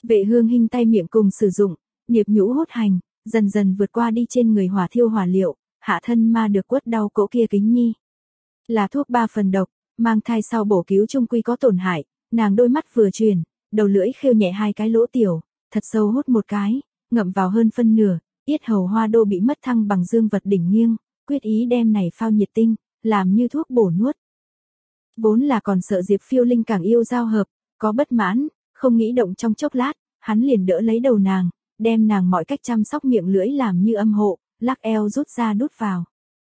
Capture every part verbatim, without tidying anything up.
Vệ Hương Hinh tay miệng cùng sử dụng, nghiệp nhũ hút hành, dần dần vượt qua đi trên người hỏa thiêu hỏa liệu, hạ thân ma được quất đau cỗ kia kính nhi. Là thuốc ba phần độc, mang thai sau bổ cứu trung quy có tổn hại, nàng đôi mắt vừa chuyển, đầu lưỡi khêu nhẹ hai cái lỗ tiểu, thật sâu hút một cái, ngậm vào hơn phân nửa, yết hầu hoa đô bị mất thăng bằng dương vật đỉnh nghiêng, quyết ý đem này phao nhiệt tinh, làm như thuốc bổ nuốt. Vốn là còn sợ Diệp Phiêu Linh càng yêu giao hợp, có bất mãn, không nghĩ động trong chốc lát, hắn liền đỡ lấy đầu nàng, đem nàng mọi cách chăm sóc miệng lưỡi làm như âm hộ, lắc eo rút ra đút vào.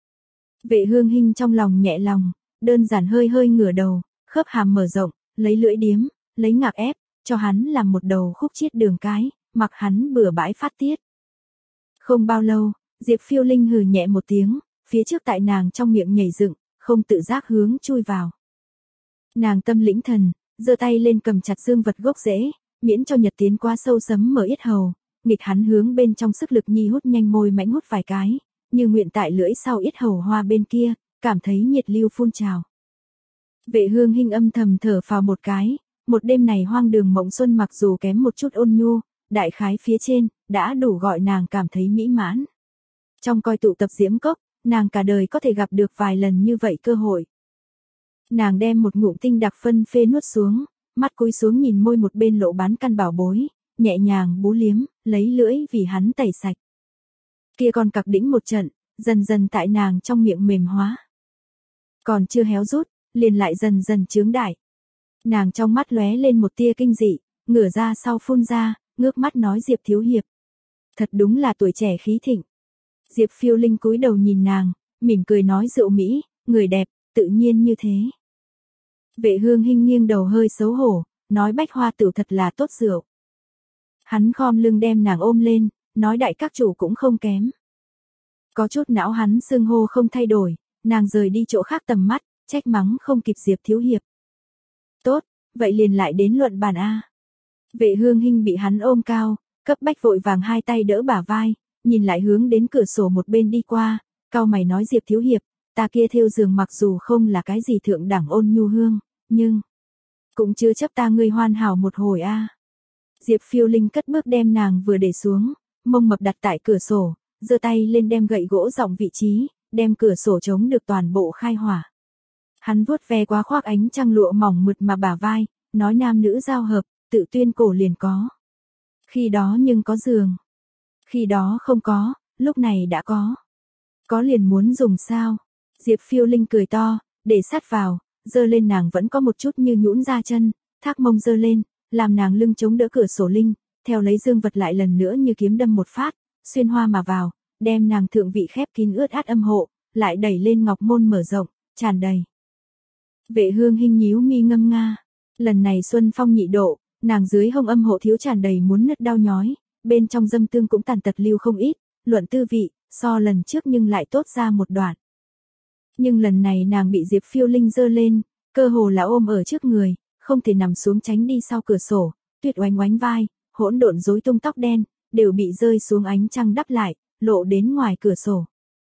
Vệ Hương Hinh trong lòng nhẹ lòng, đơn giản hơi hơi ngửa đầu, khớp hàm mở rộng, lấy lưỡi điếm, lấy ngạc ép, cho hắn làm một đầu khúc chiết đường cái, mặc hắn bừa bãi phát tiết. Không bao lâu, Diệp Phiêu Linh hừ nhẹ một tiếng, phía trước tại nàng trong miệng nhảy dựng, không tự giác hướng chui vào. Nàng tâm lĩnh thần, giơ tay lên cầm chặt dương vật gốc rễ, miễn cho nhật tiến quá sâu sấm mở yết hầu, nghịch hắn hướng bên trong sức lực nhi hút nhanh môi mãnh hút vài cái, như nguyện tại lưỡi sau yết hầu hoa bên kia, cảm thấy nhiệt lưu phun trào. Vệ Hương Hinh âm thầm thở phào một cái, một đêm này hoang đường mộng xuân mặc dù kém một chút ôn nhu, đại khái phía trên, đã đủ gọi nàng cảm thấy mỹ mãn. Trong coi tụ tập diễm cốc, nàng cả đời có thể gặp được vài lần như vậy cơ hội. Nàng đem một ngụm tinh đặc phân phê nuốt xuống, mắt cúi xuống nhìn môi một bên lộ bán căn bảo bối, nhẹ nhàng bú liếm, lấy lưỡi vì hắn tẩy sạch. Kia còn cặc đĩnh một trận, dần dần tại nàng trong miệng mềm hóa. Còn chưa héo rút, liền lại dần dần chướng đại. Nàng trong mắt lóe lên một tia kinh dị, ngửa ra sau phun ra, ngước mắt nói Diệp thiếu hiệp. Thật đúng là tuổi trẻ khí thịnh. Diệp Phiêu Linh cúi đầu nhìn nàng, mỉm cười nói rượu mỹ, người đẹp, tự nhiên như thế. Vệ Hương Hinh nghiêng đầu hơi xấu hổ, nói bách hoa tửu thật là tốt rượu. Hắn khom lưng đem nàng ôm lên, nói đại các chủ cũng không kém. Có chút não hắn xưng hô không thay đổi, nàng rời đi chỗ khác tầm mắt, trách mắng không kịp Diệp thiếu hiệp. Tốt, vậy liền lại đến luận bàn A. Vệ Hương Hinh bị hắn ôm cao, cấp bách vội vàng hai tay đỡ bả vai, nhìn lại hướng đến cửa sổ một bên đi qua, cau mày nói Diệp thiếu hiệp, ta kia thêu giường mặc dù không là cái gì thượng đẳng ôn nhu hương, nhưng cũng chưa chấp ta ngươi hoàn hảo một hồi A. Diệp Phiêu Linh cất bước đem nàng vừa để xuống, mông mập đặt tại cửa sổ, giơ tay lên đem gậy gỗ rộng vị trí, đem cửa sổ chống được toàn bộ khai hỏa. Hắn vuốt ve quá khoác ánh trăng lụa mỏng mượt mà bả vai, nói nam nữ giao hợp, tự tuyên cổ liền có. Khi đó nhưng có giường. Khi đó không có, lúc này đã có. Có liền muốn dùng sao? Diệp Phiêu Linh cười to, để sát vào, giơ lên nàng vẫn có một chút như nhũn ra chân, thác mông giơ lên, làm nàng lưng chống đỡ cửa sổ linh, theo lấy dương vật lại lần nữa như kiếm đâm một phát, xuyên hoa mà vào, đem nàng thượng vị khép kín ướt át âm hộ, lại đẩy lên ngọc môn mở rộng, tràn đầy. Vệ Hương Hinh nhíu mi ngâm nga, lần này xuân phong nhị độ, nàng dưới hông âm hộ thiếu tràn đầy muốn nứt đau nhói, bên trong dâm tương cũng tàn tật lưu không ít, luận tư vị, so lần trước nhưng lại tốt ra một đoạn. Nhưng lần này nàng bị Diệp Phiêu Linh giơ lên, cơ hồ là ôm ở trước người, không thể nằm xuống tránh đi sau cửa sổ, tuyệt oánh oánh vai, hỗn độn rối tung tóc đen, đều bị rơi xuống ánh trăng đắp lại, lộ đến ngoài cửa sổ.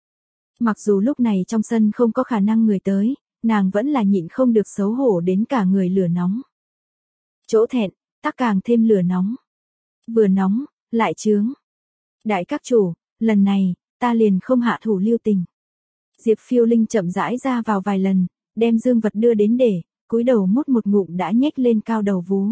Mặc dù lúc này trong sân không có khả năng người tới, nàng vẫn là nhịn không được xấu hổ đến cả người lửa nóng. Chỗ thẹn, tắc càng thêm lửa nóng. Vừa nóng, lại chướng. Đại các chủ, lần này, ta liền không hạ thủ lưu tình. Diệp Phiêu Linh chậm rãi ra vào vài lần, đem dương vật đưa đến để, cúi đầu mút một ngụm đã nhếch lên cao đầu vú.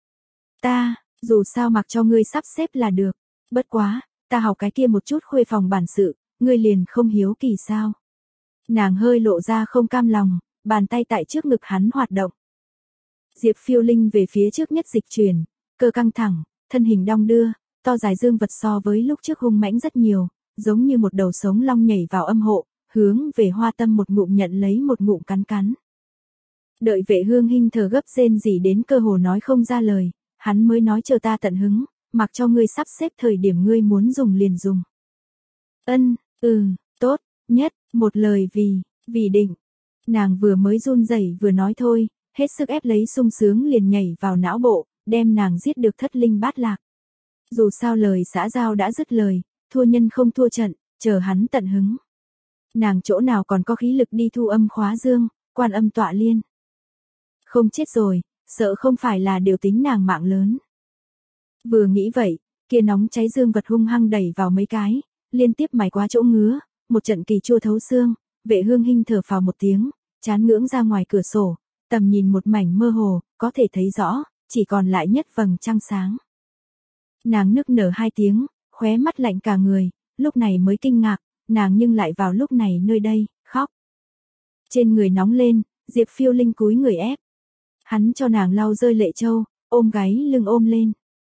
Ta, dù sao mặc cho ngươi sắp xếp là được, bất quá, ta học cái kia một chút khuê phòng bản sự, ngươi liền không hiếu kỳ sao. Nàng hơi lộ ra không cam lòng, bàn tay tại trước ngực hắn hoạt động. Diệp Phiêu Linh về phía trước nhất dịch chuyển, cơ căng thẳng, thân hình đong đưa, to dài dương vật so với lúc trước hung mãnh rất nhiều, giống như một đầu sống long nhảy vào âm hộ, hướng về hoa tâm một ngụm nhận lấy một ngụm cắn cắn. Đợi Vệ Hương Hinh thở gấp rên gì đến cơ hồ nói không ra lời, hắn mới nói chờ ta tận hứng, mặc cho ngươi sắp xếp thời điểm ngươi muốn dùng liền dùng. Ân, ừ, tốt, nhất, một lời vì, vì định. Nàng vừa mới run rẩy vừa nói thôi, hết sức ép lấy sung sướng liền nhảy vào não bộ, đem nàng giết được thất linh bát lạc. Dù sao lời xã giao đã dứt lời, thua nhân không thua trận, chờ hắn tận hứng. Nàng chỗ nào còn có khí lực đi thu âm khóa dương, quan âm tọa liên. Không chết rồi, sợ không phải là điều tính nàng mạng lớn. Vừa nghĩ vậy, kia nóng cháy dương vật hung hăng đẩy vào mấy cái, liên tiếp mài qua chỗ ngứa, một trận kỳ chua thấu xương, Vệ Hương Hinh thở phào một tiếng, chán ngưỡng ra ngoài cửa sổ, tầm nhìn một mảnh mơ hồ, có thể thấy rõ, chỉ còn lại nhất vầng trăng sáng. Nàng nức nở hai tiếng, khóe mắt lạnh cả người, lúc này mới kinh ngạc, nàng nhưng lại vào lúc này nơi đây, khóc. Trên người nóng lên, Diệp Phiêu Linh cúi người ép. Hắn cho nàng lau rơi lệ châu, ôm gáy lưng ôm lên.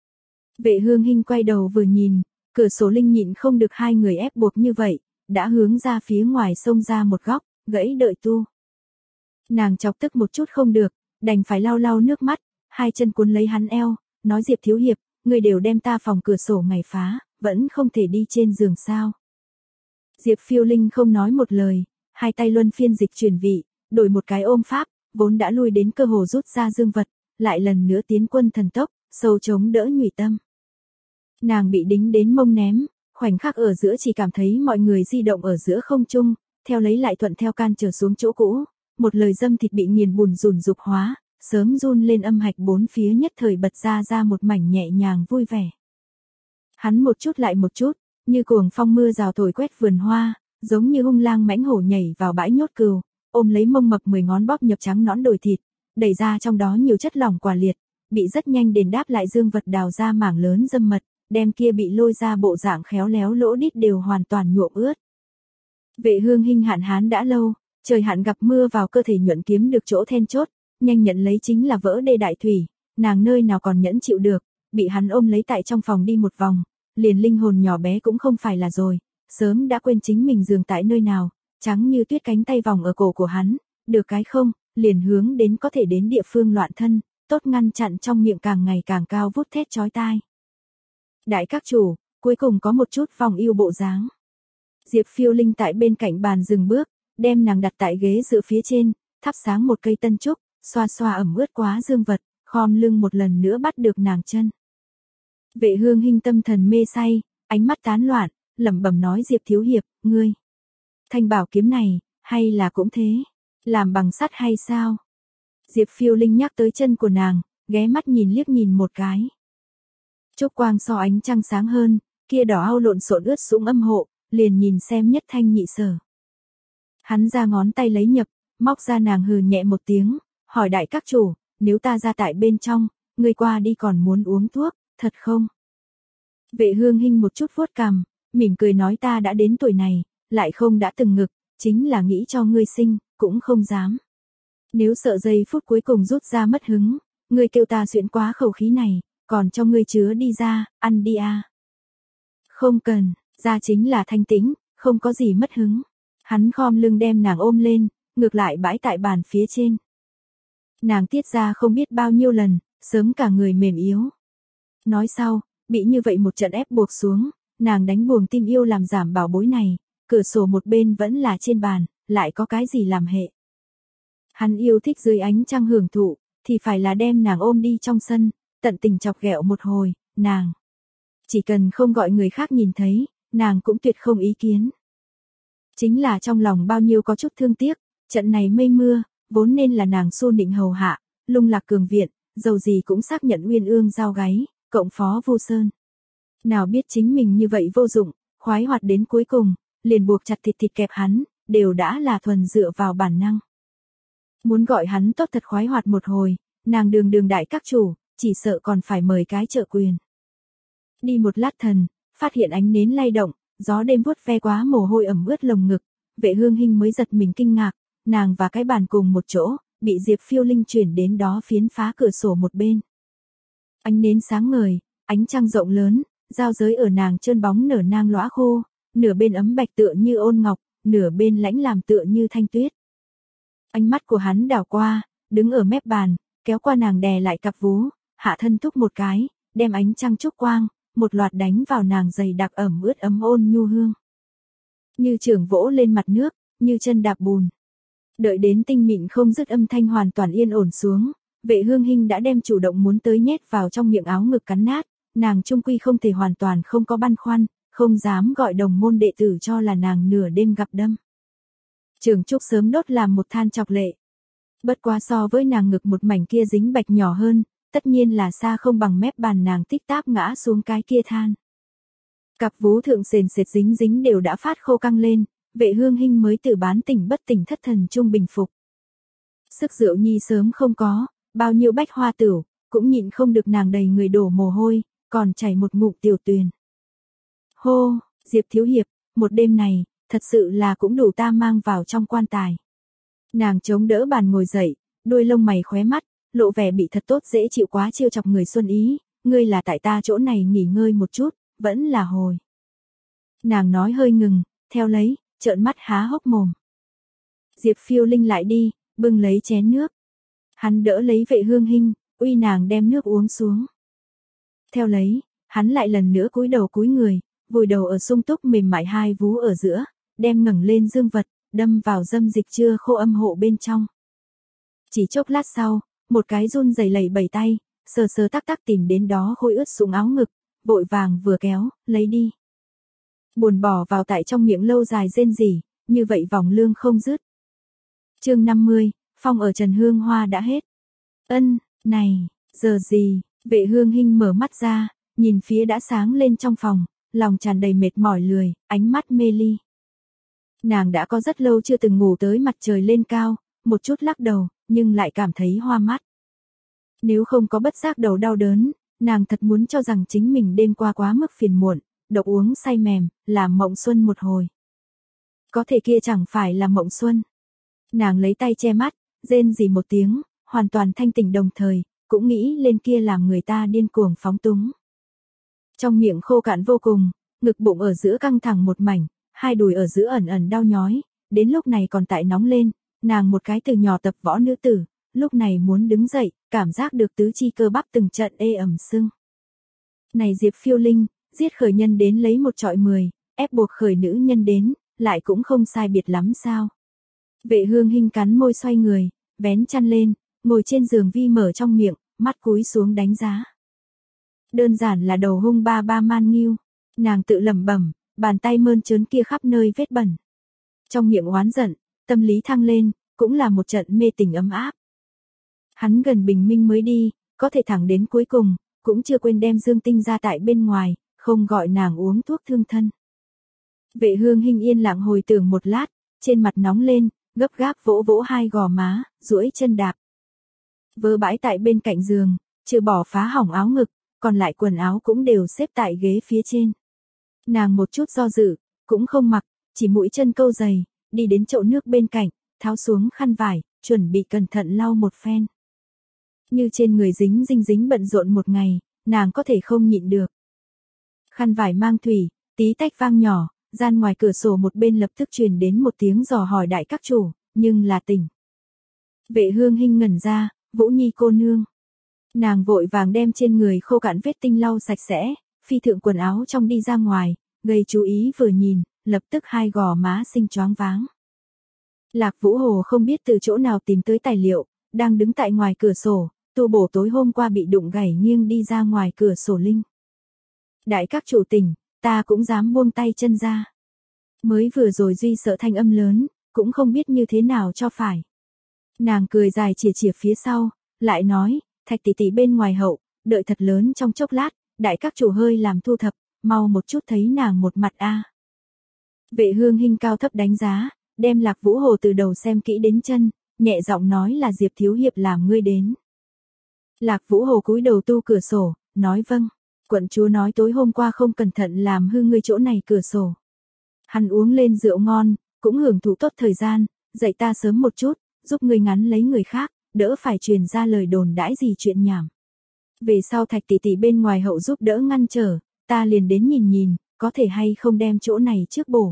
Vệ Hương Hinh quay đầu vừa nhìn, cửa sổ linh nhịn không được hai người ép buộc như vậy, đã hướng ra phía ngoài xông ra một góc, gãy đợi tu. Nàng chọc tức một chút không được, đành phải lau lau nước mắt, hai chân cuốn lấy hắn eo, nói Diệp thiếu hiệp, người đều đem ta phòng cửa sổ ngày phá, vẫn không thể đi trên giường sao. Diệp Phiêu Linh không nói một lời, hai tay luân phiên dịch chuyển vị, đổi một cái ôm pháp, vốn đã lui đến cơ hồ rút ra dương vật, lại lần nữa tiến quân thần tốc, sâu chống đỡ nhụy tâm. Nàng bị đính đến mông ném, khoảnh khắc ở giữa chỉ cảm thấy mọi người di động ở giữa không trung, theo lấy lại thuận theo can trở xuống chỗ cũ, một lời dâm thịt bị nghiền bùn rùn dục hóa, sớm run lên âm hạch bốn phía nhất thời bật ra ra một mảnh nhẹ nhàng vui vẻ. Hắn một chút lại một chút, như cuồng phong mưa rào thổi quét vườn hoa, giống như hung lang mãnh hổ nhảy vào bãi nhốt cừu, ôm lấy mông mập mười ngón bóp nhập trắng nõn đồi thịt, đẩy ra trong đó nhiều chất lỏng quả liệt, bị rất nhanh đền đáp lại dương vật đào ra mảng lớn dâm mật, đem kia bị lôi ra bộ dạng khéo léo lỗ đít đều hoàn toàn nhuộm ướt. Vệ Hương Hinh hạn hán đã lâu, trời hạn gặp mưa vào cơ thể nhuận kiếm được chỗ then chốt, nhanh nhận lấy chính là vỡ đê đại thủy, nàng nơi nào còn nhẫn chịu được, bị hắn ôm lấy tại trong phòng đi một vòng, liền linh hồn nhỏ bé cũng không phải là rồi, sớm đã quên chính mình giường tại nơi nào, trắng như tuyết cánh tay vòng ở cổ của hắn, được cái không, liền hướng đến có thể đến địa phương loạn thân, tốt ngăn chặn trong miệng càng ngày càng cao vút thét chói tai. Đại các chủ, cuối cùng có một chút vòng yêu bộ dáng. Diệp Phiêu Linh tại bên cạnh bàn dừng bước, đem nàng đặt tại ghế dựa phía trên, thắp sáng một cây tân trúc, xoa xoa ẩm ướt quá dương vật, khom lưng một lần nữa bắt được nàng chân. Vệ Hương Hinh tâm thần mê say, ánh mắt tán loạn, lẩm bẩm nói Diệp thiếu hiệp, ngươi, thanh bảo kiếm này, hay là cũng thế, làm bằng sắt hay sao? Diệp Phiêu Linh nhắc tới chân của nàng, ghé mắt nhìn liếc nhìn một cái. Chốc quang so ánh trăng sáng hơn, kia đỏ au lộn xộn ướt sũng âm hộ, liền nhìn xem nhất thanh nhị sở. Hắn ra ngón tay lấy nhập, móc ra nàng hừ nhẹ một tiếng, hỏi đại các chủ, nếu ta ra tại bên trong, ngươi qua đi còn muốn uống thuốc, thật không? Vệ Hương Hinh một chút vuốt cằm, mỉm cười nói ta đã đến tuổi này, lại không đã từng ngực, chính là nghĩ cho ngươi sinh, cũng không dám. Nếu sợ giây phút cuối cùng rút ra mất hứng, ngươi kêu ta xuyễn quá khẩu khí này, còn cho ngươi chứa đi ra, ăn đi a. Không cần, ra chính là thanh tĩnh, không có gì mất hứng. Hắn khom lưng đem nàng ôm lên, ngược lại bãi tại bàn phía trên. Nàng tiết ra không biết bao nhiêu lần, sớm cả người mềm yếu. Nói sau, bị như vậy một trận ép buộc xuống, nàng đánh buồng tim yêu làm giảm bảo bối này, cửa sổ một bên vẫn là trên bàn, lại có cái gì làm hệ. Hắn yêu thích dưới ánh trăng hưởng thụ, thì phải là đem nàng ôm đi trong sân, tận tình chọc ghẹo một hồi, nàng. Chỉ cần không gọi người khác nhìn thấy, nàng cũng tuyệt không ý kiến. Chính là trong lòng bao nhiêu có chút thương tiếc, trận này mây mưa, vốn nên là nàng xu nịnh hầu hạ, lung lạc cường viện, dầu gì cũng xác nhận uyên ương giao gáy, cộng phó vô sơn. Nào biết chính mình như vậy vô dụng, khoái hoạt đến cuối cùng, liền buộc chặt thịt thịt kẹp hắn, đều đã là thuần dựa vào bản năng. Muốn gọi hắn tốt thật khoái hoạt một hồi, nàng đường đường đại các chủ, chỉ sợ còn phải mời cái trợ quyền. Đi một lát thần, phát hiện ánh nến lay động, gió đêm vuốt ve quá mồ hôi ẩm ướt lồng ngực, Vệ Hương Hinh mới giật mình kinh ngạc, nàng và cái bàn cùng một chỗ, bị Diệp Phiêu Linh chuyển đến đó phiến phá cửa sổ một bên. Ánh nến sáng ngời, ánh trăng rộng lớn, giao giới ở nàng trơn bóng nở nang lõa khô, nửa bên ấm bạch tựa như ôn ngọc, nửa bên lãnh làm tựa như thanh tuyết. Ánh mắt của hắn đảo qua, đứng ở mép bàn, kéo qua nàng đè lại cặp vú, hạ thân thúc một cái, đem ánh trăng trúc quang, một loạt đánh vào nàng dày đặc ẩm ướt ấm ôn nhu hương. Như trường vỗ lên mặt nước, như chân đạp bùn. Đợi đến tinh mịn không dứt âm thanh hoàn toàn yên ổn xuống, Vệ Hương Hinh đã đem chủ động muốn tới nhét vào trong miệng áo ngực cắn nát, nàng trung quy không thể hoàn toàn không có băn khoăn, không dám gọi đồng môn đệ tử cho là nàng nửa đêm gặp đâm. Trường trúc sớm đốt làm một than chọc lệ. Bất quá so với nàng ngực một mảnh kia dính bạch nhỏ hơn, tất nhiên là xa không bằng mép bàn nàng tích táp ngã xuống cái kia than. Cặp vú thượng sền sệt dính dính đều đã phát khô căng lên, Vệ Hương Hinh mới từ bán tỉnh bất tỉnh thất thần trung bình phục. Sức rượu nhi sớm không có, bao nhiêu bách hoa tửu, cũng nhịn không được nàng đầy người đổ mồ hôi, còn chảy một ngụm tiểu tuyền. Hô, Diệp thiếu hiệp, một đêm này, thật sự là cũng đủ ta mang vào trong quan tài. Nàng chống đỡ bàn ngồi dậy, đuôi lông mày khóe mắt, lộ vẻ bị thật tốt dễ chịu quá trêu chọc người xuân ý, ngươi là tại ta chỗ này nghỉ ngơi một chút, vẫn là hồi. Nàng nói hơi ngừng, theo lấy, trợn mắt há hốc mồm. Diệp Phiêu Linh lại đi, bưng lấy chén nước. Hắn đỡ lấy Vệ Hương Hinh, uy nàng đem nước uống xuống. Theo lấy, hắn lại lần nữa cúi đầu cúi người, vùi đầu ở sung túc mềm mại hai vú ở giữa, đem ngẩng lên dương vật, đâm vào dâm dịch chưa khô âm hộ bên trong. Chỉ chốc lát sau, một cái run rẩy lẩy bẩy tay, sờ sờ tắc tắc tìm đến đó khôi ướt sũng áo ngực, vội vàng vừa kéo, lấy đi. Buồn bỏ vào tại trong miệng lâu dài rên rỉ, như vậy vòng lương không dứt. Chương năm mươi, phong ở Trần Hương Hoa đã hết. Ân, này, giờ gì? Vệ Hương Hinh mở mắt ra, nhìn phía đã sáng lên trong phòng, lòng tràn đầy mệt mỏi lười, ánh mắt mê ly. Nàng đã có rất lâu chưa từng ngủ tới mặt trời lên cao, một chút lắc đầu, nhưng lại cảm thấy hoa mắt. Nếu không có bất giác đầu đau đớn, nàng thật muốn cho rằng chính mình đêm qua quá mức phiền muộn, độc uống say mềm, làm mộng xuân một hồi. Có thể kia chẳng phải là mộng xuân. Nàng lấy tay che mắt, rên rỉ một tiếng, hoàn toàn thanh tỉnh đồng thời, cũng nghĩ lên kia làm người ta điên cuồng phóng túng. Trong miệng khô cạn vô cùng, ngực bụng ở giữa căng thẳng một mảnh, hai đùi ở giữa ẩn ẩn đau nhói, đến lúc này còn tại nóng lên, nàng một cái từ nhỏ tập võ nữ tử, lúc này muốn đứng dậy, cảm giác được tứ chi cơ bắp từng trận ê ẩm sưng. Này Diệp Phiêu Linh, giết khởi nhân đến lấy một trọi mười, ép buộc khởi nữ nhân đến, lại cũng không sai biệt lắm sao. Vệ Hương Hinh cắn môi xoay người, vén chăn lên, ngồi trên giường vi mở trong miệng, mắt cúi xuống đánh giá. Đơn giản là đầu hung ba ba man nghiêu, nàng tự lẩm bẩm, bàn tay mơn trớn kia khắp nơi vết bẩn. Trong miệng oán giận, tâm lý thăng lên, cũng là một trận mê tình ấm áp. Hắn gần bình minh mới đi, có thể thẳng đến cuối cùng, cũng chưa quên đem dương tinh ra tại bên ngoài, không gọi nàng uống thuốc thương thân. Vệ Hương Hinh yên lặng hồi tưởng một lát, trên mặt nóng lên, gấp gáp vỗ vỗ hai gò má, duỗi chân đạp. Vớ bãi tại bên cạnh giường, trừ bỏ phá hỏng áo ngực, còn lại quần áo cũng đều xếp tại ghế phía trên. Nàng một chút do dự, cũng không mặc, chỉ mũi chân câu giày, đi đến chậu nước bên cạnh, tháo xuống khăn vải, chuẩn bị cẩn thận lau một phen. Như trên người dính dinh dính bận rộn một ngày, nàng có thể không nhịn được. Khăn vải mang thủy, tí tách vang nhỏ, gian ngoài cửa sổ một bên lập tức truyền đến một tiếng dò hỏi đại các chủ, nhưng là tỉnh. Vệ Hương Hinh ngẩn ra, Vũ Nhi cô nương. Nàng vội vàng đem trên người khô cạn vết tinh lau sạch sẽ, phi thượng quần áo trong đi ra ngoài, gây chú ý vừa nhìn, lập tức hai gò má xinh choáng váng. Lạc Vũ Hồ không biết từ chỗ nào tìm tới tài liệu, đang đứng tại ngoài cửa sổ, tu bổ tối hôm qua bị đụng gãy nghiêng đi ra ngoài cửa sổ linh. Đại các chủ tỉnh, ta cũng dám buông tay chân ra. Mới vừa rồi duy sợ thanh âm lớn, cũng không biết như thế nào cho phải. Nàng cười dài chìa chìa phía sau, lại nói, Thạch tỷ tỷ bên ngoài hậu, đợi thật lớn trong chốc lát, đại các chủ hơi làm thu thập, mau một chút thấy nàng một mặt a. Vệ Hương Hinh cao thấp đánh giá, đem Lạc Vũ Hồ từ đầu xem kỹ đến chân, nhẹ giọng nói là Diệp thiếu hiệp làm ngươi đến. Lạc Vũ Hồ cúi đầu tu cửa sổ, nói vâng, quận chúa nói tối hôm qua không cẩn thận làm hư ngươi chỗ này cửa sổ. Hắn uống lên rượu ngon, cũng hưởng thụ tốt thời gian, dạy ta sớm một chút, giúp ngươi ngắn lấy người khác, đỡ phải truyền ra lời đồn đãi gì chuyện nhảm. Về sau Thạch tỷ tỷ bên ngoài hậu giúp đỡ ngăn trở, ta liền đến nhìn nhìn, có thể hay không đem chỗ này trước bổ.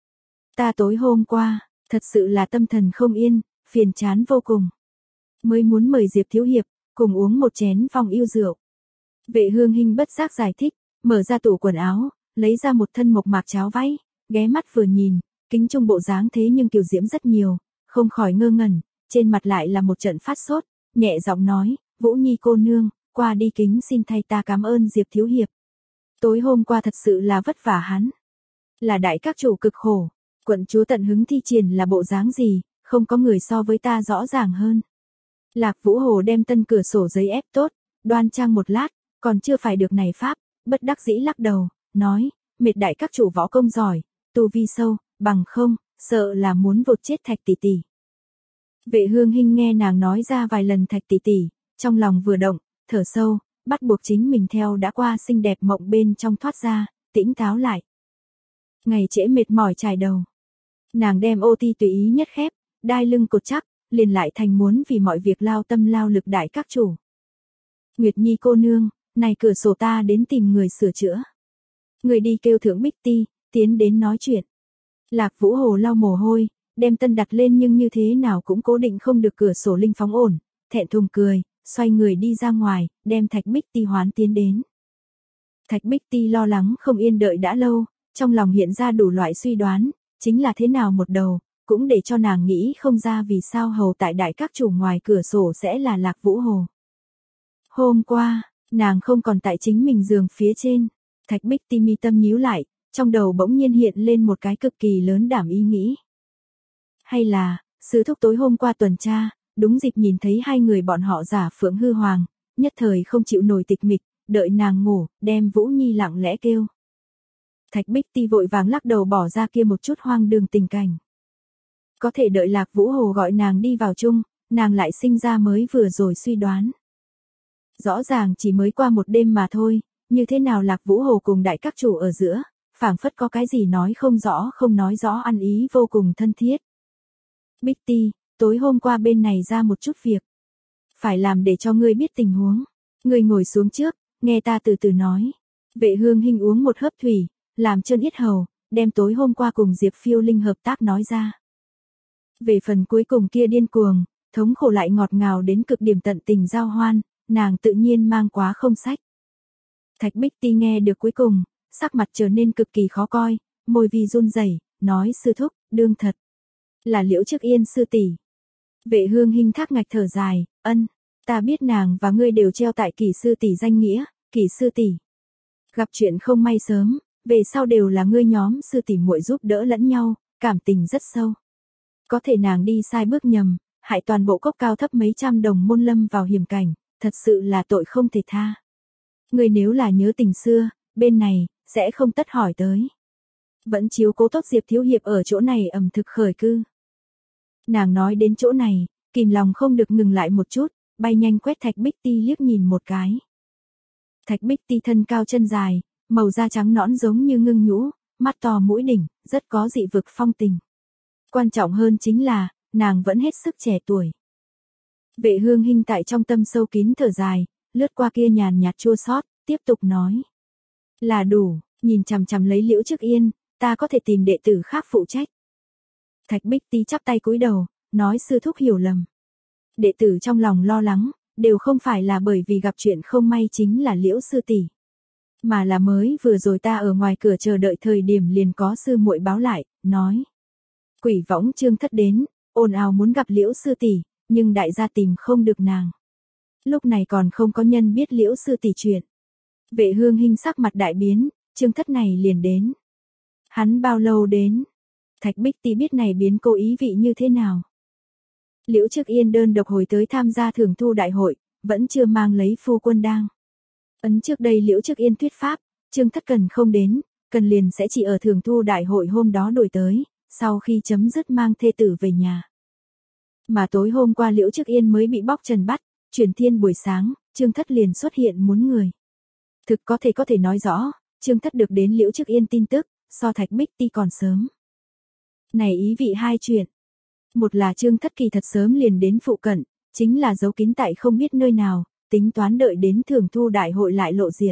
Ta tối hôm qua, thật sự là tâm thần không yên, phiền chán vô cùng. Mới muốn mời Diệp thiếu hiệp, cùng uống một chén phong yêu rượu. Vệ Hương Hinh bất giác giải thích, mở ra tủ quần áo, lấy ra một thân mộc mạc cháo váy, ghé mắt vừa nhìn, kính trung bộ dáng thế nhưng kiều diễm rất nhiều, không khỏi ngơ ngẩn, trên mặt lại là một trận phát sốt, nhẹ giọng nói, Vũ Nhi cô nương, qua đi kính xin thay ta cảm ơn Diệp thiếu hiệp. Tối hôm qua thật sự là vất vả hắn. Là đại các chủ cực khổ, quận chúa tận hứng thi triển là bộ dáng gì, không có người so với ta rõ ràng hơn. Lạc Vũ Hồ đem tân cửa sổ giấy ép tốt, đoan trang một lát, còn chưa phải được này pháp, bất đắc dĩ lắc đầu, nói, mệt đại các chủ võ công giỏi, tu vi sâu, bằng không, sợ là muốn vột chết Thạch tỷ tỷ. Vệ Hương Hinh nghe nàng nói ra vài lần Thạch tỷ tỷ, trong lòng vừa động, thở sâu, bắt buộc chính mình theo đã qua xinh đẹp mộng bên trong thoát ra, tĩnh táo lại. Ngày trễ mệt mỏi trải đầu. Nàng đem ô ti tùy ý nhất khép, đai lưng cột chắc, liền lại thành muốn vì mọi việc lao tâm lao lực đại các chủ. Nguyệt Nhi cô nương, này cửa sổ ta đến tìm người sửa chữa. Người đi kêu thượng Bích Ti, tiến đến nói chuyện. Lạc Vũ Hồ lau mồ hôi, đem tân đặt lên nhưng như thế nào cũng cố định không được cửa sổ linh phóng ổn, thẹn thùng cười, xoay người đi ra ngoài, đem Thạch Bích Ti hoán tiến đến. Thạch Bích Ti lo lắng không yên đợi đã lâu, trong lòng hiện ra đủ loại suy đoán, chính là thế nào một đầu, cũng để cho nàng nghĩ không ra vì sao hầu tại đại các chủ ngoài cửa sổ sẽ là Lạc Vũ Hồ. Hôm qua, nàng không còn tại chính mình giường phía trên, Thạch Bích Ti mi tâm nhíu lại, trong đầu bỗng nhiên hiện lên một cái cực kỳ lớn đảm ý nghĩ. Hay là, sư thúc tối hôm qua tuần tra, đúng dịp nhìn thấy hai người bọn họ giả Phượng hư hoàng, nhất thời không chịu nổi tịch mịch, đợi nàng ngủ, đem Vũ Nhi lặng lẽ kêu. Thạch Bích Ti vội vàng lắc đầu bỏ ra kia một chút hoang đường tình cảnh. Có thể đợi Lạc Vũ Hồ gọi nàng đi vào chung, nàng lại sinh ra mới vừa rồi suy đoán. Rõ ràng chỉ mới qua một đêm mà thôi, như thế nào Lạc Vũ Hồ cùng đại các chủ ở giữa, phảng phất có cái gì nói không rõ không nói rõ ăn ý vô cùng thân thiết. Bích Ti, tối hôm qua bên này ra một chút việc. Phải làm để cho ngươi biết tình huống. Ngươi ngồi xuống trước, nghe ta từ từ nói. Vệ Hương Hinh uống một hớp thủy, làm trơn yết hầu, đem tối hôm qua cùng Diệp Phiêu Linh hợp tác nói ra. Về phần cuối cùng kia điên cuồng, thống khổ lại ngọt ngào đến cực điểm tận tình giao hoan, nàng tự nhiên mang quá không sách. Thạch Bích Ti nghe được cuối cùng, sắc mặt trở nên cực kỳ khó coi, môi vì run rẩy, nói sư thúc, đương thật. Là Liễu Trước Yên sư tỷ. Vệ Hương Hinh thác ngạch thở dài, ân, ta biết nàng và ngươi đều treo tại Kỷ sư tỷ danh nghĩa, Kỷ sư tỷ. Gặp chuyện không may sớm, về sau đều là ngươi nhóm sư tỷ muội giúp đỡ lẫn nhau, cảm tình rất sâu. Có thể nàng đi sai bước nhầm, hại toàn bộ cốc cao thấp mấy trăm đồng môn lâm vào hiểm cảnh, thật sự là tội không thể tha. Ngươi nếu là nhớ tình xưa, bên này, sẽ không tất hỏi tới. Vẫn chiếu cố tốt Diệp thiếu hiệp ở chỗ này ẩm thực khởi cư. Nàng nói đến chỗ này, kìm lòng không được ngừng lại một chút, bay nhanh quét Thạch Bích Ti liếc nhìn một cái. Thạch Bích Ti thân cao chân dài, màu da trắng nõn giống như ngưng nhũ, mắt to mũi đỉnh, rất có dị vực phong tình. Quan trọng hơn chính là, nàng vẫn hết sức trẻ tuổi. Vệ Hương Hinh tại trong tâm sâu kín thở dài, lướt qua kia nhàn nhạt chua xót, tiếp tục nói. Là đủ, nhìn chằm chằm lấy Liễu Trước Yên, ta có thể tìm đệ tử khác phụ trách. Thạch Bích Ti chắp tay cúi đầu, nói sư thúc hiểu lầm. Đệ tử trong lòng lo lắng, đều không phải là bởi vì gặp chuyện không may chính là Liễu sư tỷ, mà là mới vừa rồi ta ở ngoài cửa chờ đợi thời điểm liền có sư muội báo lại, nói. Quỷ võng Trương Thất đến, ồn ào muốn gặp Liễu sư tỷ, nhưng đại gia tìm không được nàng. Lúc này còn không có nhân biết Liễu sư tỷ chuyện. Vệ Hương Hinh sắc mặt đại biến, Trương Thất này liền đến. Hắn bao lâu đến? Thạch Bích Ti biết này biến cô ý vị như thế nào. Liễu Trước Yên đơn độc hồi tới tham gia thưởng thu đại hội, vẫn chưa mang lấy phu quân đang. Ấn trước đây Liễu Trước Yên thuyết pháp, Trương Thất cần không đến, cần liền sẽ chỉ ở thưởng thu đại hội hôm đó đổi tới, sau khi chấm dứt mang thê tử về nhà. Mà tối hôm qua Liễu Trước Yên mới bị bóc trần bắt, truyền thiên buổi sáng, Trương Thất liền xuất hiện muốn người. Thực có thể có thể nói rõ, Trương Thất được đến Liễu Trước Yên tin tức, so Thạch Bích Ti còn sớm. Này ý vị hai chuyện. Một là Trương Thất kỳ thật sớm liền đến phụ cận, chính là giấu kín tại không biết nơi nào, tính toán đợi đến thưởng thu đại hội lại lộ diện.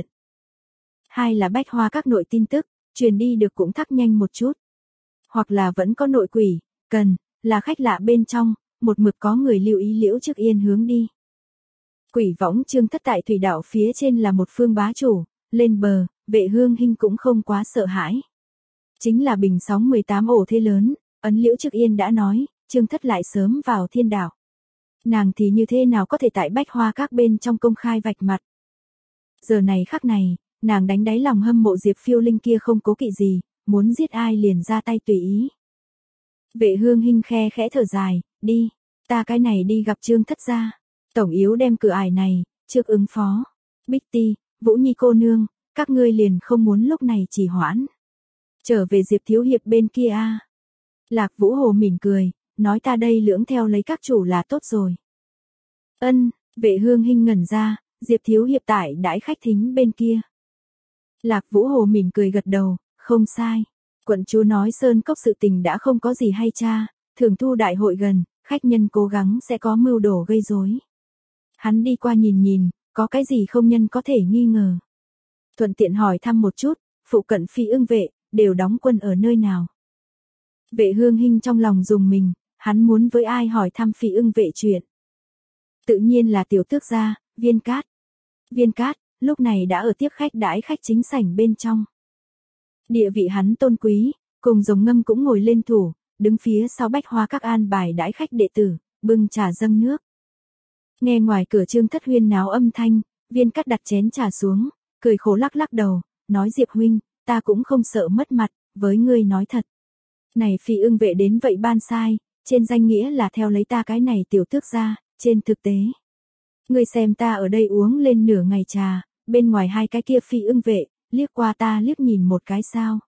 Hai là bách hoa các nội tin tức, truyền đi được cũng thắc nhanh một chút. Hoặc là vẫn có nội quỷ, cần, là khách lạ bên trong, một mực có người lưu ý Liễu Trước Yên hướng đi. Quỷ võng Trương Thất tại thủy đảo phía trên là một phương bá chủ, lên bờ, Vệ Hương Hinh cũng không quá sợ hãi. Chính là bình sóng mười tám ổ thế lớn, ấn Liễu Trước Yên đã nói, Trương Thất lại sớm vào thiên đảo. Nàng thì như thế nào có thể tại bách hoa các bên trong công khai vạch mặt. Giờ này khắc này, nàng đánh đáy lòng hâm mộ Diệp Phiêu Linh kia không cố kỵ gì, muốn giết ai liền ra tay tùy ý. Vệ Hương Hinh khe khẽ thở dài, đi, ta cái này đi gặp Trương Thất ra. Tổng yếu đem cửa ải này, trước ứng phó. Bích Ti, Vũ Nhi cô nương, các ngươi liền không muốn lúc này trì hoãn. Trở về Diệp thiếu hiệp bên kia a. À. Lạc Vũ Hồ mỉm cười, nói ta đây lưỡng theo lấy các chủ là tốt rồi. Ân, Vệ Hương Hinh ngẩn ra, Diệp thiếu hiệp tại đãi khách thính bên kia. Lạc Vũ Hồ mỉm cười gật đầu, không sai. Quận chúa nói Sơn Cốc sự tình đã không có gì hay cha, thường thu đại hội gần, khách nhân cố gắng sẽ có mưu đồ gây rối. Hắn đi qua nhìn nhìn, có cái gì không nhân có thể nghi ngờ. Thuận tiện hỏi thăm một chút, phụ cận Phi Ưng vệ, đều đóng quân ở nơi nào. Vệ Hương Hinh trong lòng dùng mình, hắn muốn với ai hỏi thăm Phi Ưng vệ chuyện. Tự nhiên là tiểu tước gia, Viên Cát. Viên Cát, lúc này đã ở tiếp khách đãi khách chính sảnh bên trong. Địa vị hắn tôn quý, cùng Rồng Ngâm cũng ngồi lên thủ, đứng phía sau bách hoa các an bài đãi khách đệ tử, bưng trà dâng nước. Nghe ngoài cửa Trương Thất huyên náo âm thanh, Viên Cát đặt chén trà xuống, cười khổ lắc lắc đầu, nói Diệp huynh, ta cũng không sợ mất mặt, với ngươi nói thật. Này Phi Ưng vệ đến vậy ban sai, trên danh nghĩa là theo lấy ta cái này tiểu tước gia, trên thực tế. Ngươi xem ta ở đây uống lên nửa ngày trà, bên ngoài hai cái kia Phi Ưng vệ, liếc qua ta liếc nhìn một cái sao.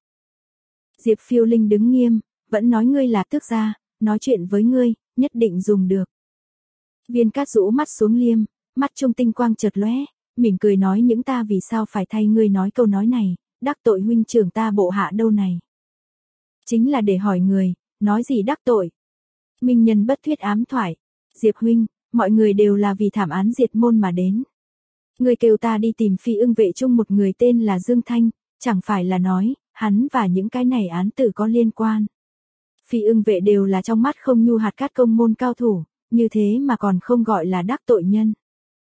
Diệp Phiêu Linh đứng nghiêm, vẫn nói ngươi là tước gia, nói chuyện với ngươi, nhất định dùng được. Viên Cát rũ mắt xuống liêm, mắt trung tinh quang chợt lóe, mỉm cười nói những ta vì sao phải thay ngươi nói câu nói này, đắc tội huynh trưởng ta bộ hạ đâu này. Chính là để hỏi người, nói gì đắc tội. Minh nhân bất thuyết ám thoại, Diệp huynh, mọi người đều là vì thảm án diệt môn mà đến. Ngươi kêu ta đi tìm Phi Ưng vệ chung một người tên là Dương Thanh, chẳng phải là nói, hắn và những cái này án tử có liên quan. Phi Ưng vệ đều là trong mắt không nhu hạt cát công môn cao thủ, như thế mà còn không gọi là đắc tội nhân.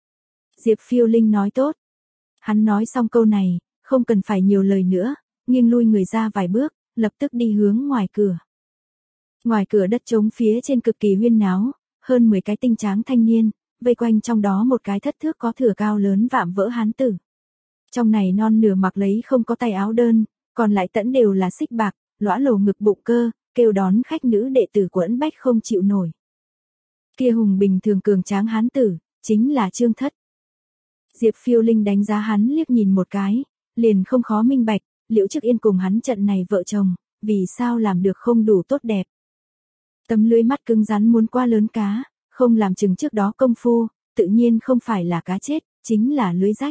Diệp Phiêu Linh nói tốt. Hắn nói xong câu này, không cần phải nhiều lời nữa, nghiêng lui người ra vài bước, lập tức đi hướng ngoài cửa. Ngoài cửa đất trống phía trên cực kỳ huyên náo, hơn mười cái tinh tráng thanh niên, vây quanh trong đó một cái thất thước có thửa cao lớn vạm vỡ hán tử. Trong này non nửa mặc lấy không có tay áo đơn, còn lại tẫn đều là xích bạc, lõa lồ ngực bụng cơ, kêu đón khách nữ đệ tử quẫn bách không chịu nổi. Kia hùng bình thường cường tráng hán tử, chính là Trương Thất. Diệp Phiêu Linh đánh giá hắn liếc nhìn một cái, liền không khó minh bạch, Liễu Chức Yên cùng hắn trận này vợ chồng, vì sao làm được không đủ tốt đẹp. Tấm lưới mắt cứng rắn muốn qua lớn cá, không làm chừng trước đó công phu, tự nhiên không phải là cá chết, chính là lưới rách.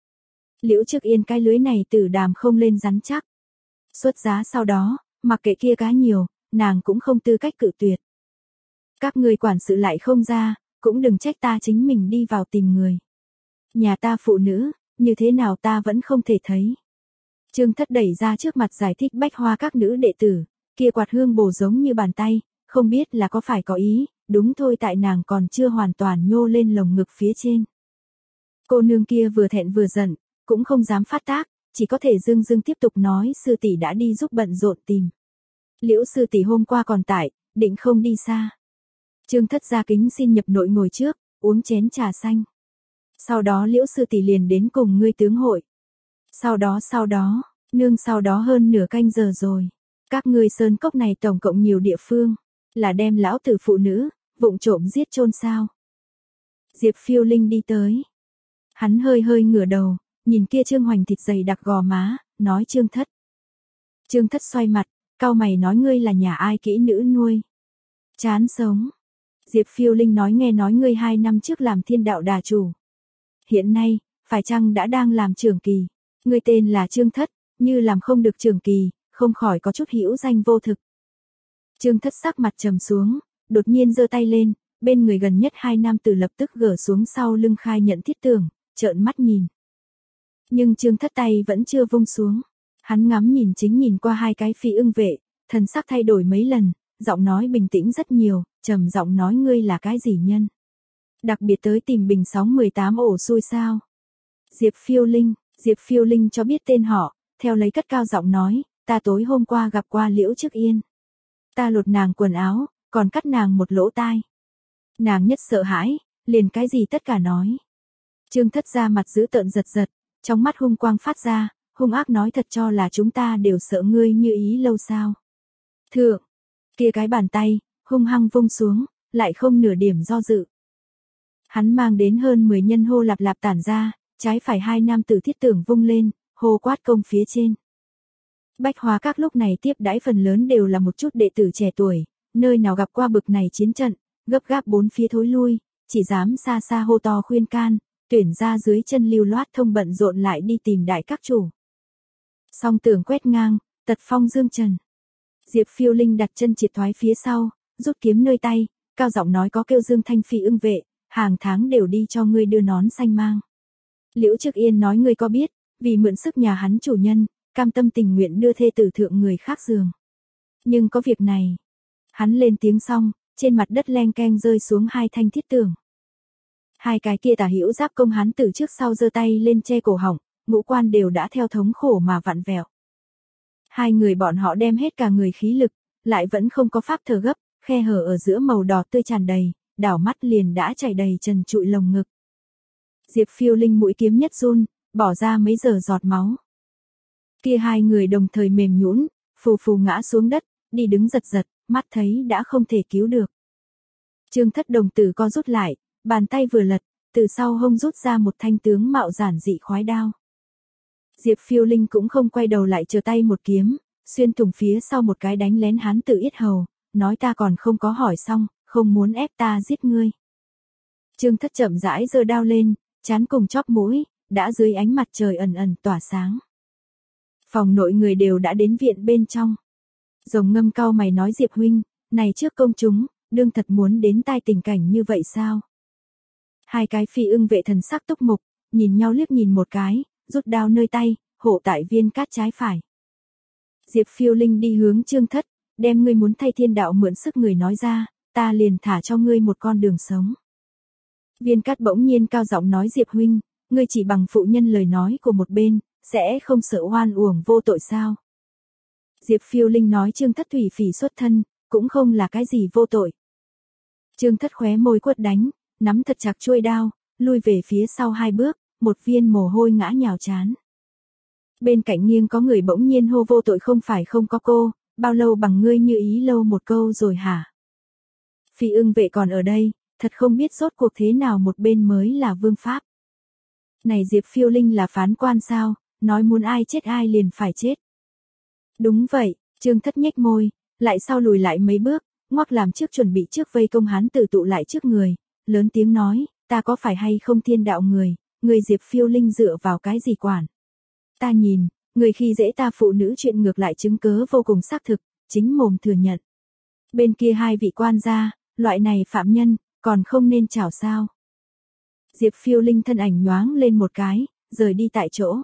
Liễu Chức Yên cái lưới này tử đàm không lên rắn chắc. Xuất giá sau đó, mặc kệ kia cá nhiều, nàng cũng không tư cách cự tuyệt. Các người quản sự lại không ra, cũng đừng trách ta chính mình đi vào tìm người. Nhà ta phụ nữ, như thế nào ta vẫn không thể thấy. Trương Thất đẩy ra trước mặt giải thích bách hoa các nữ đệ tử, kia quạt hương bổ giống như bàn tay, không biết là có phải có ý, đúng thôi tại nàng còn chưa hoàn toàn nhô lên lồng ngực phía trên. Cô nương kia vừa thẹn vừa giận, cũng không dám phát tác, chỉ có thể dưng dưng tiếp tục nói sư tỷ đã đi giúp bận rộn tìm. Liễu sư tỷ hôm qua còn tại, định không đi xa. Trương Thất ra kính xin nhập nội ngồi trước, uống chén trà xanh. Sau đó Liễu sư tỷ liền đến cùng ngươi tướng hội. Sau đó sau đó, nương sau đó hơn nửa canh giờ rồi. Các ngươi sơn cốc này tổng cộng nhiều địa phương, là đem lão tử phụ nữ, vụng trộm giết chôn sao. Diệp Phiêu Linh đi tới. Hắn hơi hơi ngửa đầu, nhìn kia Trương Hoành thịt dày đặc gò má, nói Trương Thất. Trương Thất xoay mặt, cau mày nói ngươi là nhà ai kỹ nữ nuôi. Chán sống. Diệp Phiêu Linh nói nghe nói ngươi hai năm trước làm thiên đạo đà chủ. Hiện nay, phải chăng đã đang làm trưởng kỳ. Ngươi tên là Trương Thất, như làm không được trưởng kỳ, không khỏi có chút hữu danh vô thực. Trương Thất sắc mặt trầm xuống, đột nhiên giơ tay lên, bên người gần nhất hai nam tử lập tức gỡ xuống sau lưng khai nhận thiết tưởng, trợn mắt nhìn. Nhưng Trương Thất tay vẫn chưa vung xuống, hắn ngắm nhìn chính nhìn qua hai cái Phi Ưng vệ, thần sắc thay đổi mấy lần, giọng nói bình tĩnh rất nhiều, trầm giọng nói ngươi là cái gì nhân? Đặc biệt tới tìm bình sóng mười tám ổ xui sao? Diệp Phiêu Linh, Diệp Phiêu Linh cho biết tên họ, theo lấy cất cao giọng nói, ta tối hôm qua gặp qua Liễu Chức Yên. Ta lột nàng quần áo, còn cắt nàng một lỗ tai. Nàng nhất sợ hãi, liền cái gì tất cả nói. Trương Thất ra mặt giữ tợn giật giật, trong mắt hung quang phát ra, hung ác nói thật cho là chúng ta đều sợ ngươi như ý lâu sao. Thượng, kia cái bàn tay, hung hăng vung xuống, lại không nửa điểm do dự. Hắn mang đến hơn mười nhân hô lạp lạp tản ra, trái phải hai nam tử thiết tưởng vung lên, hô quát công phía trên. Bách Hóa Các lúc này tiếp đãi phần lớn đều là một chút đệ tử trẻ tuổi, nơi nào gặp qua bực này chiến trận, gấp gáp bốn phía thối lui, chỉ dám xa xa hô to khuyên can, tuyển ra dưới chân lưu loát thông bận rộn lại đi tìm đại các chủ. Song tường quét ngang, tật phong dương trần. Diệp Phiêu Linh đặt chân triệt thoái phía sau, rút kiếm nơi tay, cao giọng nói có kêu Dương Thanh Phi ưng vệ, hàng tháng đều đi cho ngươi đưa nón xanh mang. Liễu Trực Yên nói ngươi có biết, vì mượn sức nhà hắn chủ nhân, cam tâm tình nguyện đưa thê tử thượng người khác giường. Nhưng có việc này. Hắn lên tiếng xong, trên mặt đất leng keng rơi xuống hai thanh thiết tường. Hai cái kia tả hữu giáp công hắn từ trước sau giơ tay lên che cổ họng, ngũ quan đều đã theo thống khổ mà vặn vẹo. Hai người bọn họ đem hết cả người khí lực, lại vẫn không có pháp thở gấp, khe hở ở giữa màu đỏ tươi tràn đầy, đảo mắt liền đã chảy đầy trần trụi lồng ngực. Diệp Phiêu Linh mũi kiếm nhất run, bỏ ra mấy giờ giọt máu. Kia hai người đồng thời mềm nhũn, phù phù ngã xuống đất, đi đứng giật giật, mắt thấy đã không thể cứu được. Trương Thất đồng tử co rút lại, bàn tay vừa lật, từ sau hông rút ra một thanh tướng mạo giản dị khoái đao. Diệp Phiêu Linh cũng không quay đầu lại chờ tay một kiếm, xuyên thủng phía sau một cái đánh lén hắn tự yết hầu, nói ta còn không có hỏi xong, không muốn ép ta giết ngươi. Trương Thất chậm rãi giơ đao lên, chán cùng chóp mũi, đã dưới ánh mặt trời ẩn ẩn tỏa sáng. Phòng nội người đều đã đến viện bên trong. Rồng Ngâm cau mày nói Diệp huynh, này trước công chúng, đương thật muốn đến tai tình cảnh như vậy sao? Hai cái phi ưng vệ thần sắc túc mục, nhìn nhau liếc nhìn một cái, rút đao nơi tay, hộ tại Viên Cát trái phải. Diệp Phiêu Linh đi hướng Trương Thất, đem ngươi muốn thay thiên đạo mượn sức người nói ra, ta liền thả cho ngươi một con đường sống. Viên Cát bỗng nhiên cao giọng nói Diệp huynh, ngươi chỉ bằng phụ nhân lời nói của một bên, sẽ không sợ oan uổng vô tội sao? Diệp Phiêu Linh nói Trương Thất thủy phỉ xuất thân, cũng không là cái gì vô tội. Trương Thất khóe môi quất đánh, nắm thật chặt chuôi đao, lui về phía sau hai bước, một viên mồ hôi ngã nhào chán. Bên cạnh nghiêng có người bỗng nhiên hô vô tội không phải không có cô, bao lâu bằng ngươi như ý lâu một câu rồi hả? Phi ưng vệ còn ở đây, thật không biết rốt cuộc thế nào một bên mới là vương pháp. Này Diệp Phiêu Linh là phán quan sao, nói muốn ai chết ai liền phải chết. Đúng vậy, Trương Thất nhếch môi, lại sau lùi lại mấy bước, ngoắc làm trước chuẩn bị trước vây công hắn tự tụ lại trước người, lớn tiếng nói, ta có phải hay không thiên đạo người, người Diệp Phiêu Linh dựa vào cái gì quản. Ta nhìn, người khi dễ ta phụ nữ chuyện ngược lại chứng cớ vô cùng xác thực, chính mồm thừa nhận. Bên kia hai vị quan gia, loại này phạm nhân, còn không nên chảo sao. Diệp Phiêu Linh thân ảnh nhoáng lên một cái, rời đi tại chỗ.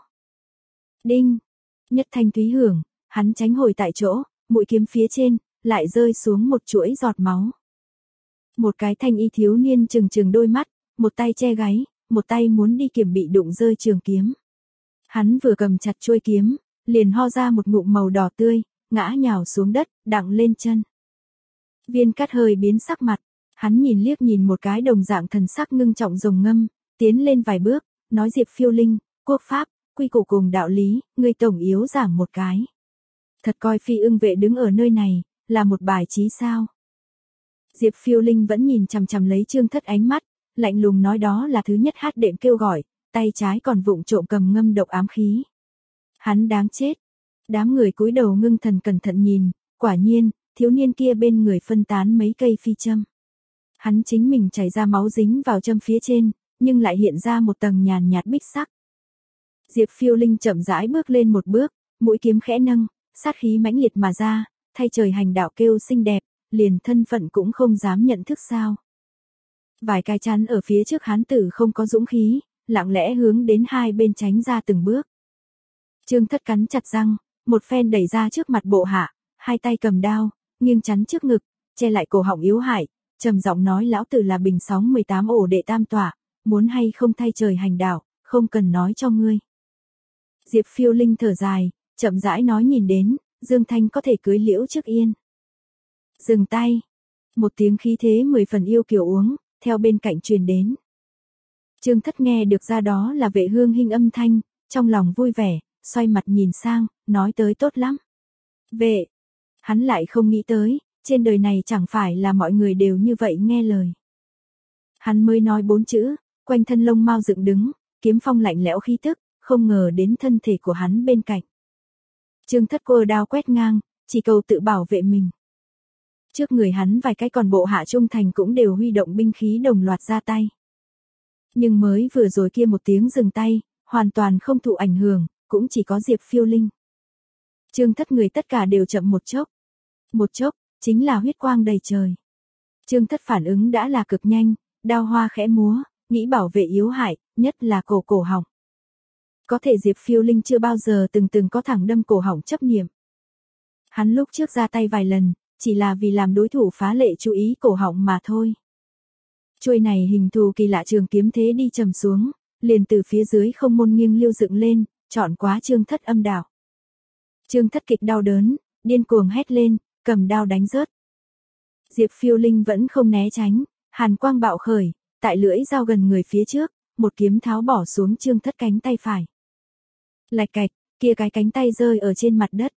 Đinh, nhất thanh thúy hưởng, hắn tránh hồi tại chỗ, mũi kiếm phía trên, lại rơi xuống một chuỗi giọt máu. Một cái thanh y thiếu niên trừng trừng đôi mắt, một tay che gáy, một tay muốn đi kiểm bị đụng rơi trường kiếm. Hắn vừa cầm chặt chuôi kiếm, liền ho ra một ngụm màu đỏ tươi, ngã nhào xuống đất, đặng lên chân. Viên Cát hơi biến sắc mặt, hắn nhìn liếc nhìn một cái đồng dạng thần sắc ngưng trọng Rồng Ngâm, tiến lên vài bước, nói Diệp Phiêu Linh, quốc pháp, quy củ cùng đạo lý, ngươi tổng yếu giảng một cái. Thật coi phi ưng vệ đứng ở nơi này, là một bài trí sao? Diệp Phiêu Linh vẫn nhìn chằm chằm lấy Trương Thất ánh mắt, lạnh lùng nói đó là thứ nhất hát đệm kêu gọi, tay trái còn vụng trộm cầm ngâm độc ám khí. Hắn đáng chết. Đám người cúi đầu ngưng thần cẩn thận nhìn, quả nhiên, thiếu niên kia bên người phân tán mấy cây phi châm. Hắn chính mình chảy ra máu dính vào châm phía trên, nhưng lại hiện ra một tầng nhàn nhạt bích sắc. Diệp Phiêu Linh chậm rãi bước lên một bước, mũi kiếm khẽ nâng, sát khí mãnh liệt mà ra, thay trời hành đạo kêu xinh đẹp, liền thân phận cũng không dám nhận thức sao. Vài cái chắn ở phía trước hán tử không có dũng khí, lặng lẽ hướng đến hai bên tránh ra từng bước. Trương Thất cắn chặt răng, một phen đẩy ra trước mặt bộ hạ, hai tay cầm đao, nghiêng chắn trước ngực, che lại cổ họng yếu hại, trầm giọng nói lão tử là bình sóng mười tám ổ đệ tam tỏa, muốn hay không thay trời hành đạo, không cần nói cho ngươi. Diệp Phiêu Linh thở dài, chậm rãi nói nhìn đến, Dương Thanh có thể cưới Liễu Trước Yên. Dừng tay. Một tiếng khí thế mười phần yêu kiều uống, theo bên cạnh truyền đến. Trương Thất nghe được ra đó là Vệ Hương Hinh âm thanh, trong lòng vui vẻ, xoay mặt nhìn sang, nói tới tốt lắm. Vệ. Hắn lại không nghĩ tới, trên đời này chẳng phải là mọi người đều như vậy nghe lời. Hắn mới nói bốn chữ, quanh thân lông mao dựng đứng, kiếm phong lạnh lẽo khí tức, không ngờ đến thân thể của hắn bên cạnh. Trương Thất cô đao quét ngang, chỉ cầu tự bảo vệ mình. Trước người hắn vài cái còn bộ hạ trung thành cũng đều huy động binh khí đồng loạt ra tay. Nhưng mới vừa rồi kia một tiếng dừng tay, hoàn toàn không thụ ảnh hưởng, cũng chỉ có Diệp Phiêu Linh. Trương Thất người tất cả đều chậm một chốc. Một chốc, chính là huyết quang đầy trời. Trương Thất phản ứng đã là cực nhanh, đao hoa khẽ múa, nghĩ bảo vệ yếu hại, nhất là cổ cổ họng. Có thể Diệp Phiêu Linh chưa bao giờ từng từng có thẳng đâm cổ họng chấp niệm. Hắn lúc trước ra tay vài lần, chỉ là vì làm đối thủ phá lệ chú ý cổ họng mà thôi. Chuôi này hình thù kỳ lạ trường kiếm thế đi trầm xuống, liền từ phía dưới không môn nghiêng liêu dựng lên, chọn quá Trương Thất âm đạo. Trương Thất kịch đau đớn, điên cuồng hét lên, cầm đao đánh rớt. Diệp Phiêu Linh vẫn không né tránh, hàn quang bạo khởi, tại lưỡi dao gần người phía trước, một kiếm tháo bỏ xuống Trương Thất cánh tay phải. Lạch cạch, kia cái cánh tay rơi ở trên mặt đất.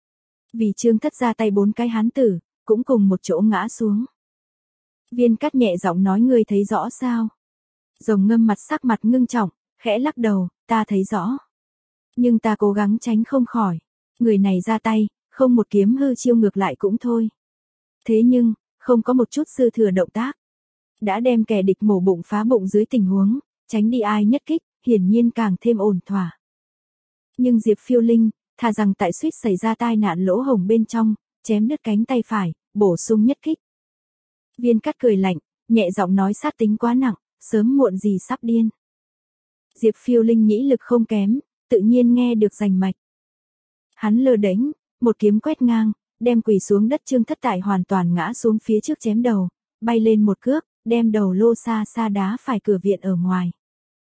Vì Trương Thất ra tay bốn cái hán tử, cũng cùng một chỗ ngã xuống. Viên Cát nhẹ giọng nói ngươi thấy rõ sao? Rồng Ngâm mặt sắc mặt ngưng trọng, khẽ lắc đầu, ta thấy rõ. Nhưng ta cố gắng tránh không khỏi. Người này ra tay, không một kiếm hư chiêu ngược lại cũng thôi. Thế nhưng, không có một chút dư thừa động tác. Đã đem kẻ địch mổ bụng phá bụng dưới tình huống, tránh đi ai nhất kích, hiển nhiên càng thêm ổn thỏa. Nhưng Diệp Phiêu Linh, thà rằng tại suýt xảy ra tai nạn lỗ hổng bên trong, chém đứt cánh tay phải, bổ sung nhất kích. Viên Cát cười lạnh, nhẹ giọng nói sát tính quá nặng, sớm muộn gì sắp điên. Diệp Phiêu Linh nhĩ lực không kém, tự nhiên nghe được rành mạch. Hắn lơ đễnh, một kiếm quét ngang, đem quỳ xuống đất Trương Thất tại hoàn toàn ngã xuống phía trước chém đầu, bay lên một cước, đem đầu lô xa xa đá phải cửa viện ở ngoài.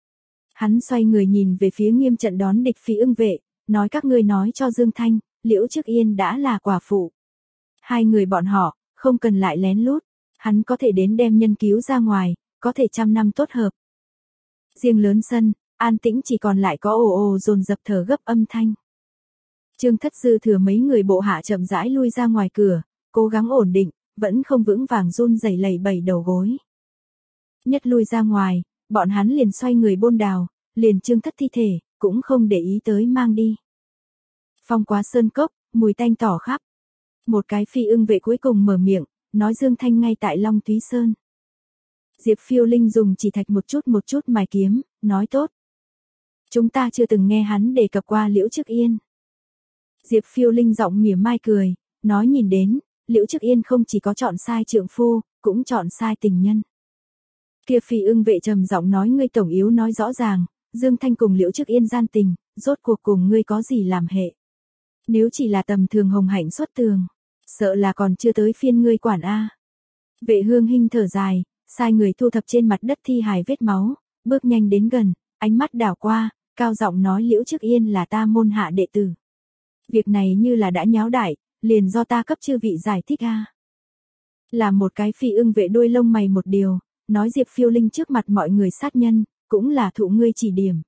Hắn xoay người nhìn về phía nghiêm trận đón địch Phí Ưng vệ, nói các ngươi nói cho Dương Thanh, Liễu Trước Yên đã là quả phụ. Hai người bọn họ, không cần lại lén lút, hắn có thể đến đem nhân cứu ra ngoài, có thể trăm năm tốt hợp. Riêng lớn sân, an tĩnh chỉ còn lại có ồ ồ dồn dập thở gấp âm thanh. Trương Thất dư thừa mấy người bộ hạ chậm rãi lui ra ngoài cửa, cố gắng ổn định, vẫn không vững vàng run rẩy lẩy bẩy đầu gối. Nhất lui ra ngoài, bọn hắn liền xoay người bôn đào, liền Trương Thất thi thể, cũng không để ý tới mang đi. Phong quá sơn cốc, mùi tanh tỏ khắp. Một cái Phi Ưng vệ cuối cùng mở miệng, nói Dương Thanh ngay tại Long Túy Sơn. Diệp Phiêu Linh dùng chỉ thạch một chút một chút mài kiếm, nói tốt. Chúng ta chưa từng nghe hắn đề cập qua Liễu Trước Yên. Diệp Phiêu Linh giọng mỉa mai cười, nói nhìn đến, Liễu Trước Yên không chỉ có chọn sai trượng phu, cũng chọn sai tình nhân. Kia Phi Ưng vệ trầm giọng nói ngươi tổng yếu nói rõ ràng, Dương Thanh cùng Liễu Trước Yên gian tình, rốt cuộc cùng ngươi có gì làm hệ. Nếu chỉ là tầm thường hồng hạnh xuất tường, sợ là còn chưa tới phiên ngươi quản a. Vệ Hương Hinh thở dài, sai người thu thập trên mặt đất thi hài vết máu, bước nhanh đến gần, ánh mắt đảo qua, cao giọng nói Liễu Trước Yên là ta môn hạ đệ tử. Việc này như là đã nháo đại, liền do ta cấp chư vị giải thích a. Là một cái Phi Ưng vệ đuôi lông mày một điều, nói Diệp Phiêu Linh trước mặt mọi người sát nhân, cũng là thụ ngươi chỉ điểm.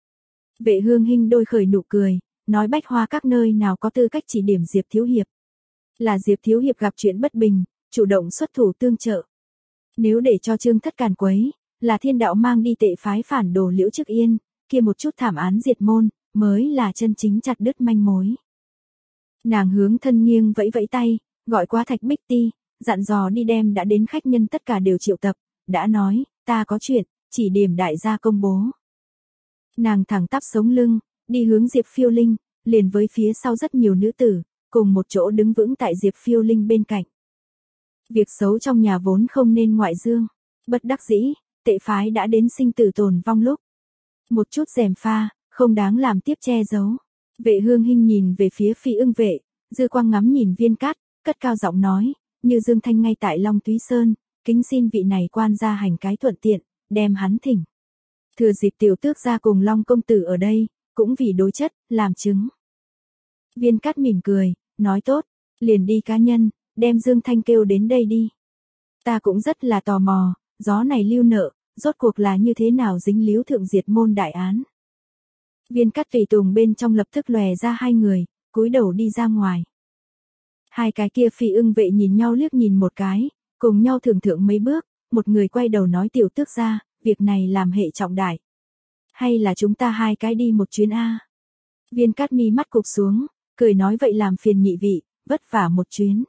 Vệ Hương Hinh đôi khởi nụ cười, nói Bách Hoa các nơi nào có tư cách chỉ điểm Diệp Thiếu Hiệp. Là Diệp Thiếu Hiệp gặp chuyện bất bình, chủ động xuất thủ tương trợ. Nếu để cho Trương Thất càn quấy, là thiên đạo mang đi tệ phái phản đồ Liễu Trước Yên, kia một chút thảm án diệt môn, mới là chân chính chặt đứt manh mối. Nàng hướng thân nghiêng vẫy vẫy tay, gọi qua Thạch Bích Ti, dặn dò đi đem đã đến khách nhân tất cả đều triệu tập, đã nói, ta có chuyện, chỉ điểm đại gia công bố. Nàng thẳng tắp sống lưng, đi hướng Diệp Phiêu Linh, liền với phía sau rất nhiều nữ tử, cùng một chỗ đứng vững tại Diệp Phiêu Linh bên cạnh. Việc xấu trong nhà vốn không nên ngoại dương, bất đắc dĩ, tệ phái đã đến sinh tử tồn vong lúc. Một chút gièm pha, không đáng làm tiếp che giấu. Vệ Hương Hinh nhìn về phía Phi Ưng vệ, dư quang ngắm nhìn Viên Cát, cất cao giọng nói, như Dương Thanh ngay tại Long Túy Sơn, kính xin vị này quan gia hành cái thuận tiện, đem hắn thỉnh. Thừa dịp tiểu tước gia cùng Long công tử ở đây, cũng vì đối chất, làm chứng. Viên Cát mỉm cười, nói tốt, liền đi cá nhân, đem Dương Thanh kêu đến đây đi. Ta cũng rất là tò mò, gió này lưu nợ, rốt cuộc là như thế nào dính líu thượng diệt môn đại án. Viên Cát tùy tùng bên trong lập tức lòe ra hai người, cúi đầu đi ra ngoài. Hai cái kia Phi Ưng vệ nhìn nhau liếc nhìn một cái, cùng nhau thưởng thượng mấy bước, một người quay đầu nói tiểu tước gia, việc này làm hệ trọng đại. Hay là chúng ta hai cái đi một chuyến a? Viên Cát mi mắt cụp xuống, cười nói vậy làm phiền nhị vị, vất vả một chuyến.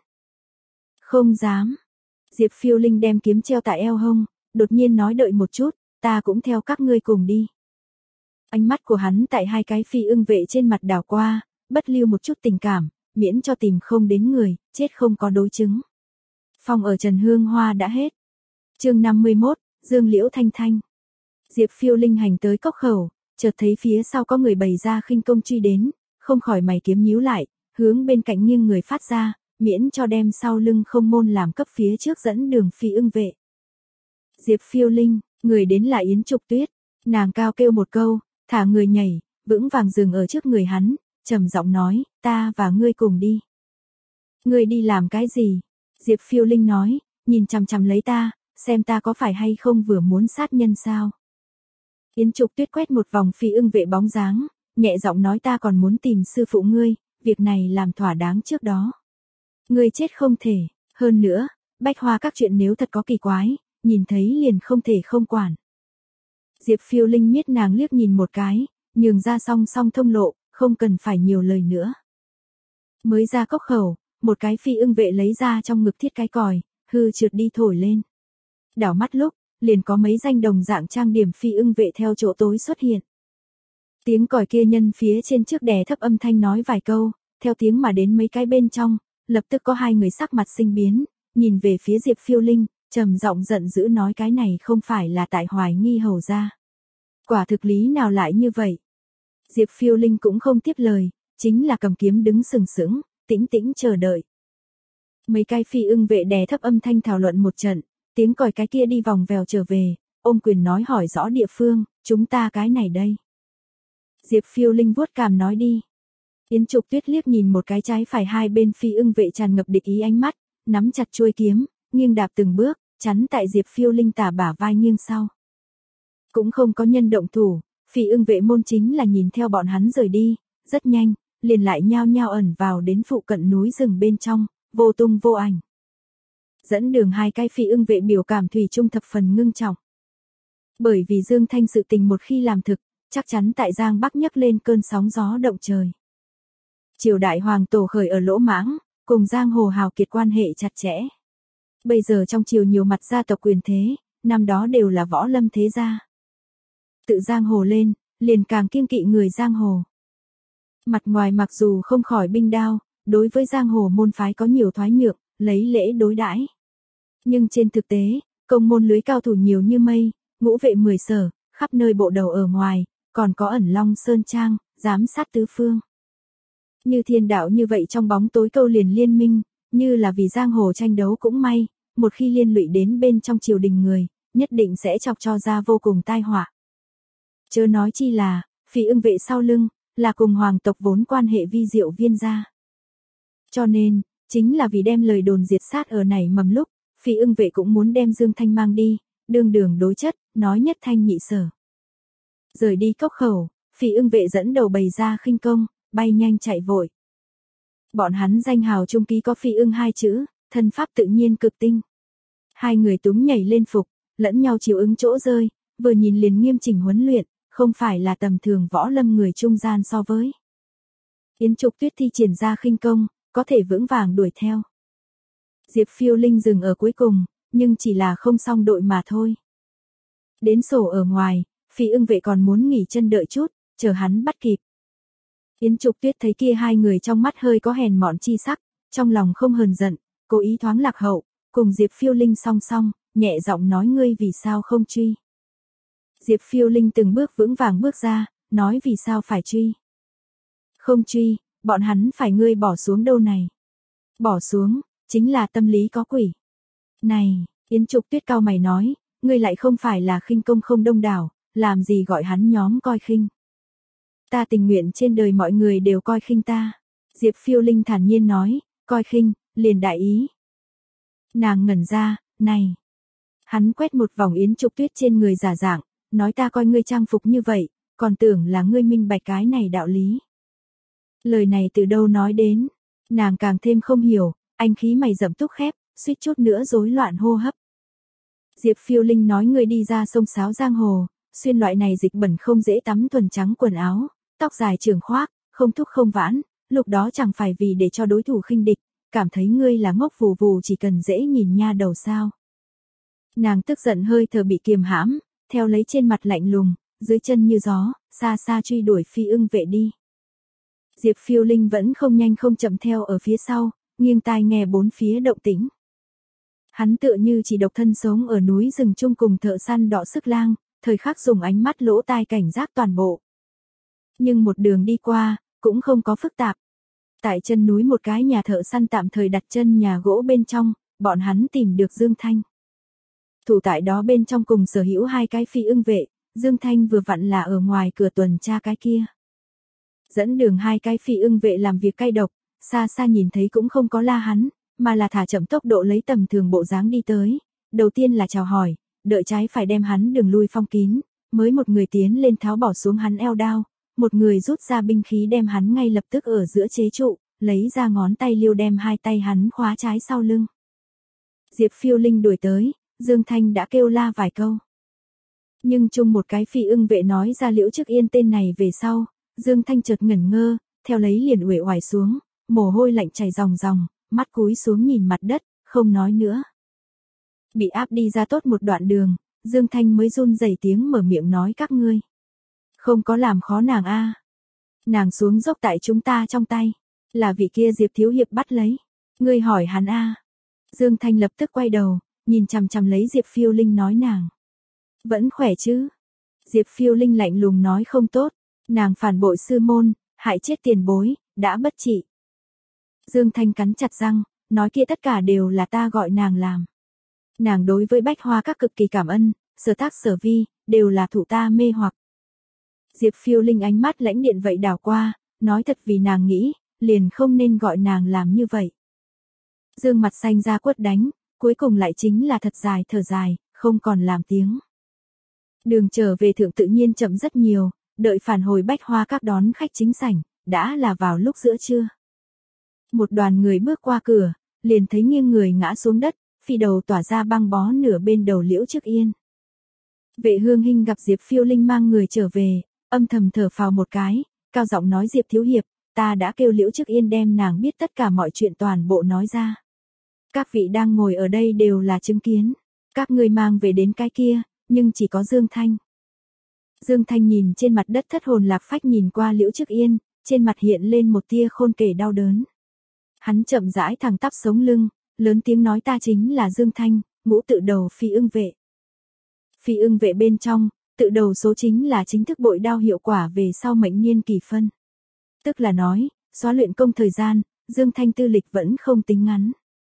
Không dám. Diệp Phiêu Linh đem kiếm treo tại eo hông, đột nhiên nói đợi một chút, ta cũng theo các ngươi cùng đi. Ánh mắt của hắn tại hai cái phi ưng vệ trên mặt đảo qua, bất lưu một chút tình cảm, miễn cho tìm không đến người, chết không có đối chứng. Phòng ở Trần Hương Hoa đã hết. Chương năm mươi mốt, Dương Liễu Thanh Thanh. Diệp Phiêu Linh hành tới cốc khẩu, chợt thấy phía sau có người bày ra khinh công truy đến, không khỏi mày kiếm nhíu lại, hướng bên cạnh nghiêng người phát ra, miễn cho đem sau lưng không môn làm cấp phía trước dẫn đường phi ưng vệ. Diệp Phiêu Linh, người đến là Yến Trục Tuyết, nàng cao kêu một câu, thả người nhảy, vững vàng dừng ở trước người hắn, trầm giọng nói, ta và ngươi cùng đi. Ngươi đi làm cái gì? Diệp Phiêu Linh nói, nhìn chằm chằm lấy ta, xem ta có phải hay không vừa muốn sát nhân sao? Yến Trục Tuyết quét một vòng phi ưng vệ bóng dáng, nhẹ giọng nói ta còn muốn tìm sư phụ ngươi, việc này làm thỏa đáng trước đó. Ngươi chết không thể, hơn nữa, Bách Hoa các chuyện nếu thật có kỳ quái, nhìn thấy liền không thể không quản. Diệp Phiêu Linh miết nàng liếc nhìn một cái, nhường ra song song thông lộ, không cần phải nhiều lời nữa. Mới ra cốc khẩu, một cái phi ưng vệ lấy ra trong ngực thiết cái còi, hư trượt đi thổi lên. Đảo mắt lúc, liền có mấy danh đồng dạng trang điểm phi ưng vệ theo chỗ tối xuất hiện. Tiếng còi kia nhân phía trên trước đè thấp âm thanh nói vài câu, theo tiếng mà đến mấy cái bên trong, lập tức có hai người sắc mặt sinh biến, nhìn về phía Diệp Phiêu Linh, trầm giọng giận dữ nói cái này không phải là tại hoài nghi hầu gia. Quả thực lý nào lại như vậy? Diệp Phiêu Linh cũng không tiếp lời, chính là cầm kiếm đứng sừng sững, tĩnh tĩnh chờ đợi. Mấy cái phi ưng vệ đè thấp âm thanh thảo luận một trận, tiếng còi cái kia đi vòng vèo trở về, ôm quyền nói hỏi rõ địa phương, chúng ta cái này đây. Diệp Phiêu Linh vuốt cằm nói đi. Yến Trục Tuyết liếc nhìn một cái trái phải hai bên phi ưng vệ tràn ngập địch ý ánh mắt, nắm chặt chuôi kiếm, nghiêng đạp từng bước, chắn tại Diệp Phiêu Linh tả bả vai nghiêng sau. Cũng không có nhân động thủ, phi ưng vệ môn chính là nhìn theo bọn hắn rời đi, rất nhanh, liền lại nhao nhao ẩn vào đến phụ cận núi rừng bên trong, vô tung vô ảnh. Dẫn đường hai cái phi ưng vệ biểu cảm thủy chung thập phần ngưng trọng. Bởi vì Dương Thanh sự tình một khi làm thực, chắc chắn tại Giang Bắc nhấc lên cơn sóng gió động trời. Triều đại hoàng tổ khởi ở Lỗ Mãng, cùng Giang Hồ hào kiệt quan hệ chặt chẽ. Bây giờ trong triều nhiều mặt gia tộc quyền thế, năm đó đều là võ lâm thế gia. Tự Giang Hồ lên, liền càng kiêng kỵ người Giang Hồ. Mặt ngoài mặc dù không khỏi binh đao, đối với Giang Hồ môn phái có nhiều thoái nhượng, lấy lễ đối đãi. Nhưng trên thực tế, công môn lưới cao thủ nhiều như mây, ngũ vệ mười sở, khắp nơi bộ đầu ở ngoài, còn có ẩn Long Sơn Trang, giám sát tứ phương. Như thiên đạo như vậy trong bóng tối câu liền liên minh, như là vì Giang Hồ tranh đấu cũng may, một khi liên lụy đến bên trong triều đình người, nhất định sẽ chọc cho ra vô cùng tai họa. Chớ nói chi là, phi ưng vệ sau lưng, là cùng hoàng tộc vốn quan hệ vi diệu viên gia. Cho nên, chính là vì đem lời đồn diệt sát ở này mầm lúc, phi ưng vệ cũng muốn đem Dương Thanh mang đi, đương đường đối chất, nói nhất thanh nhị sở. Rời đi cốc khẩu, phi ưng vệ dẫn đầu bày ra khinh công, bay nhanh chạy vội. Bọn hắn danh hào trung ký có phi ưng hai chữ, thân pháp tự nhiên cực tinh. Hai người túm nhảy lên phục, lẫn nhau chiếu ứng chỗ rơi, vừa nhìn liền nghiêm chỉnh huấn luyện, không phải là tầm thường võ lâm người trung gian so với. Yến Trục Tuyết thi triển ra khinh công, có thể vững vàng đuổi theo. Diệp Phiêu Linh dừng ở cuối cùng, nhưng chỉ là không xong đội mà thôi. Đến sổ ở ngoài, phi ưng vệ còn muốn nghỉ chân đợi chút, chờ hắn bắt kịp. Yến Trục Tuyết thấy kia hai người trong mắt hơi có hèn mọn chi sắc, trong lòng không hờn giận, cố ý thoáng lạc hậu, cùng Diệp Phiêu Linh song song, nhẹ giọng nói ngươi vì sao không truy. Diệp Phiêu Linh từng bước vững vàng bước ra, nói vì sao phải truy. Không truy, bọn hắn phải ngươi bỏ xuống đâu này. Bỏ xuống, chính là tâm lý có quỷ. Này, Yến Trục Tuyết cao mày nói, ngươi lại không phải là khinh công không đông đảo, làm gì gọi hắn nhóm coi khinh. Ta tình nguyện trên đời mọi người đều coi khinh ta. Diệp Phiêu Linh thản nhiên nói, coi khinh, liền đại ý. Nàng ngẩn ra, này. Hắn quét một vòng Yến Trục Tuyết trên người giả dạng, nói ta coi ngươi trang phục như vậy, còn tưởng là ngươi minh bạch cái này đạo lý. Lời này từ đâu nói đến, nàng càng thêm không hiểu, anh khí mày rậm túc khép, suýt chút nữa rối loạn hô hấp. Diệp Phiêu Linh nói ngươi đi ra sông sáo giang hồ, xuyên loại này dịch bẩn không dễ tắm thuần trắng quần áo, tóc dài trường khoác, không thúc không vãn, lúc đó chẳng phải vì để cho đối thủ khinh địch, cảm thấy ngươi là ngốc vù vù chỉ cần dễ nhìn nha đầu sao. Nàng tức giận hơi thở bị kiềm hãm, theo lấy trên mặt lạnh lùng, dưới chân như gió, xa xa truy đuổi Phi Ưng Vệ đi. Diệp Phiêu Linh vẫn không nhanh không chậm theo ở phía sau, nghiêng tai nghe bốn phía động tĩnh. Hắn tựa như chỉ độc thân sống ở núi rừng chung cùng thợ săn đọ sức lang, thời khắc dùng ánh mắt lỗ tai cảnh giác toàn bộ. Nhưng một đường đi qua, cũng không có phức tạp. Tại chân núi một cái nhà thợ săn tạm thời đặt chân nhà gỗ bên trong, bọn hắn tìm được Dương Thanh. Thủ tại đó bên trong cùng sở hữu hai cái Phi Ưng Vệ, Dương Thanh vừa vặn là ở ngoài cửa tuần tra cái kia. Dẫn đường hai cái Phi Ưng Vệ làm việc cay độc, xa xa nhìn thấy cũng không có la hắn, mà là thả chậm tốc độ lấy tầm thường bộ dáng đi tới. Đầu tiên là chào hỏi, đợi trái phải đem hắn đường lui phong kín, mới một người tiến lên tháo bỏ xuống hắn eo đao, một người rút ra binh khí đem hắn ngay lập tức ở giữa chế trụ, lấy ra ngón tay liêu đem hai tay hắn khóa trái sau lưng. Diệp Phiêu Linh đuổi tới, Dương Thanh đã kêu la vài câu. Nhưng chung một cái Phi Ưng Vệ nói ra Liễu Chức Yên tên này về sau, Dương Thanh chợt ngẩn ngơ, theo lấy liền uể oải xuống, mồ hôi lạnh chảy ròng ròng, mắt cúi xuống nhìn mặt đất, không nói nữa. Bị áp đi ra tốt một đoạn đường, Dương Thanh mới run rẩy tiếng mở miệng nói các ngươi. Không có làm khó nàng a. Nàng xuống dốc tại chúng ta trong tay, là vị kia Diệp Thiếu Hiệp bắt lấy. Ngươi hỏi hắn a. Dương Thanh lập tức quay đầu, nhìn chằm chằm lấy Diệp Phiêu Linh nói nàng. Vẫn khỏe chứ? Diệp Phiêu Linh lạnh lùng nói không tốt, nàng phản bội sư môn, hại chết tiền bối, đã bất trị. Dương Thanh cắn chặt răng, nói kia tất cả đều là ta gọi nàng làm. Nàng đối với Bách Hoa Các cực kỳ cảm ơn, sở tác sở vi, đều là thủ ta mê hoặc. Diệp Phiêu Linh ánh mắt lãnh điện vậy đảo qua, nói thật vì nàng nghĩ, liền không nên gọi nàng làm như vậy. Dương mặt xanh ra quất đánh, cuối cùng lại chính là thật dài thở dài, không còn làm tiếng. Đường trở về thượng tự nhiên chậm rất nhiều, đợi phản hồi Bách Hoa Các đón khách chính sảnh, đã là vào lúc giữa trưa. Một đoàn người bước qua cửa, liền thấy nghiêng người ngã xuống đất, phi đầu tỏa ra băng bó nửa bên đầu Liễu Chức Yên. Vệ Hương Hinh gặp Diệp Phiêu Linh mang người trở về, âm thầm thở phào một cái, cao giọng nói Diệp Thiếu Hiệp, ta đã kêu Liễu Chức Yên đem nàng biết tất cả mọi chuyện toàn bộ nói ra. Các vị đang ngồi ở đây đều là chứng kiến, các ngươi mang về đến cái kia, nhưng chỉ có Dương Thanh. Dương Thanh nhìn trên mặt đất thất hồn lạc phách nhìn qua Liễu Chức Yên, trên mặt hiện lên một tia khôn kể đau đớn. Hắn chậm rãi thẳng tắp sống lưng, lớn tiếng nói ta chính là Dương Thanh, ngũ tự đầu Phi Ưng Vệ. Phi Ưng Vệ bên trong, tự đầu số chính là chính thức bội đao hiệu quả về sau mệnh niên kỳ phân. Tức là nói, xóa luyện công thời gian, Dương Thanh tư lịch vẫn không tính ngắn.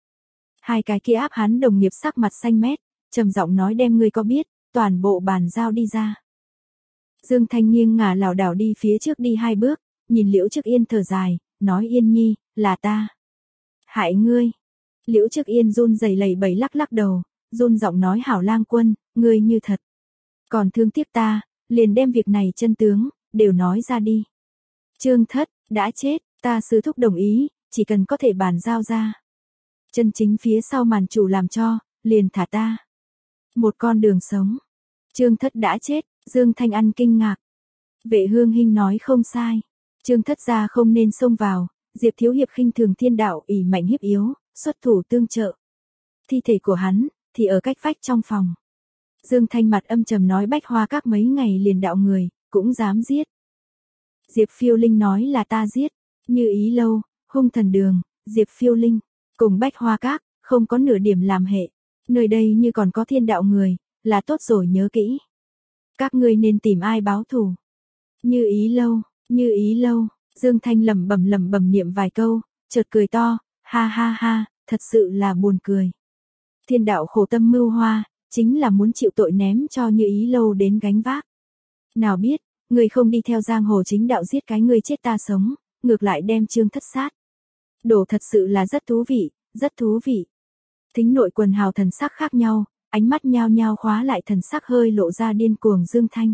Hai cái kia áp hắn đồng nghiệp sắc mặt xanh mét, trầm giọng nói đem ngươi có biết, toàn bộ bàn giao đi ra. Dương Thanh nghiêng ngả lảo đảo đi phía trước đi hai bước, nhìn Liễu Chức Yên thở dài, nói Yên Nhi, là ta. Hại ngươi. Liễu Chức Yên run rẩy lẩy bẩy lắc lắc đầu, run giọng nói hảo lang quân, ngươi như thật. Còn thương tiếc ta, liền đem việc này chân tướng, đều nói ra đi. Trương Thất, đã chết, ta sư thúc đồng ý, chỉ cần có thể bàn giao ra. Chân chính phía sau màn chủ làm cho, liền thả ta. Một con đường sống. Trương Thất đã chết, Dương Thanh ăn kinh ngạc. Vệ Hương Hinh nói không sai. Trương Thất gia không nên xông vào, Diệp Thiếu Hiệp khinh thường thiên đạo ỷ mạnh hiếp yếu, xuất thủ tương trợ. Thi thể của hắn, thì ở cách vách trong phòng. Dương Thanh mặt âm trầm nói Bách Hoa Các mấy ngày liền đạo người, cũng dám giết. Diệp Phiêu Linh nói là ta giết, Như Ý Lâu, Hung Thần Đường, Diệp Phiêu Linh, cùng Bách Hoa Các, không có nửa điểm làm hệ. Nơi đây như còn có thiên đạo người, là tốt rồi nhớ kỹ. Các ngươi nên tìm ai báo thù. Như Ý Lâu, Như Ý Lâu, Dương Thanh lẩm bẩm lẩm bẩm niệm vài câu, chợt cười to, ha ha ha, thật sự là buồn cười. Thiên đạo khổ tâm mưu hoa, chính là muốn chịu tội ném cho Như Ý Lâu đến gánh vác. Nào biết, người không đi theo giang hồ chính đạo giết cái người chết ta sống, ngược lại đem Trương Thất sát. Đổ thật sự là rất thú vị, rất thú vị. Thính nội quần hào thần sắc khác nhau, ánh mắt nhao nhao khóa lại thần sắc hơi lộ ra điên cuồng Dương Thanh.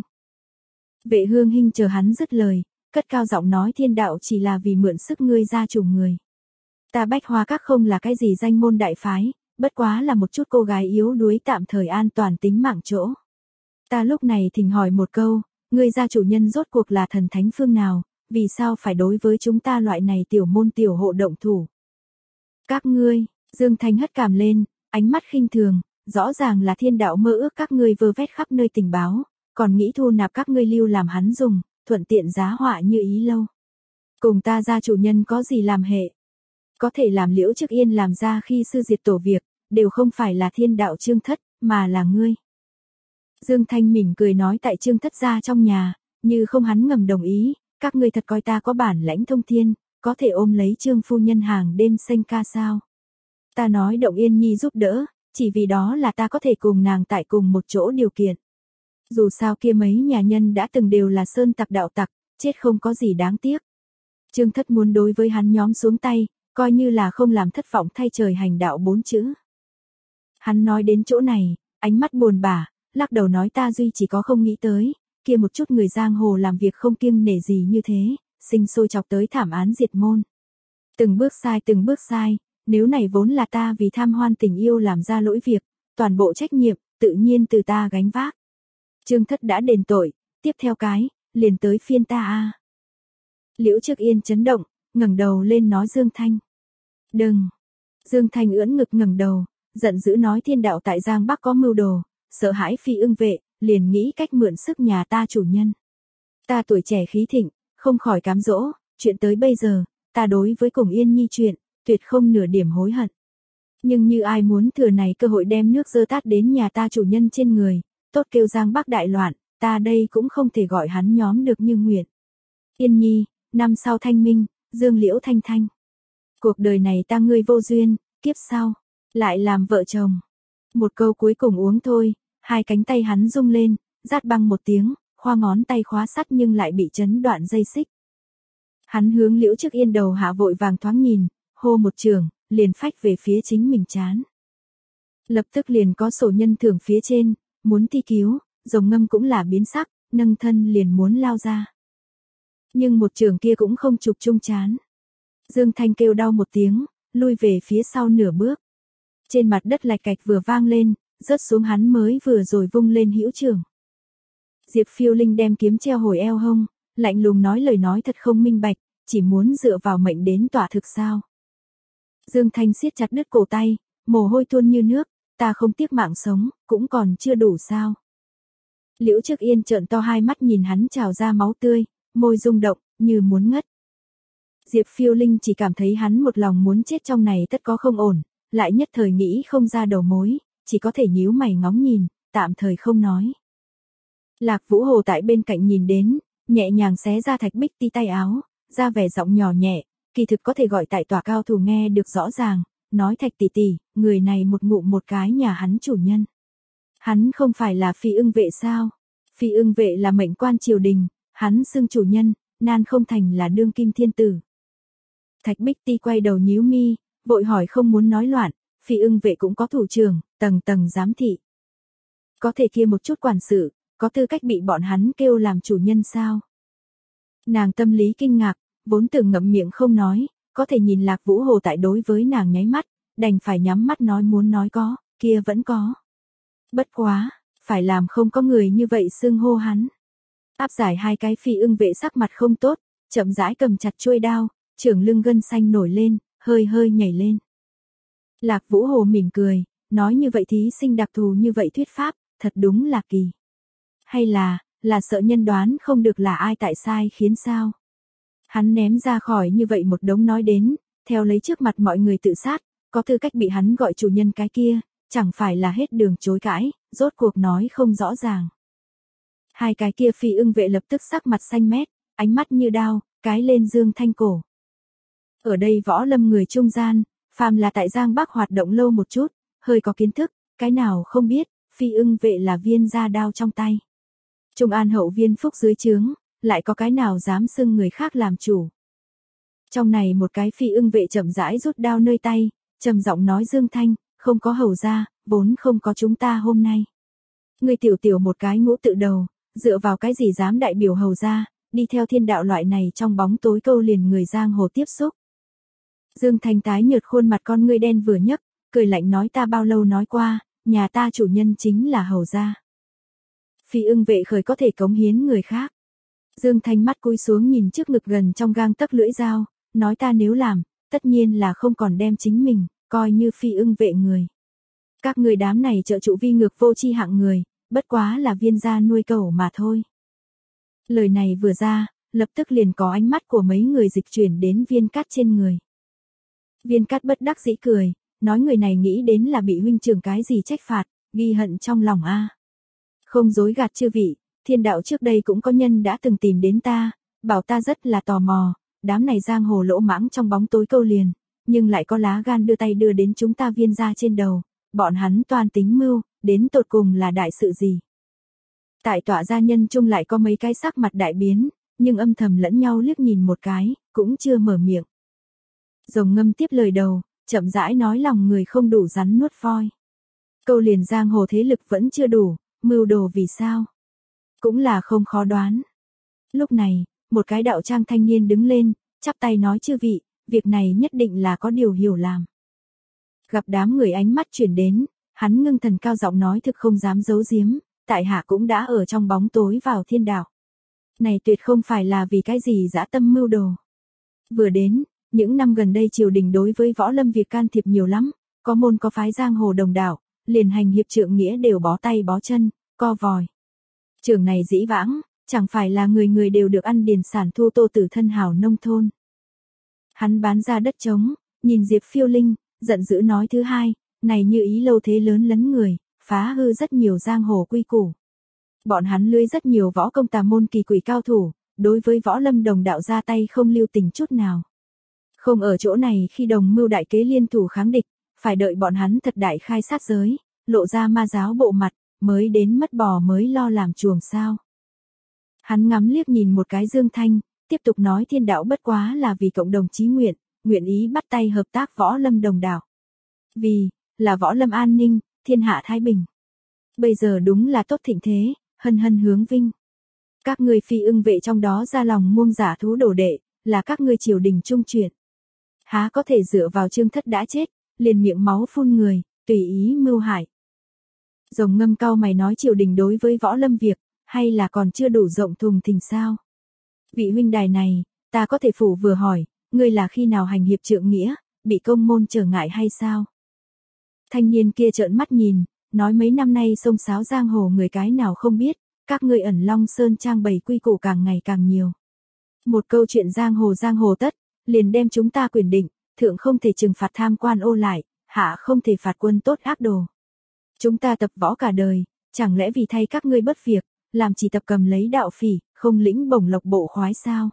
Vệ Hương Hinh chờ hắn dứt lời, cất cao giọng nói thiên đạo chỉ là vì mượn sức ngươi gia chủ người. Ta Bách Hoa Các không là cái gì danh môn đại phái, bất quá là một chút cô gái yếu đuối tạm thời an toàn tính mạng chỗ. Ta lúc này thỉnh hỏi một câu, ngươi gia chủ nhân rốt cuộc là thần thánh phương nào, vì sao phải đối với chúng ta loại này tiểu môn tiểu hộ động thủ? Các ngươi, Dương Thanh hất cảm lên, ánh mắt khinh thường, rõ ràng là thiên đạo mơ ước các ngươi vơ vét khắp nơi tình báo, còn nghĩ thu nạp các ngươi lưu làm hắn dùng, thuận tiện giá họa như ý lâu. Cùng ta gia chủ nhân có gì làm hệ? Có thể làm Liễu Trước Yên làm ra khi sư diệt tổ việc, đều không phải là thiên đạo Trương Thất, mà là ngươi. Dương Thanh mỉm cười nói tại Trương Thất gia trong nhà, như không hắn ngầm đồng ý, các ngươi thật coi ta có bản lãnh thông thiên, có thể ôm lấy Trương phu nhân hàng đêm xanh ca sao? Ta nói động Yên Nhi giúp đỡ, chỉ vì đó là ta có thể cùng nàng tại cùng một chỗ điều kiện. Dù sao kia mấy nhà nhân đã từng đều là sơn tặc đạo tặc, chết không có gì đáng tiếc. Trương Thất muốn đối với hắn nhóm xuống tay, coi như là không làm thất vọng thay trời hành đạo bốn chữ. Hắn nói đến chỗ này, ánh mắt buồn bã, lắc đầu nói ta duy chỉ có không nghĩ tới, kia một chút người giang hồ làm việc không kiêng nể gì như thế, sinh sôi chọc tới thảm án diệt môn. Từng bước sai từng bước sai, nếu này vốn là ta vì tham hoan tình yêu làm ra lỗi việc, toàn bộ trách nhiệm, tự nhiên từ ta gánh vác. Trương Thất đã đền tội, tiếp theo cái, liền tới phiên ta a. Liễu Trước Yên chấn động, ngẩng đầu lên nói Dương Thanh. Đừng. Dương Thanh ưỡn ngực ngẩng đầu, giận dữ nói thiên đạo tại Giang Bắc có mưu đồ, sợ hãi Phi Ưng vệ, liền nghĩ cách mượn sức nhà ta chủ nhân. Ta tuổi trẻ khí thịnh, không khỏi cám dỗ, chuyện tới bây giờ, ta đối với cùng Yên Nhi chuyện, tuyệt không nửa điểm hối hận. Nhưng như ai muốn thừa này cơ hội đem nước dơ tát đến nhà ta chủ nhân trên người, tốt kêu Giang Bắc đại loạn, ta đây cũng không thể gọi hắn nhóm được như nguyện. Yên Nhi, năm sau thanh minh, Dương Liễu Thanh Thanh. Cuộc đời này ta ngươi vô duyên, kiếp sau, lại làm vợ chồng. Một câu cuối cùng uống thôi, hai cánh tay hắn rung lên, rát băng một tiếng, khoa ngón tay khóa sắt nhưng lại bị chấn đoạn dây xích. Hắn hướng Liễu Trước Yên đầu hạ vội vàng thoáng nhìn, hô một trường, liền phách về phía chính mình chán. Lập tức liền có sổ nhân thưởng phía trên, muốn thi cứu, rồng ngâm cũng là biến sắc, nâng thân liền muốn lao ra. Nhưng một trường kia cũng không chụp chung chán. Dương Thanh kêu đau một tiếng, lui về phía sau nửa bước. Trên mặt đất lạch cạch vừa vang lên, rớt xuống hắn mới vừa rồi vung lên hữu trường. Diệp Phiêu Linh đem kiếm treo hồi eo hông, lạnh lùng nói lời nói thật không minh bạch, chỉ muốn dựa vào mệnh đến tỏa thực sao. Dương Thanh siết chặt đứt cổ tay, mồ hôi tuôn như nước, ta không tiếc mạng sống, cũng còn chưa đủ sao. Liễu Trước Yên trợn to hai mắt nhìn hắn trào ra máu tươi, môi rung động, như muốn ngất. Diệp Phiêu Linh chỉ cảm thấy hắn một lòng muốn chết trong này tất có không ổn, lại nhất thời nghĩ không ra đầu mối, chỉ có thể nhíu mày ngóng nhìn, tạm thời không nói. Lạc Vũ Hồ tại bên cạnh nhìn đến, nhẹ nhàng xé ra Thạch Bích Ti tay áo, ra vẻ giọng nhỏ nhẹ, kỳ thực có thể gọi tại tòa cao thủ nghe được rõ ràng, nói Thạch tỷ tỷ, người này một ngụm một cái nhà hắn chủ nhân. Hắn không phải là Phi Ưng vệ sao? Phi Ưng vệ là mệnh quan triều đình, hắn xưng chủ nhân, nan không thành là đương kim thiên tử. Thạch Bích Ti quay đầu nhíu mi, vội hỏi không muốn nói loạn, Phi Ưng vệ cũng có thủ trưởng, tầng tầng giám thị. Có thể kia một chút quản sự, có tư cách bị bọn hắn kêu làm chủ nhân sao? Nàng tâm lý kinh ngạc, vốn tưởng ngậm miệng không nói, có thể nhìn Lạc Vũ Hồ tại đối với nàng nháy mắt, đành phải nhắm mắt nói muốn nói có, kia vẫn có. Bất quá, phải làm không có người như vậy xưng hô hắn. Áp giải hai cái Phi Ưng vệ sắc mặt không tốt, chậm rãi cầm chặt chuôi đao, trưởng lưng gân xanh nổi lên, hơi hơi nhảy lên. Lạc Vũ Hồ mỉm cười, nói như vậy thí sinh đặc thù như vậy thuyết pháp, thật đúng là kỳ. Hay là, là sợ nhân đoán không được là ai tại sai khiến sao? Hắn ném ra khỏi như vậy một đống nói đến, theo lấy trước mặt mọi người tự sát, có tư cách bị hắn gọi chủ nhân cái kia, chẳng phải là hết đường chối cãi, rốt cuộc nói không rõ ràng. Hai cái kia Phi Ưng vệ lập tức sắc mặt xanh mét, ánh mắt như đao, cái lên Dương Thanh cổ. Ở đây võ lâm người trung gian, phàm là tại Giang Bắc hoạt động lâu một chút, hơi có kiến thức, cái nào không biết, Phi Ưng vệ là viên gia đao trong tay. Trung An hậu viên phúc dưới trướng, lại có cái nào dám xưng người khác làm chủ. Trong này một cái Phi Ưng vệ chậm rãi rút đao nơi tay, trầm giọng nói Dương Thanh, không có hầu gia, vốn không có chúng ta hôm nay. Người tiểu tiểu một cái ngũ tự đầu, dựa vào cái gì dám đại biểu hầu gia, đi theo thiên đạo loại này trong bóng tối câu liền người giang hồ tiếp xúc. Dương Thanh tái nhợt khuôn mặt con ngươi đen vừa nhấc, cười lạnh nói ta bao lâu nói qua, nhà ta chủ nhân chính là hầu gia. Phi ưng vệ khởi có thể cống hiến người khác. Dương Thanh mắt cúi xuống nhìn trước ngực gần trong gang tấc lưỡi dao, nói ta nếu làm, tất nhiên là không còn đem chính mình, coi như phi ưng vệ người. Các người đám này trợ trụ vi ngược vô chi hạng người, bất quá là viên gia nuôi cẩu mà thôi. Lời này vừa ra, lập tức liền có ánh mắt của mấy người dịch chuyển đến Viên Cát trên người. Viên Cát bất đắc dĩ cười, nói người này nghĩ đến là bị huynh trưởng cái gì trách phạt, ghi hận trong lòng a. Không dối gạt chư vị, thiên đạo trước đây cũng có nhân đã từng tìm đến ta, bảo ta rất là tò mò, đám này giang hồ lỗ mãng trong bóng tối câu liền, nhưng lại có lá gan đưa tay đưa đến chúng ta Viên gia trên đầu, bọn hắn toan tính mưu, đến tột cùng là đại sự gì. Tại tọa gia nhân chung lại có mấy cái sắc mặt đại biến, nhưng âm thầm lẫn nhau liếc nhìn một cái, cũng chưa mở miệng. Rồng Ngâm tiếp lời đầu, chậm rãi nói lòng người không đủ rắn nuốt voi. Câu liền giang hồ thế lực vẫn chưa đủ, mưu đồ vì sao? Cũng là không khó đoán. Lúc này, một cái đạo trang thanh niên đứng lên, chắp tay nói chư vị, việc này nhất định là có điều hiểu làm. Gặp đám người ánh mắt chuyển đến, hắn ngưng thần cao giọng nói thực không dám giấu giếm, tại hạ cũng đã ở trong bóng tối vào thiên đạo. Này tuyệt không phải là vì cái gì dã tâm mưu đồ. Vừa đến, những năm gần đây triều đình đối với võ lâm việc can thiệp nhiều lắm, có môn có phái giang hồ đồng đạo, liền hành hiệp trượng nghĩa đều bó tay bó chân, co vòi. Trường này dĩ vãng, chẳng phải là người người đều được ăn điền sản thu tô tử thân hào nông thôn. Hắn bán ra đất trống, nhìn Diệp Phiêu Linh, giận dữ nói thứ hai, này như ý lâu thế lớn lấn người, phá hư rất nhiều giang hồ quy củ. Bọn hắn lưới rất nhiều võ công tà môn kỳ quỷ cao thủ, đối với võ lâm đồng đạo ra tay không lưu tình chút nào. Không ở chỗ này khi đồng mưu đại kế liên thủ kháng địch, phải đợi bọn hắn thật đại khai sát giới, lộ ra ma giáo bộ mặt, mới đến mất bò mới lo làm chuồng sao. Hắn ngắm liếc nhìn một cái Dương Thanh, tiếp tục nói thiên đạo bất quá là vì cộng đồng chí nguyện, nguyện ý bắt tay hợp tác võ lâm đồng đạo. Vì, là võ lâm an ninh, thiên hạ thái bình. Bây giờ đúng là tốt thịnh thế, hân hân hướng vinh. Các ngươi phi ưng vệ trong đó ra lòng muông giả thú đổ đệ, là các ngươi triều đình trung truyền. Há có thể dựa vào Trương Thất đã chết, liền miệng máu phun người, tùy ý mưu hại. Rồng Ngâm cao mày nói triều đình đối với võ lâm việc, hay là còn chưa đủ rộng thùng thình sao? Vị huynh đài này, ta có thể phủ vừa hỏi, ngươi là khi nào hành hiệp trượng nghĩa, bị công môn trở ngại hay sao? Thanh niên kia trợn mắt nhìn, nói mấy năm nay sông sáo giang hồ người cái nào không biết, các ngươi ẩn Long Sơn trang bày quy củ càng ngày càng nhiều. Một câu chuyện giang hồ giang hồ tất, liền đem chúng ta quyền định, thượng không thể trừng phạt tham quan ô lại, hạ không thể phạt quân tốt ác đồ. Chúng ta tập võ cả đời, chẳng lẽ vì thay các ngươi bất việc, làm chỉ tập cầm lấy đạo phỉ, không lĩnh bổng lộc bộ khoái sao?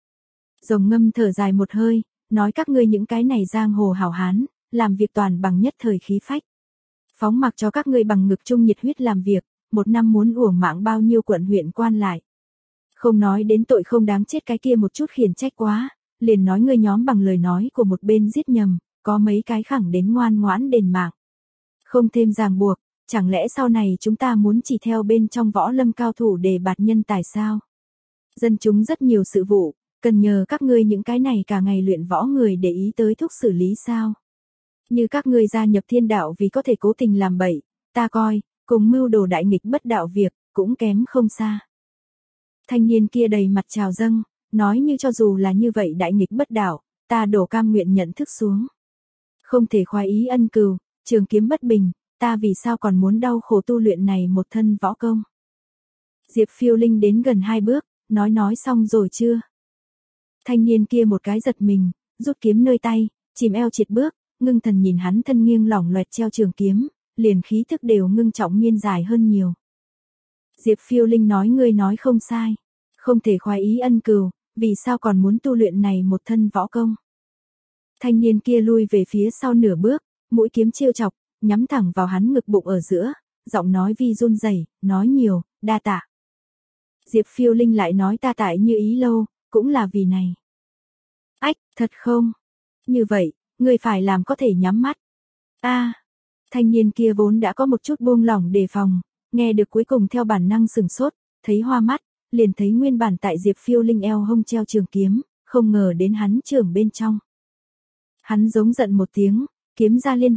Rồng Ngâm thở dài một hơi, nói các ngươi những cái này giang hồ hảo hán, làm việc toàn bằng nhất thời khí phách. Phóng mặc cho các ngươi bằng ngực chung nhiệt huyết làm việc, một năm muốn uổng mạng bao nhiêu quận huyện quan lại. Không nói đến tội không đáng chết cái kia một chút khiển trách quá, liền nói ngươi nhóm bằng lời nói của một bên giết nhầm, có mấy cái khẳng đến ngoan ngoãn đền mạng. Không thêm ràng buộc, chẳng lẽ sau này chúng ta muốn chỉ theo bên trong võ lâm cao thủ để bạt nhân tài sao? Dân chúng rất nhiều sự vụ, cần nhờ các ngươi những cái này cả ngày luyện võ người để ý tới thuốc xử lý sao? Như các ngươi gia nhập thiên đạo vì có thể cố tình làm bậy, ta coi, cùng mưu đồ đại nghịch bất đạo việc, cũng kém không xa. Thanh niên kia đầy mặt trào dâng, nói như cho dù là như vậy đại nghịch bất đạo, ta đổ cam nguyện nhận thức xuống. Không thể khoái ý ân cừu, trường kiếm bất bình, ta vì sao còn muốn đau khổ tu luyện này một thân võ công. Diệp Phiêu Linh đến gần hai bước, nói nói xong rồi chưa? Thanh niên kia một cái giật mình, rút kiếm nơi tay, chìm eo triệt bước, ngưng thần nhìn hắn thân nghiêng lỏng loẹt treo trường kiếm, liền khí thức đều ngưng trọng miên dài hơn nhiều. Diệp Phiêu Linh nói ngươi nói không sai, không thể khoái ý ân cừu, vì sao còn muốn tu luyện này một thân võ công. Thanh niên kia lui về phía sau nửa bước, mũi kiếm trêu chọc, nhắm thẳng vào hắn ngực bụng ở giữa, giọng nói vi run rẩy, nói nhiều, đa tạ. Diệp Phiêu Linh lại nói ta tại như ý lâu, cũng là vì này. Ách, thật không? Như vậy, ngươi phải làm có thể nhắm mắt. A, à, thanh niên kia vốn đã có một chút buông lỏng đề phòng, nghe được cuối cùng theo bản năng sừng sốt, thấy hoa mắt, liền thấy nguyên bản tại Diệp Phiêu Linh eo hông treo trường kiếm, không ngờ đến hắn trường bên trong. Hắn giống giận một tiếng, kiếm ra liên hoàn,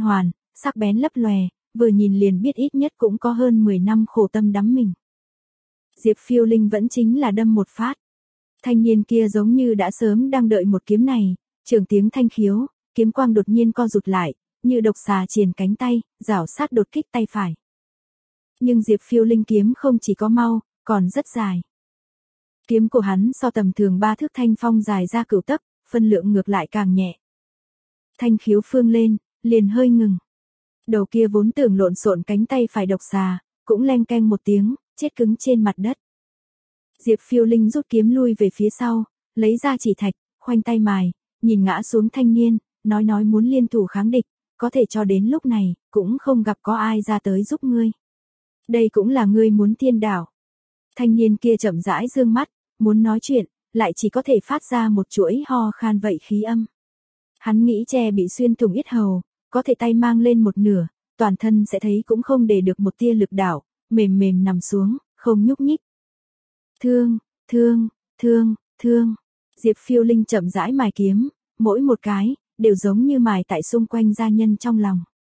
sắc bén lấp lòe, vừa nhìn liền biết ít nhất cũng có hơn mười năm khổ tâm đắm mình. Diệp Phiêu Linh vẫn chính là đâm một phát. Thanh niên kia giống như đã sớm đang đợi một kiếm này, trường tiếng thanh khiếu, kiếm quang đột nhiên co rụt lại, như độc xà triền cánh tay, rảo sát đột kích tay phải. Nhưng Diệp Phiêu Linh kiếm không chỉ có mau, còn rất dài. Kiếm của hắn so tầm thường ba thước thanh phong dài ra cửu tấc, phân lượng ngược lại càng nhẹ. Thanh khiếu phương lên, liền hơi ngừng. Đầu kia vốn tưởng lộn xộn cánh tay phải độc xà, cũng leng keng một tiếng, chết cứng trên mặt đất. Diệp Phiêu Linh rút kiếm lui về phía sau, lấy ra chỉ thạch, khoanh tay mài, nhìn ngã xuống thanh niên, nói nói muốn liên thủ kháng địch, có thể cho đến lúc này, cũng không gặp có ai ra tới giúp ngươi. Đây cũng là ngươi muốn thiên đảo. Thanh niên kia chậm rãi dương mắt, muốn nói chuyện, lại chỉ có thể phát ra một chuỗi ho khan vậy khí âm. Hắn nghĩ tre bị xuyên thủng yết hầu, có thể tay mang lên một nửa, toàn thân sẽ thấy cũng không để được một tia lực đảo, mềm mềm nằm xuống, không nhúc nhích. Thương, thương, thương, thương. Diệp Phiêu Linh chậm rãi mài kiếm, mỗi một cái, đều giống như mài tại xung quanh gia nhân trong lòng.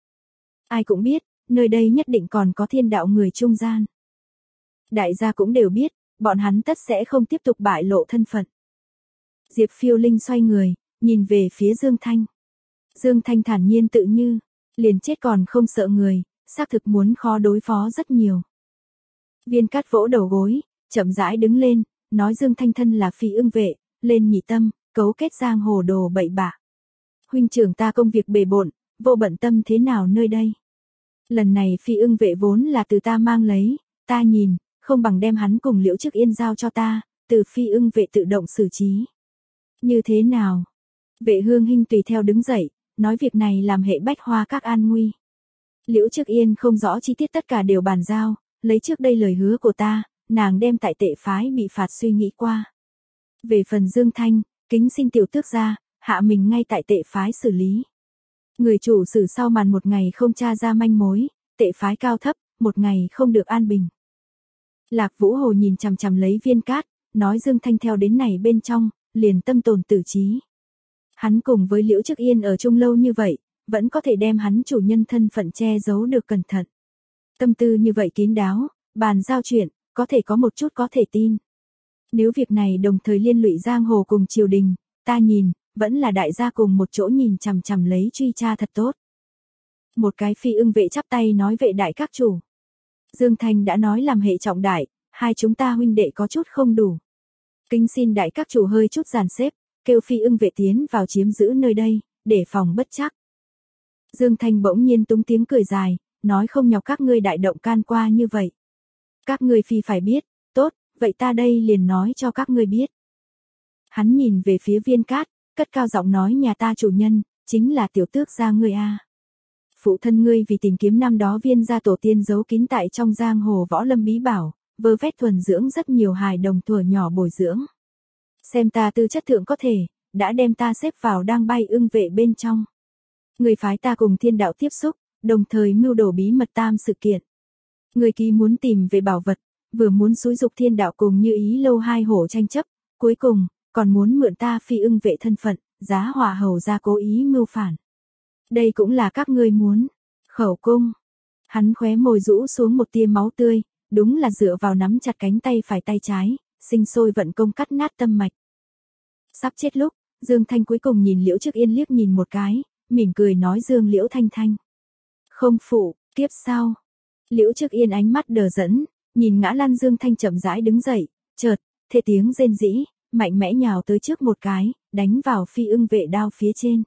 Ai cũng biết, nơi đây nhất định còn có thiên đạo người trung gian. Đại gia cũng đều biết, bọn hắn tất sẽ không tiếp tục bại lộ thân phận. Diệp Phiêu Linh xoay người, nhìn về phía Dương Thanh. Dương Thanh thản nhiên tự như, liền chết còn không sợ người, xác thực muốn khó đối phó rất nhiều. Viên Cát vỗ đầu gối, chậm rãi đứng lên, nói Dương Thanh thân là Phi Ưng vệ, lên nhị tâm, cấu kết giang hồ đồ bậy bạ. Huynh trưởng ta công việc bề bộn, vô bận tâm thế nào nơi đây. Lần này Phi Ưng vệ vốn là từ ta mang lấy, ta nhìn, không bằng đem hắn cùng Liễu Trước Yên giao cho ta, từ Phi Ưng vệ tự động xử trí. Như thế nào? Vệ Hương Hinh tùy theo đứng dậy, nói việc này làm hệ bách hoa các an nguy. Liễu Trước Yên không rõ chi tiết tất cả đều bàn giao, lấy trước đây lời hứa của ta, nàng đem tại tệ phái bị phạt suy nghĩ qua. Về phần Dương Thanh, kính xin tiểu tước ra, hạ mình ngay tại tệ phái xử lý. Người chủ xử sau màn một ngày không tra ra manh mối, tệ phái cao thấp, một ngày không được an bình. Lạc Vũ Hồ nhìn chằm chằm lấy Viên Cát, nói Dương Thanh theo đến này bên trong, liền tâm tồn tử trí. Hắn cùng với Liễu Trước Yên ở chung lâu như vậy, vẫn có thể đem hắn chủ nhân thân phận che giấu được cẩn thận. Tâm tư như vậy kín đáo, bàn giao chuyện, có thể có một chút có thể tin. Nếu việc này đồng thời liên lụy giang hồ cùng triều đình, ta nhìn, vẫn là đại gia cùng một chỗ nhìn chằm chằm lấy truy tra thật tốt. Một cái Phi Ưng vệ chắp tay nói vệ đại các chủ. Dương Thanh đã nói làm hệ trọng đại, hai chúng ta huynh đệ có chút không đủ. Kính xin đại các chủ hơi chút dàn xếp, kêu Phi Ưng vệ tiến vào chiếm giữ nơi đây, để phòng bất trắc. Dương Thanh bỗng nhiên tung tiếng cười dài, nói không nhọc các ngươi đại động can qua như vậy. Các ngươi phi phải biết, tốt, vậy ta đây liền nói cho các ngươi biết. Hắn nhìn về phía Viên Cát, cất cao giọng nói nhà ta chủ nhân, chính là tiểu tước gia ngươi a. Phụ thân ngươi vì tìm kiếm năm đó Viên gia tổ tiên giấu kín tại trong giang hồ võ lâm bí bảo, vơ vét thuần dưỡng rất nhiều hài đồng thuở nhỏ bồi dưỡng. Xem ta tư chất thượng có thể, đã đem ta xếp vào đang bay ưng vệ bên trong. Người phái ta cùng thiên đạo tiếp xúc, đồng thời mưu đồ bí mật tam sự kiện. Người ký muốn tìm về bảo vật, vừa muốn xúi dục thiên đạo cùng như ý lâu hai hổ tranh chấp, cuối cùng, còn muốn mượn ta Phi Ưng vệ thân phận, giá hỏa hầu ra cố ý mưu phản. Đây cũng là các ngươi muốn. Khẩu cung. Hắn khóe môi rũ xuống một tia máu tươi, đúng là dựa vào nắm chặt cánh tay phải tay trái, sinh sôi vận công cắt nát tâm mạch. Sắp chết lúc, Dương Thanh cuối cùng nhìn Liễu Trước Yên liếc nhìn một cái, mỉm cười nói Dương Liễu Thanh Thanh. Không phụ, kiếp sau. Liễu Trước Yên ánh mắt đờ dẫn, nhìn ngã lăn Dương Thanh chậm rãi đứng dậy, chợt, thê tiếng rên rỉ, mạnh mẽ nhào tới trước một cái, đánh vào Phi Ưng vệ đao phía trên.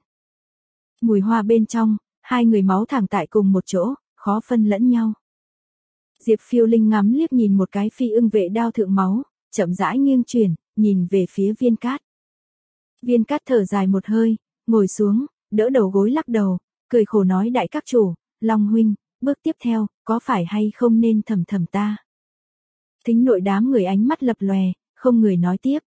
Mùi hoa bên trong, hai người máu thẳng tại cùng một chỗ, khó phân lẫn nhau. Diệp Phiêu Linh ngắm liếc nhìn một cái Phi Ưng vệ đao thượng máu, chậm rãi nghiêng chuyển, nhìn về phía Viên Cát. Viên Cát thở dài một hơi, ngồi xuống, đỡ đầu gối lắc đầu, cười khổ nói đại các chủ, Long huynh, bước tiếp theo, có phải hay không nên thầm thầm ta. Thính nội đám người ánh mắt lập lòe, không người nói tiếp.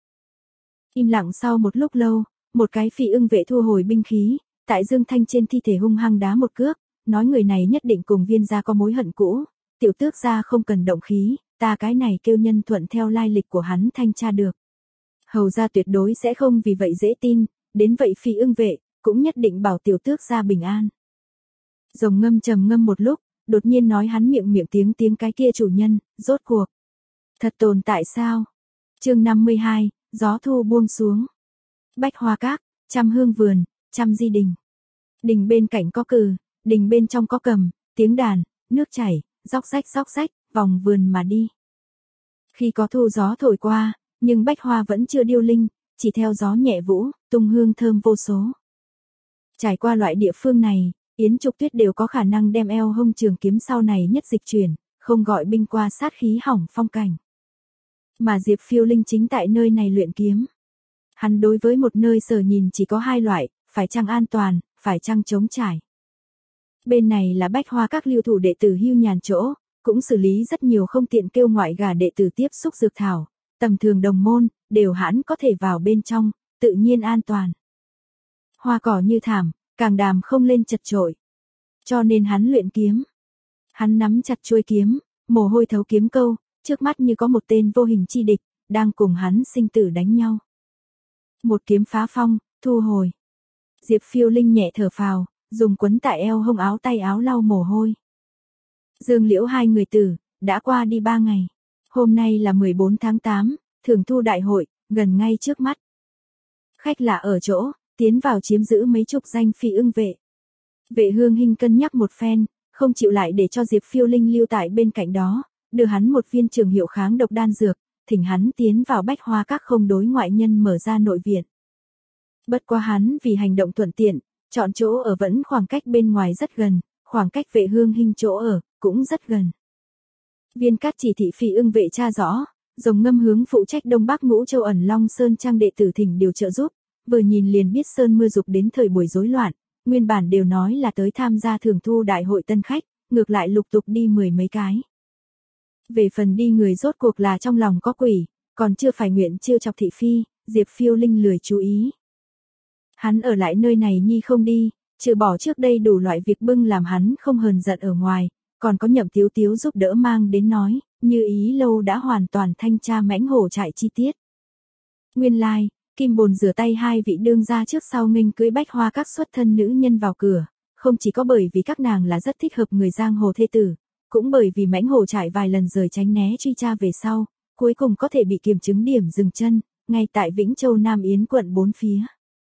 Im lặng sau một lúc lâu, một cái Phi Ưng vệ thu hồi binh khí, tại Dương Thanh trên thi thể hung hăng đá một cước, nói người này nhất định cùng Viên gia có mối hận cũ, tiểu tước gia không cần động khí, ta cái này kêu nhân thuận theo lai lịch của hắn thanh tra được. Hầu gia tuyệt đối sẽ không vì vậy dễ tin, đến vậy Phi Ưng vệ, cũng nhất định bảo tiểu tước gia bình an. Rồng ngâm trầm ngâm một lúc, đột nhiên nói hắn miệng miệng tiếng tiếng cái kia chủ nhân, rốt cuộc. Thật tồn tại sao? Chương năm mươi hai, gió thu buông xuống. Bách hoa các, trăm hương vườn, trăm di đình. Đình bên cạnh có cừ, đình bên trong có cầm, tiếng đàn, nước chảy, róc rách róc rách, vòng vườn mà đi. Khi có thu gió thổi qua, nhưng bách hoa vẫn chưa điêu linh, chỉ theo gió nhẹ vũ, tung hương thơm vô số. Trải qua loại địa phương này, Yến Trục Tuyết đều có khả năng đem eo hông trường kiếm sau này nhất dịch chuyển, không gọi binh qua sát khí hỏng phong cảnh. Mà Diệp Phiêu Linh chính tại nơi này luyện kiếm. Hắn đối với một nơi sở nhìn chỉ có hai loại, phải chăng an toàn, phải chăng trống trải. Bên này là bách hoa các lưu thủ đệ tử hưu nhàn chỗ, cũng xử lý rất nhiều không tiện kêu ngoại gả đệ tử tiếp xúc dược thảo, tầm thường đồng môn, đều hãn có thể vào bên trong, tự nhiên an toàn. Hoa cỏ như thảm, càng đàm không lên chật chội. Cho nên hắn luyện kiếm. Hắn nắm chặt chuôi kiếm, mồ hôi thấu kiếm câu, trước mắt như có một tên vô hình chi địch, đang cùng hắn sinh tử đánh nhau. Một kiếm phá phong, thu hồi. Diệp Phiêu Linh nhẹ thở phào, dùng quấn tại eo hông áo tay áo lau mồ hôi. Dương Liễu hai người tử, đã qua đi ba ngày. Hôm nay là mười bốn tháng tám, thường thu đại hội, gần ngay trước mắt. Khách lạ ở chỗ, tiến vào chiếm giữ mấy chục danh phi ưng vệ. Vệ Hương Hinh cân nhắc một phen, không chịu lại để cho Diệp Phiêu Linh lưu tại bên cạnh đó, đưa hắn một viên trường hiệu kháng độc đan dược, thỉnh hắn tiến vào bách hoa các không đối ngoại nhân mở ra nội viện. Bất quá hắn vì hành động thuận tiện, chọn chỗ ở vẫn khoảng cách bên ngoài rất gần, khoảng cách Vệ Hương Hinh chỗ ở, cũng rất gần. Viên Cát chỉ thị phi ưng vệ tra rõ, Rồng Ngâm hướng phụ trách Đông Bắc Ngũ Châu ẩn Long Sơn trang đệ tử thỉnh điều trợ giúp, vừa nhìn liền biết sơn mưa dục đến thời buổi rối loạn, nguyên bản đều nói là tới tham gia thường thu đại hội tân khách, ngược lại lục tục đi mười mấy cái. Về phần đi người rốt cuộc là trong lòng có quỷ, còn chưa phải nguyện trêu chọc thị phi, Diệp Phiêu Linh lười chú ý. Hắn ở lại nơi này nhi không đi, trừ bỏ trước đây đủ loại việc bưng làm hắn không hờn giận ở ngoài, còn có Nhậm Tiếu Tiếu giúp đỡ mang đến nói, Như Ý lâu đã hoàn toàn thanh tra mãnh hổ trại chi tiết. Nguyên lai, like, Kim Bồn rửa tay hai vị đương gia trước sau nghênh cưới bách hoa các xuất thân nữ nhân vào cửa, không chỉ có bởi vì các nàng là rất thích hợp người giang hồ thê tử, cũng bởi vì mãnh hổ trại vài lần rời tránh né truy tra về sau, cuối cùng có thể bị kiềm chứng điểm dừng chân, ngay tại Vĩnh Châu Nam Yến quận bốn phía.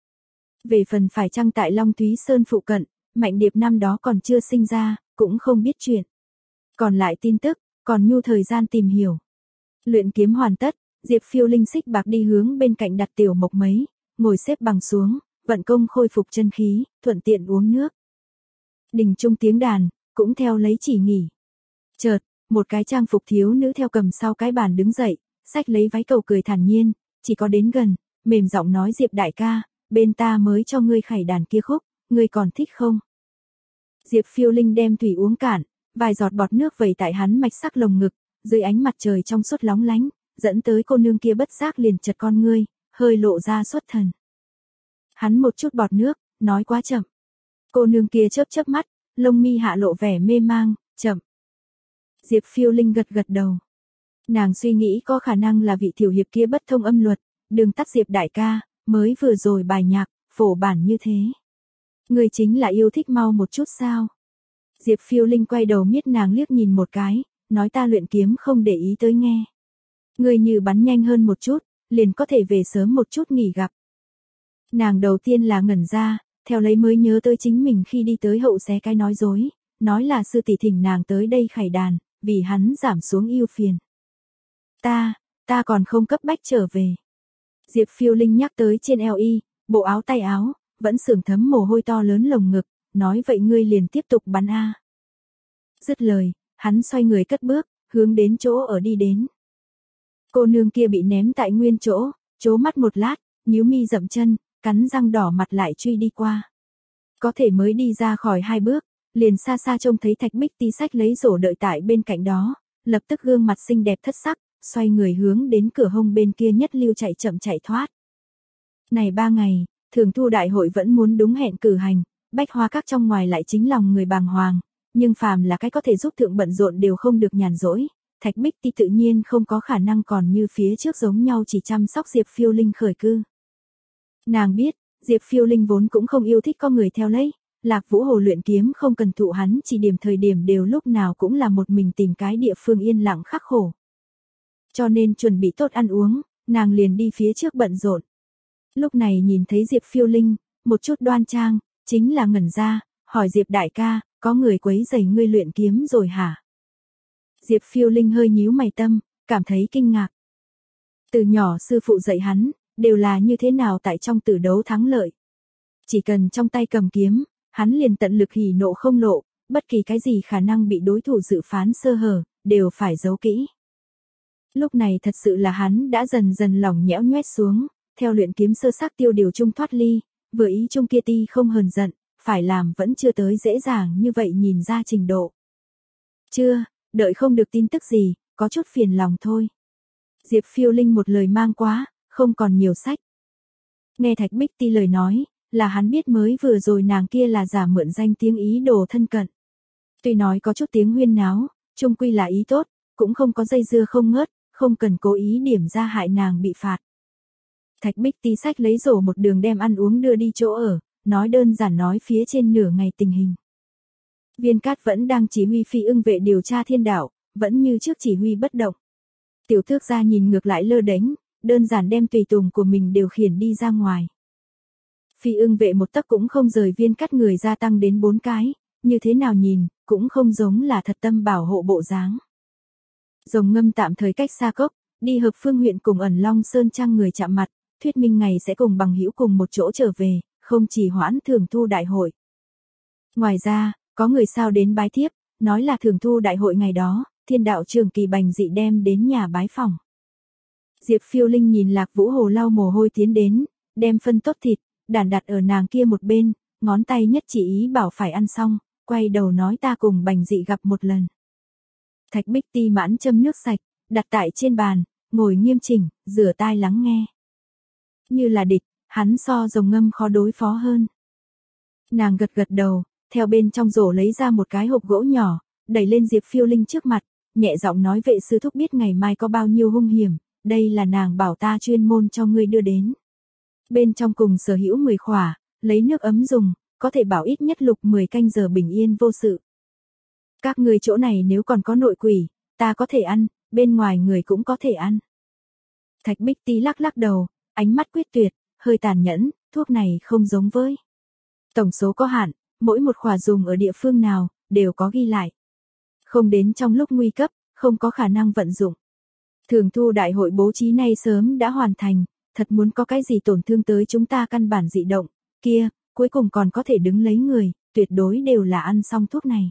Về phần phải chăng tại Long Thúy Sơn phụ cận, Mạnh Điệp năm đó còn chưa sinh ra, cũng không biết chuyện. Còn lại tin tức, còn nhu thời gian tìm hiểu. Luyện kiếm hoàn tất, Diệp Phiêu Linh xích bạc đi hướng bên cạnh đặt tiểu mộc mấy, ngồi xếp bằng xuống, vận công khôi phục chân khí, thuận tiện uống nước. Đình trung tiếng đàn, cũng theo lấy chỉ nghỉ. Chợt, một cái trang phục thiếu nữ theo cầm sau cái bàn đứng dậy, xách lấy váy cầu cười thản nhiên, chỉ có đến gần, mềm giọng nói Diệp đại ca, bên ta mới cho ngươi khải đàn kia khúc, ngươi còn thích không? Diệp Phiêu Linh đem thủy uống cạn, vài giọt bọt nước vẩy tại hắn mạch sắc lồng ngực, dưới ánh mặt trời trong suốt lóng lánh, dẫn tới cô nương kia bất giác liền chật con ngươi, hơi lộ ra xuất thần. Hắn một chút bọt nước, nói quá chậm. Cô nương kia chớp chớp mắt, lông mi hạ lộ vẻ mê mang, chậm. Diệp Phiêu Linh gật gật đầu. Nàng suy nghĩ có khả năng là vị tiểu hiệp kia bất thông âm luật, đường tắt Diệp đại ca, mới vừa rồi bài nhạc, phổ bản như thế. Người chính là yêu thích mau một chút sao? Diệp Phiêu Linh quay đầu miết nàng liếc nhìn một cái, nói ta luyện kiếm không để ý tới nghe. Người như bắn nhanh hơn một chút, liền có thể về sớm một chút nghỉ gặp. Nàng đầu tiên là ngẩn ra, theo lấy mới nhớ tới chính mình khi đi tới hậu xé cái nói dối, nói là sư tỷ thỉnh nàng tới đây khải đàn, vì hắn giảm xuống ưu phiền. Ta, ta còn không cấp bách trở về. Diệp Phiêu Linh nhắc tới trên eo y, bộ áo tay áo, vẫn sườn thấm mồ hôi to lớn lồng ngực, nói vậy ngươi liền tiếp tục bắn a. Dứt lời, hắn xoay người cất bước, hướng đến chỗ ở đi đến. Cô nương kia bị ném tại nguyên chỗ, trố mắt một lát, nhíu mi dậm chân, cắn răng đỏ mặt lại truy đi qua. Có thể mới đi ra khỏi hai bước, liền xa xa trông thấy Thạch Bích Ti sách lấy rổ đợi tại bên cạnh đó, lập tức gương mặt xinh đẹp thất sắc, xoay người hướng đến cửa hông bên kia nhất lưu chạy chậm chạy thoát. Này ba ngày, thường thu đại hội vẫn muốn đúng hẹn cử hành, bách hoa các trong ngoài lại chính lòng người bàng hoàng, nhưng phàm là cái có thể giúp thượng bận rộn đều không được nhàn rỗi. Thạch Bích Ti tự nhiên không có khả năng còn như phía trước giống nhau chỉ chăm sóc Diệp Phiêu Linh khởi cư. Nàng biết, Diệp Phiêu Linh vốn cũng không yêu thích có người theo lấy, Lạc Vũ Hồ luyện kiếm không cần thụ hắn chỉ điểm, thời điểm đều lúc nào cũng là một mình tìm cái địa phương yên lặng khắc khổ. Cho nên chuẩn bị tốt ăn uống, nàng liền đi phía trước bận rộn. Lúc này nhìn thấy Diệp Phiêu Linh, một chút đoan trang, chính là ngẩn ra, hỏi Diệp đại ca, có người quấy rầy ngươi luyện kiếm rồi hả? Diệp Phiêu Linh hơi nhíu mày tâm, cảm thấy kinh ngạc. Từ nhỏ sư phụ dạy hắn, đều là như thế nào tại trong tử đấu thắng lợi. Chỉ cần trong tay cầm kiếm, hắn liền tận lực hỉ nộ không lộ, bất kỳ cái gì khả năng bị đối thủ dự phán sơ hở, đều phải giấu kỹ. Lúc này thật sự là hắn đã dần dần lỏng nhẽo nhoét xuống, theo luyện kiếm sơ sắc tiêu điều trung thoát ly, vừa ý trung kia ti không hờn giận, phải làm vẫn chưa tới dễ dàng như vậy nhìn ra trình độ. Chưa, đợi không được tin tức gì, có chút phiền lòng thôi. Diệp Phiêu Linh một lời mang quá, không còn nhiều sách. Nghe Thạch Bích Ti lời nói, là hắn biết mới vừa rồi nàng kia là giả mượn danh tiếng ý đồ thân cận. Tuy nói có chút tiếng huyên náo, chung quy là ý tốt, cũng không có dây dưa không ngớt, không cần cố ý điểm ra hại nàng bị phạt. Thạch Bích Ti sách lấy rổ một đường đem ăn uống đưa đi chỗ ở, nói đơn giản nói phía trên nửa ngày tình hình. Viên Cát vẫn đang chỉ huy phi ưng vệ điều tra thiên đạo, vẫn như trước chỉ huy bất động. Tiểu Thước gia nhìn ngược lại lơ đánh, đơn giản đem tùy tùng của mình điều khiển đi ra ngoài. Phi ưng vệ một tấc cũng không rời Viên Cát người gia tăng đến bốn cái, như thế nào nhìn, cũng không giống là thật tâm bảo hộ bộ dáng. Rồng Ngâm tạm thời cách xa cốc, đi Hợp Phương huyện cùng ẩn Long Sơn Trang người chạm mặt, thuyết minh ngày sẽ cùng bằng hữu cùng một chỗ trở về, không chỉ hoãn thường thu đại hội. Ngoài ra, có người sao đến bái thiếp, nói là thường thu đại hội ngày đó, thiên đạo trường Kỳ Bành Dị đem đến nhà bái phòng. Diệp Phiêu Linh nhìn Lạc Vũ Hồ lau mồ hôi tiến đến, đem phân tốt thịt, đản đặt ở nàng kia một bên, ngón tay nhất chỉ ý bảo phải ăn xong, quay đầu nói ta cùng Bành Dị gặp một lần. Thạch Bích Ti mãn châm nước sạch, đặt tại trên bàn, ngồi nghiêm chỉnh, rửa tai lắng nghe. Như là địch, hắn so Rồng Ngâm khó đối phó hơn. Nàng gật gật đầu, theo bên trong rổ lấy ra một cái hộp gỗ nhỏ, đẩy lên Diệp Phiêu Linh trước mặt, nhẹ giọng nói vệ sư thúc biết ngày mai có bao nhiêu hung hiểm, đây là nàng bảo ta chuyên môn cho ngươi đưa đến. Bên trong cùng sở hữu mười khỏa, lấy nước ấm dùng, có thể bảo ít nhất lục mười canh giờ bình yên vô sự. Các người chỗ này nếu còn có nội quỷ, ta có thể ăn, bên ngoài người cũng có thể ăn. Thạch Bích Ti lắc lắc đầu, ánh mắt quyết tuyệt, hơi tàn nhẫn, thuốc này không giống với. Tổng số có hạn, mỗi một khỏa dùng ở địa phương nào, đều có ghi lại. Không đến trong lúc nguy cấp, không có khả năng vận dụng. Thường thu đại hội bố trí nay sớm đã hoàn thành, thật muốn có cái gì tổn thương tới chúng ta căn bản dị động, kia, cuối cùng còn có thể đứng lấy người, tuyệt đối đều là ăn xong thuốc này.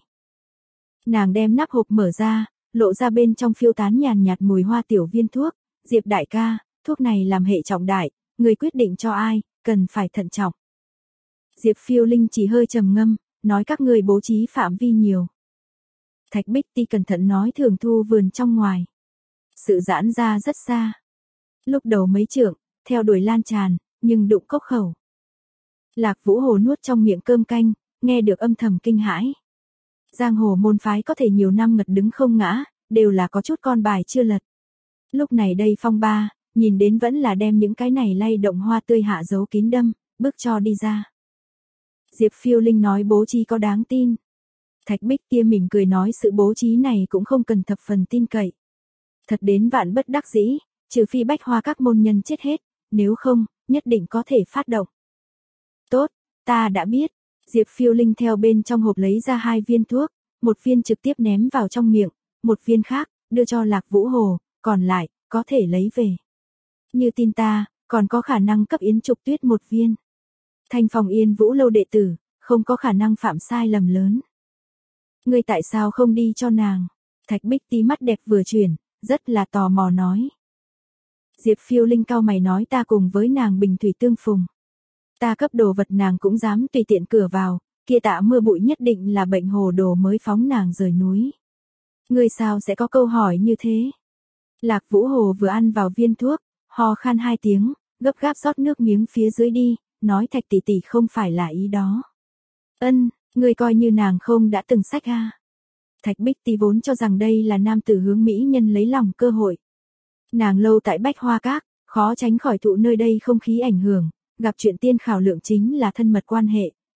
Nàng đem nắp hộp mở ra, lộ ra bên trong phiêu tán nhàn nhạt mùi hoa tiểu viên thuốc, Diệp đại ca, thuốc này làm hệ trọng đại, người quyết định cho ai, cần phải thận trọng. Diệp Phiêu Linh chỉ hơi trầm ngâm, nói các người bố trí phạm vi nhiều. Thạch Bích Ti cẩn thận nói thường thu vườn trong ngoài. Sự giãn ra rất xa. Lúc đầu mấy trượng, theo đuổi lan tràn, nhưng đụng cốc khẩu. Lạc Vũ Hồ nuốt trong miệng cơm canh, nghe được âm thầm kinh hãi. Giang hồ môn phái có thể nhiều năm ngật đứng không ngã, đều là có chút con bài chưa lật. Lúc này đây phong ba, nhìn đến vẫn là đem những cái này lay động hoa tươi hạ giấu kín đâm, bước cho đi ra. Diệp Phiêu Linh nói bố trí có đáng tin. Thạch Bích kia mỉm cười nói sự bố trí này cũng không cần thập phần tin cậy. Thật đến vạn bất đắc dĩ, trừ phi bách hoa các môn nhân chết hết, nếu không, nhất định có thể phát động. Tốt, ta đã biết. Diệp Phiêu Linh theo bên trong hộp lấy ra hai viên thuốc, một viên trực tiếp ném vào trong miệng, một viên khác, đưa cho Lạc Vũ Hồ, còn lại, có thể lấy về. Như tin ta, còn có khả năng cấp Yến Trục Tuyết một viên. Thanh Phong Yên Vũ lâu đệ tử, không có khả năng phạm sai lầm lớn. Ngươi tại sao không đi cho nàng? Thạch Bích Ti mắt đẹp vừa chuyển, rất là tò mò nói. Diệp Phiêu Linh cau mày nói ta cùng với nàng bình thủy tương phùng. Ta cấp đồ vật nàng cũng dám tùy tiện cửa vào, kia tạ mưa bụi nhất định là bệnh hồ đồ mới phóng nàng rời núi. Ngươi sao sẽ có câu hỏi như thế? Lạc Vũ Hồ vừa ăn vào viên thuốc, ho khan hai tiếng, gấp gáp rót nước miếng phía dưới đi, nói Thạch tỷ tỷ không phải là ý đó. Ân, ngươi coi như nàng không đã từng sách a. Thạch Bích Ti vốn cho rằng đây là nam tử hướng mỹ nhân lấy lòng cơ hội. Nàng lâu tại Bách Hoa Các, khó tránh khỏi thụ nơi đây không khí ảnh hưởng, gặp chuyện tiên khảo lượng chính là thân mật quan hệ,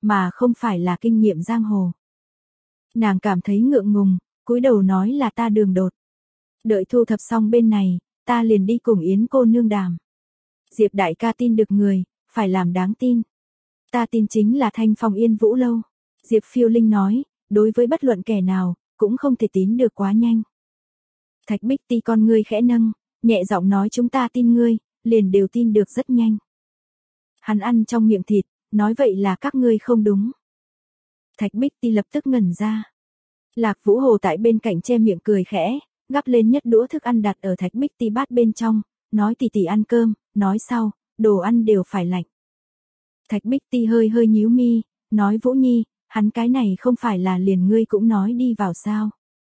mà không phải là kinh nghiệm giang hồ. Nàng cảm thấy ngượng ngùng, cúi đầu nói là ta đường đột. Đợi thu thập xong bên này, ta liền đi cùng Yến cô nương đàm. Diệp đại ca tin được người, phải làm đáng tin. Ta tin chính là Thanh Phong Yên Vũ Lâu. Diệp Phiêu Linh nói, đối với bất luận kẻ nào, cũng không thể tín được quá nhanh. Thạch Bích Ti con ngươi khẽ nâng, nhẹ giọng nói chúng ta tin ngươi, liền đều tin được rất nhanh. Hắn ăn trong miệng thịt, nói vậy là các ngươi không đúng. Thạch Bích Ti lập tức ngẩn ra. Lạc Vũ Hồ tại bên cạnh che miệng cười khẽ, gắp lên nhất đũa thức ăn đặt ở Thạch Bích Ti bát bên trong, nói tỷ tỷ ăn cơm, nói sau, đồ ăn đều phải lạnh. Thạch Bích Ti hơi hơi nhíu mi, nói Vũ Nhi, hắn cái này không phải là liền ngươi cũng nói đi vào sao.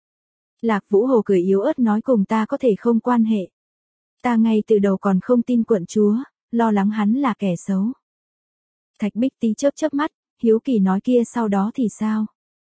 Lạc Vũ Hồ cười yếu ớt nói cùng ta có thể không quan hệ. Ta ngay từ đầu còn không tin quận chúa, lo lắng hắn là kẻ xấu. Thạch Bích Ti chớp chớp mắt, hiếu kỳ nói kia sau đó thì sao?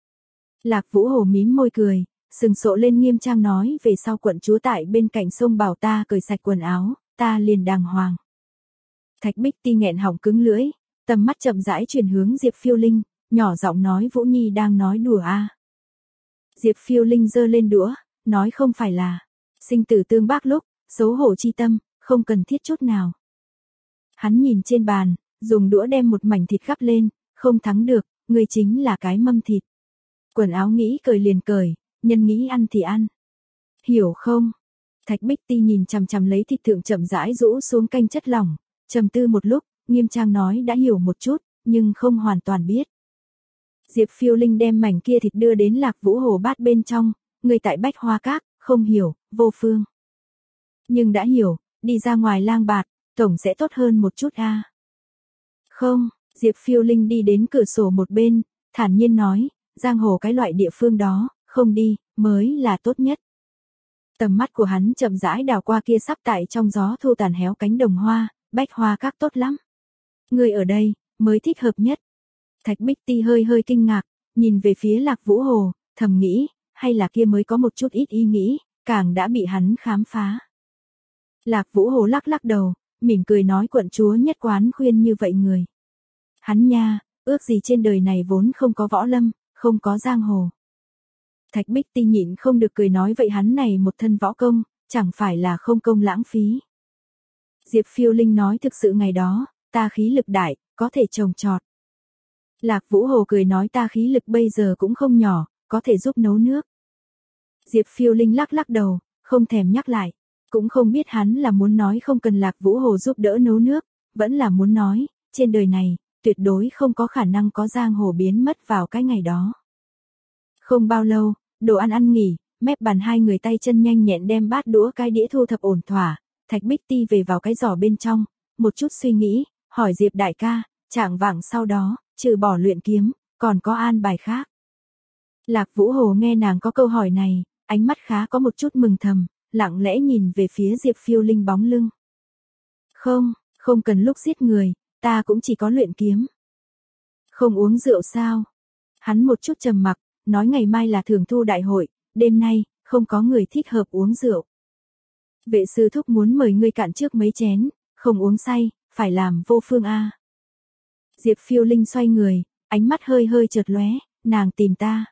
Lạc Vũ Hồ mím môi cười, sừng sộ lên nghiêm trang nói về sau quận chúa tại bên cạnh sông bảo ta cởi sạch quần áo, ta liền đàng hoàng. Thạch Bích Ti nghẹn họng cứng lưỡi, tầm mắt chậm rãi chuyển hướng Diệp Phiêu Linh, nhỏ giọng nói Vũ Nhi đang nói đùa a. À. Diệp Phiêu Linh giơ lên đũa, nói không phải là, sinh tử tương bác lúc, xấu hổ chi tâm, không cần thiết chút nào. Hắn nhìn trên bàn, dùng đũa đem một mảnh thịt gắp lên, không thắng được, người chính là cái mâm thịt. Quần áo nghĩ cởi liền cởi, nhân nghĩ ăn thì ăn. Hiểu không? Thạch Bích Ti nhìn chằm chằm lấy thịt thượng chậm rãi rũ xuống canh chất lỏng, trầm tư một lúc, nghiêm trang nói đã hiểu một chút, nhưng không hoàn toàn biết. Diệp Phiêu Linh đem mảnh kia thịt đưa đến Lạc Vũ Hồ bát bên trong, người tại Bách Hoa Các, không hiểu, vô phương. Nhưng đã hiểu, đi ra ngoài lang bạt, tổng sẽ tốt hơn một chút a. À. Không, Diệp Phiêu Linh đi đến cửa sổ một bên, thản nhiên nói, giang hồ cái loại địa phương đó, không đi, mới là tốt nhất. Tầm mắt của hắn chậm rãi đảo qua kia sắp tại trong gió thu tàn héo cánh đồng hoa, Bách Hoa Các tốt lắm. Người ở đây, mới thích hợp nhất. Thạch Bích Ti hơi hơi kinh ngạc, nhìn về phía Lạc Vũ Hồ, thầm nghĩ, hay là kia mới có một chút ít ý nghĩ, càng đã bị hắn khám phá. Lạc Vũ Hồ lắc lắc đầu, mỉm cười nói quận chúa nhất quán khuyên như vậy người. Hắn nha, ước gì trên đời này vốn không có võ lâm, không có giang hồ. Thạch Bích Ti nhịn không được cười nói vậy hắn này một thân võ công, chẳng phải là không công lãng phí. Diệp Phiêu Linh nói thực sự ngày đó, ta khí lực đại, có thể trồng trọt. Lạc Vũ Hồ cười nói ta khí lực bây giờ cũng không nhỏ, có thể giúp nấu nước. Diệp Phiêu Linh lắc lắc đầu, không thèm nhắc lại, cũng không biết hắn là muốn nói không cần Lạc Vũ Hồ giúp đỡ nấu nước, vẫn là muốn nói, trên đời này, tuyệt đối không có khả năng có giang hồ biến mất vào cái ngày đó. Không bao lâu, đồ ăn ăn nghỉ, mép bàn hai người tay chân nhanh nhẹn đem bát đũa cái đĩa thu thập ổn thỏa, Thạch Bích Ti về vào cái giỏ bên trong, một chút suy nghĩ, hỏi Diệp đại ca, chạng vạng sau đó, trừ bỏ luyện kiếm, còn có an bài khác. Lạc Vũ Hồ nghe nàng có câu hỏi này, ánh mắt khá có một chút mừng thầm, lặng lẽ nhìn về phía Diệp Phiêu Linh bóng lưng. Không, không cần lúc giết người, ta cũng chỉ có luyện kiếm. Không uống rượu sao? Hắn một chút trầm mặc, nói ngày mai là thường thu đại hội, đêm nay, không có người thích hợp uống rượu. Vệ sư thúc muốn mời ngươi cạn trước mấy chén, không uống say, phải làm vô phương a. Diệp Phiêu Linh xoay người, ánh mắt hơi hơi chợt lóe, nàng tìm ta.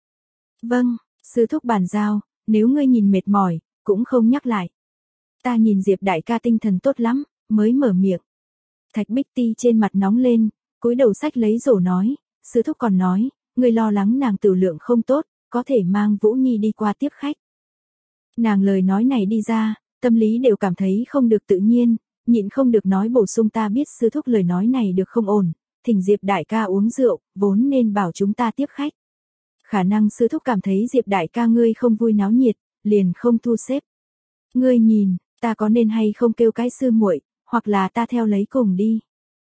Vâng, sư thúc bàn giao, nếu ngươi nhìn mệt mỏi, cũng không nhắc lại. Ta nhìn Diệp đại ca tinh thần tốt lắm, mới mở miệng. Thạch Bích Ti trên mặt nóng lên, cúi đầu sách lấy rổ nói, sư thúc còn nói, ngươi lo lắng nàng tử lượng không tốt, có thể mang Vũ Nhi đi qua tiếp khách. Nàng lời nói này đi ra, tâm lý đều cảm thấy không được tự nhiên, nhịn không được nói bổ sung ta biết sư thúc lời nói này được không ổn, thỉnh Diệp đại ca uống rượu, vốn nên bảo chúng ta tiếp khách. Khả năng sư thúc cảm thấy Diệp đại ca ngươi không vui náo nhiệt, liền không thu xếp. Ngươi nhìn, ta có nên hay không kêu cái sư muội, hoặc là ta theo lấy cùng đi.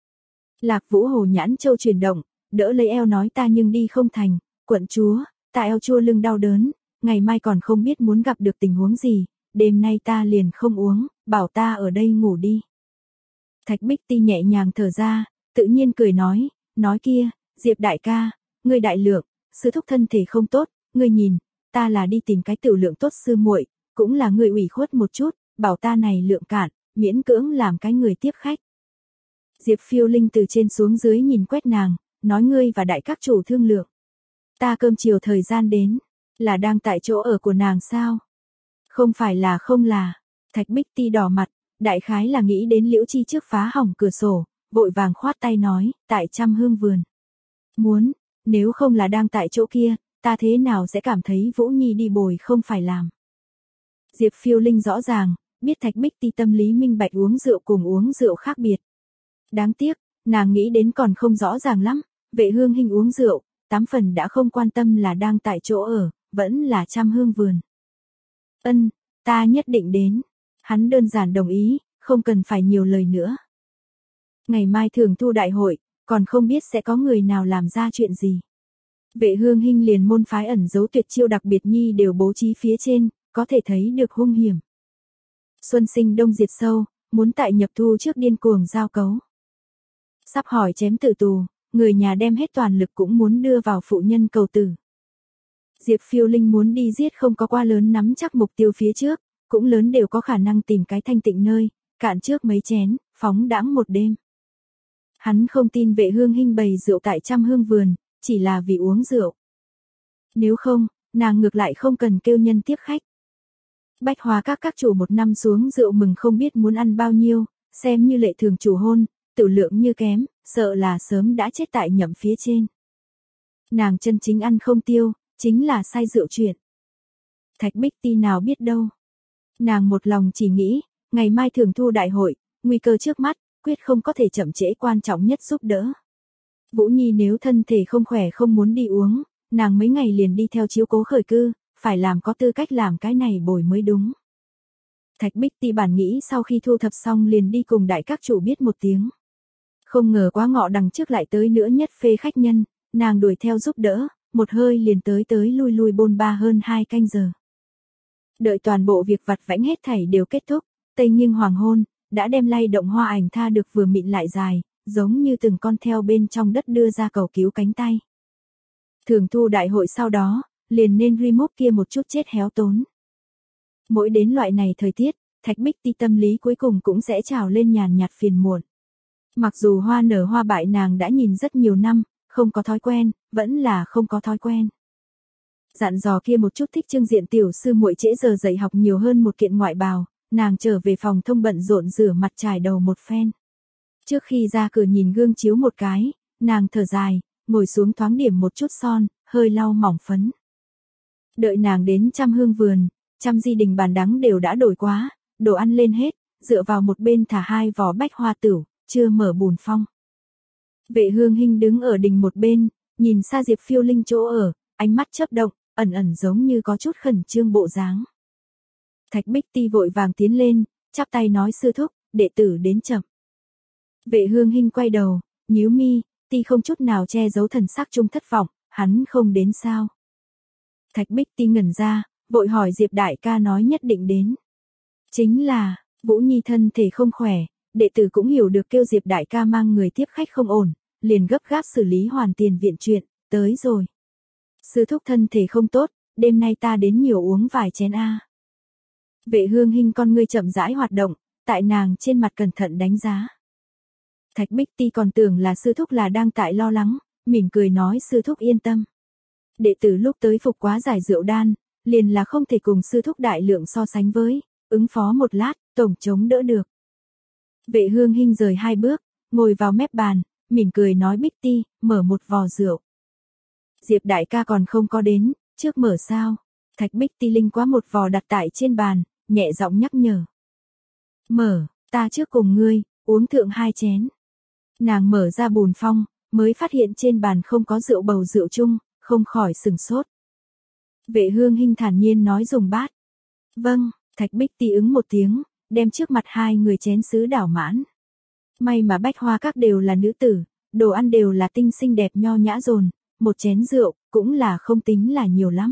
Lạc Vũ Hồ nhãn châu chuyển động, đỡ lấy eo nói ta nhưng đi không thành, quận chúa, ta eo chua lưng đau đớn, ngày mai còn không biết muốn gặp được tình huống gì, đêm nay ta liền không uống, bảo ta ở đây ngủ đi. Thạch Bích Ti nhẹ nhàng thở ra, tự nhiên cười nói, nói kia, Diệp đại ca, ngươi đại lượng, sư thúc thân thể không tốt, ngươi nhìn, ta là đi tìm cái tiểu lượng tốt sư muội, cũng là người ủy khuất một chút, bảo ta này lượng cạn, miễn cưỡng làm cái người tiếp khách. Diệp Phiêu Linh từ trên xuống dưới nhìn quét nàng, nói ngươi và đại các chủ thương lượng. Ta cơm chiều thời gian đến, là đang tại chỗ ở của nàng sao? Không phải là không là. Thạch Bích Ti đỏ mặt, đại khái là nghĩ đến Liễu Chi trước phá hỏng cửa sổ, vội vàng khoát tay nói, tại Trăm Hương vườn. Muốn, nếu không là đang tại chỗ kia, ta thế nào sẽ cảm thấy Vũ Nhi đi bồi không phải làm. Diệp Phiêu Linh rõ ràng, biết Thạch Bích Ti tâm lý minh bạch uống rượu cùng uống rượu khác biệt. Đáng tiếc, nàng nghĩ đến còn không rõ ràng lắm, Vệ Hương Hinh uống rượu, tám phần đã không quan tâm là đang tại chỗ ở, vẫn là Trăm Hương vườn. Ân, ta nhất định đến. Hắn đơn giản đồng ý, không cần phải nhiều lời nữa. Ngày mai thường thu đại hội, còn không biết sẽ có người nào làm ra chuyện gì. Vệ Hương Hinh liền môn phái ẩn giấu tuyệt chiêu đặc biệt nhi đều bố trí phía trên, có thể thấy được hung hiểm. Xuân sinh đông diệt sâu, muốn tại nhập thu trước điên cuồng giao cấu. Sắp hỏi chém tử tù, người nhà đem hết toàn lực cũng muốn đưa vào phụ nhân cầu tử. Diệp Phiêu Linh muốn đi giết không có quá lớn nắm chắc mục tiêu phía trước, cũng lớn đều có khả năng tìm cái thanh tịnh nơi, cạn trước mấy chén, phóng đãng một đêm. Hắn không tin Vệ Hương Hinh bày rượu tại Trăm Hương vườn, chỉ là vì uống rượu. Nếu không, nàng ngược lại không cần kêu nhân tiếp khách. Bách Hóa các các chủ một năm xuống rượu mừng không biết muốn ăn bao nhiêu, xem như lệ thường chủ hôn, tử lượng như kém, sợ là sớm đã chết tại nhậm phía trên. Nàng chân chính ăn không tiêu, chính là say rượu chuyện. Thạch Bích Ti nào biết đâu. Nàng một lòng chỉ nghĩ, ngày mai thường thu đại hội, nguy cơ trước mắt, quyết không có thể chậm trễ quan trọng nhất giúp đỡ. Vũ Nhi nếu thân thể không khỏe không muốn đi uống, nàng mấy ngày liền đi theo chiếu cố khởi cư, phải làm có tư cách làm cái này bồi mới đúng. Thạch Bích Ti bản nghĩ sau khi thu thập xong liền đi cùng đại các chủ biết một tiếng. Không ngờ quá ngọ đằng trước lại tới nữa nhất phê khách nhân, nàng đuổi theo giúp đỡ, một hơi liền tới tới lui lui bôn ba hơn hai canh giờ. Đợi toàn bộ việc vặt vãnh hết thảy đều kết thúc, tây nghiêng hoàng hôn, đã đem lay động hoa ảnh tha được vừa mịn lại dài, giống như từng con theo bên trong đất đưa ra cầu cứu cánh tay. Thường thu đại hội sau đó, liền nên remove kia một chút chết héo tốn. Mỗi đến loại này thời tiết, Thạch Bích Ti tâm lý cuối cùng cũng sẽ trào lên nhàn nhạt phiền muộn. Mặc dù hoa nở hoa bại nàng đã nhìn rất nhiều năm, không có thói quen, vẫn là không có thói quen. Dặn dò kia một chút thích trưng diện tiểu sư muội trễ giờ dạy học nhiều hơn một kiện ngoại bào, nàng trở về phòng thông bận rộn rửa mặt trải đầu một phen. Trước khi ra cửa nhìn gương chiếu một cái, nàng thở dài, ngồi xuống thoáng điểm một chút son, hơi lau mỏng phấn. Đợi nàng đến Trăm Hương vườn, Trăm Di đình bàn đắng đều đã đổi quá, đồ ăn lên hết, dựa vào một bên thả hai vỏ bách hoa tửu, chưa mở bùn phong. Vệ Hương Hinh đứng ở đình một bên, nhìn xa Diệp Phiêu Linh chỗ ở, ánh mắt chớp động, ẩn ẩn giống như có chút khẩn trương bộ dáng. Thạch Bích Ti vội vàng tiến lên, chắp tay nói sư thúc, đệ tử đến chậm. Vệ Hương Hinh quay đầu, nhíu mi, Ti không chút nào che giấu thần sắc trung thất vọng, hắn không đến sao? Thạch Bích Ti ngẩn ra, vội hỏi Diệp đại ca nói nhất định đến. Chính là, Vũ Nhi thân thể không khỏe, đệ tử cũng hiểu được kêu Diệp đại ca mang người tiếp khách không ổn, liền gấp gáp xử lý hoàn tiền viện chuyện, tới rồi. Sư thúc thân thể không tốt, đêm nay ta đến nhiều uống vài chén a. Vệ Hương Hinh con ngươi chậm rãi hoạt động, tại nàng trên mặt cẩn thận đánh giá. Thạch Bích Ti còn tưởng là sư thúc là đang tại lo lắng, mỉm cười nói sư thúc yên tâm. Đệ tử lúc tới phục quá giải rượu đan, liền là không thể cùng sư thúc đại lượng so sánh với, ứng phó một lát, tổng chống đỡ được. Vệ Hương Hinh rời hai bước, ngồi vào mép bàn, mỉm cười nói Bích Ti, mở một vò rượu. Diệp đại ca còn không có đến, trước mở sao? Thạch Bích Ti linh quá một vò đặt tại trên bàn, nhẹ giọng nhắc nhở. Mở, ta trước cùng ngươi, uống thượng hai chén. Nàng mở ra bùn phong, mới phát hiện trên bàn không có rượu bầu rượu chung, không khỏi sừng sốt. Vệ Hương Hinh thản nhiên nói dùng bát. Vâng, Thạch Bích Ti ứng một tiếng, đem trước mặt hai người chén sứ đảo mãn. May mà Bách Hoa các đều là nữ tử, đồ ăn đều là tinh xinh đẹp nho nhã dồn, một chén rượu, cũng là không tính là nhiều lắm.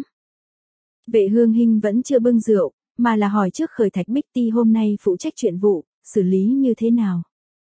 Vệ Hương Hinh vẫn chưa bưng rượu, mà là hỏi trước khởi Thạch Bích Ti hôm nay phụ trách chuyện vụ, xử lý như thế nào.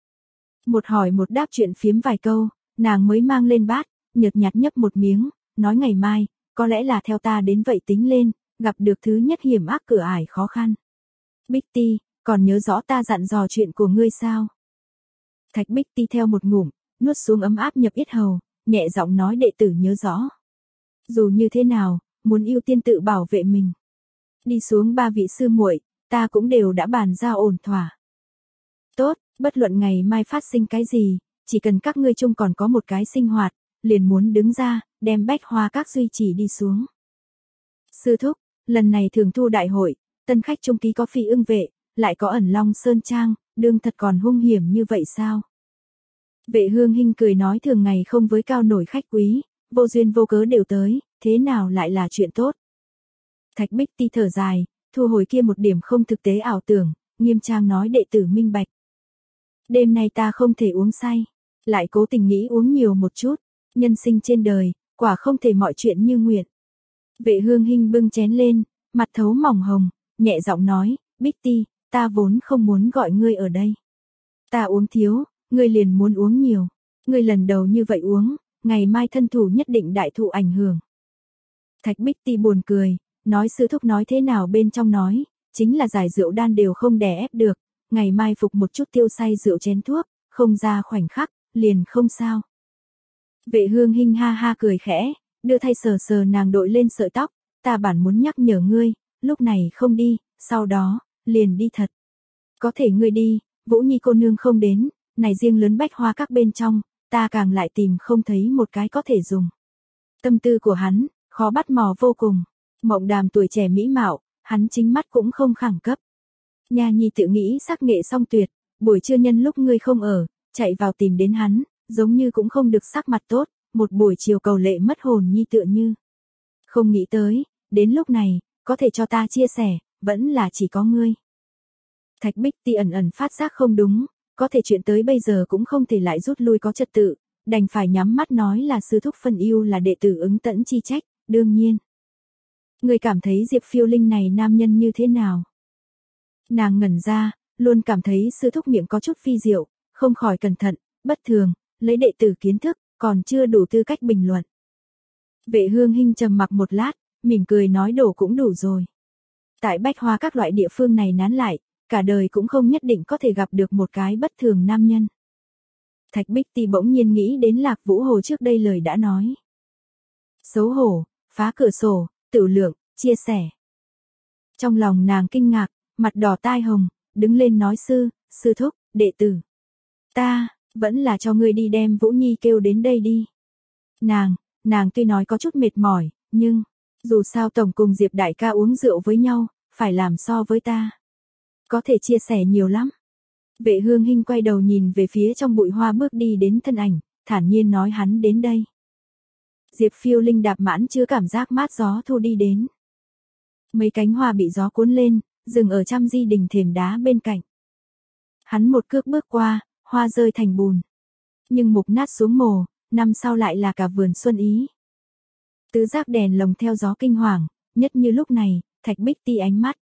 Một hỏi một đáp chuyện phiếm vài câu, nàng mới mang lên bát, nhợt nhạt nhấp một miếng, nói ngày mai, có lẽ là theo ta đến vậy tính lên, gặp được thứ nhất hiểm ác cửa ải khó khăn. Bích Ti, còn nhớ rõ ta dặn dò chuyện của ngươi sao? Thạch Bích Ti theo một ngụm, nuốt xuống ấm áp nhập yết hầu, nhẹ giọng nói đệ tử nhớ rõ. Dù như thế nào, muốn ưu tiên tự bảo vệ mình. Đi xuống ba vị sư muội, ta cũng đều đã bàn giao ổn thỏa. Tốt, bất luận ngày mai phát sinh cái gì, chỉ cần các ngươi chung còn có một cái sinh hoạt, liền muốn đứng ra, đem Bách Hoa Các duy trì đi xuống. Sư thúc, lần này thường thu đại hội, tân khách trung ký có Phi Ưng vệ, lại có Ẩn Long Sơn Trang, đương thật còn hung hiểm như vậy sao? Vệ Hương Hinh cười nói thường ngày không với cao nổi khách quý, vô duyên vô cớ đều tới, thế nào lại là chuyện tốt? Thạch Bích Ti thở dài, thu hồi kia một điểm không thực tế ảo tưởng, nghiêm trang nói đệ tử minh bạch. Đêm nay ta không thể uống say, lại cố tình nghĩ uống nhiều một chút, nhân sinh trên đời, quả không thể mọi chuyện như nguyện. Vệ Hương Hinh bưng chén lên, mặt thấu mỏng hồng, nhẹ giọng nói, Bích Ti, ta vốn không muốn gọi ngươi ở đây. Ta uống thiếu, ngươi liền muốn uống nhiều, ngươi lần đầu như vậy uống, ngày mai thân thủ nhất định đại thụ ảnh hưởng. Thạch Bích Ti buồn cười, nói sư thúc nói thế nào bên trong nói, chính là giải rượu đan đều không đè ép được, ngày mai phục một chút tiêu say rượu chén thuốc, không ra khoảnh khắc, liền không sao. Vệ Hương Hinh ha ha cười khẽ, đưa thay sờ sờ nàng đội lên sợi tóc, ta bản muốn nhắc nhở ngươi, lúc này không đi, sau đó, liền đi thật. Có thể ngươi đi, Vũ Nhi cô nương không đến, này riêng lớn Bách Hoa Các bên trong, ta càng lại tìm không thấy một cái có thể dùng. Tâm tư của hắn, khó bắt mò vô cùng, Mộng Đàm tuổi trẻ mỹ mạo, hắn chính mắt cũng không khẳng cấp. Nha Nhi tự nghĩ sắc nghệ song tuyệt, buổi trưa nhân lúc ngươi không ở, chạy vào tìm đến hắn, giống như cũng không được sắc mặt tốt, một buổi chiều cầu lệ mất hồn Nhi tựa như. Không nghĩ tới, đến lúc này, có thể cho ta chia sẻ, vẫn là chỉ có ngươi. Thạch Bích Ti ẩn ẩn phát giác không đúng, có thể chuyện tới bây giờ cũng không thể lại rút lui có trật tự, đành phải nhắm mắt nói là sư thúc phân yêu là đệ tử ứng tẫn chi trách, đương nhiên. Ngươi cảm thấy Diệp Phiêu Linh này nam nhân như thế nào? Nàng ngẩn ra, luôn cảm thấy sư thúc miệng có chút phi diệu, không khỏi cẩn thận, bất thường, lấy đệ tử kiến thức, còn chưa đủ tư cách bình luận. Vệ Hương Hinh trầm mặc một lát, mỉm cười nói đổ cũng đủ rồi. Tại Bách Hoa các loại địa phương này nán lại, cả đời cũng không nhất định có thể gặp được một cái bất thường nam nhân. Thạch Bích Ti bỗng nhiên nghĩ đến Lạc Vũ Hồ trước đây lời đã nói. Xấu hổ, phá cửa sổ, tự lượng, chia sẻ. Trong lòng nàng kinh ngạc, mặt đỏ tai hồng, đứng lên nói sư, sư thúc, đệ tử. Ta, vẫn là cho ngươi đi đem Vũ Nhi kêu đến đây đi. Nàng, nàng tuy nói có chút mệt mỏi, nhưng, dù sao tổng cùng Diệp đại ca uống rượu với nhau, phải làm so với ta. Có thể chia sẻ nhiều lắm. Vệ Hương Hinh quay đầu nhìn về phía trong bụi hoa bước đi đến thân ảnh, thản nhiên nói hắn đến đây. Diệp Phiêu Linh đạp mãn chứa cảm giác mát gió thu đi đến. Mấy cánh hoa bị gió cuốn lên, dừng ở trăm di đình thềm đá bên cạnh. Hắn một cước bước qua, hoa rơi thành bùn. Nhưng mục nát xuống mồ, năm sau lại là cả vườn xuân ý. Tứ giác đèn lồng theo gió kinh hoàng, nhất như lúc này, Thạch Bích Ti ánh mắt.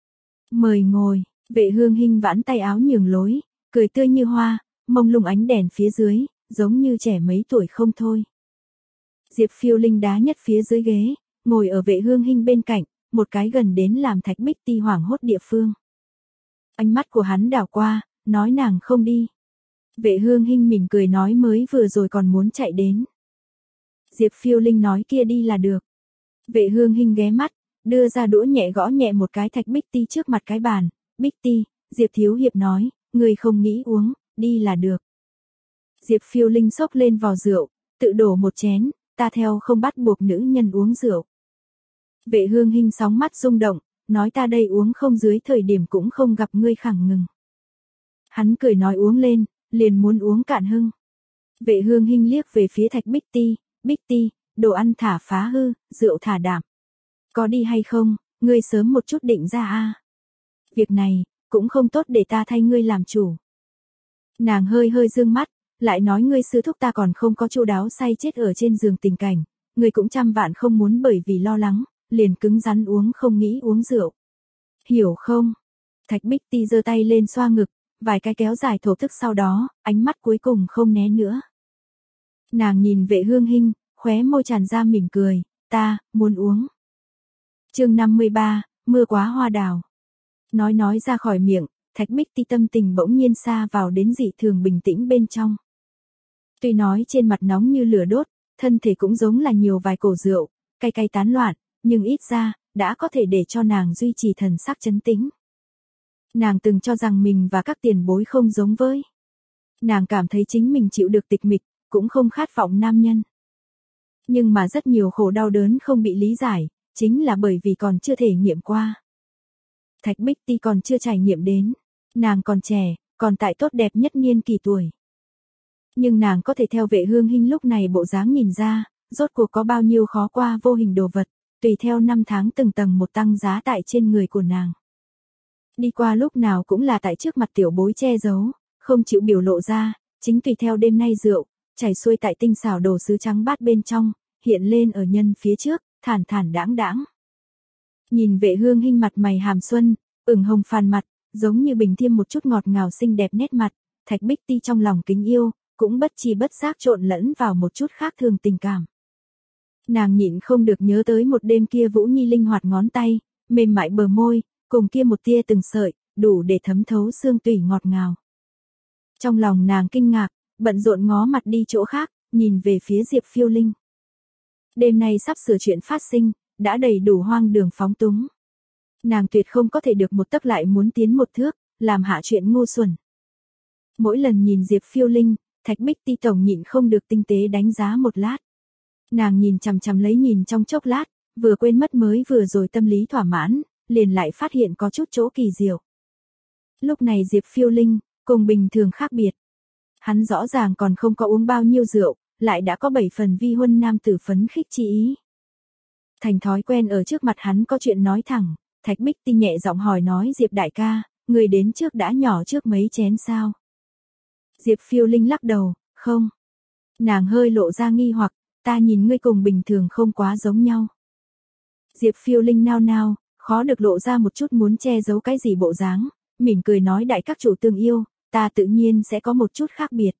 Mời ngồi, Vệ Hương Hinh vãn tay áo nhường lối, cười tươi như hoa, mông lung ánh đèn phía dưới, giống như trẻ mấy tuổi không thôi. Diệp Phiêu Linh đá nhất phía dưới ghế, ngồi ở Vệ Hương Hinh bên cạnh, một cái gần đến làm Thạch Bích Ti hoảng hốt địa phương. Ánh mắt của hắn đảo qua, nói nàng không đi. Vệ Hương Hinh mỉm cười nói mới vừa rồi còn muốn chạy đến. Diệp Phiêu Linh nói kia đi là được. Vệ Hương Hinh ghé mắt, đưa ra đũa nhẹ gõ nhẹ một cái Thạch Bích Ti trước mặt cái bàn. Bích Ti, Diệp Thiếu Hiệp nói, người không nghĩ uống, đi là được. Diệp Phiêu Linh xốc lên vò rượu, tự đổ một chén, ta theo không bắt buộc nữ nhân uống rượu. Vệ Hương Hinh sóng mắt rung động, nói ta đây uống không dưới thời điểm cũng không gặp ngươi khẳng ngừng. Hắn cười nói uống lên, liền muốn uống cạn hưng. Vệ Hương Hinh liếc về phía Thạch Bích Ti, Bích Ti, đồ ăn thả phá hư, rượu thả đạm. Có đi hay không, ngươi sớm một chút định ra a. Việc này, cũng không tốt để ta thay ngươi làm chủ. Nàng hơi hơi dương mắt, lại nói ngươi sư thúc ta còn không có chu đáo say chết ở trên giường tình cảnh, ngươi cũng trăm vạn không muốn bởi vì lo lắng, liền cứng rắn uống không nghĩ uống rượu. Hiểu không? Thạch Bích Ti giơ tay lên xoa ngực, vài cái kéo dài thổ thức sau đó, ánh mắt cuối cùng không né nữa. Nàng nhìn Vệ Hương Hinh, khóe môi tràn ra mỉm cười, ta, muốn uống. Chương năm mươi ba, mưa quá hoa đào. Nói nói ra khỏi miệng, Thạch Bích Ti tâm tình bỗng nhiên xa vào đến dị thường bình tĩnh bên trong. Tuy nói trên mặt nóng như lửa đốt, thân thể cũng giống là nhiều vài cổ rượu, cay cay tán loạn, nhưng ít ra, đã có thể để cho nàng duy trì thần sắc trấn tĩnh. Nàng từng cho rằng mình và các tiền bối không giống với. Nàng cảm thấy chính mình chịu được tịch mịch, cũng không khát vọng nam nhân. Nhưng mà rất nhiều khổ đau đớn không bị lý giải, chính là bởi vì còn chưa thể nghiệm qua. Thạch Bích Ti còn chưa trải nghiệm đến. Nàng còn trẻ, còn tại tốt đẹp nhất niên kỳ tuổi. Nhưng nàng có thể theo Vệ Hương Hinh lúc này bộ dáng nhìn ra, rốt cuộc có bao nhiêu khó qua vô hình đồ vật, tùy theo năm tháng từng tầng một tăng giá tại trên người của nàng. Đi qua lúc nào cũng là tại trước mặt tiểu bối che giấu, không chịu biểu lộ ra, chính tùy theo đêm nay rượu, chảy xuôi tại tinh xảo đồ sứ trắng bát bên trong, hiện lên ở nhân phía trước, thản thản đãng đãng. Nhìn Vệ Hương Hinh mặt mày hàm xuân, ửng hồng phàn mặt, giống như bình thiêm một chút ngọt ngào xinh đẹp nét mặt, Thạch Bích Ti trong lòng kính yêu, cũng bất chi bất giác trộn lẫn vào một chút khác thường tình cảm. Nàng nhịn không được nhớ tới một đêm kia Vũ Nhi linh hoạt ngón tay, mềm mại bờ môi, cùng kia một tia từng sợi, đủ để thấm thấu xương tủy ngọt ngào. Trong lòng nàng kinh ngạc, bận rộn ngó mặt đi chỗ khác, nhìn về phía Diệp Phiêu Linh. Đêm nay sắp sửa chuyện phát sinh, đã đầy đủ hoang đường phóng túng. Nàng tuyệt không có thể được một tấc lại muốn tiến một thước, làm hạ chuyện ngu xuẩn. Mỗi lần nhìn Diệp Phiêu Linh, Thạch Bích Ti tổng nhịn không được tinh tế đánh giá một lát. Nàng nhìn chằm chằm lấy nhìn trong chốc lát, vừa quên mất mới vừa rồi tâm lý thỏa mãn, liền lại phát hiện có chút chỗ kỳ diệu. Lúc này Diệp Phiêu Linh, cùng bình thường khác biệt. Hắn rõ ràng còn không có uống bao nhiêu rượu, lại đã có bảy phần vi huân nam tử phấn khích chi ý. Thành thói quen ở trước mặt hắn có chuyện nói thẳng, Thạch Bích Ti nhẹ giọng hỏi nói Diệp đại ca, người đến trước đã nhỏ trước mấy chén sao? Diệp Phiêu Linh lắc đầu, không. Nàng hơi lộ ra nghi hoặc, ta nhìn ngươi cùng bình thường không quá giống nhau. Diệp Phiêu Linh nao nao, khó được lộ ra một chút muốn che giấu cái gì bộ dáng, mỉm cười nói đại các chủ tương yêu, ta tự nhiên sẽ có một chút khác biệt.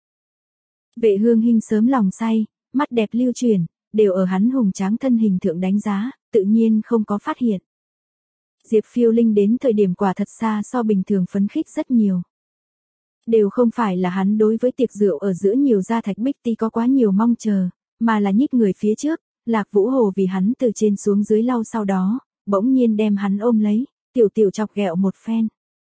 Vệ Hương Hinh sớm lòng say, mắt đẹp lưu truyền, đều ở hắn hùng tráng thân hình thượng đánh giá, tự nhiên không có phát hiện. Diệp Phiêu Linh đến thời điểm quả thật xa so bình thường phấn khích rất nhiều. Đều không phải là hắn đối với tiệc rượu ở giữa nhiều gia Thạch Bích Ti có quá nhiều mong chờ, mà là nhích người phía trước, Lạc Vũ Hồ vì hắn từ trên xuống dưới lau sau đó, bỗng nhiên đem hắn ôm lấy, tiểu tiểu chọc ghẹo một phen.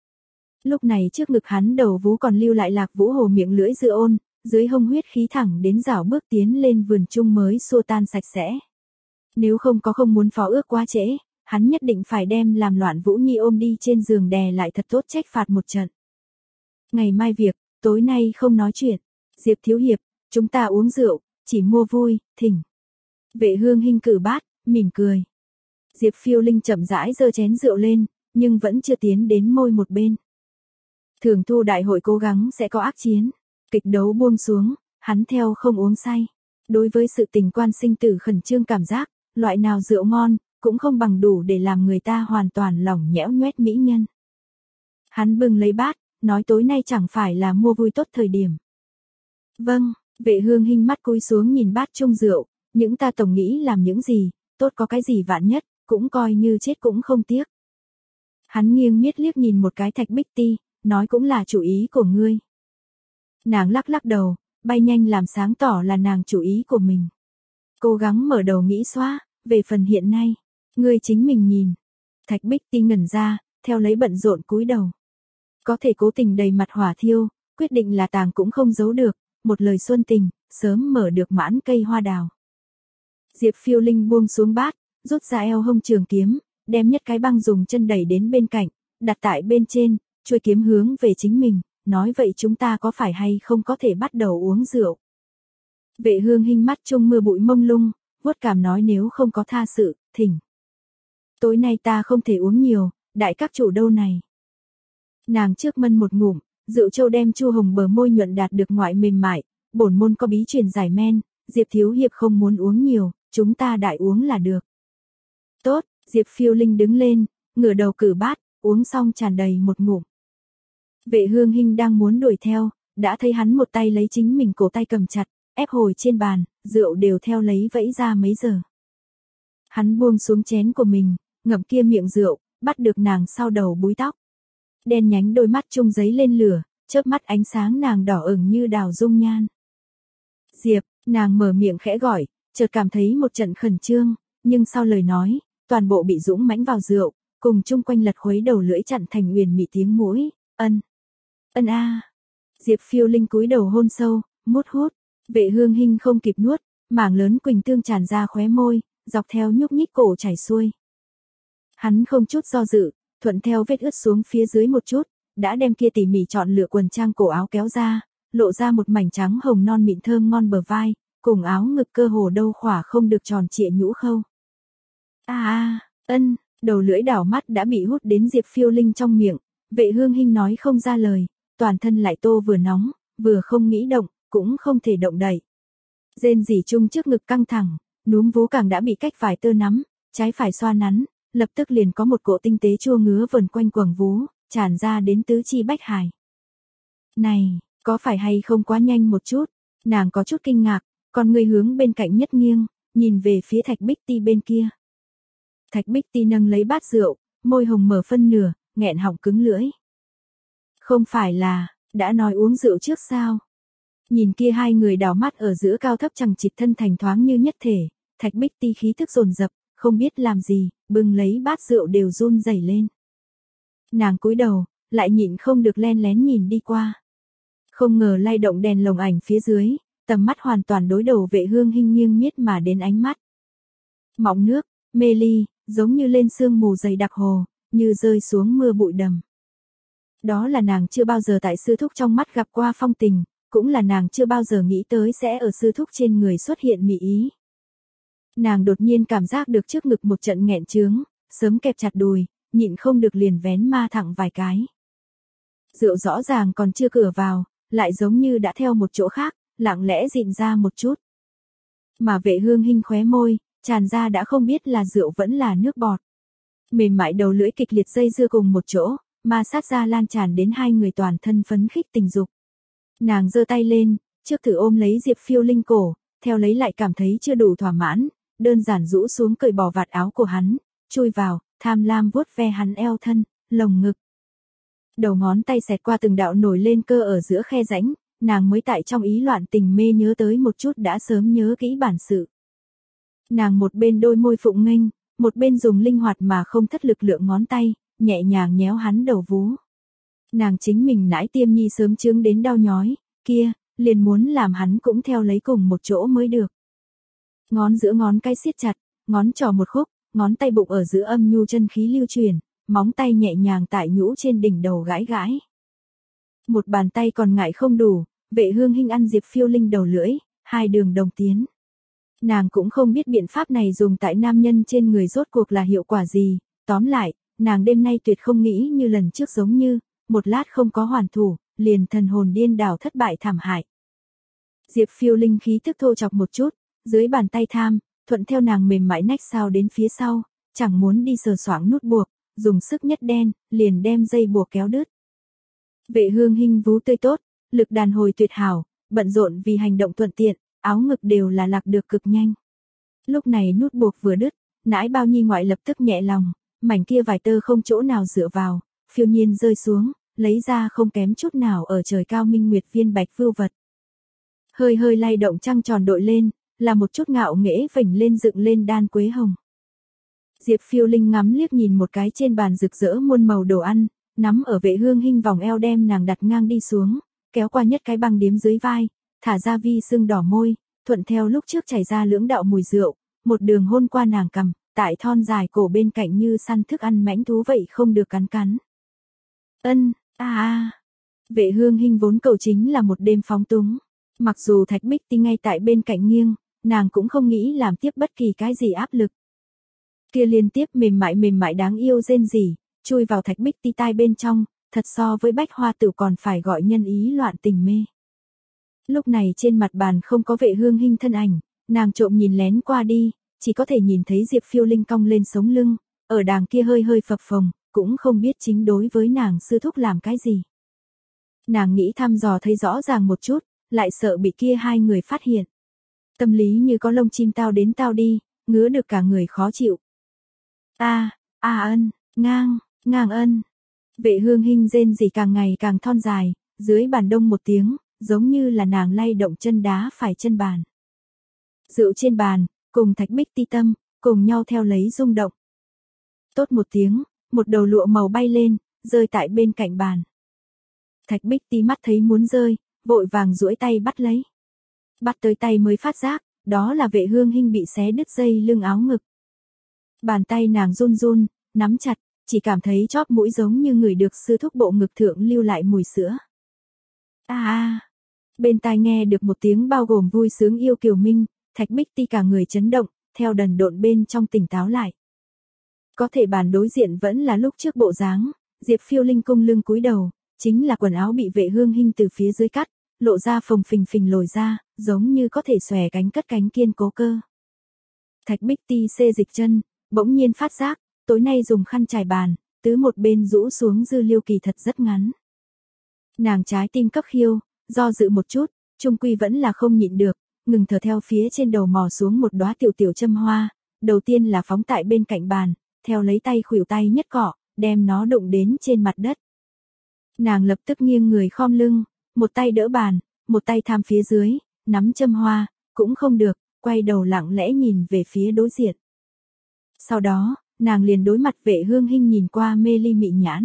Lúc này trước ngực hắn đầu vú còn lưu lại Lạc Vũ Hồ miệng lưỡi dựa ôn, dưới hông huyết khí thẳng đến rảo bước tiến lên vườn chung mới xua tan sạch sẽ. Nếu không có không muốn phó ước quá trễ, hắn nhất định phải đem làm loạn Vũ Nhi ôm đi trên giường đè lại thật tốt trách phạt một trận. Ngày mai việc, tối nay không nói chuyện. Diệp thiếu hiệp, chúng ta uống rượu, chỉ mua vui, thỉnh. Vệ Hương Hinh cử bát, mỉm cười. Diệp Phiêu Linh chậm rãi giơ chén rượu lên, nhưng vẫn chưa tiến đến môi một bên. Thường thu đại hội cố gắng sẽ có ác chiến. Kịch đấu buông xuống, hắn theo không uống say. Đối với sự tình quan sinh tử khẩn trương cảm giác, loại nào rượu ngon, cũng không bằng đủ để làm người ta hoàn toàn lỏng nhẽo nhoét mỹ nhân. Hắn bưng lấy bát, nói tối nay chẳng phải là mua vui tốt thời điểm. Vâng, Vệ Hương Hinh mắt cúi xuống nhìn bát chung rượu, những ta tổng nghĩ làm những gì, tốt có cái gì vạn nhất, cũng coi như chết cũng không tiếc. Hắn nghiêng miết liếc nhìn một cái Thạch Bích Ti, nói cũng là chủ ý của ngươi. Nàng lắc lắc đầu, bay nhanh làm sáng tỏ là nàng chủ ý của mình. Cố gắng mở đầu nghĩ xóa, về phần hiện nay, ngươi chính mình nhìn. Thạch Bích Ti ngẩn ra, theo lấy bận rộn cúi đầu. Có thể cố tình đầy mặt hỏa thiêu, quyết định là tàng cũng không giấu được, một lời xuân tình, sớm mở được mãn cây hoa đào. Diệp Phiêu Linh buông xuống bát, rút ra eo hông trường kiếm, đem nhất cái băng dùng chân đẩy đến bên cạnh, đặt tại bên trên, chuôi kiếm hướng về chính mình, nói vậy chúng ta có phải hay không có thể bắt đầu uống rượu. Vệ Hương Hinh mắt chung mưa bụi mông lung, vuốt cảm nói nếu không có tha sự, thỉnh. Tối nay ta không thể uống nhiều, đại các chủ đâu này. Nàng trước mân một ngụm, rượu châu đem chu hồng bờ môi nhuận đạt được ngoại mềm mại, bổn môn có bí truyền giải men, Diệp thiếu hiệp không muốn uống nhiều, chúng ta đại uống là được. Tốt, Diệp Phiêu Linh đứng lên, ngửa đầu cử bát, uống xong tràn đầy một ngụm. Vệ Hương Hinh đang muốn đuổi theo, đã thấy hắn một tay lấy chính mình cổ tay cầm chặt, ép hồi trên bàn, rượu đều theo lấy vẫy ra mấy giờ. Hắn buông xuống chén của mình, ngậm kia miệng rượu, bắt được nàng sau đầu búi tóc. Đen nhánh đôi mắt chung giấy lên lửa, chớp mắt ánh sáng nàng đỏ ửng như đào dung nhan. Diệp, nàng mở miệng khẽ gọi, chợt cảm thấy một trận khẩn trương, nhưng sau lời nói, toàn bộ bị dũng mãnh vào rượu, cùng chung quanh lật khuấy đầu lưỡi chặn thành uyển mị tiếng mũi, ân, ân a. Diệp Phiêu Linh cúi đầu hôn sâu, mút hút, Vệ Hương Hinh không kịp nuốt, mảng lớn quỳnh tương tràn ra khóe môi, dọc theo nhúc nhích cổ chảy xuôi. Hắn không chút do dự, thuận theo vết ướt xuống phía dưới một chút, đã đem kia tỉ mỉ chọn lựa quần trang cổ áo kéo ra, lộ ra một mảnh trắng hồng non mịn thơm ngon bờ vai, cùng áo ngực cơ hồ đâu khỏa không được tròn trịa nhũ khâu. A a, ân, đầu lưỡi đảo mắt đã bị hút đến Diệp Phiêu Linh trong miệng, Vệ Hương Hinh nói không ra lời, toàn thân lại tô vừa nóng, vừa không nghĩ động, cũng không thể động đậy. Rên rỉ chung trước ngực căng thẳng, núm vú càng đã bị cách vài tơ nắm, trái phải xoa nắn, lập tức liền có một cỗ tinh tế chua ngứa vần quanh quầng vú, tràn ra đến tứ chi bách hải. Này, có phải hay không quá nhanh một chút? Nàng có chút kinh ngạc, còn người hướng bên cạnh nhất nghiêng, nhìn về phía Thạch Bích Ti bên kia. Thạch Bích Ti nâng lấy bát rượu, môi hồng mở phân nửa, nghẹn họng cứng lưỡi. Không phải là, đã nói uống rượu trước sao? Nhìn kia hai người đảo mắt ở giữa cao thấp chằng chịt thân thành thoáng như nhất thể, Thạch Bích Ti khí thức dồn dập, không biết làm gì, bưng lấy bát rượu đều run rẩy lên. Nàng cúi đầu, lại nhịn không được len lén nhìn đi qua. Không ngờ lay động đèn lồng ảnh phía dưới, tầm mắt hoàn toàn đối đầu Vệ Hương Hinh nghiêng miết mà đến ánh mắt. Mọng nước, mê ly, giống như lên sương mù dày đặc hồ, như rơi xuống mưa bụi đầm. Đó là nàng chưa bao giờ tại sư thúc trong mắt gặp qua phong tình, cũng là nàng chưa bao giờ nghĩ tới sẽ ở sư thúc trên người xuất hiện mị ý. Nàng đột nhiên cảm giác được trước ngực một trận nghẹn chướng, sớm kẹp chặt đùi, nhịn không được liền vén ma thẳng vài cái. Rượu rõ ràng còn chưa cửa vào, lại giống như đã theo một chỗ khác, lặng lẽ dịn ra một chút. Mà Vệ Hương Hinh khóe môi, tràn ra đã không biết là rượu vẫn là nước bọt. Mềm mại đầu lưỡi kịch liệt dây dưa cùng một chỗ, ma sát ra lan tràn đến hai người toàn thân phấn khích tình dục. Nàng giơ tay lên, trước thử ôm lấy Diệp Phiêu Linh cổ, theo lấy lại cảm thấy chưa đủ thỏa mãn, đơn giản rũ xuống cởi bỏ vạt áo của hắn, chui vào, tham lam vuốt ve hắn eo thân, lồng ngực. Đầu ngón tay xẹt qua từng đạo nổi lên cơ ở giữa khe rãnh, nàng mới tại trong ý loạn tình mê nhớ tới một chút đã sớm nhớ kỹ bản sự. Nàng một bên đôi môi phụng nghênh, một bên dùng linh hoạt mà không thất lực lượng ngón tay, nhẹ nhàng nhéo hắn đầu vú. Nàng chính mình nãi tiêm nhi sớm chướng đến đau nhói, kia, liền muốn làm hắn cũng theo lấy cùng một chỗ mới được. Ngón giữa ngón cái siết chặt, ngón trỏ một khúc, ngón tay bụng ở giữa âm nhu chân khí lưu truyền, móng tay nhẹ nhàng tại nhũ trên đỉnh đầu gãi gãi. Một bàn tay còn ngại không đủ, Vệ Hương Hinh ăn Diệp Phiêu Linh đầu lưỡi, hai đường đồng tiến. Nàng cũng không biết biện pháp này dùng tại nam nhân trên người rốt cuộc là hiệu quả gì, tóm lại, nàng đêm nay tuyệt không nghĩ như lần trước giống như, một lát không có hoàn thủ, liền thần hồn điên đảo thất bại thảm hại. Diệp Phiêu Linh khí thức thô chọc một chút, dưới bàn tay tham, thuận theo nàng mềm mại nách sao đến phía sau, chẳng muốn đi sờ soạng nút buộc, dùng sức nhất đen, liền đem dây buộc kéo đứt. Vệ Hương Hinh vú tươi tốt, lực đàn hồi tuyệt hảo, bận rộn vì hành động thuận tiện, áo ngực đều là lạc được cực nhanh. Lúc này nút buộc vừa đứt, nãi bao nhi ngoại lập tức nhẹ lòng, mảnh kia vài tơ không chỗ nào dựa vào, phiêu nhiên rơi xuống, lấy ra không kém chút nào ở trời cao minh nguyệt viên bạch vưu vật. Hơi hơi lay động trăng tròn đội lên, là một chút ngạo nghễ vểnh lên dựng lên đan quế hồng. Diệp Phiêu Linh ngắm liếc nhìn một cái trên bàn rực rỡ muôn màu đồ ăn, nắm ở Vệ Hương Hinh vòng eo đem nàng đặt ngang đi xuống, kéo qua nhất cái băng điếm dưới vai, thả ra vi sưng đỏ môi, thuận theo lúc trước chảy ra lưỡng đạo mùi rượu, một đường hôn qua nàng cằm, tại thon dài cổ bên cạnh như săn thức ăn mãnh thú vậy không được cắn cắn. Ân, a a. Vệ Hương Hinh vốn cầu chính là một đêm phóng túng, mặc dù Thạch Bích Ti ngay tại bên cạnh nghiêng, nàng cũng không nghĩ làm tiếp bất kỳ cái gì áp lực. Kia liên tiếp mềm mại mềm mại đáng yêu rên rỉ, chui vào Thạch Bích Ti tai bên trong, thật so với bách hoa tử còn phải gọi nhân ý loạn tình mê. Lúc này trên mặt bàn không có Vệ Hương Hinh thân ảnh, nàng trộm nhìn lén qua đi, chỉ có thể nhìn thấy Diệp Phiêu Linh cong lên sống lưng, ở đàng kia hơi hơi phập phồng, cũng không biết chính đối với nàng sư thúc làm cái gì. Nàng nghĩ thăm dò thấy rõ ràng một chút, lại sợ bị kia hai người phát hiện. Tâm lý như có lông chim tao đến tao đi, ngứa được cả người khó chịu. A, a ân, ngang, ngang ân. Vệ Hương Hinh rên rỉ càng ngày càng thon dài, dưới bàn đông một tiếng, giống như là nàng lay động chân đá phải chân bàn. Rượu trên bàn, cùng Thạch Bích Ti tâm, cùng nhau theo lấy rung động. Tốt một tiếng, một đầu lụa màu bay lên, rơi tại bên cạnh bàn. Thạch Bích Ti mắt thấy muốn rơi, vội vàng duỗi tay bắt lấy. Bắt tới tay mới phát giác, đó là Vệ Hương Hinh bị xé đứt dây lưng áo ngực. Bàn tay nàng run run, nắm chặt, chỉ cảm thấy chóp mũi giống như người được sư thúc bộ ngực thượng lưu lại mùi sữa. A a. Bên tai nghe được một tiếng bao gồm vui sướng yêu kiều minh, Thạch Bích Ti cả người chấn động, theo đần độn bên trong tỉnh táo lại. Có thể bàn đối diện vẫn là lúc trước bộ dáng, Diệp Phiêu Linh cung lưng cúi đầu, chính là quần áo bị Vệ Hương Hinh từ phía dưới cắt, lộ ra phồng phình phình lồi ra, giống như có thể xòe cánh cất cánh kiên cố cơ. Thạch Bích Ti xê dịch chân, bỗng nhiên phát giác, tối nay dùng khăn trải bàn, tứ một bên rũ xuống dư liêu kỳ thật rất ngắn. Nàng trái tim cấp khiêu, do dự một chút, trung quy vẫn là không nhịn được, ngừng thở theo phía trên đầu mò xuống một đóa tiểu tiểu châm hoa, đầu tiên là phóng tại bên cạnh bàn, theo lấy tay khuỷu tay nhất cọ, đem nó đụng đến trên mặt đất. Nàng lập tức nghiêng người khom lưng, một tay đỡ bàn, một tay tham phía dưới, nắm châm hoa, cũng không được, quay đầu lặng lẽ nhìn về phía đối diện. Sau đó, nàng liền đối mặt Vệ Hương Hinh nhìn qua mê ly mị nhãn.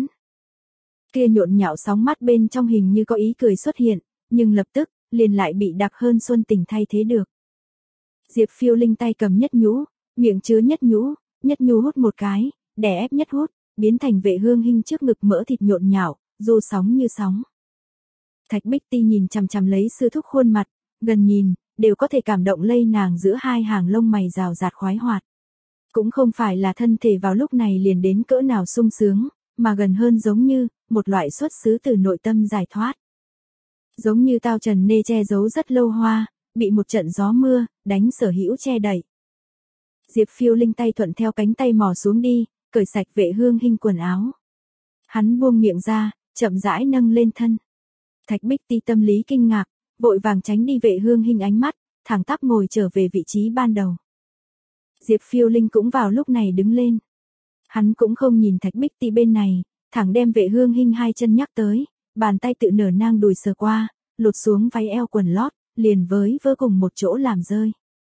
Kia nhộn nhạo sóng mắt bên trong hình như có ý cười xuất hiện, nhưng lập tức, liền lại bị đặc hơn xuân tình thay thế được. Diệp Phiêu Linh tay cầm nhất nhũ, miệng chứa nhất nhũ, nhất nhũ hút một cái, đè ép nhất hút, biến thành Vệ Hương Hinh trước ngực mỡ thịt nhộn nhạo, du sóng như sóng. Thạch Bích Ti nhìn chằm chằm lấy sư thúc khuôn mặt, gần nhìn, đều có thể cảm động lây nàng giữa hai hàng lông mày rào rạt khoái hoạt. Cũng không phải là thân thể vào lúc này liền đến cỡ nào sung sướng, mà gần hơn giống như, một loại xuất xứ từ nội tâm giải thoát. Giống như tao trần nê che giấu rất lâu hoa, bị một trận gió mưa, đánh sở hữu che đậy. Diệp Phiêu Linh tay thuận theo cánh tay mò xuống đi, cởi sạch Vệ Hương Hinh quần áo. Hắn buông miệng ra, chậm rãi nâng lên thân. Thạch Bích Ti tâm lý kinh ngạc, vội vàng tránh đi Vệ Hương Hinh ánh mắt, thẳng tắp ngồi trở về vị trí ban đầu. Diệp Phiêu Linh cũng vào lúc này đứng lên. Hắn cũng không nhìn Thạch Bích Ti bên này, thẳng đem Vệ Hương Hinh hai chân nhắc tới, bàn tay tự nở nang đùi sờ qua, lột xuống váy eo quần lót, liền với vơ cùng một chỗ làm rơi.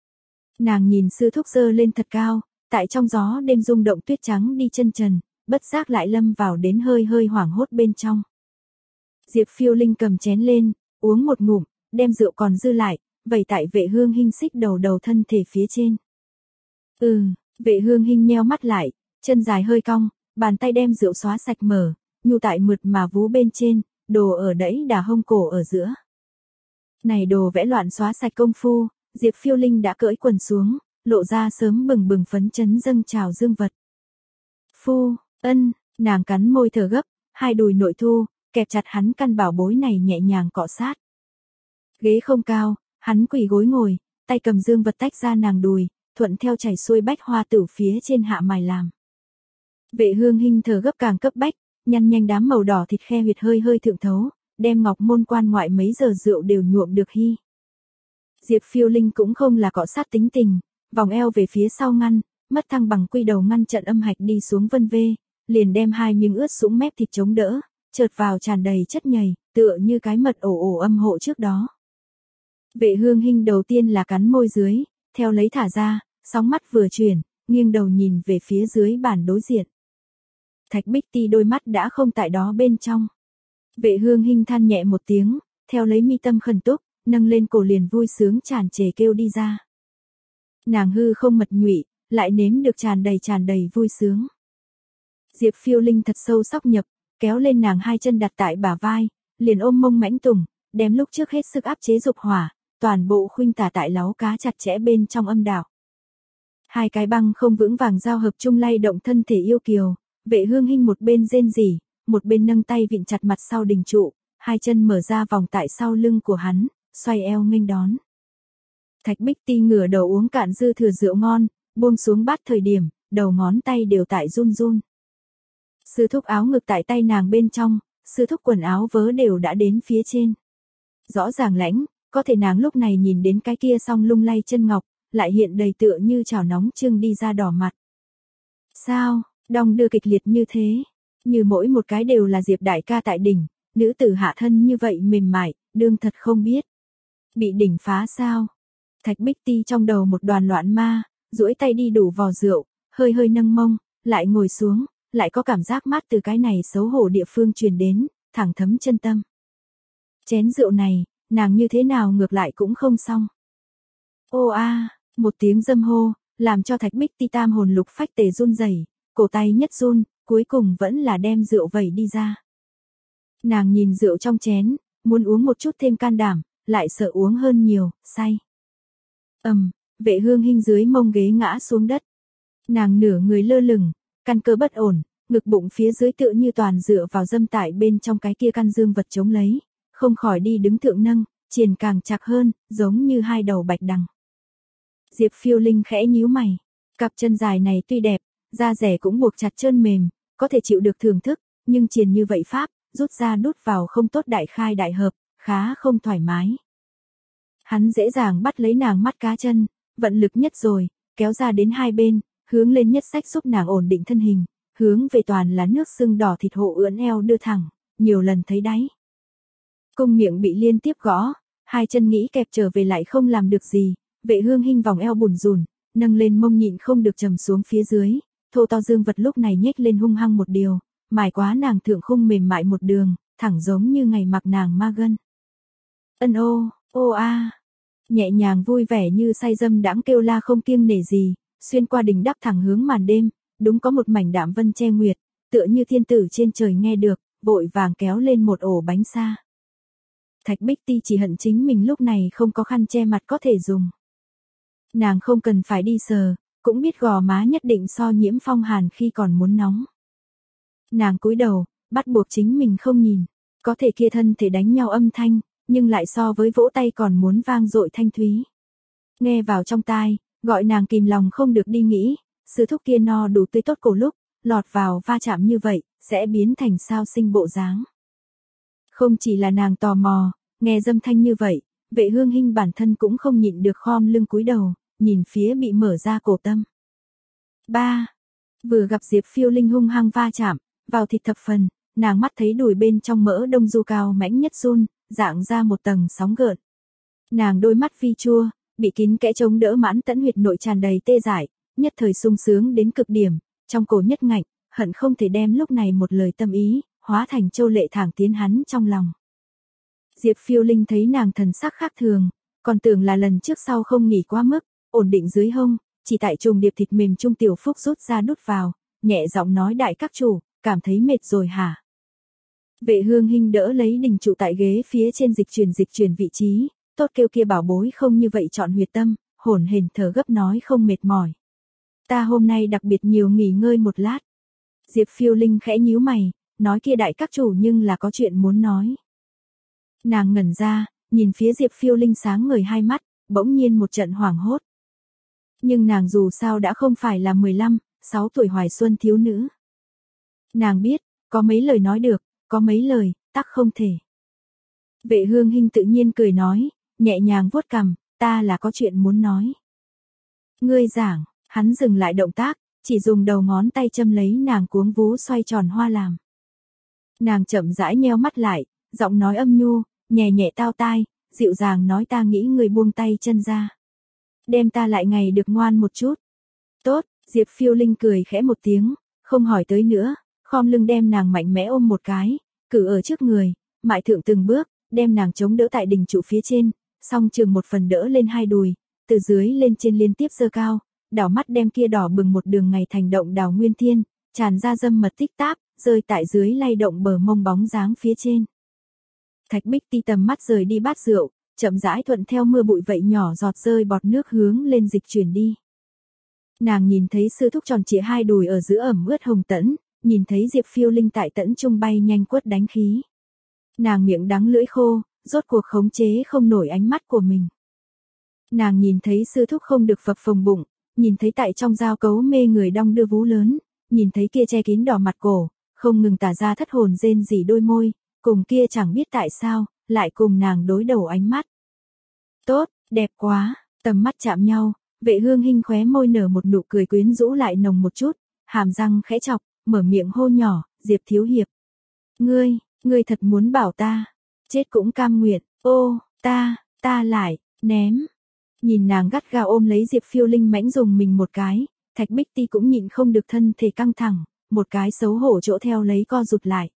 Nàng nhìn sư thúc giơ lên thật cao, tại trong gió đêm rung động tuyết trắng đi chân trần, bất giác lại lâm vào đến hơi hơi hoảng hốt bên trong. Diệp Phiêu Linh cầm chén lên, uống một ngụm, đem rượu còn dư lại, vẩy tại Vệ Hương Hinh xích đầu đầu thân thể phía trên. Ừ, Vệ Hương Hinh nheo mắt lại, chân dài hơi cong, bàn tay đem rượu xóa sạch mở, nhu tại mượt mà vú bên trên, đồ ở đẫy đà hông cổ ở giữa. Này đồ vẽ loạn xóa sạch công phu, Diệp Phiêu Linh đã cởi quần xuống, lộ ra sớm bừng bừng phấn chấn dâng trào dương vật. Phu, ân, nàng cắn môi thở gấp, hai đùi nội thu, kẹp chặt hắn căn bảo bối này nhẹ nhàng cọ sát. Ghế không cao, hắn quỳ gối ngồi, tay cầm dương vật tách ra nàng đùi, thuận theo chảy xuôi bách hoa tử phía trên hạ mài làm. Vệ Hương Hinh thở gấp càng cấp bách, nhăn nhanh đám màu đỏ thịt khe huyệt hơi hơi thượng thấu, đem ngọc môn quan ngoại mấy giờ rượu đều nhuộm được hy. Diệp Phiêu Linh cũng không là cọ sát tính tình, vòng eo về phía sau ngăn, mất thăng bằng quy đầu ngăn trận âm hạch đi xuống vân vê, liền đem hai miếng ướt sũng mép thịt chống đỡ, chợt vào tràn đầy chất nhầy, tựa như cái mật ổ ổ âm hộ trước đó. Vệ Hương Hinh đầu tiên là cắn môi dưới, theo lấy thả ra, sóng mắt vừa chuyển, nghiêng đầu nhìn về phía dưới bàn đối diện. Thạch Bích Ti đôi mắt đã không tại đó bên trong. Vệ Hương Hinh than nhẹ một tiếng, theo lấy mi tâm khẩn túc, nâng lên cổ liền vui sướng tràn trề kêu đi ra. Nàng hư không mật nhụy, lại nếm được tràn đầy tràn đầy vui sướng. Diệp Phiêu Linh thật sâu sóc nhập, kéo lên nàng hai chân đặt tại bả vai, liền ôm mông mãnh tùng, đem lúc trước hết sức áp chế dục hỏa, toàn bộ khuynh tả tại láu cá chặt chẽ bên trong âm đạo. Hai cái băng không vững vàng giao hợp chung lay động thân thể yêu kiều, Vệ Hương Hinh một bên rên rỉ, một bên nâng tay vịn chặt mặt sau đình trụ, hai chân mở ra vòng tại sau lưng của hắn, xoay eo nghênh đón. Thạch Bích Ti ngửa đầu uống cạn dư thừa rượu ngon, buông xuống bát thời điểm, đầu ngón tay đều tại run run. Sư thúc áo ngực tại tay nàng bên trong, sư thúc quần áo vớ đều đã đến phía trên. Rõ ràng lãnh, có thể nàng lúc này nhìn đến cái kia song lung lay chân ngọc, lại hiện đầy tựa như chảo nóng trưng đi ra đỏ mặt. Sao, đong đưa kịch liệt như thế, như mỗi một cái đều là Diệp đại ca tại đỉnh, nữ tử hạ thân như vậy mềm mại, đương thật không biết. Bị đỉnh phá sao? Thạch Bích Ti trong đầu một đoàn loạn ma, duỗi tay đi đủ vò rượu, hơi hơi nâng mông, lại ngồi xuống, lại có cảm giác mát từ cái này xấu hổ địa phương truyền đến, thẳng thấm chân tâm. Chén rượu này, nàng như thế nào ngược lại cũng không xong. Ô a, một tiếng dâm hô, làm cho Thạch Bích Ti tam hồn lục phách tề run rẩy, cổ tay nhất run, cuối cùng vẫn là đem rượu vẩy đi ra. Nàng nhìn rượu trong chén, muốn uống một chút thêm can đảm, lại sợ uống hơn nhiều, say. Ầm, Vệ Hương Hinh dưới mông ghế ngã xuống đất. Nàng nửa người lơ lửng, căn cơ bất ổn, ngực bụng phía dưới tựa như toàn dựa vào dâm tại bên trong cái kia căn dương vật chống lấy, không khỏi đi đứng thượng nâng, triền càng chặt hơn, giống như hai đầu bạch đằng. Diệp Phiêu Linh khẽ nhíu mày, cặp chân dài này tuy đẹp, da rẻ cũng buộc chặt trơn mềm, có thể chịu được thưởng thức, nhưng triền như vậy pháp, rút ra đút vào không tốt đại khai đại hợp, khá không thoải mái. Hắn dễ dàng bắt lấy nàng mắt cá chân, vận lực nhất rồi, kéo ra đến hai bên, hướng lên nhất sách giúp nàng ổn định thân hình, hướng về toàn là nước sưng đỏ thịt hộ ưỡn eo đưa thẳng, nhiều lần thấy đáy. Cung miệng bị liên tiếp gõ, hai chân nghĩ kẹp trở về lại không làm được gì, Vệ Hương Hinh vòng eo bùn rùn, nâng lên mông nhịn không được trầm xuống phía dưới, thô to dương vật lúc này nhếch lên hung hăng một điều, mài quá nàng thượng khung mềm mại một đường, thẳng giống như ngày mặc nàng ma gân. Ân ô, ô a, nhẹ nhàng vui vẻ như say dâm đãng kêu la không kiêng nể gì, xuyên qua đỉnh đắp thẳng hướng màn đêm, đúng có một mảnh đạm vân che nguyệt, tựa như thiên tử trên trời nghe được, vội vàng kéo lên một ổ bánh sa. Thạch Bích Ti chỉ hận chính mình lúc này không có khăn che mặt có thể dùng. Nàng không cần phải đi sờ, cũng biết gò má nhất định so Nhiễm Phong hàn khi còn muốn nóng. Nàng cúi đầu, bắt buộc chính mình không nhìn, có thể kia thân thể đánh nhau âm thanh, nhưng lại so với vỗ tay còn muốn vang dội thanh thúy. Nghe vào trong tai, gọi nàng kìm lòng không được đi nghĩ, sư thúc kia no đủ tươi tốt cổ lúc, lọt vào va chạm như vậy, sẽ biến thành sao sinh bộ dáng. Không chỉ là nàng tò mò, nghe dâm thanh như vậy, Vệ Hương Hinh bản thân cũng không nhịn được khom lưng cúi đầu, nhìn phía bị mở ra cổ tâm. Ba. Vừa gặp Diệp Phiêu Linh hung hăng va chạm, vào thịt thập phần, nàng mắt thấy đùi bên trong mỡ đông du cao mãnh nhất run, dạng ra một tầng sóng gợn. Nàng đôi mắt vi chua, bị kín kẽ chống đỡ mãn tẫn huyệt nội tràn đầy tê dại, nhất thời sung sướng đến cực điểm, trong cổ nhất ngạnh, hận không thể đem lúc này một lời tâm ý, hóa thành châu lệ thẳng tiến hắn trong lòng. Diệp Phiêu Linh thấy nàng thần sắc khác thường, còn tưởng là lần trước sau không nghỉ quá mức, ổn định dưới hông, chỉ tại trùng điệp thịt mềm trung tiểu phúc rút ra đút vào, nhẹ giọng nói đại các chủ, cảm thấy mệt rồi hả? Vệ Hương Hinh đỡ lấy đình trụ tại ghế phía trên dịch chuyển dịch chuyển vị trí, tốt kêu kia bảo bối không như vậy chọn huyệt tâm, hổn hển thở gấp nói không mệt mỏi. Ta hôm nay đặc biệt nhiều nghỉ ngơi một lát. Diệp Phiêu Linh khẽ nhíu mày, nói kia đại các chủ nhưng là có chuyện muốn nói. Nàng ngẩn ra, nhìn phía Diệp Phiêu Linh sáng ngời hai mắt, bỗng nhiên một trận hoảng hốt. Nhưng nàng dù sao đã không phải là mười lăm, sáu tuổi hoài xuân thiếu nữ. Nàng biết, có mấy lời nói được, có mấy lời, tắc không thể. Vệ Hương Hinh tự nhiên cười nói, nhẹ nhàng vuốt cằm, ta là có chuyện muốn nói. Ngươi giảng, hắn dừng lại động tác, chỉ dùng đầu ngón tay châm lấy nàng cuống vú xoay tròn hoa làm. Nàng chậm rãi nheo mắt lại, giọng nói âm nhu, nhẹ nhẹ tao tai, dịu dàng nói ta nghĩ người buông tay chân ra. Đem ta lại ngày được ngoan một chút. Tốt, Diệp Phiêu Linh cười khẽ một tiếng, không hỏi tới nữa, khom lưng đem nàng mạnh mẽ ôm một cái, cử ở trước người, mại thượng từng bước, đem nàng chống đỡ tại đỉnh trụ phía trên, song trường một phần đỡ lên hai đùi, từ dưới lên trên liên tiếp giơ cao, đảo mắt đem kia đỏ bừng một đường ngày thành động đào nguyên thiên, tràn ra dâm mật tích táp, rơi tại dưới lay động bờ mông bóng dáng phía trên. Thạch Bích Ti tầm mắt rời đi bát rượu, chậm rãi thuận theo mưa bụi vậy nhỏ giọt rơi bọt nước hướng lên dịch chuyển đi. Nàng nhìn thấy sư thúc tròn trịa hai đùi ở giữa ẩm ướt hồng tẫn, nhìn thấy Diệp Phiêu Linh tại tẫn trung bay nhanh quất đánh khí. Nàng miệng đắng lưỡi khô, rốt cuộc khống chế không nổi ánh mắt của mình. Nàng nhìn thấy sư thúc không được phập phồng bụng, nhìn thấy tại trong giao cấu mê người đong đưa vú lớn, nhìn thấy kia che kín đỏ mặt cổ, không ngừng tả ra thất hồn rên rỉ đôi môi, cùng kia chẳng biết tại sao, lại cùng nàng đối đầu ánh mắt. Tốt, đẹp quá, tầm mắt chạm nhau, Vệ Hương Hinh khóe môi nở một nụ cười quyến rũ lại nồng một chút, hàm răng khẽ chọc, mở miệng hô nhỏ, Diệp thiếu hiệp. Ngươi, ngươi thật muốn bảo ta. chết cũng cam nguyện, ô, ta, ta lại, ném. Nhìn nàng gắt gao ôm lấy Diệp Phiêu Linh mãnh dùng mình một cái, Thạch Bích Ti cũng nhịn không được thân thể căng thẳng, một cái xấu hổ chỗ theo lấy co rụt lại.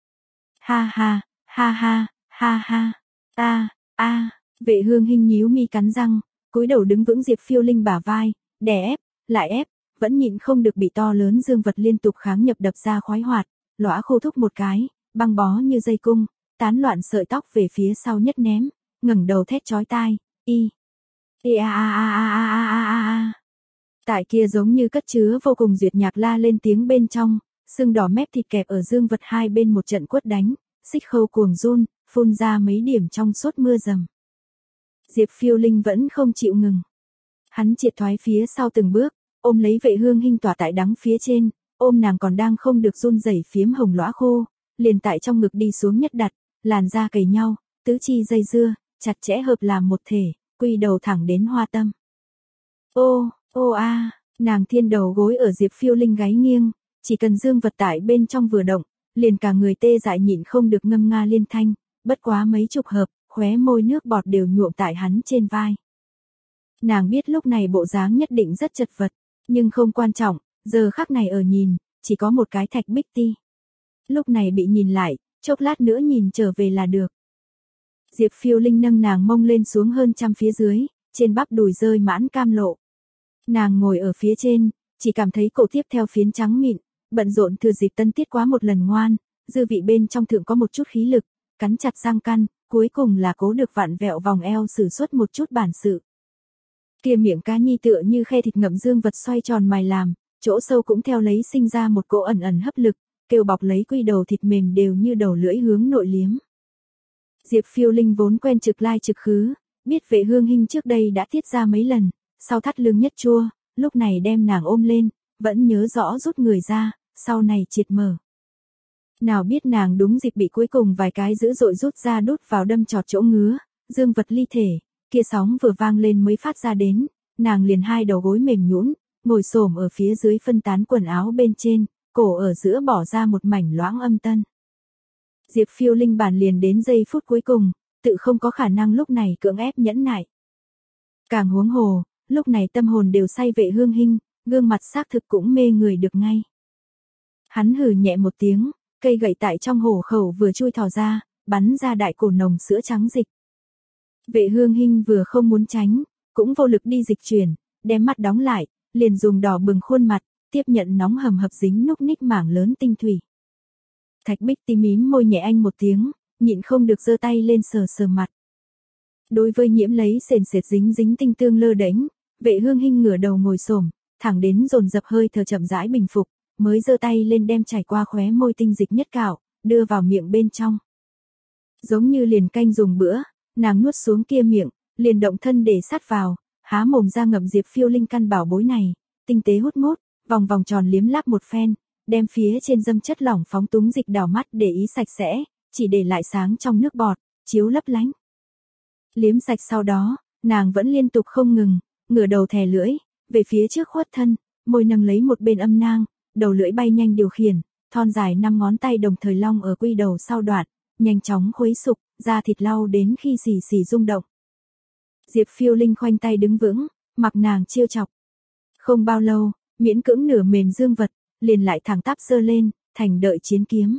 Ha ha, ha ha, ha ha, a, a, Vệ Hương Hinh nhíu mi cắn răng, cúi đầu đứng vững Diệp Phiêu Linh bả vai, đè ép, lại ép, vẫn nhịn không được bị to lớn dương vật liên tục kháng nhập đập ra khoái hoạt, lõa khô thúc một cái, băng bó như dây cung, tán loạn sợi tóc về phía sau nhất ném, ngẩng đầu thét chói tai, y, y a a a a a a a a. Tại kia giống như cất chứa vô cùng duyệt nhạc la lên tiếng bên trong, sưng đỏ mép thịt kẹp ở dương vật hai bên một trận quất đánh, xích khâu cuồng run, phun ra mấy điểm trong suốt mưa rầm. Diệp Phiêu Linh vẫn không chịu ngừng. Hắn triệt thoái phía sau từng bước, ôm lấy Vệ Hương Hinh tỏa tại đắng phía trên, ôm nàng còn đang không được run rẩy phiếm hồng lõa khô, liền tại trong ngực đi xuống nhất đặt, làn da cầy nhau, tứ chi dây dưa, chặt chẽ hợp làm một thể, quy đầu thẳng đến hoa tâm. Ô, ô a, nàng thiên đầu gối ở Diệp Phiêu Linh gáy nghiêng, chỉ cần dương vật tại bên trong vừa động, liền cả người tê dại nhịn không được ngâm nga liên thanh, bất quá mấy chục hợp, khóe môi nước bọt đều nhuộm tại hắn trên vai. Nàng biết lúc này bộ dáng nhất định rất chật vật, nhưng không quan trọng, giờ khắc này ở nhìn, chỉ có một cái Thạch Bích Ti. Lúc này bị nhìn lại, chốc lát nữa nhìn trở về là được. Diệp Phiêu Linh nâng nàng mông lên xuống hơn trăm phía dưới, trên bắp đùi rơi mãn cam lộ. Nàng ngồi ở phía trên, chỉ cảm thấy cổ tiếp theo phiến trắng mịn, bận rộn thừa dịp tân tiết quá một lần ngoan, dư vị bên trong thượng có một chút khí lực, cắn chặt răng căn, cuối cùng là cố được vặn vẹo vòng eo sử xuất một chút bản sự. Kia miệng cá nhi tựa như khe thịt ngậm dương vật xoay tròn mài làm, chỗ sâu cũng theo lấy sinh ra một cỗ ẩn ẩn hấp lực, kêu bọc lấy quy đầu thịt mềm đều như đầu lưỡi hướng nội liếm. Diệp Phiêu Linh vốn quen trực lai trực khứ, biết Vệ Hương Hinh trước đây đã tiết ra mấy lần, sau thắt lưng nhất chua, lúc này đem nàng ôm lên, vẫn nhớ rõ rút người ra, sau này triệt mở. Nào biết nàng đúng dịp bị cuối cùng vài cái dữ dội rút ra đút vào đâm trọt chỗ ngứa, dương vật ly thể, kia sóng vừa vang lên mới phát ra đến, nàng liền hai đầu gối mềm nhũn, ngồi xổm ở phía dưới phân tán quần áo bên trên, cổ ở giữa bỏ ra một mảnh loãng âm tân. Diệp Phiêu Linh bản liền đến giây phút cuối cùng, tự không có khả năng lúc này cưỡng ép nhẫn nại. Càng huống hồ, lúc này tâm hồn đều say Vệ Hương Hinh, gương mặt xác thực cũng mê người được ngay. Hắn hừ nhẹ một tiếng, cây gậy tại trong hổ khẩu vừa chui thò ra, bắn ra đại cổ nồng sữa trắng dịch. Vệ Hương Hinh vừa không muốn tránh, cũng vô lực đi dịch chuyển, đem mắt đóng lại, liền dùng đỏ bừng khuôn mặt, tiếp nhận nóng hầm hập dính núc ních mảng lớn tinh thủy. Thạch Bích Ti mím môi nhẹ anh một tiếng, nhịn không được giơ tay lên sờ sờ mặt. Đối với nhiễm lấy sền sệt dính dính tinh tương lơ đễnh, Vệ Hương Hinh ngửa đầu ngồi xổm, thẳng đến dồn dập hơi thở chậm rãi bình phục, mới giơ tay lên đem chảy qua khóe môi tinh dịch nhất cạo, đưa vào miệng bên trong. Giống như liền canh dùng bữa, nàng nuốt xuống kia miệng, liền động thân để sát vào, há mồm ra ngậm Diệp Phiêu Linh căn bảo bối này, tinh tế hút mút, vòng vòng tròn liếm láp một phen, đem phía trên dâm chất lỏng phóng túng dịch đảo mắt để ý sạch sẽ, chỉ để lại sáng trong nước bọt, chiếu lấp lánh. Liếm sạch sau đó, nàng vẫn liên tục không ngừng, ngửa đầu thè lưỡi, về phía trước khuất thân, môi nâng lấy một bên âm nang, đầu lưỡi bay nhanh điều khiển, thon dài năm ngón tay đồng thời long ở quy đầu sau đoạn, nhanh chóng khuấy sục, da thịt lau đến khi xì xì rung động. Diệp Phiêu Linh khoanh tay đứng vững, mặc nàng chiêu chọc. Không bao lâu, miễn cưỡng nửa mềm dương vật, liền lại thẳng tắp giơ lên, thành đợi chiến kiếm.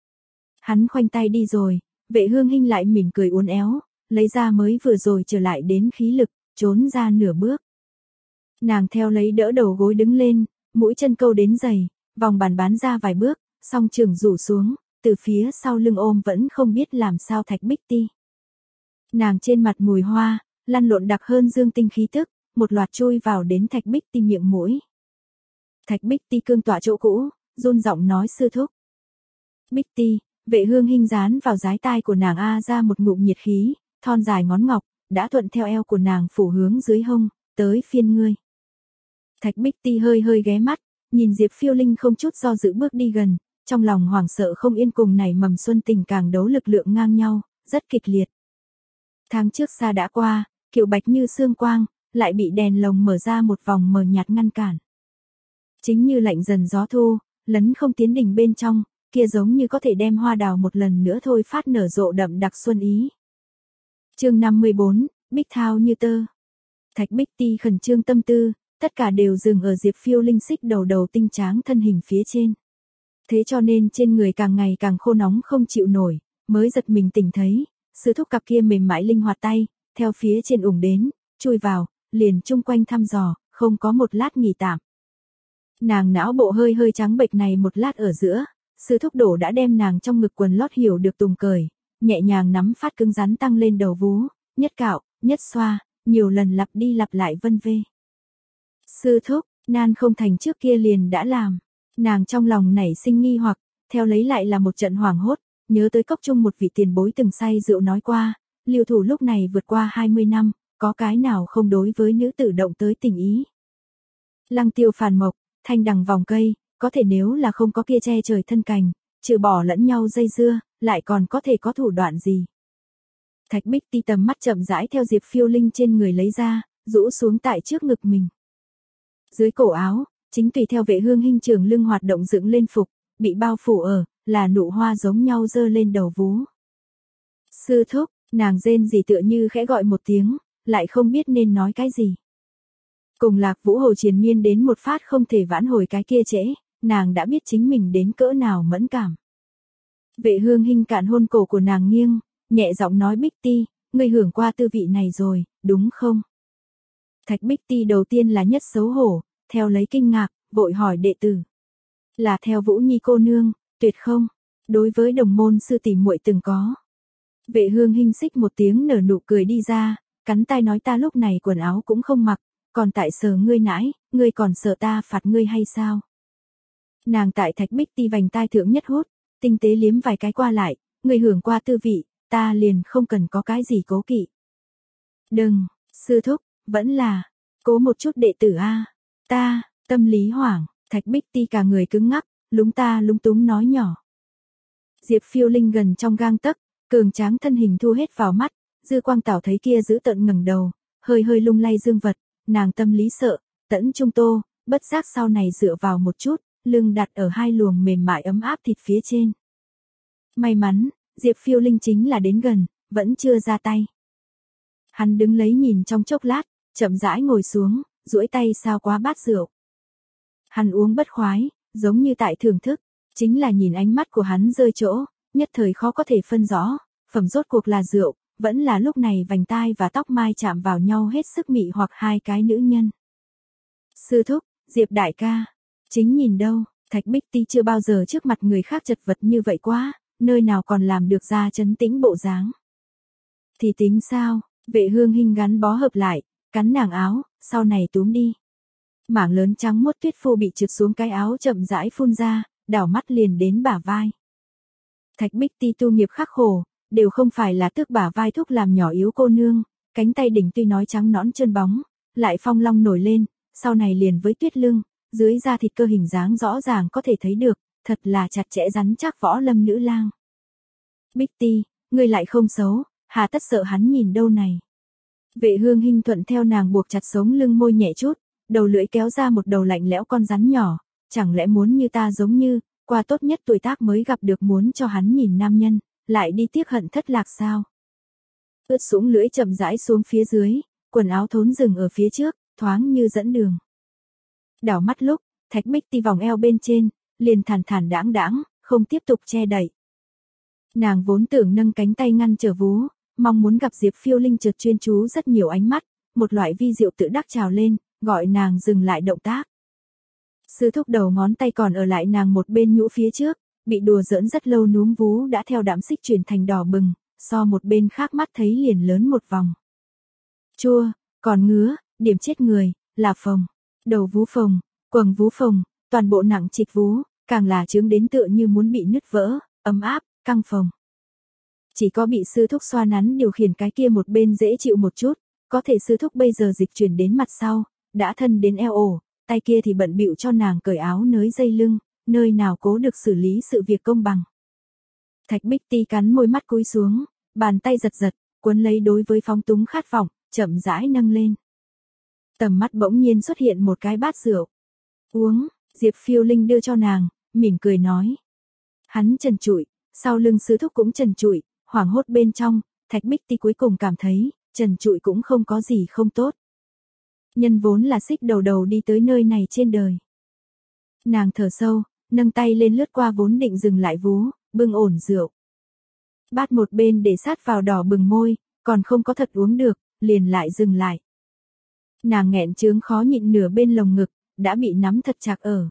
Hắn khoanh tay đi rồi, Vệ Hương Hinh lại mỉm cười uốn éo, lấy ra mới vừa rồi trở lại đến khí lực, trốn ra nửa bước. Nàng theo lấy đỡ đầu gối đứng lên, mũi chân câu đến giày, vòng bàn bán ra vài bước, song trường rủ xuống, từ phía sau lưng ôm vẫn không biết làm sao Thạch Bích Ti. Nàng trên mặt mùi hoa, lăn lộn đặc hơn dương tinh khí tức, một loạt chui vào đến Thạch Bích Ti miệng mũi. Thạch Bích Ti cương tọa chỗ cũ, run giọng nói sư thúc. Bích Ti, Vệ Hương Hinh dán vào dái tai của nàng a ra một ngụm nhiệt khí, thon dài ngón ngọc, đã thuận theo eo của nàng phủ hướng dưới hông, tới phiên ngươi. Thạch Bích Ti hơi hơi ghé mắt, nhìn Diệp Phiêu Linh không chút do dự bước đi gần, trong lòng hoảng sợ không yên cùng này mầm xuân tình càng đấu lực lượng ngang nhau, rất kịch liệt. Tháng trước xa đã qua, kiệu bạch như sương quang, lại bị đèn lồng mở ra một vòng mờ nhạt ngăn cản. Chính như lạnh dần gió thu, lấn không tiến đỉnh bên trong, kia giống như có thể đem hoa đào một lần nữa thôi phát nở rộ đậm đặc xuân ý. Chương năm mươi bốn, Bích thao như tơ. Thạch Bích Ti khẩn trương tâm tư, tất cả đều dừng ở Diệp Phiêu Linh xích đầu đầu tinh tráng thân hình phía trên. Thế cho nên trên người càng ngày càng khô nóng không chịu nổi, mới giật mình tỉnh thấy, sư thúc cặp kia mềm mại linh hoạt tay, theo phía trên ủng đến, chui vào, liền chung quanh thăm dò, không có một lát nghỉ tạm. Nàng não bộ hơi hơi trắng bệch này một lát ở giữa, sư thúc đổ đã đem nàng trong ngực quần lót hiểu được tùng cởi, nhẹ nhàng nắm phát cứng rắn tăng lên đầu vú, nhất cạo, nhất xoa, nhiều lần lặp đi lặp lại vân vê. Sư thúc, nan không thành trước kia liền đã làm, nàng trong lòng nảy sinh nghi hoặc, theo lấy lại là một trận hoảng hốt, nhớ tới cốc chung một vị tiền bối từng say rượu nói qua, liêu thủ lúc này vượt qua hai mươi năm, có cái nào không đối với nữ tử động tới tình ý. Lăng tiêu phàn mộc, thanh đằng vòng cây, có thể nếu là không có kia che trời thân cành, trừ bỏ lẫn nhau dây dưa, lại còn có thể có thủ đoạn gì. Thạch Bích Ti tầm mắt chậm rãi theo Diệp Phiêu Linh trên người lấy ra, rũ xuống tại trước ngực mình. Dưới cổ áo, chính tùy theo Vệ Hương Hinh trường lưng hoạt động dựng lên phục, bị bao phủ ở, là nụ hoa giống nhau dơ lên đầu vú. Sư thúc, nàng rên gì tựa như khẽ gọi một tiếng, lại không biết nên nói cái gì. Cùng Lạc Vũ Hồ triền miên đến một phát không thể vãn hồi cái kia trễ, nàng đã biết chính mình đến cỡ nào mẫn cảm. Vệ Hương Hinh cạn hôn cổ của nàng nghiêng, nhẹ giọng nói Bích Ti, ngươi hưởng qua tư vị này rồi, đúng không? Thạch Bích Ti đầu tiên là nhất xấu hổ, theo lấy kinh ngạc, vội hỏi đệ tử. Là theo Vũ Nhi cô nương, tuyệt không? Đối với đồng môn sư tỷ muội từng có. Vệ Hương Hinh xích một tiếng nở nụ cười đi ra, cắn tai nói ta lúc này quần áo cũng không mặc, còn tại sờ ngươi nãi, ngươi còn sợ ta phạt ngươi hay sao? Nàng tại Thạch Bích Ti vành tai thượng nhất hút, tinh tế liếm vài cái qua lại, ngươi hưởng qua tư vị, ta liền không cần có cái gì cố kỵ. Đừng, sư thúc, vẫn là, cố một chút đệ tử a, ta, tâm lý hoảng, Thạch Bích Ti cả người cứng ngắc, lúng ta lúng túng nói nhỏ. Diệp Phiêu Linh gần trong gang tấc, cường tráng thân hình thu hết vào mắt, dư quang tảo thấy kia giữ tận ngẩng đầu, hơi hơi lung lay dương vật, nàng tâm lý sợ, tẫn trung tô, bất giác sau này dựa vào một chút, lưng đặt ở hai luồng mềm mại ấm áp thịt phía trên. May mắn, Diệp Phiêu Linh chính là đến gần, vẫn chưa ra tay. Hắn đứng lấy nhìn trong chốc lát, chậm rãi ngồi xuống, duỗi tay sao quá bát rượu. Hắn uống bất khoái, giống như tại thưởng thức, chính là nhìn ánh mắt của hắn rơi chỗ, nhất thời khó có thể phân rõ, phẩm rốt cuộc là rượu, vẫn là lúc này vành tai và tóc mai chạm vào nhau hết sức mị hoặc hai cái nữ nhân. Sư thúc, Diệp đại ca, chính nhìn đâu, Thạch Bích Ti chưa bao giờ trước mặt người khác chật vật như vậy quá, nơi nào còn làm được ra trấn tĩnh bộ dáng. Thì tính sao, Vệ Hương Hinh gắn bó hợp lại, cắn nàng áo, sau này túm đi. Mảng lớn trắng muốt tuyết phô bị trượt xuống cái áo chậm rãi phun ra, đảo mắt liền đến bả vai. Thạch Bích Ti tu nghiệp khắc khổ, đều không phải là tước bả vai thúc làm nhỏ yếu cô nương, cánh tay đỉnh tuy nói trắng nõn chân bóng, lại phong long nổi lên, sau này liền với tuyết lưng, dưới da thịt cơ hình dáng rõ ràng có thể thấy được, thật là chặt chẽ rắn chắc võ lâm nữ lang. Bích Ti, ngươi lại không xấu, hà tất sợ hắn nhìn đâu này. Vệ Hương Hinh thuận theo nàng buộc chặt sống lưng môi nhẹ chút, đầu lưỡi kéo ra một đầu lạnh lẽo con rắn nhỏ, chẳng lẽ muốn như ta giống như, qua tốt nhất tuổi tác mới gặp được muốn cho hắn nhìn nam nhân, lại đi tiếc hận thất lạc sao? Ướt sũng lưỡi chậm rãi xuống phía dưới, quần áo thốn dừng ở phía trước, thoáng như dẫn đường. Đảo mắt lúc, Thạch Bích Ti vòng eo bên trên, liền thản thản đãng đãng, không tiếp tục che đậy. Nàng vốn tưởng nâng cánh tay ngăn trở vú, mong muốn gặp Diệp Phiêu Linh chợt chuyên chú rất nhiều ánh mắt, một loại vi diệu tự đắc trào lên, gọi nàng dừng lại động tác. Sư thúc đầu ngón tay còn ở lại nàng một bên nhũ phía trước, bị đùa giỡn rất lâu núm vú đã theo đạm xích chuyển thành đỏ bừng, so một bên khác mắt thấy liền lớn một vòng. Chua, còn ngứa, điểm chết người, là phồng, đầu vú phồng, quầng vú phồng, toàn bộ nặng trịch vú, càng là chướng đến tựa như muốn bị nứt vỡ, ấm áp, căng phồng. Chỉ có bị sư thúc xoa nắn điều khiển cái kia một bên dễ chịu một chút, có thể sư thúc bây giờ dịch chuyển đến mặt sau, đã thân đến eo ổ, tay kia thì bận bịu cho nàng cởi áo nới dây lưng, nơi nào cố được xử lý sự việc công bằng. Thạch Bích Ti cắn môi mắt cúi xuống, bàn tay giật giật, cuốn lấy đối với phóng túng khát vọng, chậm rãi nâng lên. Tầm mắt bỗng nhiên xuất hiện một cái bát rượu. Uống, Diệp Phiêu Linh đưa cho nàng, mỉm cười nói. Hắn trần trụi, sau lưng sư thúc cũng trần trụi, hoảng hốt bên trong, Thạch Bích Ti cuối cùng cảm thấy, trần trụi cũng không có gì không tốt. Nhân vốn là xích đầu đầu đi tới nơi này trên đời. Nàng thở sâu, nâng tay lên lướt qua vốn định dừng lại vú, bưng ổn rượu. Bát một bên để sát vào đỏ bừng môi, còn không có thật uống được, liền lại dừng lại. Nàng nghẹn chướng khó nhịn nửa bên lồng ngực, đã bị nắm thật chặt ở.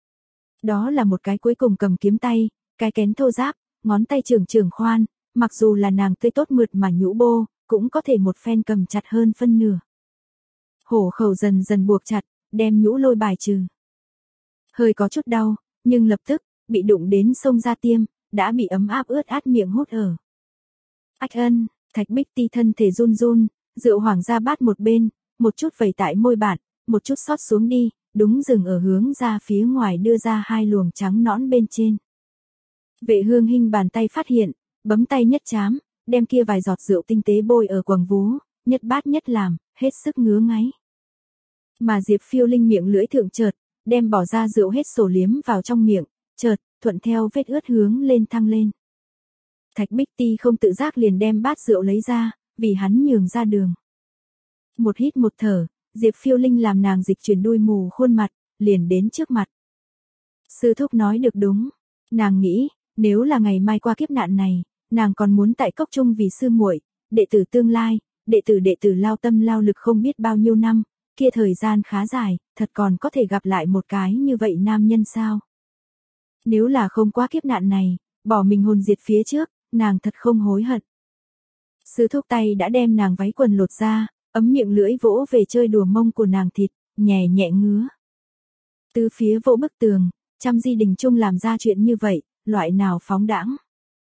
Đó là một cái cuối cùng cầm kiếm tay, cái kén thô ráp, ngón tay trường trường khoan, mặc dù là nàng tươi tốt mượt mà nhũ bô, cũng có thể một phen cầm chặt hơn phân nửa. Hổ khẩu dần dần buộc chặt, đem nhũ lôi bài trừ. Hơi có chút đau, nhưng lập tức, bị đụng đến sông ra tiêm, đã bị ấm áp ướt át miệng hút ở. Ách ân, Thạch Bích Ti thân thể run run, rượu hoàng ra bát một bên, một chút vẩy tại môi bạn, một chút xót xuống đi, đúng dừng ở hướng ra phía ngoài đưa ra hai luồng trắng nõn bên trên. Vệ Hương Hinh bàn tay phát hiện, bấm tay nhất chám, đem kia vài giọt rượu tinh tế bôi ở quầng vú, nhất bát nhất làm, hết sức ngứa ngáy. Mà Diệp Phiêu Linh miệng lưỡi thượng chợt, đem bỏ ra rượu hết sổ liếm vào trong miệng, chợt, thuận theo vết ướt hướng lên thăng lên. Thạch Bích Ti không tự giác liền đem bát rượu lấy ra, vì hắn nhường ra đường. Một hít một thở, Diệp Phiêu Linh làm nàng dịch chuyển đuôi mù khuôn mặt, liền đến trước mặt. Sư thúc nói được đúng, nàng nghĩ, nếu là ngày mai qua kiếp nạn này, nàng còn muốn tại cốc trung vì sư muội, đệ tử tương lai, đệ tử đệ tử lao tâm lao lực không biết bao nhiêu năm, kia thời gian khá dài, thật còn có thể gặp lại một cái như vậy nam nhân sao? Nếu là không qua kiếp nạn này, bỏ mình hồn diệt phía trước, nàng thật không hối hận. Sư thúc tay đã đem nàng váy quần lột ra, ấm miệng lưỡi vỗ về chơi đùa mông của nàng thịt, nhẹ nhẹ ngứa. Từ phía vỗ bức tường, trăm di đình chung làm ra chuyện như vậy, loại nào phóng đãng.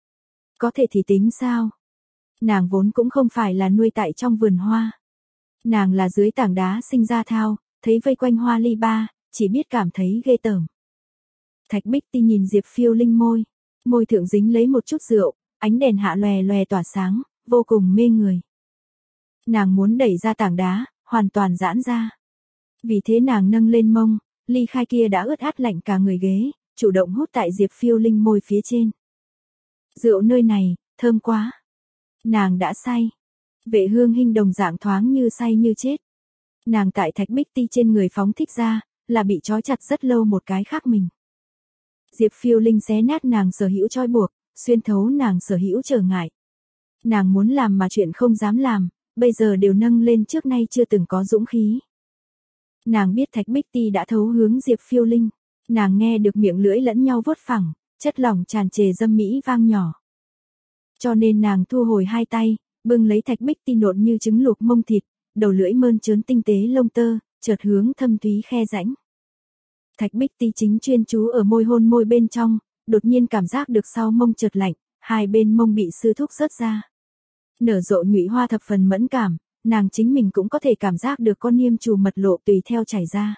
Có thể thì tính sao? Nàng vốn cũng không phải là nuôi tại trong vườn hoa. Nàng là dưới tảng đá sinh ra thao, thấy vây quanh hoa ly ba, chỉ biết cảm thấy ghê tởm. Thạch Bích Ti nhìn Diệp Phiêu Linh môi, môi thượng dính lấy một chút rượu, ánh đèn hạ lòe lòe tỏa sáng, vô cùng mê người. Nàng muốn đẩy ra tảng đá, hoàn toàn giãn ra. Vì thế nàng nâng lên mông, ly khai kia đã ướt át lạnh cả người ghế, chủ động hút tại Diệp Phiêu Linh môi phía trên. Rượu nơi này, thơm quá. Nàng đã say. Vệ Hương Hinh đồng dạng thoáng như say như chết. Nàng tại Thạch Bích Ti trên người phóng thích ra, là bị trói chặt rất lâu một cái khác mình. Diệp Phiêu Linh xé nát nàng sở hữu trói buộc, xuyên thấu nàng sở hữu trở ngại. Nàng muốn làm mà chuyện không dám làm, bây giờ đều nâng lên trước nay chưa từng có dũng khí. Nàng biết Thạch Bích Ti đã thấu hướng Diệp Phiêu Linh, nàng nghe được miệng lưỡi lẫn nhau vuốt phẳng, chất lỏng tràn trề dâm mỹ vang nhỏ. Cho nên nàng thu hồi hai tay, bưng lấy Thạch Bích Ti nộn như trứng luộc mông thịt, đầu lưỡi mơn trớn tinh tế lông tơ, chợt hướng thâm thúy khe rãnh. Thạch Bích Ti chính chuyên chú ở môi hôn môi bên trong, đột nhiên cảm giác được sau mông chợt lạnh, hai bên mông bị sư thúc rớt ra. Nở rộ nhụy hoa thập phần mẫn cảm, nàng chính mình cũng có thể cảm giác được con niêm trù mật lộ tùy theo chảy ra.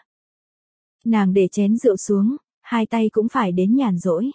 Nàng để chén rượu xuống, hai tay cũng phải đến nhàn rỗi.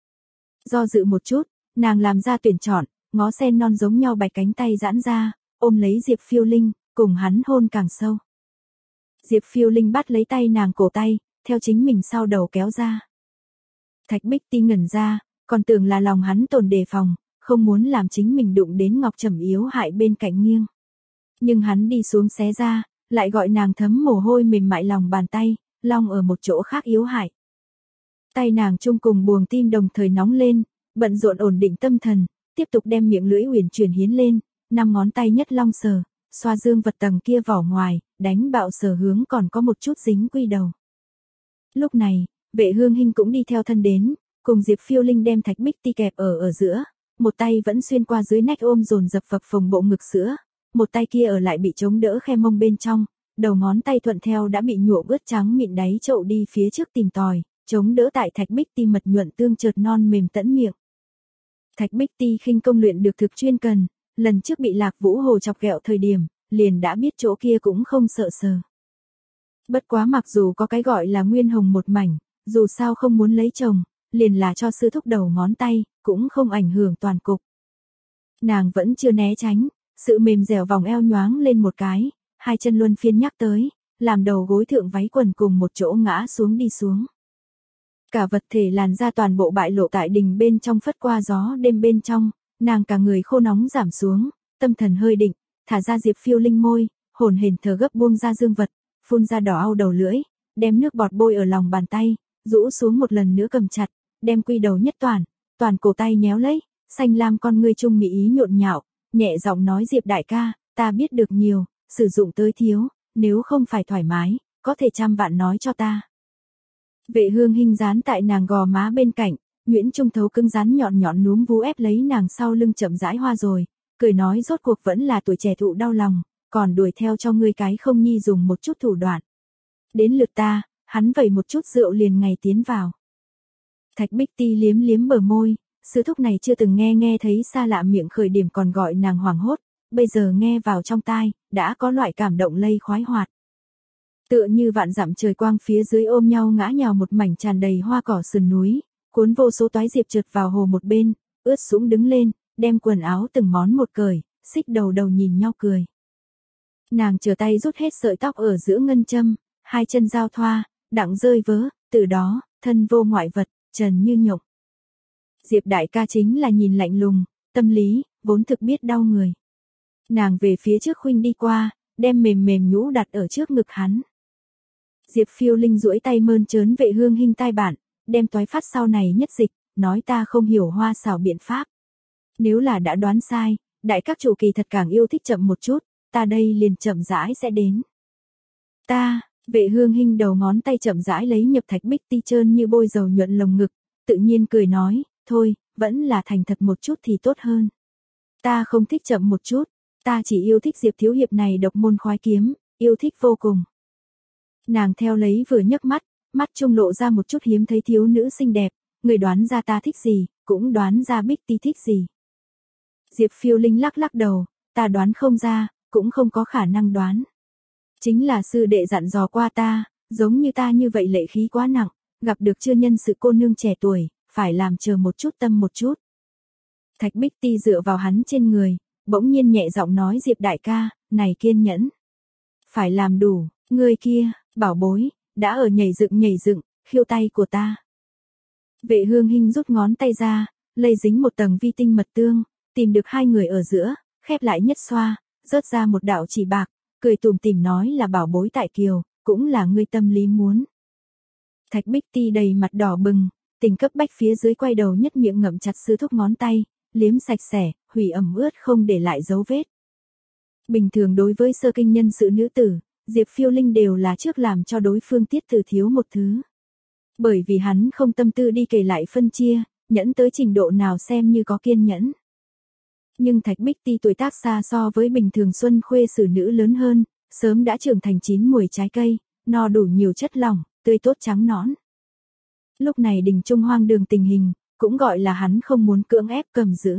Do dự một chút, nàng làm ra tuyển chọn, ngó sen non giống nhau bạch cánh tay giãn ra, ôm lấy Diệp Phiêu Linh, cùng hắn hôn càng sâu. Diệp Phiêu Linh bắt lấy tay nàng cổ tay, theo chính mình sau đầu kéo ra. Thạch Bích Ti ngẩn ra, còn tưởng là lòng hắn tồn đề phòng, không muốn làm chính mình đụng đến ngọc trầm yếu hại bên cạnh nghiêng. Nhưng hắn đi xuống xé ra, lại gọi nàng thấm mồ hôi mềm mại lòng bàn tay, long ở một chỗ khác yếu hại. Tay nàng chung cùng buồng tim đồng thời nóng lên, bận rộn ổn định tâm thần, tiếp tục đem miệng lưỡi uyển chuyển hiến lên, năm ngón tay nhất long sờ, xoa dương vật tầng kia vỏ ngoài, đánh bạo sờ hướng còn có một chút dính quy đầu. Lúc này, Vệ Hương Hinh cũng đi theo thân đến, cùng Diệp Phiêu Linh đem Thạch Bích Ti kẹp ở ở giữa, một tay vẫn xuyên qua dưới nách ôm dồn dập phập phồng bộ ngực sữa, một tay kia ở lại bị chống đỡ khe mông bên trong, đầu ngón tay thuận theo đã bị nhuộm ướt trắng mịn đáy chậu đi phía trước tìm tòi, chống đỡ tại Thạch Bích Ti mật nhuận tương chợt non mềm tẫn miệng. Thạch Bích Ti khinh công luyện được thực chuyên cần, lần trước bị Lạc Vũ Hồ chọc ghẹo thời điểm, liền đã biết chỗ kia cũng không sợ sờ. Bất quá mặc dù có cái gọi là nguyên hồng một mảnh, dù sao không muốn lấy chồng, liền là cho sư thúc đầu ngón tay, cũng không ảnh hưởng toàn cục. Nàng vẫn chưa né tránh, sự mềm dẻo vòng eo nhoáng lên một cái, hai chân luân phiên nhắc tới, làm đầu gối thượng váy quần cùng một chỗ ngã xuống đi xuống. Cả vật thể làn da toàn bộ bại lộ tại đình bên trong phất qua gió đêm bên trong, nàng cả người khô nóng giảm xuống, tâm thần hơi định, thả ra Diệp Phiêu Linh môi, hồn hển thở gấp buông ra dương vật, phun ra đỏ au đầu lưỡi, đem nước bọt bôi ở lòng bàn tay, rũ xuống một lần nữa cầm chặt, đem quy đầu nhất toàn, toàn cổ tay nhéo lấy, xanh lam con ngươi trung mỹ ý nhộn nhạo, nhẹ giọng nói Diệp đại ca, ta biết được nhiều, sử dụng tới thiếu, nếu không phải thoải mái, có thể trăm vạn nói cho ta. Vệ Hương Hinh dán tại nàng gò má bên cạnh, nhuyễn trung thấu cứng rắn nhọn nhọn núm vú ép lấy nàng sau lưng chậm rãi hoa rồi, cười nói rốt cuộc vẫn là tuổi trẻ thụ đau lòng, còn đuổi theo cho ngươi cái không nhi dùng một chút thủ đoạn. Đến lượt ta, hắn vẩy một chút rượu liền ngày tiến vào. Thạch Bích Ti liếm liếm bờ môi, sư thúc này chưa từng nghe nghe thấy xa lạ miệng khởi điểm còn gọi nàng hoảng hốt, bây giờ nghe vào trong tai, đã có loại cảm động lây khoái hoạt. Tựa như vạn dặm trời quang phía dưới ôm nhau ngã nhào một mảnh tràn đầy hoa cỏ sườn núi, cuốn vô số toái diệp trượt vào hồ một bên, ướt sũng đứng lên, đem quần áo từng món một cởi, xích đầu đầu nhìn nhau cười. Nàng trở tay rút hết sợi tóc ở giữa ngân châm, hai chân giao thoa, đặng rơi vớ, từ đó, thân vô ngoại vật, trần như nhộng. Diệp đại ca chính là nhìn lạnh lùng, tâm lý, vốn thực biết đau người. Nàng về phía trước khuynh đi qua, đem mềm mềm nhũ đặt ở trước ngực hắn. Diệp Phiêu Linh duỗi tay mơn trớn Vệ Hương Hinh tai bạn, đem toái phát sau này nhất dịch, nói ta không hiểu hoa xảo biện pháp. Nếu là đã đoán sai, đại các chủ kỳ thật càng yêu thích chậm một chút, ta đây liền chậm rãi sẽ đến. Ta, Vệ Hương Hinh đầu ngón tay chậm rãi lấy nhập Thạch Bích Ti trơn như bôi dầu nhuận lồng ngực, tự nhiên cười nói, thôi, vẫn là thành thật một chút thì tốt hơn. Ta không thích chậm một chút, ta chỉ yêu thích Diệp thiếu hiệp này độc môn khoái kiếm, yêu thích vô cùng. Nàng theo lấy vừa nhấc mắt, mắt trung lộ ra một chút hiếm thấy thiếu nữ xinh đẹp, người đoán ra ta thích gì, cũng đoán ra Bích Ti thích gì. Diệp Phiêu Linh lắc lắc đầu, ta đoán không ra, cũng không có khả năng đoán. Chính là sư đệ dặn dò qua ta, giống như ta như vậy lệ khí quá nặng, gặp được chưa nhân sự cô nương trẻ tuổi, phải làm chờ một chút tâm một chút. Thạch Bích Ti dựa vào hắn trên người, bỗng nhiên nhẹ giọng nói Diệp đại ca, này kiên nhẫn. Phải làm đủ, người kia, bảo bối, đã ở nhảy dựng nhảy dựng, khiêu tay của ta. Vệ Hương Hinh rút ngón tay ra, lây dính một tầng vi tinh mật tương, tìm được hai người ở giữa, khép lại nhất xoa, rớt ra một đạo chỉ bạc, cười tủm tỉm nói là bảo bối tại kiều, cũng là ngươi tâm lý muốn. Thạch Bích Ti đầy mặt đỏ bừng, tình cấp bách phía dưới quay đầu nhất miệng ngậm chặt sư thúc ngón tay, liếm sạch sẽ, hủy ẩm ướt không để lại dấu vết. Bình thường đối với sơ kinh nhân sự nữ tử, Diệp Phiêu Linh đều là trước làm cho đối phương tiết từ thiếu một thứ. Bởi vì hắn không tâm tư đi kể lại phân chia, nhẫn tới trình độ nào xem như có kiên nhẫn. Nhưng Thạch Bích Ti tuổi tác xa so với bình thường xuân khuê xử nữ lớn hơn, sớm đã trưởng thành chín muồi trái cây, no đủ nhiều chất lỏng, tươi tốt trắng nõn. Lúc này đình trung hoang đường tình hình, cũng gọi là hắn không muốn cưỡng ép cầm giữ.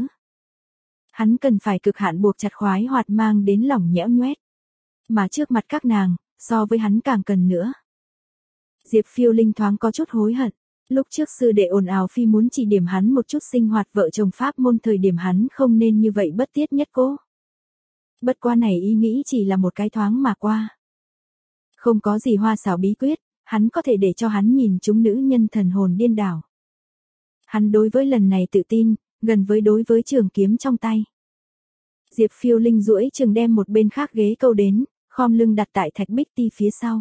Hắn cần phải cực hạn buộc chặt khoái hoạt mang đến lỏng nhẽo nhoét. Mà trước mặt các nàng, so với hắn càng cần nữa. Diệp Phiêu Linh thoáng có chút hối hận. Lúc trước sư đệ ồn ào phi muốn chỉ điểm hắn một chút sinh hoạt vợ chồng pháp môn thời điểm hắn không nên như vậy bất tiết nhất cố. Bất qua này ý nghĩ chỉ là một cái thoáng mà qua. Không có gì hoa xảo bí quyết, hắn có thể để cho hắn nhìn chúng nữ nhân thần hồn điên đảo. Hắn đối với lần này tự tin, gần với đối với trường kiếm trong tay. Diệp Phiêu Linh duỗi trường đem một bên khác ghế câu đến, khom lưng đặt tại Thạch Bích Ti phía sau.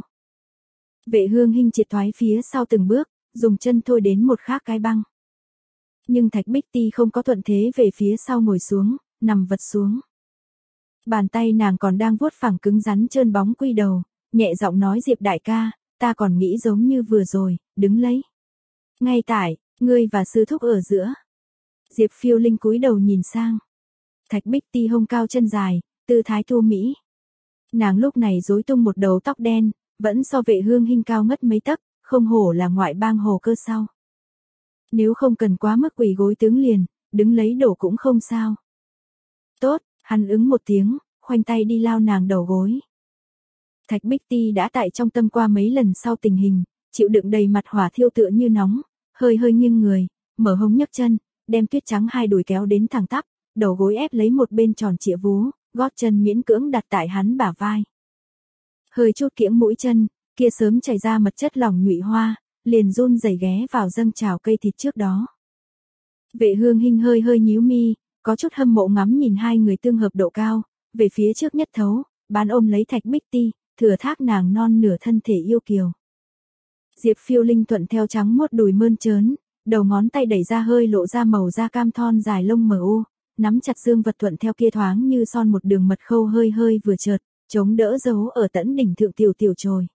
Vệ Hương Hinh triệt thoái phía sau từng bước, dùng chân thôi đến một khác cái băng. Nhưng Thạch Bích Ti không có thuận thế về phía sau ngồi xuống, nằm vật xuống. Bàn tay nàng còn đang vuốt phẳng cứng rắn trơn bóng quy đầu, nhẹ giọng nói Diệp đại ca, ta còn nghĩ giống như vừa rồi, đứng lấy. Ngay tại, ngươi và sư thúc ở giữa. Diệp Phiêu Linh cúi đầu nhìn sang. Thạch Bích Ti hông cao chân dài, tư thái thu mỹ. Nàng lúc này rối tung một đầu tóc đen, vẫn so Vệ Hương Hinh cao ngất mấy tấc, không hổ là ngoại bang hồ cơ sau. Nếu không cần quá mức quỳ gối tướng liền, đứng lấy đổ cũng không sao. Tốt, hắn ứng một tiếng, khoanh tay đi lao nàng đầu gối. Thạch Bích Ti đã tại trong tâm qua mấy lần sau tình hình, chịu đựng đầy mặt hỏa thiêu tựa như nóng, hơi hơi nghiêng người, mở hông nhấc chân, đem tuyết trắng hai đùi kéo đến thẳng tắp, đầu gối ép lấy một bên tròn trịa vú, gót chân miễn cưỡng đặt tại hắn bả vai. Hơi chút kiễng mũi chân, kia sớm chảy ra mật chất lỏng nhụy hoa, liền run rẩy ghé vào dâng trào cây thịt trước đó. Vệ Hương Hinh hơi hơi nhíu mi, có chút hâm mộ ngắm nhìn hai người tương hợp độ cao, về phía trước nhất thấu, bán ôm lấy Thạch Bích Ti, thừa thác nàng non nửa thân thể yêu kiều. Diệp Phiêu Linh thuận theo trắng muốt đùi mơn trớn, đầu ngón tay đẩy ra hơi lộ ra màu da cam thon dài lông mờ u, nắm chặt dương vật thuận theo kia thoáng như son một đường mật khâu hơi hơi vừa chợt, chống đỡ dấu ở tẫn đỉnh thượng tiểu tiểu trồi.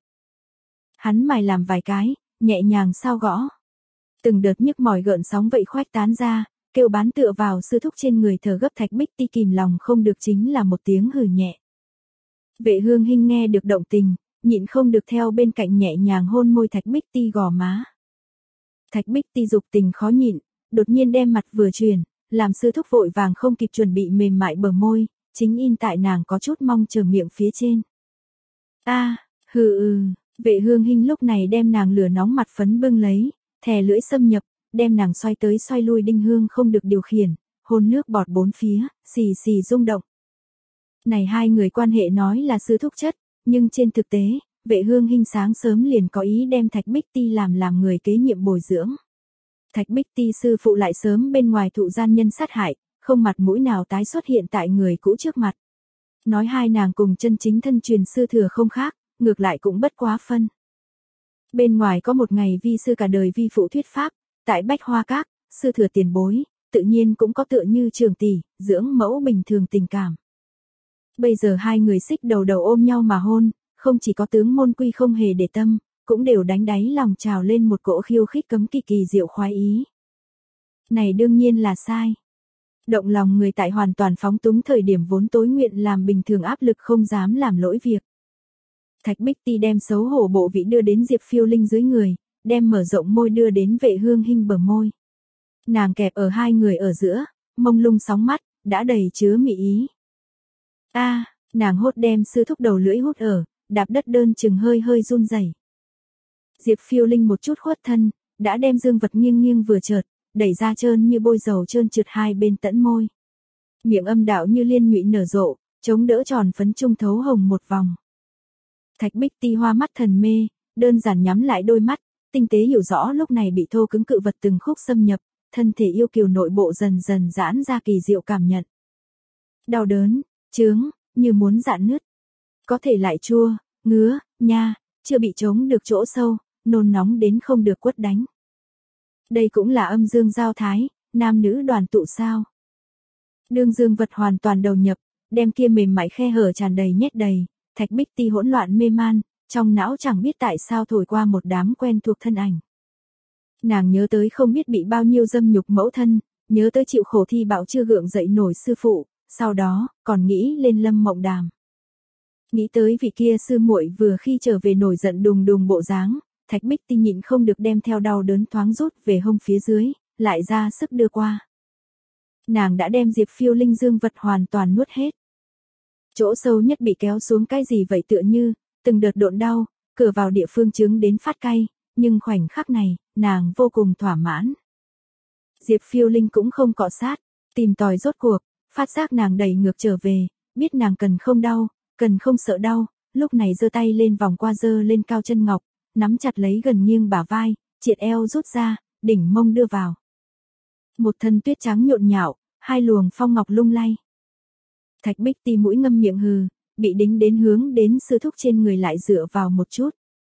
Hắn mài làm vài cái, nhẹ nhàng sao gõ. Từng đợt nhức mỏi gợn sóng vậy khoách tán ra, kêu bán tựa vào sư thúc trên người thở gấp Thạch Bích Ti kìm lòng không được chính là một tiếng hừ nhẹ. Vệ Hương Hinh nghe được động tình, nhịn không được theo bên cạnh nhẹ nhàng hôn môi Thạch Bích Ti gò má. Thạch Bích Ti dục tình khó nhịn, đột nhiên đem mặt vừa chuyển, làm sư thúc vội vàng không kịp chuẩn bị mềm mại bờ môi, chính in tại nàng có chút mong chờ miệng phía trên. A, à, hừ ừ, Vệ Hương Hinh lúc này đem nàng lửa nóng mặt phấn bưng lấy, thè lưỡi xâm nhập, đem nàng xoay tới xoay lui đinh hương không được điều khiển, hôn nước bọt bốn phía, xì xì rung động. Này hai người quan hệ nói là sư thúc chất, nhưng trên thực tế, Vệ Hương Hinh sáng sớm liền có ý đem Thạch Bích Ti làm làm người kế nhiệm bồi dưỡng. Thạch Bích Ti sư phụ lại sớm bên ngoài thụ gian nhân sát hại, không mặt mũi nào tái xuất hiện tại người cũ trước mặt. Nói hai nàng cùng chân chính thân truyền sư thừa không khác, ngược lại cũng bất quá phân. Bên ngoài có một ngày vi sư cả đời vi phụ thuyết pháp, tại Bách Hoa Các, sư thừa tiền bối, tự nhiên cũng có tựa như trường tỷ, dưỡng mẫu bình thường tình cảm. Bây giờ hai người xích đầu đầu ôm nhau mà hôn, không chỉ có tướng môn quy không hề để tâm, cũng đều đánh đáy lòng trào lên một cỗ khiêu khích cấm kỳ kỳ diệu khoái ý. Này đương nhiên là sai. Động lòng người tại hoàn toàn phóng túng thời điểm vốn tối nguyện làm bình thường áp lực không dám làm lỗi việc. Thạch Bích Ti đem xấu hổ bộ vị đưa đến Diệp Phiêu Linh dưới người, đem mở rộng môi đưa đến Vệ Hương Hinh bờ môi. Nàng kẹp ở hai người ở giữa, mông lung sóng mắt, đã đầy chứa mị ý. A, à, nàng hốt đem sư thúc đầu lưỡi hút ở, đạp đất đơn chừng hơi hơi run rẩy. Diệp Phiêu Linh một chút khuất thân, đã đem dương vật nghiêng nghiêng vừa chợt, đẩy ra trơn như bôi dầu trơn trượt hai bên tẫn môi. Miệng âm đạo như liên nhụy nở rộ, chống đỡ tròn phấn trung thấu hồng một vòng. Thạch Bích Ti hoa mắt thần mê, đơn giản nhắm lại đôi mắt, tinh tế hiểu rõ lúc này bị thô cứng cự vật từng khúc xâm nhập, thân thể yêu kiều nội bộ dần dần giãn ra kỳ diệu cảm nhận. Đau đớn, chướng, như muốn rạn nứt. Có thể lại chua, ngứa, nha, chưa bị chống được chỗ sâu, nôn nóng đến không được quất đánh. Đây cũng là âm dương giao thái, nam nữ đoàn tụ sao. Đương dương vật hoàn toàn đầu nhập, đem kia mềm mại khe hở tràn đầy nhét đầy, Thạch Bích Ti hỗn loạn mê man, trong não chẳng biết tại sao thổi qua một đám quen thuộc thân ảnh. Nàng nhớ tới không biết bị bao nhiêu dâm nhục mẫu thân, nhớ tới chịu khổ thi bạo chưa gượng dậy nổi sư phụ, sau đó, còn nghĩ lên Lâm Mộng Đàm. Nghĩ tới vị kia sư muội vừa khi trở về nổi giận đùng đùng bộ dáng, Thạch Bích Ti nhịn không được đem theo đau đớn thoáng rút về hông phía dưới, lại ra sức đưa qua. Nàng đã đem Diệp Phiêu Linh dương vật hoàn toàn nuốt hết. Chỗ sâu nhất bị kéo xuống cái gì vậy tựa như, từng đợt độn đau, cửa vào địa phương chứng đến phát cay, nhưng khoảnh khắc này, nàng vô cùng thỏa mãn. Diệp Phiêu Linh cũng không cọ sát, tìm tòi rốt cuộc, phát giác nàng đẩy ngược trở về, biết nàng cần không đau, cần không sợ đau, lúc này giơ tay lên vòng qua giơ lên cao chân ngọc, nắm chặt lấy gần nghiêng bả vai, triệt eo rút ra, đỉnh mông đưa vào. Một thân tuyết trắng nhộn nhạo, hai luồng phong ngọc lung lay. Thạch Bích Ti mũi ngâm miệng hừ, bị đính đến hướng đến sư thúc trên người lại dựa vào một chút.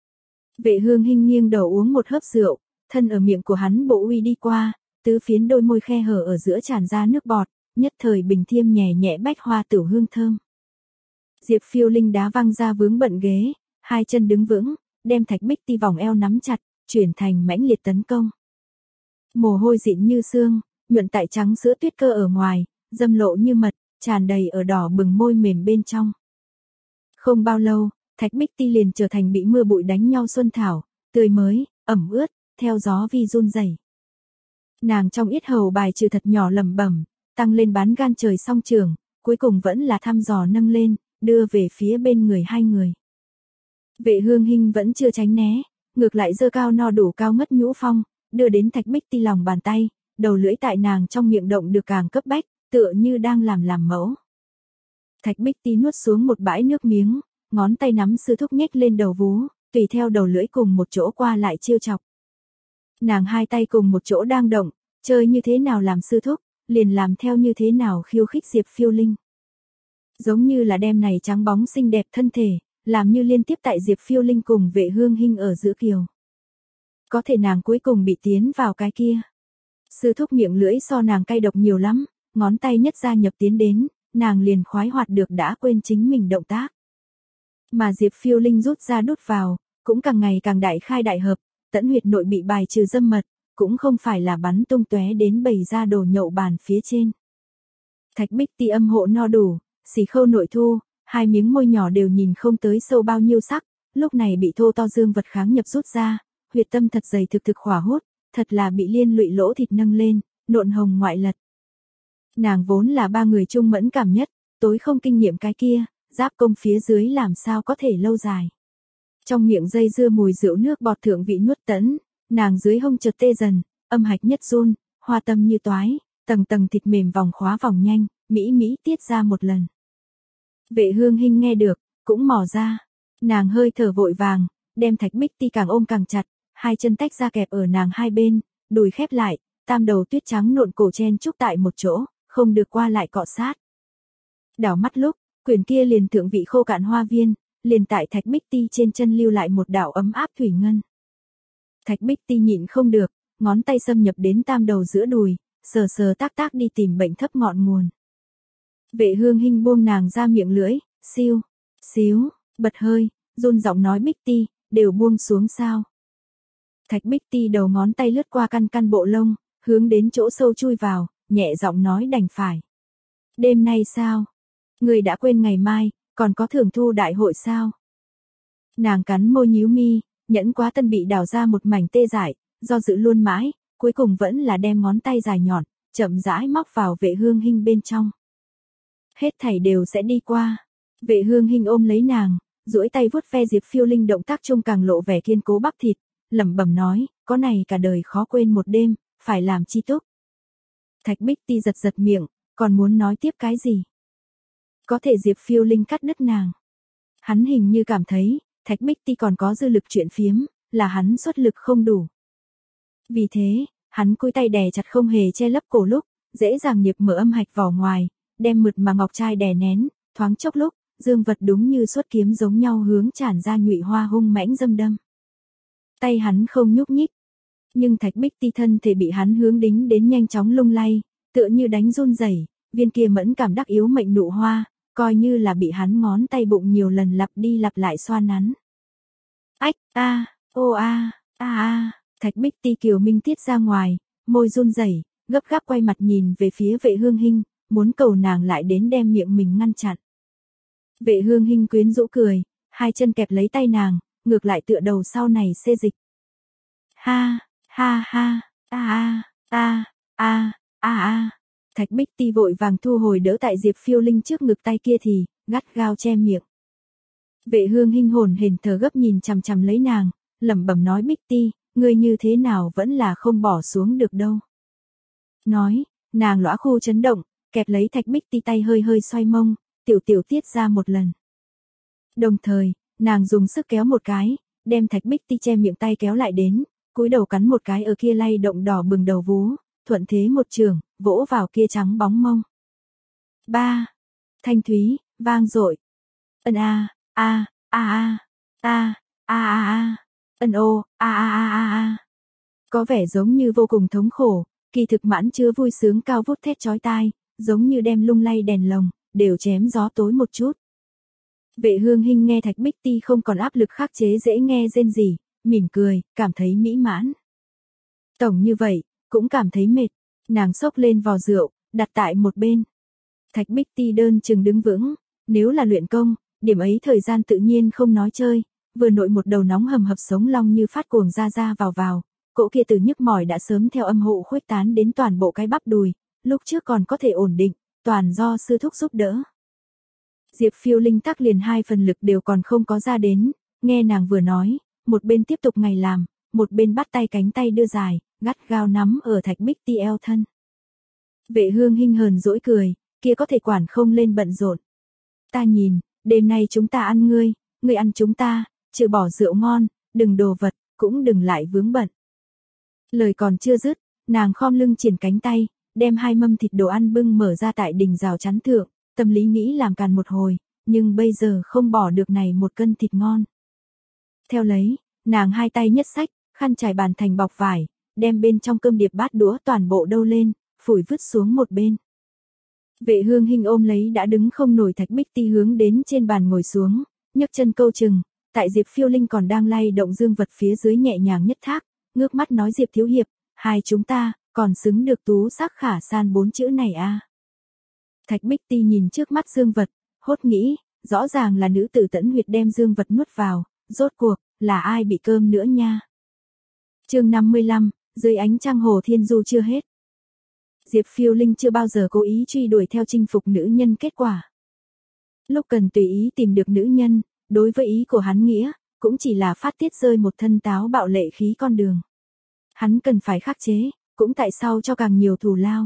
Vệ Hương Hinh nghiêng đầu uống một hớp rượu, thân ở miệng của hắn bộ uy đi qua, tứ phiến đôi môi khe hở ở giữa tràn ra nước bọt, nhất thời bình thiêm nhẹ nhẹ bách hoa tửu hương thơm. Diệp Phiêu Linh đá văng ra vướng bận ghế, hai chân đứng vững, đem Thạch Bích Ti vòng eo nắm chặt, chuyển thành mãnh liệt tấn công. Mồ hôi dịn như sương, nhuận tại trắng sữa tuyết cơ ở ngoài, dâm lộ như mật, tràn đầy ở đỏ bừng môi mềm bên trong. Không bao lâu, Thạch Bích Ti liền trở thành bị mưa bụi đánh nhau xuân thảo, tươi mới, ẩm ướt, theo gió vi run rẩy. Nàng trong yết hầu bài trừ thật nhỏ lẩm bẩm, tăng lên bán gan trời song trường, cuối cùng vẫn là thăm dò nâng lên, đưa về phía bên người hai người. Vệ Hương Hinh vẫn chưa tránh né, ngược lại giơ cao no đủ cao ngất nhũ phong, đưa đến Thạch Bích Ti lòng bàn tay, đầu lưỡi tại nàng trong miệng động được càng cấp bách, tựa như đang làm làm mẫu. Thạch Bích Ti nuốt xuống một bãi nước miếng, ngón tay nắm sư thúc nhếch lên đầu vú, tùy theo đầu lưỡi cùng một chỗ qua lại chiêu chọc. Nàng hai tay cùng một chỗ đang động, chơi như thế nào làm sư thúc, liền làm theo như thế nào khiêu khích Diệp Phiêu Linh. Giống như là đem này trắng bóng xinh đẹp thân thể, làm như liên tiếp tại Diệp Phiêu Linh cùng Vệ Hương Hinh ở giữa kiều. Có thể nàng cuối cùng bị tiến vào cái kia. Sư thúc miệng lưỡi so nàng cay độc nhiều lắm, ngón tay nhất gia nhập tiến đến, nàng liền khoái hoạt được đã quên chính mình động tác. Mà Diệp Phiêu Linh rút ra đút vào, cũng càng ngày càng đại khai đại hợp, tẫn huyệt nội bị bài trừ dâm mật, cũng không phải là bắn tung tóe đến bầy ra đồ nhậu bàn phía trên. Thạch Bích Ti âm hộ no đủ, xỉ khâu nội thu, hai miếng môi nhỏ đều nhìn không tới sâu bao nhiêu sắc, lúc này bị thô to dương vật kháng nhập rút ra, huyệt tâm thật dày thực thực khỏa hút, thật là bị liên lụy lỗ thịt nâng lên, nộn hồng ngoại lật. Nàng vốn là ba người chung mẫn cảm nhất, tối không kinh nghiệm cái kia, giáp công phía dưới làm sao có thể lâu dài. Trong miệng dây dưa mùi rượu nước bọt thượng vị nuốt tẫn, nàng dưới hông chợt tê dần, âm hạch nhất run, hoa tâm như toái, tầng tầng thịt mềm vòng khóa vòng nhanh, mỹ mỹ tiết ra một lần. Vệ Hương Hinh nghe được, cũng mò ra, nàng hơi thở vội vàng, đem Thạch Bích Ti càng ôm càng chặt, hai chân tách ra kẹp ở nàng hai bên, đùi khép lại, tam đầu tuyết trắng nộn cổ chen chúc tại một chỗ, không được qua lại cọ sát. Đảo mắt lúc, quyển kia liền thượng vị khô cạn hoa viên, liền tại Thạch Bích Ti trên chân lưu lại một đạo ấm áp thủy ngân. Thạch Bích Ti nhịn không được, ngón tay xâm nhập đến tam đầu giữa đùi, sờ sờ tác tác đi tìm bệnh thấp ngọn nguồn. Vệ Hương Hinh buông nàng ra miệng lưỡi, siêu, xíu, bật hơi, run giọng nói Bích Ti, đều buông xuống sao. Thạch Bích Ti đầu ngón tay lướt qua căn căn bộ lông, hướng đến chỗ sâu chui vào, nhẹ giọng nói đành phải. Đêm nay sao? Người đã quên ngày mai, còn có thưởng thu đại hội sao? Nàng cắn môi nhíu mi, nhẫn quá tân bị đào ra một mảnh tê dại, do dự luôn mãi, cuối cùng vẫn là đem ngón tay dài nhọn, chậm rãi móc vào Vệ Hương Hinh bên trong. Hết thảy đều sẽ đi qua. Vệ Hương Hinh ôm lấy nàng, duỗi tay vuốt ve Diệp Phiêu Linh động tác trông càng lộ vẻ kiên cố bắp thịt, lẩm bẩm nói, có này cả đời khó quên một đêm, phải làm chi túc. Thạch Bích Ti giật giật miệng, còn muốn nói tiếp cái gì? Có thể Diệp Phiêu Linh cắt đứt nàng. Hắn hình như cảm thấy, Thạch Bích Ti còn có dư lực chuyện phiếm, là hắn xuất lực không đủ. Vì thế, hắn cúi tay đè chặt không hề che lấp cổ lúc, dễ dàng nhịp mở âm hạch vào ngoài, đem mượt mà ngọc trai đè nén, thoáng chốc lúc, dương vật đúng như xuất kiếm giống nhau hướng tràn ra nhụy hoa hung mãnh dâm đâm. Tay hắn không nhúc nhích, nhưng Thạch Bích Ti thân thể bị hắn hướng đính đến nhanh chóng lung lay, tựa như đánh run rẩy, viên kia mẫn cảm đắc yếu mệnh nụ hoa, coi như là bị hắn ngón tay bụng nhiều lần lặp đi lặp lại xoa nắn. Ách, a, ô a, a a, Thạch Bích Ti kiều minh tiết ra ngoài, môi run rẩy, gấp gáp quay mặt nhìn về phía Vệ Hương Hinh, muốn cầu nàng lại đến đem miệng mình ngăn chặn. Vệ Hương Hinh quyến rũ cười, hai chân kẹp lấy tay nàng, ngược lại tựa đầu sau này xê dịch. Ha, ha ha, a a, a, a, a a. Thạch Bích Ti vội vàng thu hồi đỡ tại Diệp Phiêu Linh trước ngực tay kia thì, gắt gao che miệng. Vệ Hương Hinh hồn hển thở gấp nhìn chằm chằm lấy nàng, lẩm bẩm nói Bích Ti, ngươi như thế nào vẫn là không bỏ xuống được đâu. Nói, nàng lõa khu chấn động, kẹp lấy Thạch Bích Ti tay hơi hơi xoay mông, tiểu tiểu tiết ra một lần. Đồng thời, nàng dùng sức kéo một cái, đem Thạch Bích Ti che miệng tay kéo lại đến, cúi đầu cắn một cái ở kia lay động đỏ bừng đầu vú, thuận thế một trường, vỗ vào kia trắng bóng mông. Ba, thanh thúy, vang dội. Ân a, a, a a, a, a a a, ân ô, a a a a a. Có vẻ giống như vô cùng thống khổ, kỳ thực mãn chứa vui sướng cao vút thét chói tai, giống như đem lung lay đèn lồng, đều chém gió tối một chút. Vệ Hương Hinh nghe Thạch Bích Ti không còn áp lực khắc chế dễ nghe rên rỉ, mỉm cười, cảm thấy mỹ mãn. Tổng như vậy, cũng cảm thấy mệt, nàng xốc lên vò rượu, đặt tại một bên. Thạch Bích Ti đơn chừng đứng vững, nếu là luyện công, điểm ấy thời gian tự nhiên không nói chơi, vừa nội một đầu nóng hầm hập sống long như phát cuồng ra ra vào vào, cỗ kia từ nhức mỏi đã sớm theo âm hộ khuếch tán đến toàn bộ cái bắp đùi, lúc trước còn có thể ổn định, toàn do sư thúc giúp đỡ. Diệp Phiêu Linh tắc liền hai phần lực đều còn không có ra đến, nghe nàng vừa nói, một bên tiếp tục ngày làm, một bên bắt tay cánh tay đưa dài, gắt gao nắm ở Thạch Bích Ti eo thân. Vệ Hương Hinh hờn dỗi cười, kia có thể quản không lên bận rộn. Ta nhìn, đêm nay chúng ta ăn ngươi, ngươi ăn chúng ta, trừ bỏ rượu ngon, đừng đồ vật, cũng đừng lại vướng bận. Lời còn chưa dứt, nàng khom lưng triển cánh tay, đem hai mâm thịt đồ ăn bưng mở ra tại đỉnh rào chắn thượng, tâm lý nghĩ làm càn một hồi, nhưng bây giờ không bỏ được này một cân thịt ngon. Theo lấy, nàng hai tay nhất xách, khăn trải bàn thành bọc vải, đem bên trong cơm điệp bát đũa toàn bộ đâu lên, phủi vứt xuống một bên. Vệ Hương Hinh ôm lấy đã đứng không nổi Thạch Bích Ti hướng đến trên bàn ngồi xuống, nhấc chân câu chừng, tại Diệp Phiêu Linh còn đang lay động dương vật phía dưới nhẹ nhàng nhất thác, ngước mắt nói Diệp thiếu hiệp, hai chúng ta, còn xứng được tú sắc khả san bốn chữ này à. Thạch Bích Ti nhìn trước mắt dương vật, hốt nghĩ, rõ ràng là nữ tử Tẫn Huyệt đem dương vật nuốt vào, rốt cuộc, là ai bị cơm nữa nha. Chương năm mươi lăm, dưới ánh trăng hồ thiên du chưa hết. Diệp Phiêu Linh chưa bao giờ cố ý truy đuổi theo chinh phục nữ nhân kết quả. Lúc cần tùy ý tìm được nữ nhân, đối với ý của hắn nghĩa, cũng chỉ là phát tiết rơi một thân táo bạo lệ khí con đường. Hắn cần phải khắc chế, cũng tại sao cho càng nhiều thù lao.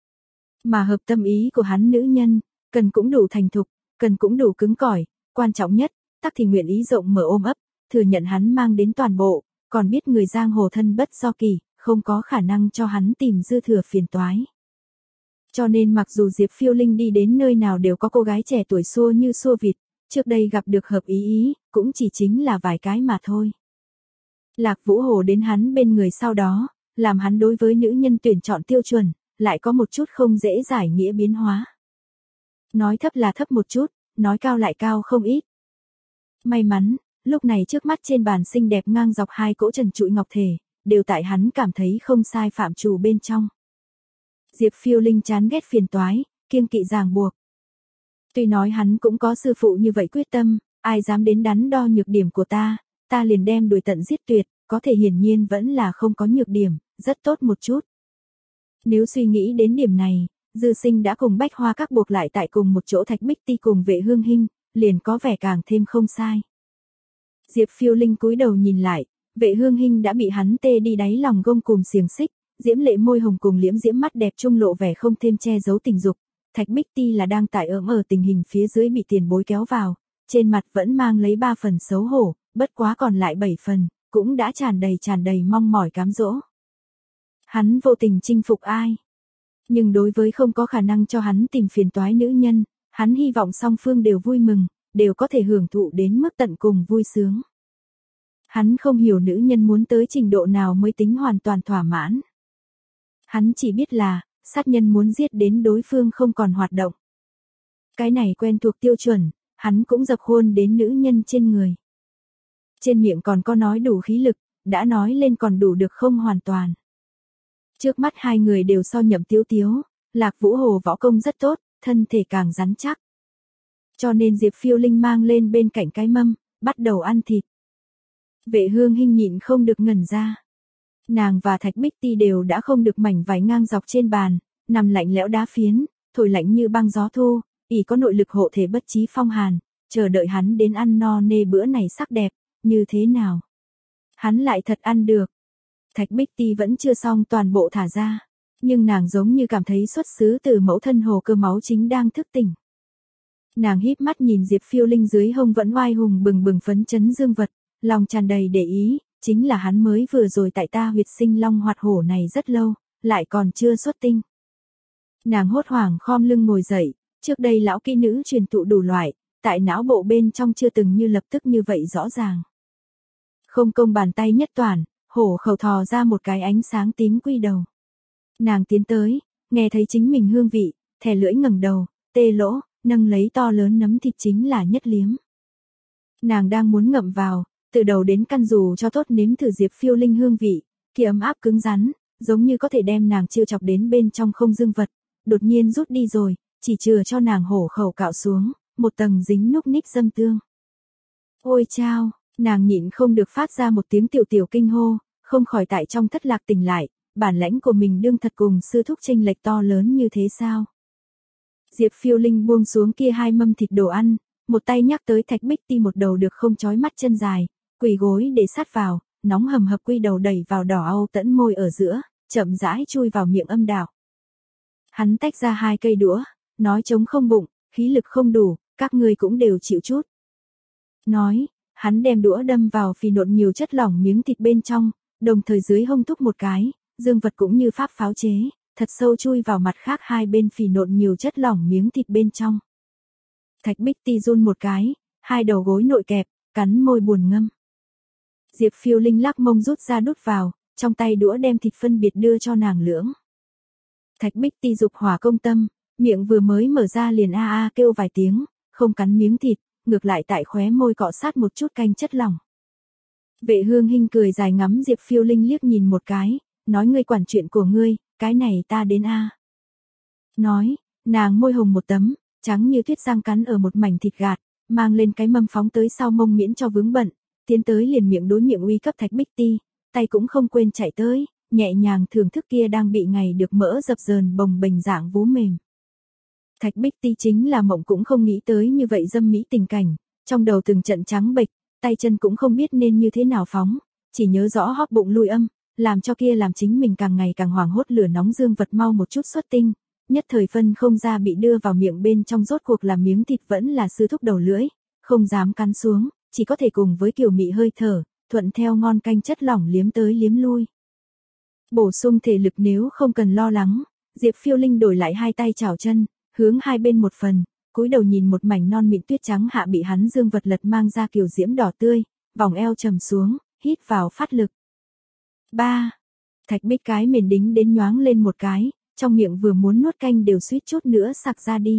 Mà hợp tâm ý của hắn nữ nhân, cần cũng đủ thành thục, cần cũng đủ cứng cỏi, quan trọng nhất, tắc thì nguyện ý rộng mở ôm ấp, thừa nhận hắn mang đến toàn bộ, còn biết người giang hồ thân bất do kỳ, không có khả năng cho hắn tìm dư thừa phiền toái. Cho nên mặc dù Diệp Phiêu Linh đi đến nơi nào đều có cô gái trẻ tuổi xua như xua vịt, trước đây gặp được hợp ý ý, cũng chỉ chính là vài cái mà thôi. Lạc Vũ Hồ đến hắn bên người sau đó, làm hắn đối với nữ nhân tuyển chọn tiêu chuẩn, lại có một chút không dễ giải nghĩa biến hóa. Nói thấp là thấp một chút, nói cao lại cao không ít. May mắn, lúc này trước mắt trên bàn xinh đẹp ngang dọc hai cỗ trần trụi ngọc thể, đều tại hắn cảm thấy không sai phạm trù bên trong. Diệp Phiêu Linh chán ghét phiền toái, kiêng kỵ ràng buộc. Tuy nói hắn cũng có sư phụ như vậy quyết tâm, ai dám đến đắn đo nhược điểm của ta, ta liền đem đuổi tận giết tuyệt, có thể hiển nhiên vẫn là không có nhược điểm, rất tốt một chút. Nếu suy nghĩ đến điểm này, Dư Sinh đã cùng Bách Hoa Các buộc lại tại cùng một chỗ Thạch Bích Ti cùng Vệ Hương Hinh, liền có vẻ càng thêm không sai. Diệp Phiêu Linh cúi đầu nhìn lại, Vệ Hương Hinh đã bị hắn tê đi đáy lòng gông cùng xiềng xích, diễm lệ môi hồng cùng liễm diễm mắt đẹp trung lộ vẻ không thêm che giấu tình dục. Thạch Bích Ti là đang tại ỡm ở tình hình phía dưới bị tiền bối kéo vào, trên mặt vẫn mang lấy ba phần xấu hổ, bất quá còn lại bảy phần, cũng đã tràn đầy tràn đầy mong mỏi cám dỗ. Hắn vô tình chinh phục ai? Nhưng đối với không có khả năng cho hắn tìm phiền toái nữ nhân, hắn hy vọng song phương đều vui mừng, đều có thể hưởng thụ đến mức tận cùng vui sướng. Hắn không hiểu nữ nhân muốn tới trình độ nào mới tính hoàn toàn thỏa mãn. Hắn chỉ biết là, sát nhân muốn giết đến đối phương không còn hoạt động. Cái này quen thuộc tiêu chuẩn, hắn cũng dập khuôn đến nữ nhân trên người. Trên miệng còn có nói đủ khí lực, đã nói lên còn đủ được không hoàn toàn. Trước mắt hai người đều so Nhậm Tiếu Tiếu, Lạc Vũ Hồ võ công rất tốt, thân thể càng rắn chắc. Cho nên Diệp Phiêu Linh mang lên bên cạnh cái mâm, bắt đầu ăn thịt. Vệ Hương Hinh nhịn không được ngẩn ra. Nàng và Thạch Bích Ti đều đã không được mảnh vải ngang dọc trên bàn, nằm lạnh lẽo đá phiến, thổi lạnh như băng gió thu, ỷ có nội lực hộ thể bất chí phong hàn, chờ đợi hắn đến ăn no nê bữa này sắc đẹp, như thế nào? Hắn lại thật ăn được. Thạch Bích Ti vẫn chưa xong toàn bộ thả ra, nhưng nàng giống như cảm thấy xuất xứ từ mẫu thân hồ cơ máu chính đang thức tỉnh. Nàng híp mắt nhìn Diệp Phiêu Linh dưới hông vẫn oai hùng bừng bừng phấn chấn dương vật, lòng tràn đầy để ý, chính là hắn mới vừa rồi tại ta huyệt sinh long hoạt hổ này rất lâu, lại còn chưa xuất tinh. Nàng hốt hoảng khom lưng ngồi dậy, trước đây lão kỹ nữ truyền thụ đủ loại, tại não bộ bên trong chưa từng như lập tức như vậy rõ ràng. Không công bàn tay nhất toàn, hổ khẩu thò ra một cái ánh sáng tím quy đầu. Nàng tiến tới, nghe thấy chính mình hương vị, thè lưỡi ngẩng đầu, tê lỗ, nâng lấy to lớn nấm thịt chính là nhất liếm. Nàng đang muốn ngậm vào, từ đầu đến căn dù cho tốt nếm thử Diệp Phiêu Linh hương vị, kia ấm áp cứng rắn, giống như có thể đem nàng chiêu chọc đến bên trong không dương vật, đột nhiên rút đi rồi, chỉ chừa cho nàng hổ khẩu cạo xuống, một tầng dính núc ních dâm tương. Ôi chao, nàng nhịn không được phát ra một tiếng tiểu tiểu kinh hô, không khỏi tại trong thất lạc tỉnh lại, bản lãnh của mình đương thật cùng sư thúc chênh lệch to lớn như thế sao? Diệp Phiêu Linh buông xuống kia hai mâm thịt đồ ăn, một tay nhắc tới Thạch Bích Ti một đầu được không chói mắt chân dài, quỳ gối để sát vào, nóng hầm hập quy đầu đẩy vào đỏ au tẫn môi ở giữa, chậm rãi chui vào miệng âm đạo. Hắn tách ra hai cây đũa, nói trống không bụng, khí lực không đủ, các ngươi cũng đều chịu chút. Nói, hắn đem đũa đâm vào phì nộn nhiều chất lỏng miếng thịt bên trong, đồng thời dưới hông thúc một cái, dương vật cũng như pháp pháo chế, thật sâu chui vào mặt khác hai bên phì nộn nhiều chất lỏng miếng thịt bên trong. Thạch Bích Ti run một cái, hai đầu gối nội kẹp, cắn môi buồn ngâm. Diệp Phiêu Linh lắc mông rút ra đút vào, trong tay đũa đem thịt phân biệt đưa cho nàng lưỡng. Thạch Bích Ti dục hỏa công tâm, miệng vừa mới mở ra liền a a kêu vài tiếng, không cắn miếng thịt, ngược lại tại khóe môi cọ sát một chút canh chất lỏng. Vệ Hương Hinh cười dài ngắm Diệp Phiêu Linh liếc nhìn một cái, nói ngươi quản chuyện của ngươi, cái này ta đến a. Nói, nàng môi hồng một tấm, trắng như tuyết răng cắn ở một mảnh thịt gạt, mang lên cái mâm phóng tới sau mông miễn cho vướng bận, tiến tới liền miệng đối miệng uy cấp Thạch Bích Ti, tay cũng không quên chạy tới, nhẹ nhàng thưởng thức kia đang bị ngày được mỡ dập dờn bồng bềnh dạng vú mềm. Thạch Bích Ti chính là mộng cũng không nghĩ tới như vậy dâm mỹ tình cảnh, trong đầu từng trận trắng bệch, tay chân cũng không biết nên như thế nào phóng, chỉ nhớ rõ hóp bụng lui âm, làm cho kia làm chính mình càng ngày càng hoảng hốt lửa nóng dương vật mau một chút xuất tinh, nhất thời phân không ra bị đưa vào miệng bên trong rốt cuộc là miếng thịt vẫn là sư thúc đầu lưỡi, không dám cắn xuống, chỉ có thể cùng với kiều mị hơi thở, thuận theo ngon canh chất lỏng liếm tới liếm lui. Bổ sung thể lực nếu không cần lo lắng, Diệp Phiêu Linh đổi lại hai tay chảo chân, hướng hai bên một phần, cúi đầu nhìn một mảnh non mịn tuyết trắng hạ bị hắn dương vật lật mang ra kiều diễm đỏ tươi, vòng eo trầm xuống, hít vào phát lực. ba. Thạch Bích cái mền đính đến nhoáng lên một cái, trong miệng vừa muốn nuốt canh đều suýt chút nữa sặc ra đi.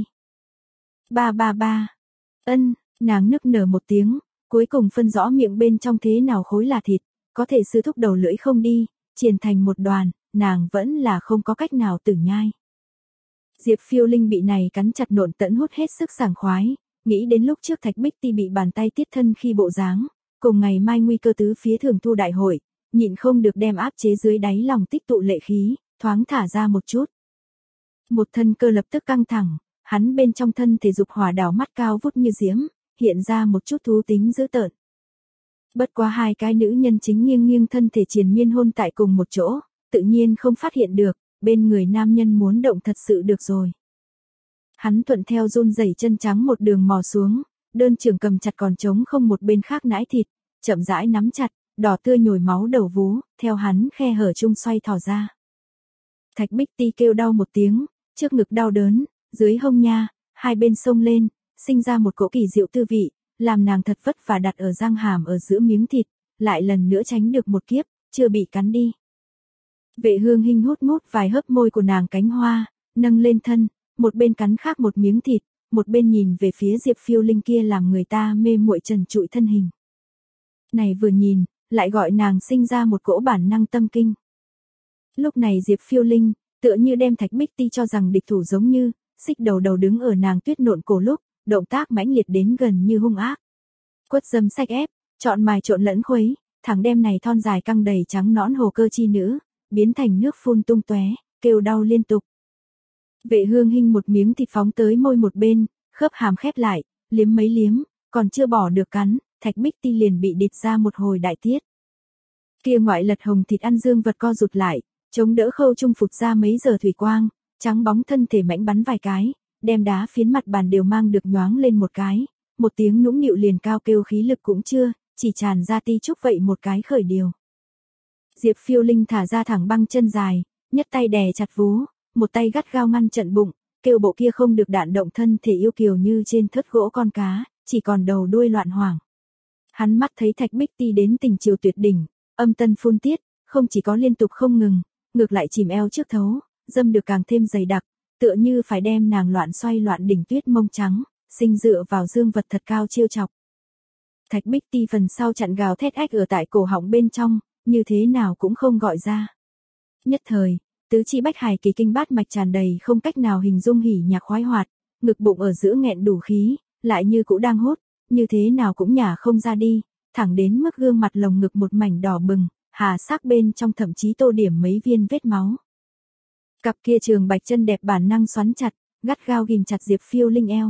Ba ba ba. Ân, nàng nức nở một tiếng, cuối cùng phân rõ miệng bên trong thế nào khối là thịt, có thể sư thúc đầu lưỡi không đi, triền thành một đoàn, nàng vẫn là không có cách nào tử nhai. Diệp Phiêu Linh bị này cắn chặt nộn tẫn hút hết sức sảng khoái, nghĩ đến lúc trước Thạch Bích Ti bị bàn tay tiết thân khi bộ dáng, cùng ngày mai nguy cơ tứ phía thường thu đại hội, nhịn không được đem áp chế dưới đáy lòng tích tụ lệ khí, thoáng thả ra một chút. Một thân cơ lập tức căng thẳng, hắn bên trong thân thể dục hỏa đảo mắt cao vút như diễm, hiện ra một chút thú tính dữ tợn. Bất quá hai cái nữ nhân chính nghiêng nghiêng thân thể triền miên hôn tại cùng một chỗ, tự nhiên không phát hiện được, bên người nam nhân muốn động thật sự được rồi. Hắn thuận theo run rẩy chân trắng một đường mò xuống, đơn trường cầm chặt còn trống không một bên khác nãi thịt, chậm rãi nắm chặt, đỏ tươi nhồi máu đầu vú, theo hắn khe hở chung xoay thò ra. Thạch Bích Ti kêu đau một tiếng, trước ngực đau đớn, dưới hông nha, hai bên xông lên, sinh ra một cỗ kỳ diệu tư vị, làm nàng thật vất vả đặt ở răng hàm ở giữa miếng thịt, lại lần nữa tránh được một kiếp, chưa bị cắn đi. Vệ Hương Hinh hút mút vài hớp môi của nàng cánh hoa, nâng lên thân, một bên cắn khác một miếng thịt, một bên nhìn về phía Diệp Phiêu Linh kia làm người ta mê muội trần trụi thân hình. Này vừa nhìn, lại gọi nàng sinh ra một cỗ bản năng tâm kinh. Lúc này Diệp Phiêu Linh, tựa như đem Thạch Bích Ti cho rằng địch thủ giống như, xích đầu đầu đứng ở nàng tuyết nộn cổ lúc, động tác mãnh liệt đến gần như hung ác. Quất dâm sạch ép, chọn mài trộn lẫn khuấy, thẳng đem này thon dài căng đầy trắng nõn hồ cơ chi nữ, biến thành nước phun tung tóe, kêu đau liên tục. Vệ Hương Hinh một miếng thịt phóng tới môi một bên, khớp hàm khép lại, liếm mấy liếm, còn chưa bỏ được cắn, Thạch Bích Ti liền bị địt ra một hồi đại tiết. Kia ngoại lật hồng thịt ăn dương vật co rụt lại, chống đỡ khâu trung phụt ra mấy giờ thủy quang, trắng bóng thân thể mãnh bắn vài cái, đem đá phiến mặt bàn đều mang được nhoáng lên một cái, một tiếng nũng nịu liền cao kêu khí lực cũng chưa, chỉ tràn ra ti chúc vậy một cái khởi điều. Diệp Phiêu Linh thả ra thẳng băng chân dài, nhất tay đè chặt vú, một tay gắt gao ngăn trận bụng, kêu bộ kia không được đạn động thân thể yêu kiều như trên thớt gỗ con cá, chỉ còn đầu đuôi loạn hoảng. Hắn mắt thấy Thạch Bích Ti đến tình chiều tuyệt đỉnh, âm tân phun tiết, không chỉ có liên tục không ngừng, ngược lại chìm eo trước thấu, dâm được càng thêm dày đặc, tựa như phải đem nàng loạn xoay loạn đỉnh tuyết mông trắng, sinh dựa vào dương vật thật cao chiêu chọc. Thạch Bích Ti phần sau chặn gào thét ách ở tại cổ họng bên trong, như thế nào cũng không gọi ra. Nhất thời, tứ chi bách hài kỳ kinh bát mạch tràn đầy không cách nào hình dung hỉ nhạc khoái hoạt, ngực bụng ở giữa nghẹn đủ khí, lại như cũ đang hốt, như thế nào cũng nhả không ra đi, thẳng đến mức gương mặt lồng ngực một mảnh đỏ bừng, hà sắc bên trong thậm chí tô điểm mấy viên vết máu. Cặp kia trường bạch chân đẹp bản năng xoắn chặt, gắt gao ghim chặt Diệp Phiêu Linh eo.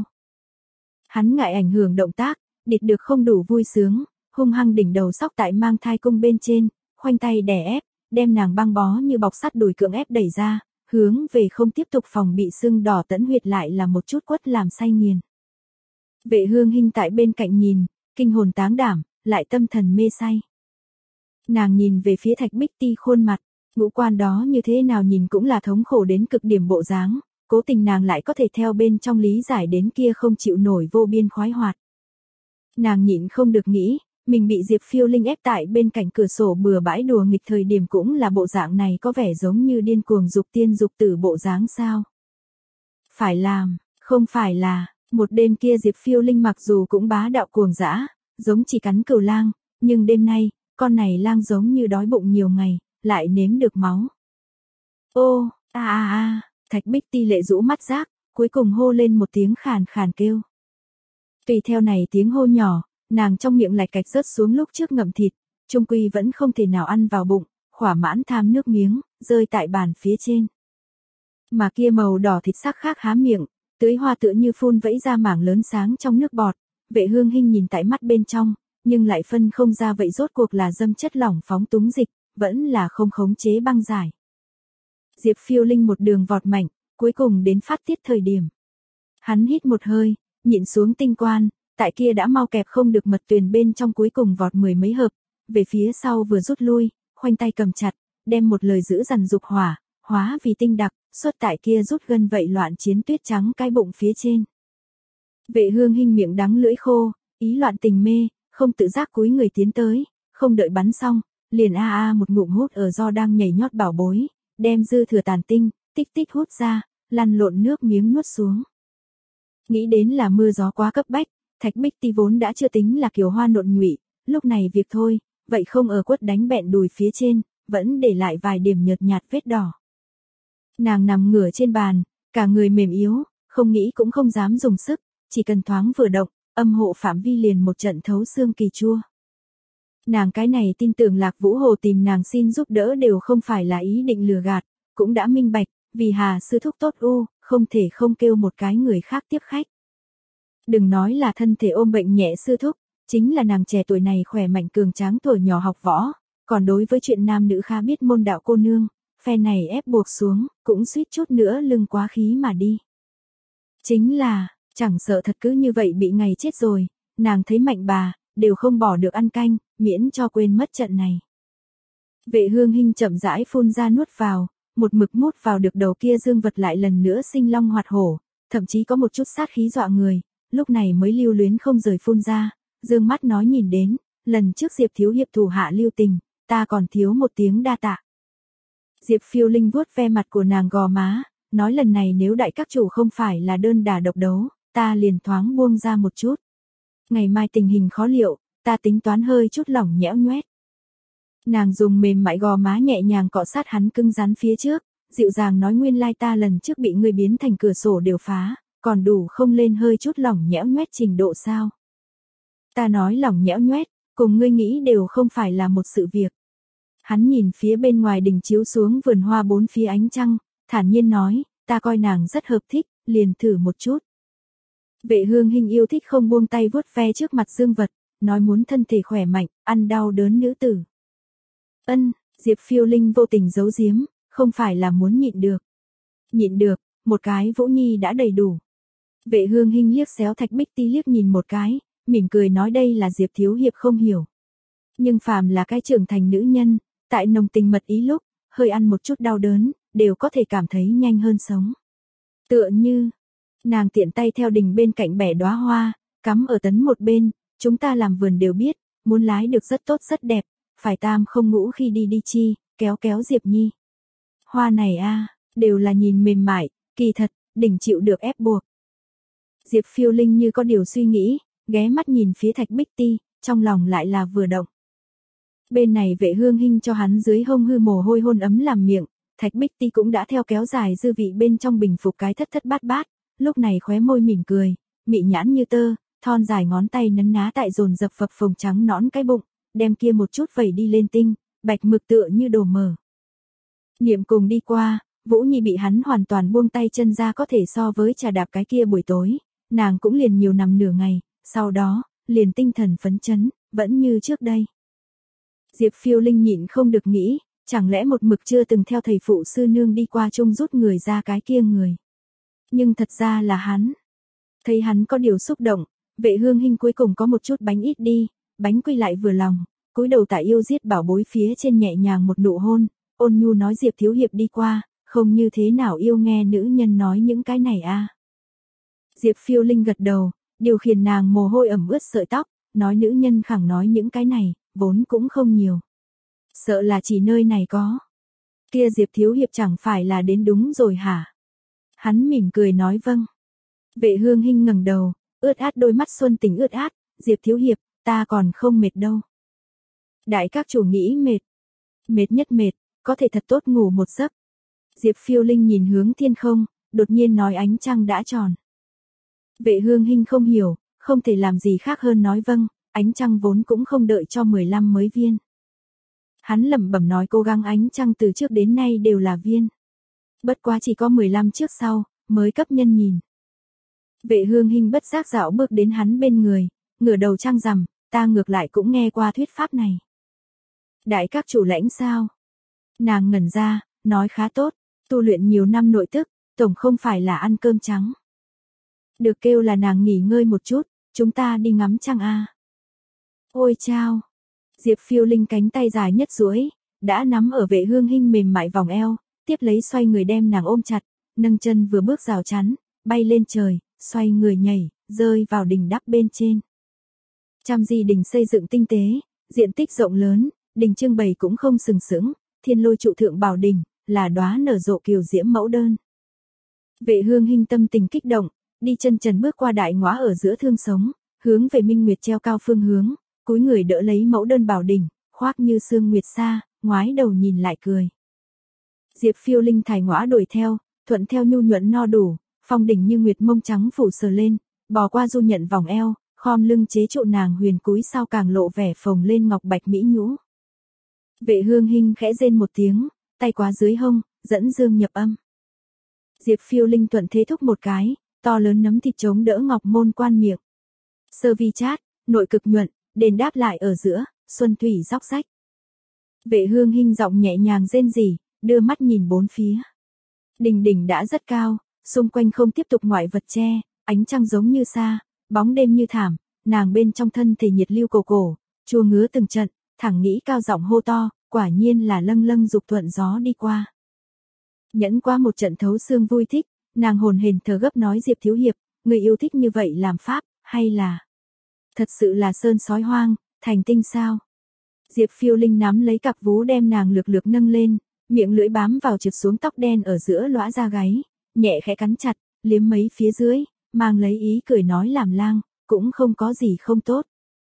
Hắn ngại ảnh hưởng động tác, địt được không đủ vui sướng, hung hăng đỉnh đầu sóc tại mang thai cung bên trên, khoanh tay đè ép, đem nàng băng bó như bọc sắt đùi cưỡng ép đẩy ra, hướng về không tiếp tục phòng bị sưng đỏ tẫn huyệt lại là một chút quất làm say nghiền. Vệ Hương Hinh tại bên cạnh nhìn, kinh hồn táng đảm, lại tâm thần mê say. Nàng nhìn về phía Thạch Bích Ti khuôn mặt, ngũ quan đó như thế nào nhìn cũng là thống khổ đến cực điểm bộ dáng, cố tình nàng lại có thể theo bên trong lý giải đến kia không chịu nổi vô biên khoái hoạt. Nàng nhịn không được nghĩ, mình bị Diệp Phiêu Linh ép tại bên cạnh cửa sổ bừa bãi đùa nghịch thời điểm cũng là bộ dạng này, có vẻ giống như điên cuồng dục tiên dục tử bộ dáng sao. Phải làm, không phải là, một đêm kia Diệp Phiêu Linh mặc dù cũng bá đạo cuồng dã, giống chỉ cắn cừu lang, nhưng đêm nay, con này lang giống như đói bụng nhiều ngày, lại nếm được máu. Ô, a a a, Thạch Bích Ti lệ rũ mắt giác, cuối cùng hô lên một tiếng khàn khàn kêu. Tùy theo này tiếng hô nhỏ, nàng trong miệng lạch cạch rớt xuống lúc trước ngậm thịt, trung quy vẫn không thể nào ăn vào bụng, khỏa mãn tham nước miếng, rơi tại bàn phía trên. Mà kia màu đỏ thịt sắc khác há miệng, tưới hoa tựa như phun vẫy ra mảng lớn sáng trong nước bọt, Vệ Hương Hinh nhìn tại mắt bên trong, nhưng lại phân không ra vậy rốt cuộc là dâm chất lỏng phóng túng dịch, vẫn là không khống chế băng giải. Diệp Phiêu Linh một đường vọt mạnh, cuối cùng đến phát tiết thời điểm. Hắn hít một hơi, nhịn xuống tinh quan, tại kia đã mau kẹp không được mật tuyền bên trong cuối cùng vọt mười mấy hợp, về phía sau vừa rút lui, khoanh tay cầm chặt, đem một lời giữ dằn dục hỏa, hóa vì tinh đặc, xuất tại kia rút gân vậy loạn chiến tuyết trắng cái bụng phía trên. Vệ Hương Hinh miệng đắng lưỡi khô, ý loạn tình mê, không tự giác cúi người tiến tới, không đợi bắn xong, liền a a một ngụm hút ở do đang nhảy nhót bảo bối, đem dư thừa tàn tinh, tích tích hút ra, lăn lộn nước miếng nuốt xuống. Nghĩ đến là mưa gió quá cấp bách, Thạch Bích Ti vốn đã chưa tính là kiều hoa nộn nhụy, lúc này việc thôi, vậy không ở quất đánh bẹn đùi phía trên, vẫn để lại vài điểm nhợt nhạt vết đỏ. Nàng nằm ngửa trên bàn, cả người mềm yếu, không nghĩ cũng không dám dùng sức, chỉ cần thoáng vừa động, âm hộ phạm vi liền một trận thấu xương kỳ chua. Nàng cái này tin tưởng Lạc Vũ Hồ tìm nàng xin giúp đỡ đều không phải là ý định lừa gạt, cũng đã minh bạch, vì Hà sư thúc tốt u, không thể không kêu một cái người khác tiếp khách. Đừng nói là thân thể ôm bệnh nhẹ sư thúc, chính là nàng trẻ tuổi này khỏe mạnh cường tráng tuổi nhỏ học võ, còn đối với chuyện nam nữ khá biết môn đạo cô nương, phe này ép buộc xuống, cũng suýt chút nữa lưng quá khí mà đi. Chính là, chẳng sợ thật cứ như vậy bị ngày chết rồi, nàng thấy mạnh bà, đều không bỏ được ăn canh, miễn cho quên mất trận này. Vệ Hương Hinh chậm rãi phun ra nuốt vào, một mực mút vào được đầu kia dương vật lại lần nữa sinh long hoạt hổ, thậm chí có một chút sát khí dọa người, lúc này mới lưu luyến không rời phun ra, dương mắt nói nhìn đến, lần trước Diệp thiếu hiệp thủ hạ lưu tình, ta còn thiếu một tiếng đa tạ. Diệp Phiêu Linh vuốt ve mặt của nàng gò má, nói lần này nếu đại các chủ không phải là đơn đả độc đấu, ta liền thoáng buông ra một chút. Ngày mai tình hình khó liệu, ta tính toán hơi chút lỏng nhẽo nhoét. Nàng dùng mềm mại gò má nhẹ nhàng cọ sát hắn cứng rắn phía trước, dịu dàng nói nguyên lai ta lần trước bị ngươi biến thành cửa sổ đều phá, còn đủ không lên hơi chút lỏng nhẽo nhoét trình độ sao. Ta nói lỏng nhẽo nhoét, cùng ngươi nghĩ đều không phải là một sự việc. Hắn nhìn phía bên ngoài đỉnh chiếu xuống vườn hoa bốn phía ánh trăng, thản nhiên nói, ta coi nàng rất hợp thích, liền thử một chút. Vệ Hương Hinh yêu thích không buông tay vuốt ve trước mặt dương vật, nói muốn thân thể khỏe mạnh, ăn đau đớn nữ tử. Ân, Diệp Phiêu Linh vô tình giấu giếm, không phải là muốn nhịn được. Nhịn được, một cái Vũ Nhi đã đầy đủ. Vệ Hương Hinh liếc xéo Thạch Bích Ti liếc nhìn một cái, mỉm cười nói đây là Diệp thiếu hiệp không hiểu. Nhưng phàm là cái trưởng thành nữ nhân, tại nồng tình mật ý lúc, hơi ăn một chút đau đớn, đều có thể cảm thấy nhanh hơn sống. Tựa như, nàng tiện tay theo đình bên cạnh bẻ đóa hoa, cắm ở tấn một bên, chúng ta làm vườn đều biết, muốn lái được rất tốt rất đẹp, phải tam không ngũ khi đi đi chi, kéo kéo Diệp Nhi. Hoa này a, đều là nhìn mềm mại, kỳ thật, đỉnh chịu được ép buộc. Diệp Phiêu Linh như có điều suy nghĩ, ghé mắt nhìn phía Thạch Bích Ti, trong lòng lại là vừa động. Bên này Vệ Hương Hinh cho hắn dưới hông hư mồ hôi hôn ấm làm miệng, Thạch Bích Ti cũng đã theo kéo dài dư vị bên trong bình phục cái thất thất bát bát, lúc này khóe môi mỉm cười, mị nhãn như tơ, thon dài ngón tay nấn ná tại dồn dập phập phồng trắng nõn cái bụng, đem kia một chút vẩy đi lên tinh, bạch mực tựa như đồ mờ. Niệm cùng đi qua, Vũ Nhi bị hắn hoàn toàn buông tay chân ra có thể so với trà đạp cái kia buổi tối, nàng cũng liền nhiều nằm nửa ngày, sau đó, liền tinh thần phấn chấn, vẫn như trước đây. Diệp Phiêu Linh nhịn không được nghĩ, chẳng lẽ một mực chưa từng theo thầy phụ sư nương đi qua chung rút người ra cái kia người. Nhưng thật ra là hắn. Thấy hắn có điều xúc động, Vệ Hương Hinh cuối cùng có một chút bánh ít đi, bánh quy lại vừa lòng, cúi đầu tại yêu giết bảo bối phía trên nhẹ nhàng một nụ hôn, ôn nhu nói Diệp thiếu hiệp đi qua, không như thế nào yêu nghe nữ nhân nói những cái này a. À. Diệp Phiêu Linh gật đầu, điều khiển nàng mồ hôi ẩm ướt sợi tóc, nói nữ nhân khẳng nói những cái này, vốn cũng không nhiều. Sợ là chỉ nơi này có. Kia Diệp thiếu hiệp chẳng phải là đến đúng rồi hả? Hắn mỉm cười nói vâng. Vệ Hương Hinh ngẩng đầu, ướt át đôi mắt xuân tình ướt át, Diệp thiếu hiệp, ta còn không mệt đâu. Đại các chủ nghĩ mệt. Mệt nhất mệt, có thể thật tốt ngủ một giấc. Diệp Phiêu Linh nhìn hướng thiên không, đột nhiên nói ánh trăng đã tròn. Vệ Hương Hinh không hiểu, không thể làm gì khác hơn nói vâng, ánh trăng vốn cũng không đợi cho mười lăm mới viên. Hắn lẩm bẩm nói cố gắng ánh trăng từ trước đến nay đều là viên. Bất quá chỉ có mười lăm trước sau, mới cấp nhân nhìn. Vệ Hương Hinh bất giác dạo bước đến hắn bên người, ngửa đầu trăng rằm, ta ngược lại cũng nghe qua thuyết pháp này. Đại các chủ lãnh sao? Nàng ngẩn ra, nói khá tốt, tu luyện nhiều năm nội tức, tổng không phải là ăn cơm trắng. Được kêu là nàng nghỉ ngơi một chút, chúng ta đi ngắm trăng a. Ôi chao! Diệp Phiêu Linh cánh tay dài nhất duỗi, đã nắm ở Vệ Hương Hinh mềm mại vòng eo, tiếp lấy xoay người đem nàng ôm chặt, nâng chân vừa bước rào chắn, bay lên trời, xoay người nhảy, rơi vào đỉnh đắp bên trên. Trăm di đỉnh xây dựng tinh tế, diện tích rộng lớn, đỉnh trưng bày cũng không sừng sững, thiên lôi trụ thượng bảo đỉnh, là đóa nở rộ kiều diễm mẫu đơn. Vệ Hương Hinh tâm tình kích động, đi chân trần bước qua đại ngõa ở giữa thương sống, hướng về Minh Nguyệt treo cao phương hướng, cúi người đỡ lấy mẫu đơn bảo đỉnh, khoác như sương nguyệt xa, ngoái đầu nhìn lại cười. Diệp Phiêu Linh thải ngõa đuổi theo, thuận theo nhu nhuận no đủ, phong đỉnh như nguyệt mông trắng phủ sờ lên, bò qua du nhận vòng eo, khom lưng chế trụ nàng huyền cúi sao càng lộ vẻ phồng lên ngọc bạch mỹ nhũ. Vệ Hương Hinh khẽ rên một tiếng, tay quá dưới hông, dẫn dương nhập âm. Diệp Phiêu Linh thuận thế thúc một cái, to lớn nấm thịt chống đỡ ngọc môn quan miệng. Sơ vi chát, nội cực nhuận, đền đáp lại ở giữa, xuân thủy róc rách. Vệ Hương Hinh giọng nhẹ nhàng rên rỉ, đưa mắt nhìn bốn phía. Đỉnh đỉnh đã rất cao, xung quanh không tiếp tục ngoại vật che, ánh trăng giống như xa, bóng đêm như thảm, nàng bên trong thân thể nhiệt lưu cổ cổ, chua ngứa từng trận, thẳng nghĩ cao giọng hô to, quả nhiên là lâng lâng dục thuận gió đi qua. Nhẫn qua một trận thấu xương vui thích, nàng hồn hển thở gấp nói Diệp thiếu hiệp, người yêu thích như vậy làm pháp, hay là thật sự là sơn sói hoang, thành tinh sao? Diệp Phiêu Linh nắm lấy cặp vú đem nàng lược lược nâng lên, miệng lưỡi bám vào trượt xuống tóc đen ở giữa lõa da gáy, nhẹ khẽ cắn chặt, liếm mấy phía dưới, mang lấy ý cười nói làm lang, cũng không có gì không tốt.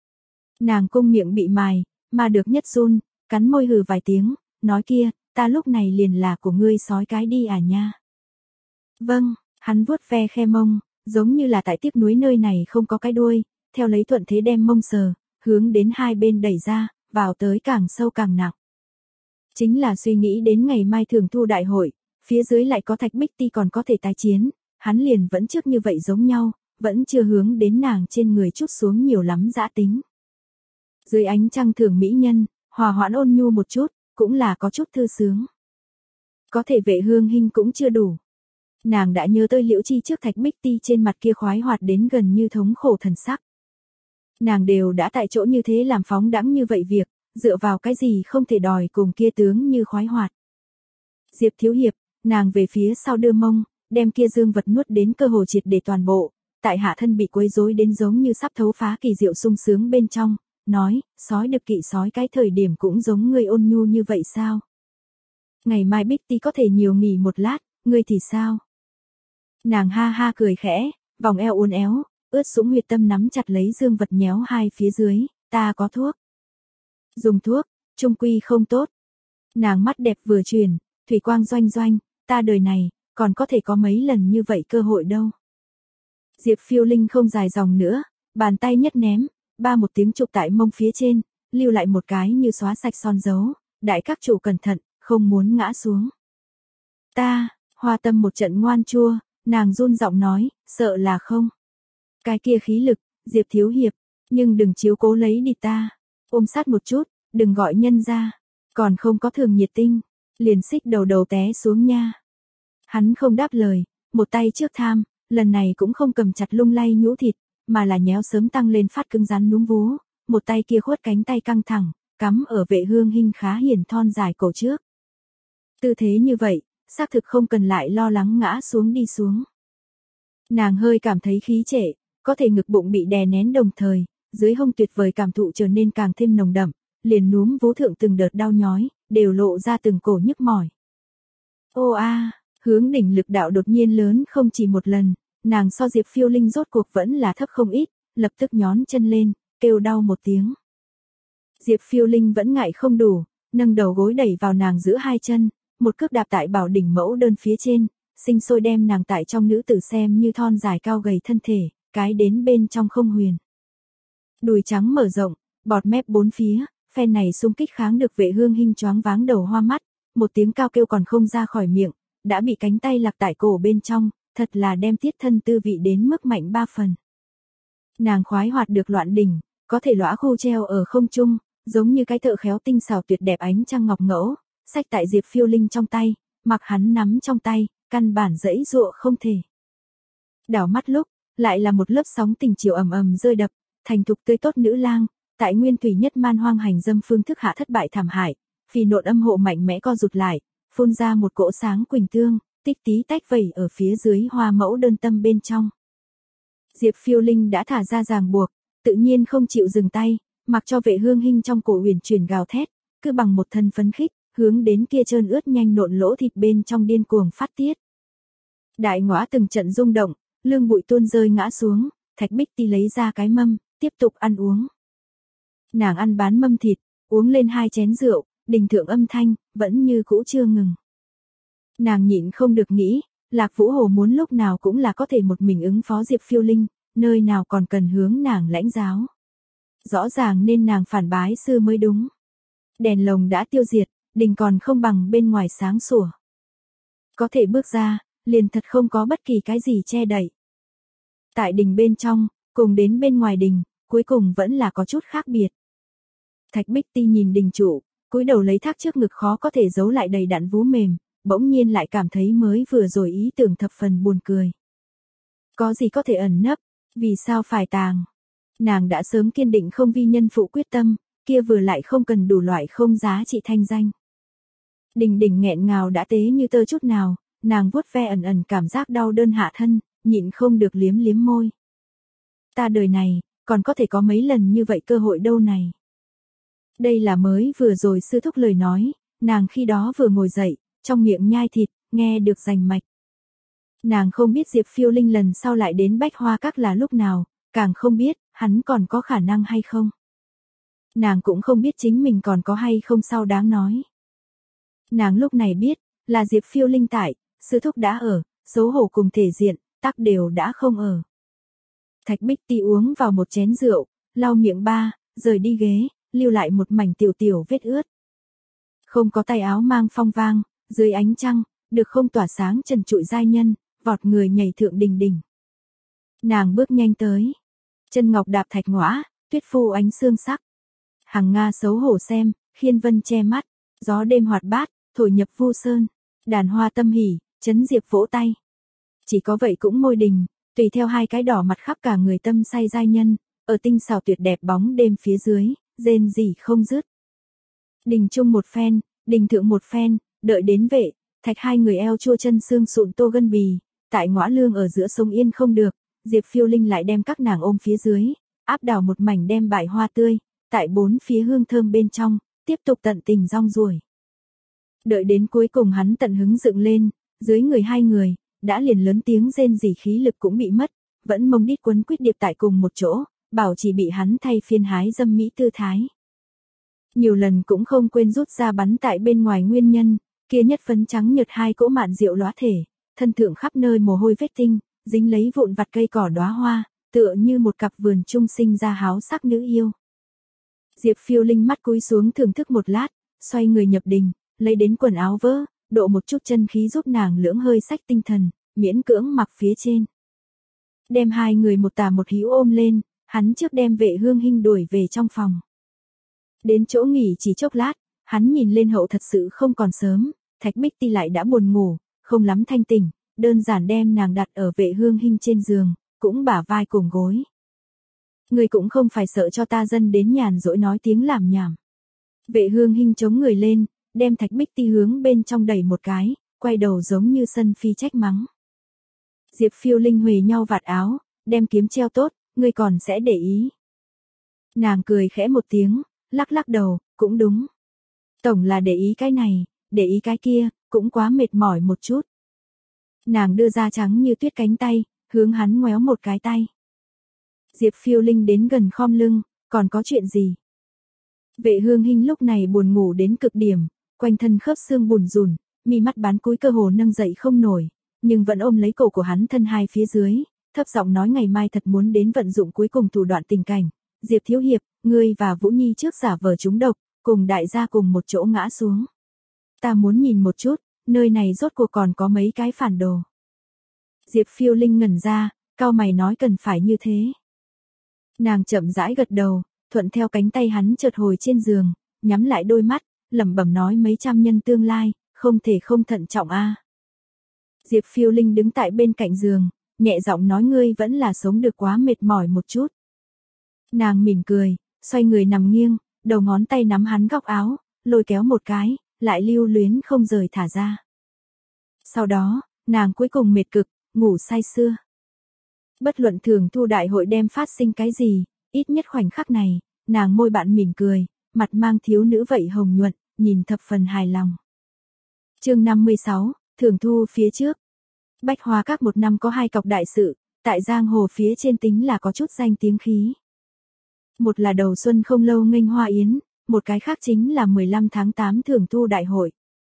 Nàng cung miệng bị mài, mà được nhất run, cắn môi hừ vài tiếng, nói kia, ta lúc này liền là của ngươi sói cái đi à nha. Vâng, hắn vuốt ve khe mông, giống như là tại tiếc núi nơi này không có cái đuôi, theo lấy thuận thế đem mông sờ, hướng đến hai bên đẩy ra, vào tới càng sâu càng nặng. Chính là suy nghĩ đến ngày mai thường thu đại hội, phía dưới lại có Thạch Bích Ti còn có thể tái chiến, hắn liền vẫn trước như vậy giống nhau, vẫn chưa hướng đến nàng trên người chút xuống nhiều lắm dã tính. Dưới ánh trăng thường mỹ nhân, hòa hoãn ôn nhu một chút, cũng là có chút thư sướng. Có thể Vệ Hương Hinh cũng chưa đủ. Nàng đã nhớ tới Liễu Chi trước Thạch Bích Ti trên mặt kia khoái hoạt đến gần như thống khổ thần sắc. Nàng đều đã tại chỗ như thế làm phóng đãng như vậy việc, dựa vào cái gì không thể đòi cùng kia tướng như khoái hoạt. Diệp thiếu hiệp, nàng về phía sau đưa mông, đem kia dương vật nuốt đến cơ hồ triệt để toàn bộ, tại hạ thân bị quấy rối đến giống như sắp thấu phá kỳ diệu sung sướng bên trong, nói, sói được kỵ sói cái thời điểm cũng giống ngươi ôn nhu như vậy sao? Ngày mai Bích Ti có thể nhiều nghỉ một lát, ngươi thì sao? Nàng ha ha cười khẽ, vòng eo uốn éo, ướt sũng huyệt tâm nắm chặt lấy dương vật nhéo hai phía dưới, ta có thuốc. Dùng thuốc, trung quy không tốt. Nàng mắt đẹp vừa chuyển, thủy quang doanh doanh, ta đời này, còn có thể có mấy lần như vậy cơ hội đâu. Diệp Phiêu Linh không dài dòng nữa, bàn tay nhất ném, ba một tiếng chụp tại mông phía trên, lưu lại một cái như xóa sạch son dấu, đại các chủ cẩn thận, không muốn ngã xuống. Ta, hoa tâm một trận ngoan chua, nàng run giọng nói, sợ là không. Cái kia khí lực, Diệp thiếu hiệp, nhưng đừng chiếu cố lấy đi ta, ôm sát một chút, đừng gọi nhân ra, còn không có thường nhiệt tinh, liền xích đầu đầu té xuống nha. Hắn không đáp lời, một tay trước tham, lần này cũng không cầm chặt lung lay nhũ thịt, mà là nhéo sớm tăng lên phát cứng rắn núm vú, một tay kia khuất cánh tay căng thẳng, cắm ở Vệ Hương Hinh khá hiền thon dài cổ trước. Tư thế như vậy, xác thực không cần lại lo lắng ngã xuống đi xuống. Nàng hơi cảm thấy khí trệ, có thể ngực bụng bị đè nén đồng thời, dưới hông tuyệt vời cảm thụ trở nên càng thêm nồng đậm, liền núm vú thượng từng đợt đau nhói, đều lộ ra từng cổ nhức mỏi. Ô a, hướng đỉnh lực đạo đột nhiên lớn không chỉ một lần, nàng so Diệp Phiêu Linh rốt cuộc vẫn là thấp không ít, lập tức nhón chân lên, kêu đau một tiếng. Diệp Phiêu Linh vẫn ngại không đủ, nâng đầu gối đẩy vào nàng giữa hai chân, một cước đạp tại bảo đỉnh mẫu đơn phía trên, sinh sôi đem nàng tại trong nữ tử xem như thon dài cao gầy thân thể, cái đến bên trong không huyền. Đùi trắng mở rộng, bọt mép bốn phía, phen này xung kích kháng được Vệ Hương Hinh choáng váng đầu hoa mắt, một tiếng cao kêu còn không ra khỏi miệng, đã bị cánh tay lạc tại cổ bên trong, thật là đem tiết thân tư vị đến mức mạnh ba phần. Nàng khoái hoạt được loạn đỉnh, có thể lõa khu treo ở không trung, giống như cái thợ khéo tinh xảo tuyệt đẹp ánh trăng ngọc ngẫu, xách tại Diệp Phiêu Linh trong tay, mặc hắn nắm trong tay, căn bản dãy dụa không thể. Đảo mắt lúc, lại là một lớp sóng tình chiều ầm ầm rơi đập, thành thục tươi tốt nữ lang, tại nguyên thủy nhất man hoang hành dâm phương thức hạ thất bại thảm hại, phì nộn âm hộ mạnh mẽ co rụt lại, phun ra một cỗ sáng quỳnh tương, tích tí tách vẩy ở phía dưới hoa mẫu đơn tâm bên trong. Diệp Phiêu Linh đã thả ra ràng buộc, tự nhiên không chịu dừng tay, mặc cho Vệ Hương Hinh trong cổ huyền chuyển gào thét, cứ bằng một thân phấn khích, hướng đến kia trơn ướt nhanh nộn lỗ thịt bên trong điên cuồng phát tiết. Đại ngõa từng trận rung động, lương bụi tuôn rơi ngã xuống, Thạch Bích Ti lấy ra cái mâm, tiếp tục ăn uống. Nàng ăn bán mâm thịt, uống lên hai chén rượu, đình thượng âm thanh, vẫn như cũ chưa ngừng. Nàng nhịn không được nghĩ, Lạc Vũ Hồ muốn lúc nào cũng là có thể một mình ứng phó Diệp Phiêu Linh, nơi nào còn cần hướng nàng lãnh giáo. Rõ ràng nên nàng phản bái sư mới đúng. Đèn lồng đã tiêu diệt, đình còn không bằng bên ngoài sáng sủa. Có thể bước ra, liền thật không có bất kỳ cái gì che đậy. Tại đình bên trong, cùng đến bên ngoài đình, cuối cùng vẫn là có chút khác biệt. Thạch Bích Ti nhìn đình trụ, cúi đầu lấy thác trước ngực khó có thể giấu lại đầy đặn vú mềm, bỗng nhiên lại cảm thấy mới vừa rồi ý tưởng thập phần buồn cười. Có gì có thể ẩn nấp, vì sao phải tàng? Nàng đã sớm kiên định không vi nhân phụ quyết tâm, kia vừa lại không cần đủ loại không giá trị thanh danh. Đình đỉnh nghẹn ngào đã tế như tơ chút nào, nàng vuốt ve ẩn ẩn cảm giác đau đơn hạ thân, nhịn không được liếm liếm môi. Ta đời này, còn có thể có mấy lần như vậy cơ hội đâu này. Đây là mới vừa rồi sư thúc lời nói, nàng khi đó vừa ngồi dậy, trong miệng nhai thịt, nghe được rành mạch. Nàng không biết Diệp Phiêu Linh lần sau lại đến Bách Hoa Các là lúc nào, càng không biết, hắn còn có khả năng hay không. Nàng cũng không biết chính mình còn có hay không sau đáng nói. Nàng lúc này biết, là Diệp Phiêu Linh tại, sư thúc đã ở, xấu hổ cùng thể diện, tắc đều đã không ở. Thạch Bích Ti uống vào một chén rượu, lau miệng ba, rời đi ghế, lưu lại một mảnh tiểu tiểu vết ướt. Không có tay áo mang phong vang, dưới ánh trăng, được không tỏa sáng trần trụi giai nhân, vọt người nhảy thượng đình đỉnh. Nàng bước nhanh tới, chân ngọc đạp thạch ngõa, tuyết phu ánh xương sắc. Hằng Nga xấu hổ xem, khiên vân che mắt, gió đêm hoạt bát, thổi nhập vu sơn, đàn hoa tâm hỉ, chấn diệp vỗ tay. Chỉ có vậy cũng môi đình, tùy theo hai cái đỏ mặt khắp cả người tâm say giai nhân, ở tinh xảo tuyệt đẹp bóng đêm phía dưới, rên rỉ không dứt. Đình chung một phen, đình thượng một phen, đợi đến vệ, thạch hai người eo chua chân xương sụn tô gân bì, tại ngõa lương ở giữa sông yên không được, Diệp Phiêu Linh lại đem các nàng ôm phía dưới, áp đảo một mảnh đem bại hoa tươi, tại bốn phía hương thơm bên trong, tiếp tục tận tình rong ruổi. Đợi đến cuối cùng hắn tận hứng dựng lên, dưới người hai người, đã liền lớn tiếng rên rỉ khí lực cũng bị mất, vẫn mông đít quấn quýt điệp tại cùng một chỗ, bảo chỉ bị hắn thay phiên hái dâm mỹ tư thái. Nhiều lần cũng không quên rút ra bắn tại bên ngoài nguyên nhân, kia nhất phấn trắng nhợt hai cỗ mạn rượu lóa thể, thân thượng khắp nơi mồ hôi vết tinh, dính lấy vụn vặt cây cỏ đóa hoa, tựa như một cặp vườn trung sinh ra háo sắc nữ yêu. Diệp Phiêu Linh mắt cúi xuống thưởng thức một lát, xoay người nhập đình, lấy đến quần áo vỡ, độ một chút chân khí giúp nàng lưỡng hơi sách tinh thần, miễn cưỡng mặc phía trên. Đem hai người một tả một hữu ôm lên, hắn trước đem Vệ Hương Hinh đuổi về trong phòng. Đến chỗ nghỉ chỉ chốc lát, hắn nhìn lên hậu thật sự không còn sớm, Thạch Bích Ti lại đã buồn ngủ, không lắm thanh tỉnh, đơn giản đem nàng đặt ở Vệ Hương Hinh trên giường, cũng bả vai cùng gối. Người cũng không phải sợ cho ta dân đến nhàn rỗi nói tiếng làm nhảm. Vệ Hương Hinh chống người lên, đem Thạch Bích Ti hướng bên trong đẩy một cái, quay đầu giống như sân phi trách mắng. Diệp Phiêu Linh huề nhau vạt áo, đem kiếm treo tốt, ngươi còn sẽ để ý. Nàng cười khẽ một tiếng, lắc lắc đầu, cũng đúng. Tổng là để ý cái này, để ý cái kia, cũng quá mệt mỏi một chút. Nàng đưa ra trắng như tuyết cánh tay, hướng hắn ngoéo một cái tay. Diệp Phiêu Linh đến gần khom lưng, còn có chuyện gì? Vệ Hương Hinh lúc này buồn ngủ đến cực điểm, quanh thân khớp xương bùn rùn, mi mắt bán cúi cơ hồ nâng dậy không nổi, nhưng vẫn ôm lấy cổ của hắn thân hai phía dưới, thấp giọng nói ngày mai thật muốn đến vận dụng cuối cùng thủ đoạn tình cảnh. Diệp thiếu hiệp, ngươi và Vũ Nhi trước giả vờ trúng độc, cùng đại gia cùng một chỗ ngã xuống. Ta muốn nhìn một chút, nơi này rốt cuộc còn có mấy cái phản đồ. Diệp Phiêu Linh ngẩn ra, cau mày nói cần phải như thế. Nàng chậm rãi gật đầu, thuận theo cánh tay hắn chợt hồi trên giường, nhắm lại đôi mắt, lẩm bẩm nói mấy trăm nhân tương lai, không thể không thận trọng a. Diệp Phiêu Linh đứng tại bên cạnh giường, nhẹ giọng nói ngươi vẫn là sống được quá mệt mỏi một chút. Nàng mỉm cười, xoay người nằm nghiêng, đầu ngón tay nắm hắn góc áo, lôi kéo một cái, lại lưu luyến không rời thả ra. Sau đó, nàng cuối cùng mệt cực, ngủ say sưa. Bất luận thường thu đại hội đem phát sinh cái gì, ít nhất khoảnh khắc này, nàng môi bạn mỉm cười, mặt mang thiếu nữ vậy hồng nhuận, nhìn thập phần hài lòng. Chương năm mươi sáu, thường thu phía trước. Bách Hoa Các một năm có hai cọc đại sự, tại giang hồ phía trên tính là có chút danh tiếng khí. Một là đầu xuân không lâu nghênh hoa yến, một cái khác chính là mười lăm tháng tám thường thu đại hội.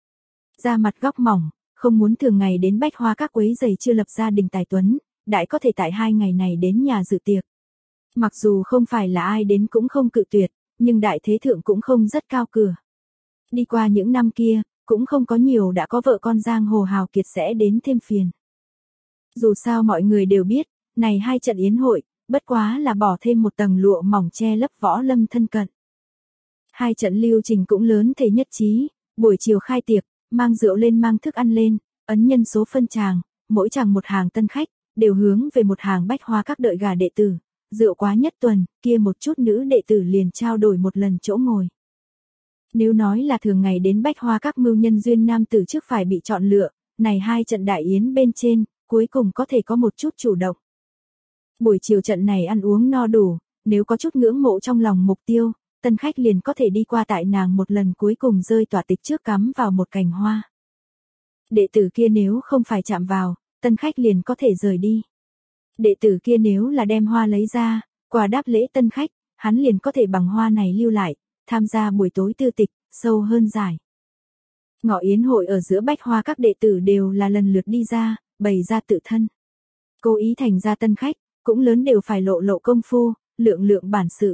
Da mặt góc mỏng, không muốn thường ngày đến Bách Hoa Các quấy giày chưa lập gia đình tài tuấn, đại có thể tại hai ngày này đến nhà dự tiệc. Mặc dù không phải là ai đến cũng không cự tuyệt, nhưng đại thế thượng cũng không rất cao cửa. Đi qua những năm kia, cũng không có nhiều đã có vợ con giang hồ hào kiệt sẽ đến thêm phiền. Dù sao mọi người đều biết, này hai trận yến hội, bất quá là bỏ thêm một tầng lụa mỏng che lấp võ lâm thân cận. Hai trận lưu trình cũng lớn thể nhất trí, buổi chiều khai tiệc, mang rượu lên mang thức ăn lên, ấn nhân số phân tràng, mỗi chàng một hàng tân khách, đều hướng về một hàng Bách Hoa Các đợi gà đệ tử. Rượu quá nhất tuần, kia một chút nữ đệ tử liền trao đổi một lần chỗ ngồi. Nếu nói là thường ngày đến Bách Hoa Các mưu nhân duyên nam tử trước phải bị chọn lựa, này hai trận đại yến bên trên, cuối cùng có thể có một chút chủ động. Buổi chiều trận này ăn uống no đủ, nếu có chút ngưỡng mộ trong lòng mục tiêu, tân khách liền có thể đi qua tại nàng một lần cuối cùng rơi tỏa tịch trước cắm vào một cành hoa. Đệ tử kia nếu không phải chạm vào, tân khách liền có thể rời đi. Đệ tử kia nếu là đem hoa lấy ra, quà đáp lễ tân khách, hắn liền có thể bằng hoa này lưu lại, tham gia buổi tối tư tịch, sâu hơn giải. Ngọ yến hội ở giữa Bách Hoa Các đệ tử đều là lần lượt đi ra, bày ra tự thân. Cố ý thành ra tân khách, cũng lớn đều phải lộ lộ công phu, lượng lượng bản sự.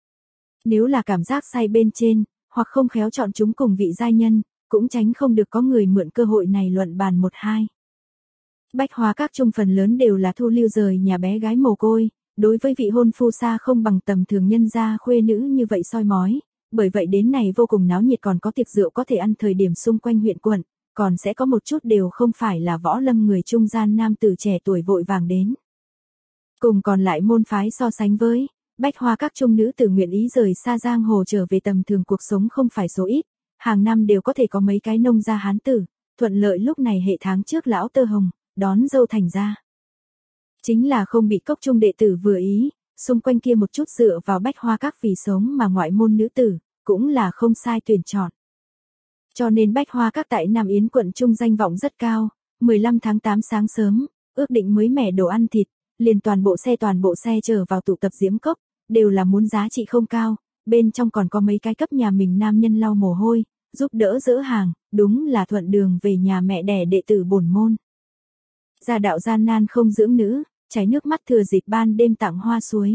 Nếu là cảm giác say bên trên, hoặc không khéo chọn chúng cùng vị giai nhân, cũng tránh không được có người mượn cơ hội này luận bàn một hai. Bách Hoa Các trung phần lớn đều là thu lưu rời nhà bé gái mồ côi, đối với vị hôn phu xa không bằng tầm thường nhân gia khuê nữ như vậy soi mói, bởi vậy đến này vô cùng náo nhiệt còn có tiệc rượu có thể ăn thời điểm xung quanh huyện quận, còn sẽ có một chút đều không phải là võ lâm người trung gian nam tử trẻ tuổi vội vàng đến. Cùng còn lại môn phái so sánh với, Bách Hoa Các trung nữ tử nguyện ý rời xa giang hồ trở về tầm thường cuộc sống không phải số ít, hàng năm đều có thể có mấy cái nông gia hán tử, thuận lợi lúc này hệ tháng trước lão tơ hồng, đón dâu thành ra. Chính là không bị cốc trung đệ tử vừa ý, xung quanh kia một chút dựa vào Bách Hoa Các vì sống mà ngoại môn nữ tử, cũng là không sai tuyển chọn. Cho nên Bách Hoa Các tại Nam Yến quận trung danh vọng rất cao, mười lăm tháng tám sáng sớm, ước định mới mẻ đồ ăn thịt, liền toàn bộ xe toàn bộ xe chở vào tụ tập Diễm Cốc, đều là muốn giá trị không cao, bên trong còn có mấy cái cấp nhà mình nam nhân lau mồ hôi, giúp đỡ dỡ hàng, đúng là thuận đường về nhà mẹ đẻ đệ tử bổn môn. Gia đạo gian nan không dưỡng nữ, chảy nước mắt thừa dịp ban đêm tặng hoa suối.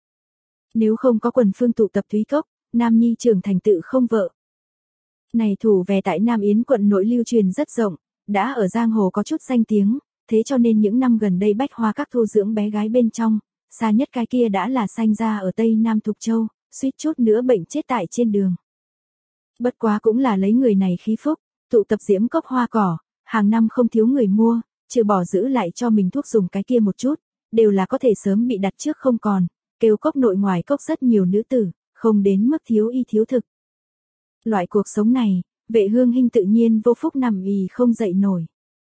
Nếu không có quần phương tụ tập Thúy Cốc, nam nhi trưởng thành tự không vợ. Này thủ về tại Nam Yến quận nội lưu truyền rất rộng, đã ở giang hồ có chút danh tiếng, thế cho nên những năm gần đây Bách Hoa Các thu dưỡng bé gái bên trong, xa nhất cái kia đã là sanh ra ở Tây Nam Thục Châu, suýt chút nữa bệnh chết tại trên đường. Bất quá cũng là lấy người này khí phúc, tụ tập Diễm Cốc hoa cỏ, hàng năm không thiếu người mua, trừ bỏ giữ lại cho mình thuốc dùng cái kia một chút, đều là có thể sớm bị đặt trước không còn, kêu cốc nội ngoài cốc rất nhiều nữ tử, không đến mức thiếu y thiếu thực. Loại cuộc sống này, Vệ Hương Hinh tự nhiên vô phúc nằm ì không dậy nổi.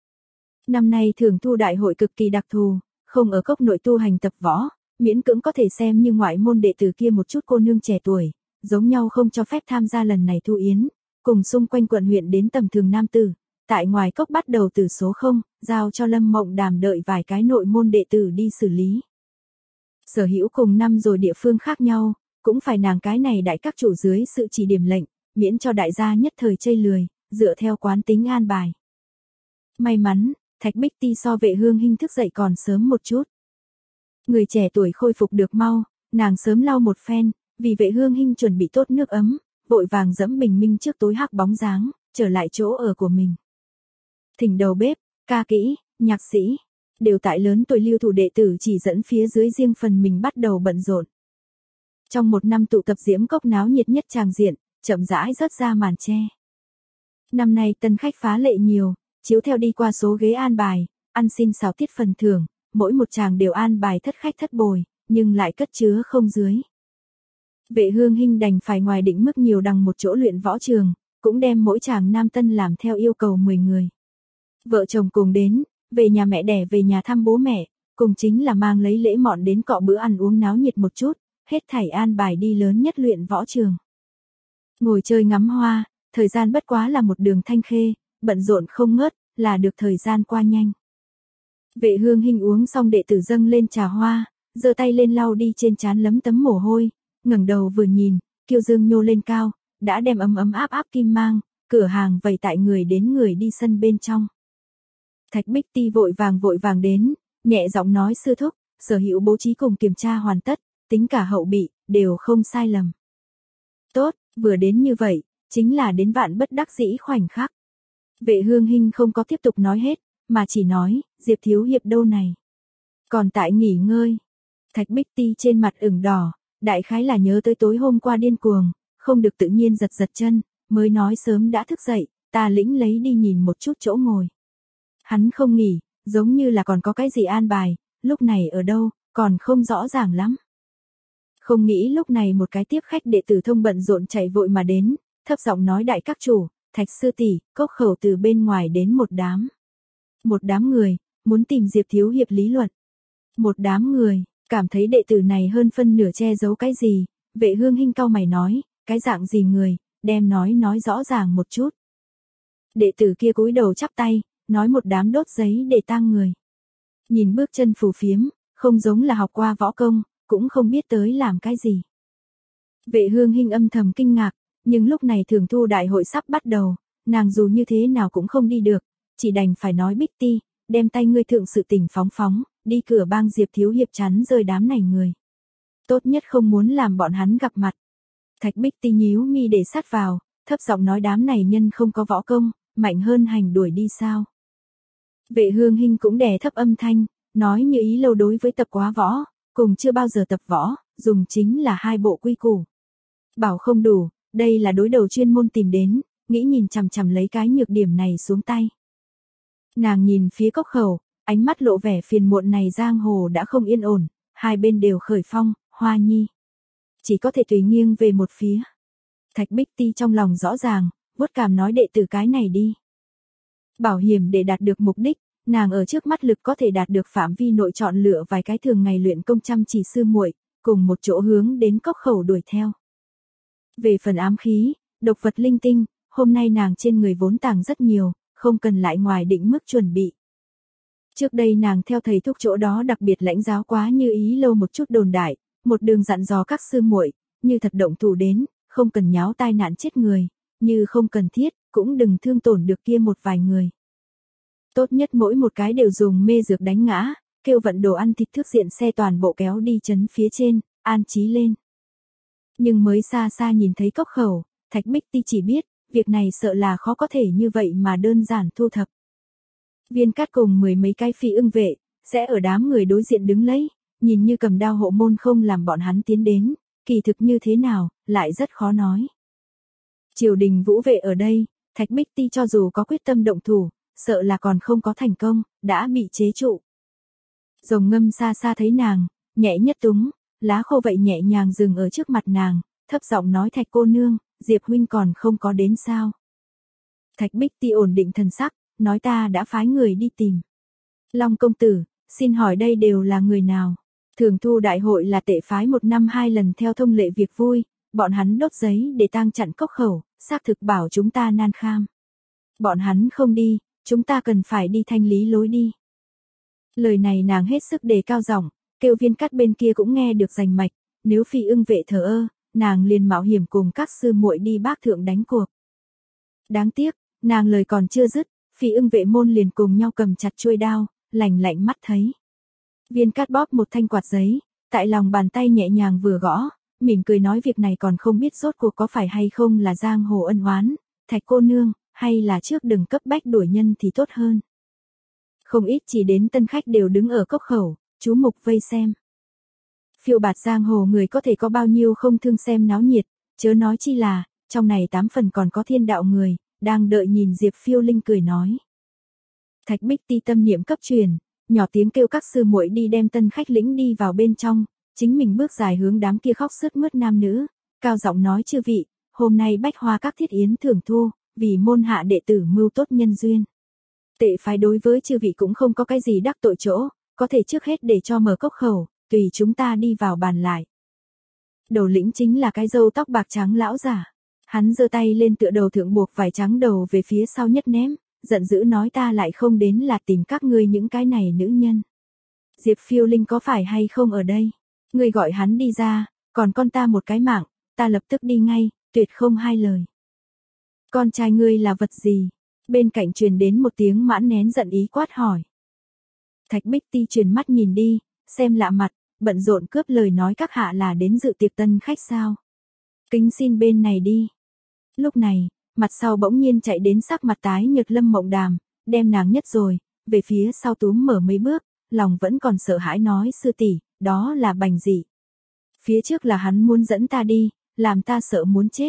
Năm nay thường thu đại hội cực kỳ đặc thù, không ở cốc nội tu hành tập võ, miễn cưỡng có thể xem như ngoại môn đệ tử kia một chút cô nương trẻ tuổi, giống nhau không cho phép tham gia lần này thu yến, cùng xung quanh quận huyện đến tầm thường nam tử, tại ngoài cốc bắt đầu từ số không, giao cho Lâm Mộng Đàm đợi vài cái nội môn đệ tử đi xử lý. Sở hữu cùng năm rồi địa phương khác nhau, cũng phải nàng cái này đại các chủ dưới sự chỉ điểm lệnh, miễn cho đại gia nhất thời chây lười, dựa theo quán tính an bài. May mắn, Thạch Bích Ti so Vệ Hương Hinh thức dậy còn sớm một chút. Người trẻ tuổi khôi phục được mau, nàng sớm lau một phen, vì Vệ Hương Hinh chuẩn bị tốt nước ấm, vội vàng dẫm bình minh trước tối hắc bóng dáng, trở lại chỗ ở của mình. Thỉnh đầu bếp, ca kỹ, nhạc sĩ, đều tại lớn tuổi lưu thủ đệ tử chỉ dẫn phía dưới riêng phần mình bắt đầu bận rộn. Trong một năm tụ tập diễm cốc náo nhiệt nhất tràng diện, chậm rãi rớt ra màn che. Năm nay tân khách phá lệ nhiều, chiếu theo đi qua số ghế an bài, ăn xin xào tiết phần thưởng, mỗi một chàng đều an bài thất khách thất bồi, nhưng lại cất chứa không dưới. Vệ Hương Hinh đành phải ngoài định mức nhiều đằng một chỗ luyện võ trường, cũng đem mỗi chàng nam tân làm theo yêu cầu mười người. Vợ chồng cùng đến, về nhà mẹ đẻ về nhà thăm bố mẹ, cùng chính là mang lấy lễ mọn đến cọ bữa ăn uống náo nhiệt một chút, hết thảy an bài đi lớn nhất luyện võ trường. Ngồi chơi ngắm hoa, thời gian bất quá là một đường thanh khê, bận rộn không ngớt, là được thời gian qua nhanh. Vệ Hương Hinh uống xong đệ tử dâng lên trà hoa, giơ tay lên lau đi trên trán lấm tấm mồ hôi, ngẩng đầu vừa nhìn, kiêu dương nhô lên cao, đã đem ấm ấm áp áp kim mang, cửa hàng vầy tại người đến người đi sân bên trong. Thạch Bích Ti vội vàng vội vàng đến, nhẹ giọng nói sư thúc, sở hữu bố trí cùng kiểm tra hoàn tất, tính cả hậu bị, đều không sai lầm. Tốt, vừa đến như vậy, chính là đến vạn bất đắc dĩ khoảnh khắc. Vệ Hương Hinh không có tiếp tục nói hết, mà chỉ nói, Diệp thiếu hiệp đâu này. Còn tại nghỉ ngơi. Thạch Bích Ti trên mặt ửng đỏ, đại khái là nhớ tới tối hôm qua điên cuồng, không được tự nhiên giật giật chân, mới nói sớm đã thức dậy, ta lĩnh lấy đi nhìn một chút chỗ ngồi. Hắn không nghỉ, giống như là còn có cái gì an bài, lúc này ở đâu, còn không rõ ràng lắm. Không nghĩ lúc này một cái tiếp khách đệ tử thông bận rộn chạy vội mà đến, thấp giọng nói đại các chủ, Thạch sư tỷ, cốc khẩu từ bên ngoài đến một đám. Một đám người, muốn tìm Diệp thiếu hiệp lý luận. Một đám người, cảm thấy đệ tử này hơn phân nửa che giấu cái gì, Vệ Hương Hinh cau mày nói, cái dạng gì người, đem nói nói rõ ràng một chút. Đệ tử kia cúi đầu chắp tay, nói một đám đốt giấy để tang người. Nhìn bước chân phù phiếm, không giống là học qua võ công, cũng không biết tới làm cái gì. Vệ Hương Hinh âm thầm kinh ngạc, nhưng lúc này thường thu đại hội sắp bắt đầu, nàng dù như thế nào cũng không đi được, chỉ đành phải nói Bích Ti, đem tay ngươi thượng sự tình phóng phóng, đi cửa bang Diệp thiếu hiệp chắn rơi đám này người. Tốt nhất không muốn làm bọn hắn gặp mặt. Thạch Bích Ti nhíu mi để sát vào, thấp giọng nói đám này nhân không có võ công, mạnh hơn hành đuổi đi sao. Vệ Hương Hinh cũng đè thấp âm thanh, nói như ý lâu đối với tập quá võ, cùng chưa bao giờ tập võ, dùng chính là hai bộ quy củ. Bảo không đủ, đây là đối đầu chuyên môn tìm đến, nghĩ nhìn chằm chằm lấy cái nhược điểm này xuống tay. Nàng nhìn phía cốc khẩu, ánh mắt lộ vẻ phiền muộn này giang hồ đã không yên ổn, hai bên đều khởi phong, Hoa Nhi. Chỉ có thể tùy nghiêng về một phía. Thạch Bích Ti trong lòng rõ ràng, vuốt cảm nói đệ tử cái này đi. Bảo hiểm để đạt được mục đích, nàng ở trước mắt lực có thể đạt được phạm vi nội chọn lựa vài cái thường ngày luyện công chăm chỉ sư muội, cùng một chỗ hướng đến cốc khẩu đuổi theo. Về phần ám khí, độc vật linh tinh, hôm nay nàng trên người vốn tàng rất nhiều, không cần lại ngoài định mức chuẩn bị. Trước đây nàng theo thầy thuốc chỗ đó đặc biệt lãnh giáo quá như ý lâu một chút đồn đại, một đường dặn dò các sư muội, như thật động thủ đến, không cần nháo tai nạn chết người, như không cần thiết, cũng đừng thương tổn được kia một vài người. Tốt nhất mỗi một cái đều dùng mê dược đánh ngã, kêu vận đồ ăn thịt thức diện xe toàn bộ kéo đi chấn phía trên, an trí lên. Nhưng mới xa xa nhìn thấy cốc khẩu, Thạch Bích Ti chỉ biết, việc này sợ là khó có thể như vậy mà đơn giản thu thập. Viên Cát cùng mười mấy cái phi ưng vệ, sẽ ở đám người đối diện đứng lấy, nhìn như cầm đao hộ môn không làm bọn hắn tiến đến, kỳ thực như thế nào, lại rất khó nói. Triều đình vũ vệ ở đây, Thạch Bích Ti cho dù có quyết tâm động thủ, sợ là còn không có thành công, đã bị chế trụ. Rồng Ngâm xa xa thấy nàng, nhẹ nhất túng, lá khô vậy nhẹ nhàng dừng ở trước mặt nàng, thấp giọng nói Thạch cô nương, Diệp huynh còn không có đến sao? Thạch Bích Ti ổn định thần sắc, nói ta đã phái người đi tìm. Long công tử, xin hỏi đây đều là người nào? Thường thu đại hội là tệ phái một năm hai lần theo thông lệ việc vui, bọn hắn đốt giấy để tang chặn cốc khẩu, xác thực bảo chúng ta nan kham. Bọn hắn không đi, chúng ta cần phải đi thanh lý lối đi. Lời này nàng hết sức đề cao giọng, kêu Viên Cát bên kia cũng nghe được rành mạch, nếu Phi Ưng Vệ thờ ơ, nàng liền mạo hiểm cùng các sư muội đi bác thượng đánh cuộc. Đáng tiếc, nàng lời còn chưa dứt, Phi Ưng Vệ môn liền cùng nhau cầm chặt chuôi đao, lạnh lạnh mắt thấy. Viên Cát bóp một thanh quạt giấy, tại lòng bàn tay nhẹ nhàng vừa gõ, mỉm cười nói việc này còn không biết rốt cuộc có phải hay không là giang hồ ân oán, Thạch cô nương, hay là trước đừng cấp bách đuổi nhân thì tốt hơn. Không ít chỉ đến tân khách đều đứng ở cốc khẩu, chú mục vây xem. Phiêu bạt giang hồ người có thể có bao nhiêu không thương xem náo nhiệt, chớ nói chi là, trong này tám phần còn có thiên đạo người, đang đợi nhìn Diệp Phiêu Linh cười nói. Thạch Bích Ti tâm niệm cấp truyền, nhỏ tiếng kêu các sư muội đi đem tân khách lĩnh đi vào bên trong, chính mình bước dài hướng đám kia khóc sướt mướt nam nữ, cao giọng nói chư vị, hôm nay bách hoa các thiết yến thưởng thu, vì môn hạ đệ tử mưu tốt nhân duyên. Tệ phái đối với chư vị cũng không có cái gì đắc tội chỗ, có thể trước hết để cho mở cốc khẩu, tùy chúng ta đi vào bàn lại. Đầu lĩnh chính là cái râu tóc bạc trắng lão giả. Hắn giơ tay lên tựa đầu thượng buộc vải trắng đầu về phía sau nhất ném, giận dữ nói ta lại không đến là tìm các ngươi những cái này nữ nhân. Diệp Phiêu Linh có phải hay không ở đây? Ngươi gọi hắn đi ra, còn con ta một cái mạng, ta lập tức đi ngay, tuyệt không hai lời. Con trai ngươi là vật gì? Bên cạnh truyền đến một tiếng mãn nén giận ý quát hỏi. Thạch Bích Ti truyền mắt nhìn đi, xem lạ mặt, bận rộn cướp lời nói các hạ là đến dự tiệc tân khách sao? Kính xin bên này đi. Lúc này, mặt sau bỗng nhiên chạy đến sắc mặt tái nhợt Lâm Mộng Đàm, đem nàng nhất rồi, về phía sau túm mở mấy bước, lòng vẫn còn sợ hãi nói sư tỷ, đó là Bành Dị. Phía trước là hắn muốn dẫn ta đi, làm ta sợ muốn chết.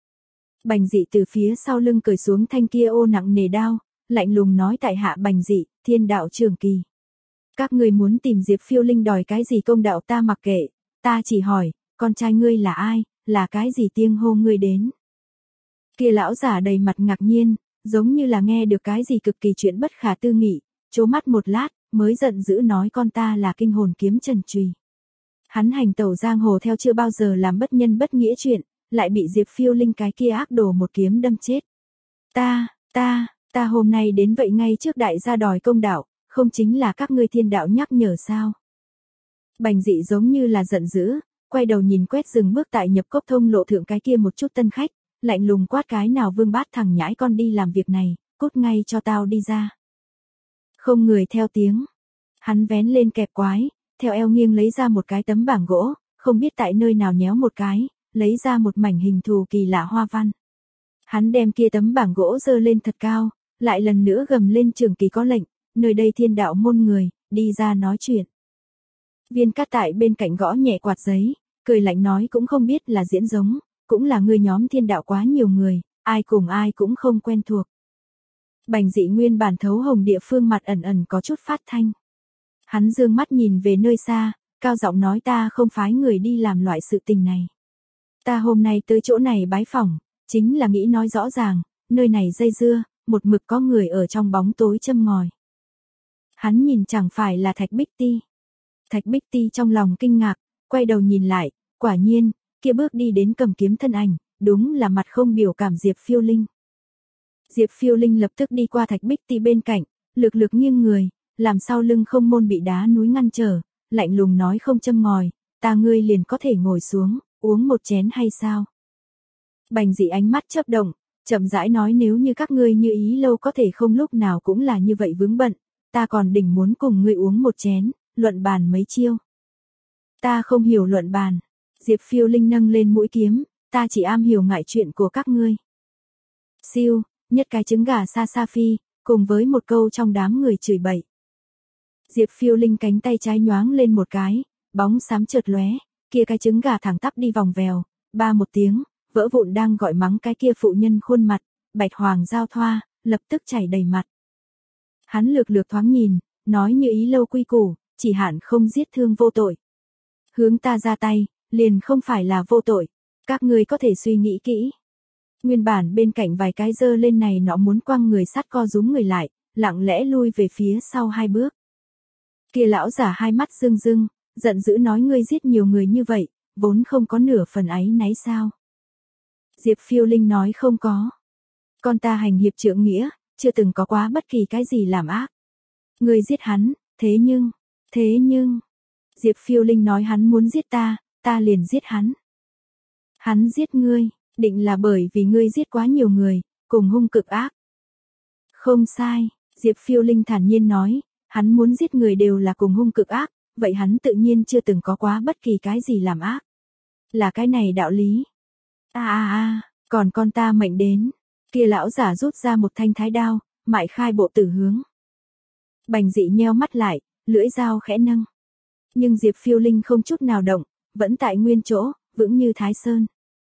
Bành Dị từ phía sau lưng cởi xuống thanh kia ô nặng nề đao, lạnh lùng nói tại hạ Bành Dị, thiên đạo trường kỳ. Các ngươi muốn tìm Diệp Phiêu Linh đòi cái gì công đạo ta mặc kệ, ta chỉ hỏi, con trai ngươi là ai, là cái gì tiêng hô ngươi đến. Kia lão giả đầy mặt ngạc nhiên, giống như là nghe được cái gì cực kỳ chuyện bất khả tư nghị, trố mắt một lát, mới giận dữ nói con ta là kinh hồn kiếm Trần Trùy. Hắn hành tẩu giang hồ theo chưa bao giờ làm bất nhân bất nghĩa chuyện, lại bị Diệp Phiêu Linh cái kia ác đồ một kiếm đâm chết. Ta, ta, ta hôm nay đến vậy ngay trước đại gia đòi công đạo, không chính là các ngươi thiên đạo nhắc nhở sao? Bành Dị giống như là giận dữ, quay đầu nhìn quét dừng bước tại nhập cốc thông lộ thượng cái kia một chút tân khách, lạnh lùng quát cái nào vương bát thằng nhãi con đi làm việc này, cút ngay cho tao đi ra. Không người theo tiếng. Hắn vén lên kẹp quái, theo eo nghiêng lấy ra một cái tấm bảng gỗ, không biết tại nơi nào nhéo một cái, lấy ra một mảnh hình thù kỳ lạ hoa văn. Hắn đem kia tấm bảng gỗ giơ lên thật cao, lại lần nữa gầm lên trường kỳ có lệnh, nơi đây thiên đạo môn người, đi ra nói chuyện. Viên Cát tại bên cạnh gõ nhẹ quạt giấy, cười lạnh nói cũng không biết là diễn giống, cũng là người nhóm thiên đạo quá nhiều người, ai cùng ai cũng không quen thuộc. Bành Dị nguyên bản thấu hồng địa phương mặt ẩn ẩn có chút phát thanh. Hắn dương mắt nhìn về nơi xa, cao giọng nói ta không phái người đi làm loại sự tình này. Ta hôm nay tới chỗ này bái phỏng, chính là nghĩ nói rõ ràng, nơi này dây dưa, một mực có người ở trong bóng tối châm ngòi. Hắn nhìn chẳng phải là Thạch Bích Ti. Thạch Bích Ti trong lòng kinh ngạc, quay đầu nhìn lại, quả nhiên, kia bước đi đến cầm kiếm thân ảnh, đúng là mặt không biểu cảm Diệp Phiêu Linh. Diệp Phiêu Linh lập tức đi qua Thạch Bích Ti bên cạnh, lược lược nghiêng người, làm sau lưng không môn bị đá núi ngăn trở, lạnh lùng nói không châm ngòi, ta ngươi liền có thể ngồi xuống, uống một chén hay sao? Bành Dị ánh mắt chớp động, chậm rãi nói nếu như các ngươi như ý lâu có thể không lúc nào cũng là như vậy vướng bận, ta còn đỉnh muốn cùng ngươi uống một chén, luận bàn mấy chiêu. Ta không hiểu luận bàn. Diệp Phiêu Linh nâng lên mũi kiếm, ta chỉ am hiểu ngại chuyện của các ngươi. Siêu, nhất cái trứng gà xa xa phi, cùng với một câu trong đám người chửi bậy. Diệp Phiêu Linh cánh tay trái nhoáng lên một cái, bóng xám chợt lóe, kia cái trứng gà thẳng tắp đi vòng vèo, ba một tiếng, vỡ vụn đang gọi mắng cái kia phụ nhân khuôn mặt, bạch hoàng giao thoa, lập tức chảy đầy mặt. Hắn lược lược thoáng nhìn, nói như ý lâu quy củ, chỉ hạn không giết thương vô tội. Hướng ta ra tay, liền không phải là vô tội, các ngươi có thể suy nghĩ kỹ. Nguyên bản bên cạnh vài cái giơ lên này nọ muốn quăng người sát co rúm người lại, lặng lẽ lui về phía sau hai bước. Kia lão giả hai mắt rưng rưng, giận dữ nói ngươi giết nhiều người như vậy, vốn không có nửa phần áy náy sao. Diệp Phiêu Linh nói không có. Con ta hành hiệp trượng nghĩa, chưa từng có quá bất kỳ cái gì làm ác. Ngươi giết hắn, thế nhưng, thế nhưng, Diệp Phiêu Linh nói hắn muốn giết ta, ta liền giết hắn. Hắn giết ngươi, định là bởi vì ngươi giết quá nhiều người, cùng hung cực ác. Không sai, Diệp Phiêu Linh thản nhiên nói, hắn muốn giết người đều là cùng hung cực ác, vậy hắn tự nhiên chưa từng có quá bất kỳ cái gì làm ác. Là cái này đạo lý. A a a, còn con ta mệnh đến, kia lão giả rút ra một thanh thái đao, mại khai bộ tử hướng. Bành Dị nheo mắt lại, lưỡi dao khẽ nâng. Nhưng Diệp Phiêu Linh không chút nào động, vẫn tại nguyên chỗ, vững như Thái Sơn.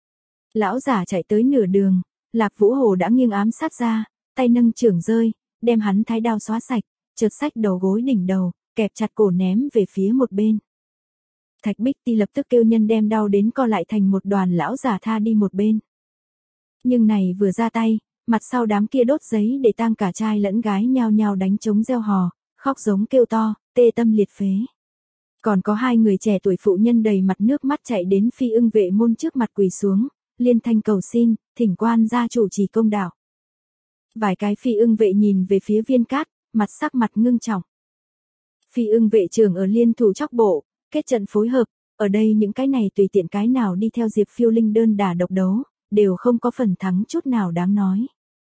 Lão giả chạy tới nửa đường, Lạc Vũ Hồ đã nghiêng ám sát ra, tay nâng chưởng rơi, đem hắn thái đao xóa sạch, chợt xách đầu gối đỉnh đầu, kẹp chặt cổ ném về phía một bên. Thạch Bích Ti lập tức kêu nhân đem đau đến co lại thành một đoàn, lão giả tha đi một bên. Nhưng này vừa ra tay, mặt sau đám kia đốt giấy để tang cả trai lẫn gái nhao nhao đánh trống reo hò, khóc giống kêu to, tê tâm liệt phế. Còn có hai người trẻ tuổi phụ nhân đầy mặt nước mắt chạy đến Phi Ưng vệ môn trước mặt quỳ xuống, liên thanh cầu xin, thỉnh quan gia chủ trì công đạo. Vài cái Phi Ưng vệ nhìn về phía Viên Cát, mặt sắc mặt ngưng trọng. Phi Ưng vệ trưởng ở liên thủ chóc bộ, kết trận phối hợp, ở đây những cái này tùy tiện cái nào đi theo Diệp Phiêu Linh đơn đả độc đấu, đều không có phần thắng chút nào đáng nói.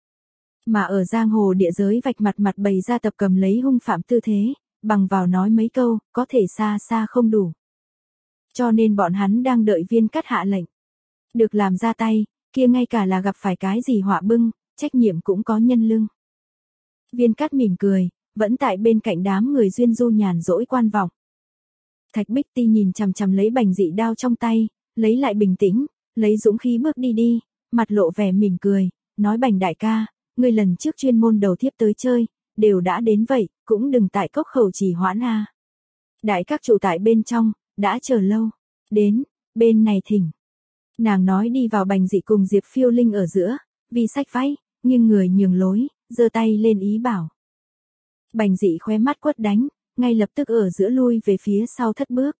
Mà ở giang hồ địa giới vạch mặt mặt bày ra tập cầm lấy hung phạm tư thế, bằng vào nói mấy câu, có thể xa xa không đủ. Cho nên bọn hắn đang đợi Viên Cát hạ lệnh. Được làm ra tay, kia ngay cả là gặp phải cái gì họa bưng, trách nhiệm cũng có nhân lưng. Viên Cát mỉm cười, vẫn tại bên cạnh đám người duyên du nhàn rỗi quan vọng. Thạch Bích Ti nhìn chằm chằm lấy Bành Dị đao trong tay, lấy lại bình tĩnh, lấy dũng khí bước đi đi, mặt lộ vẻ mỉm cười, nói Bành đại ca, ngươi lần trước chuyên môn đầu thiếp tới chơi, đều đã đến vậy, cũng đừng tại cốc khẩu trì hoãn a. Đại các chủ tại bên trong, đã chờ lâu, đến, bên này thỉnh. Nàng nói đi vào Bành Dị cùng Diệp Phiêu Linh ở giữa, vì sách váy, nhưng người nhường lối, giơ tay lên ý bảo. Bành Dị khóe mắt quất đánh, ngay lập tức ở giữa lui về phía sau thất bước.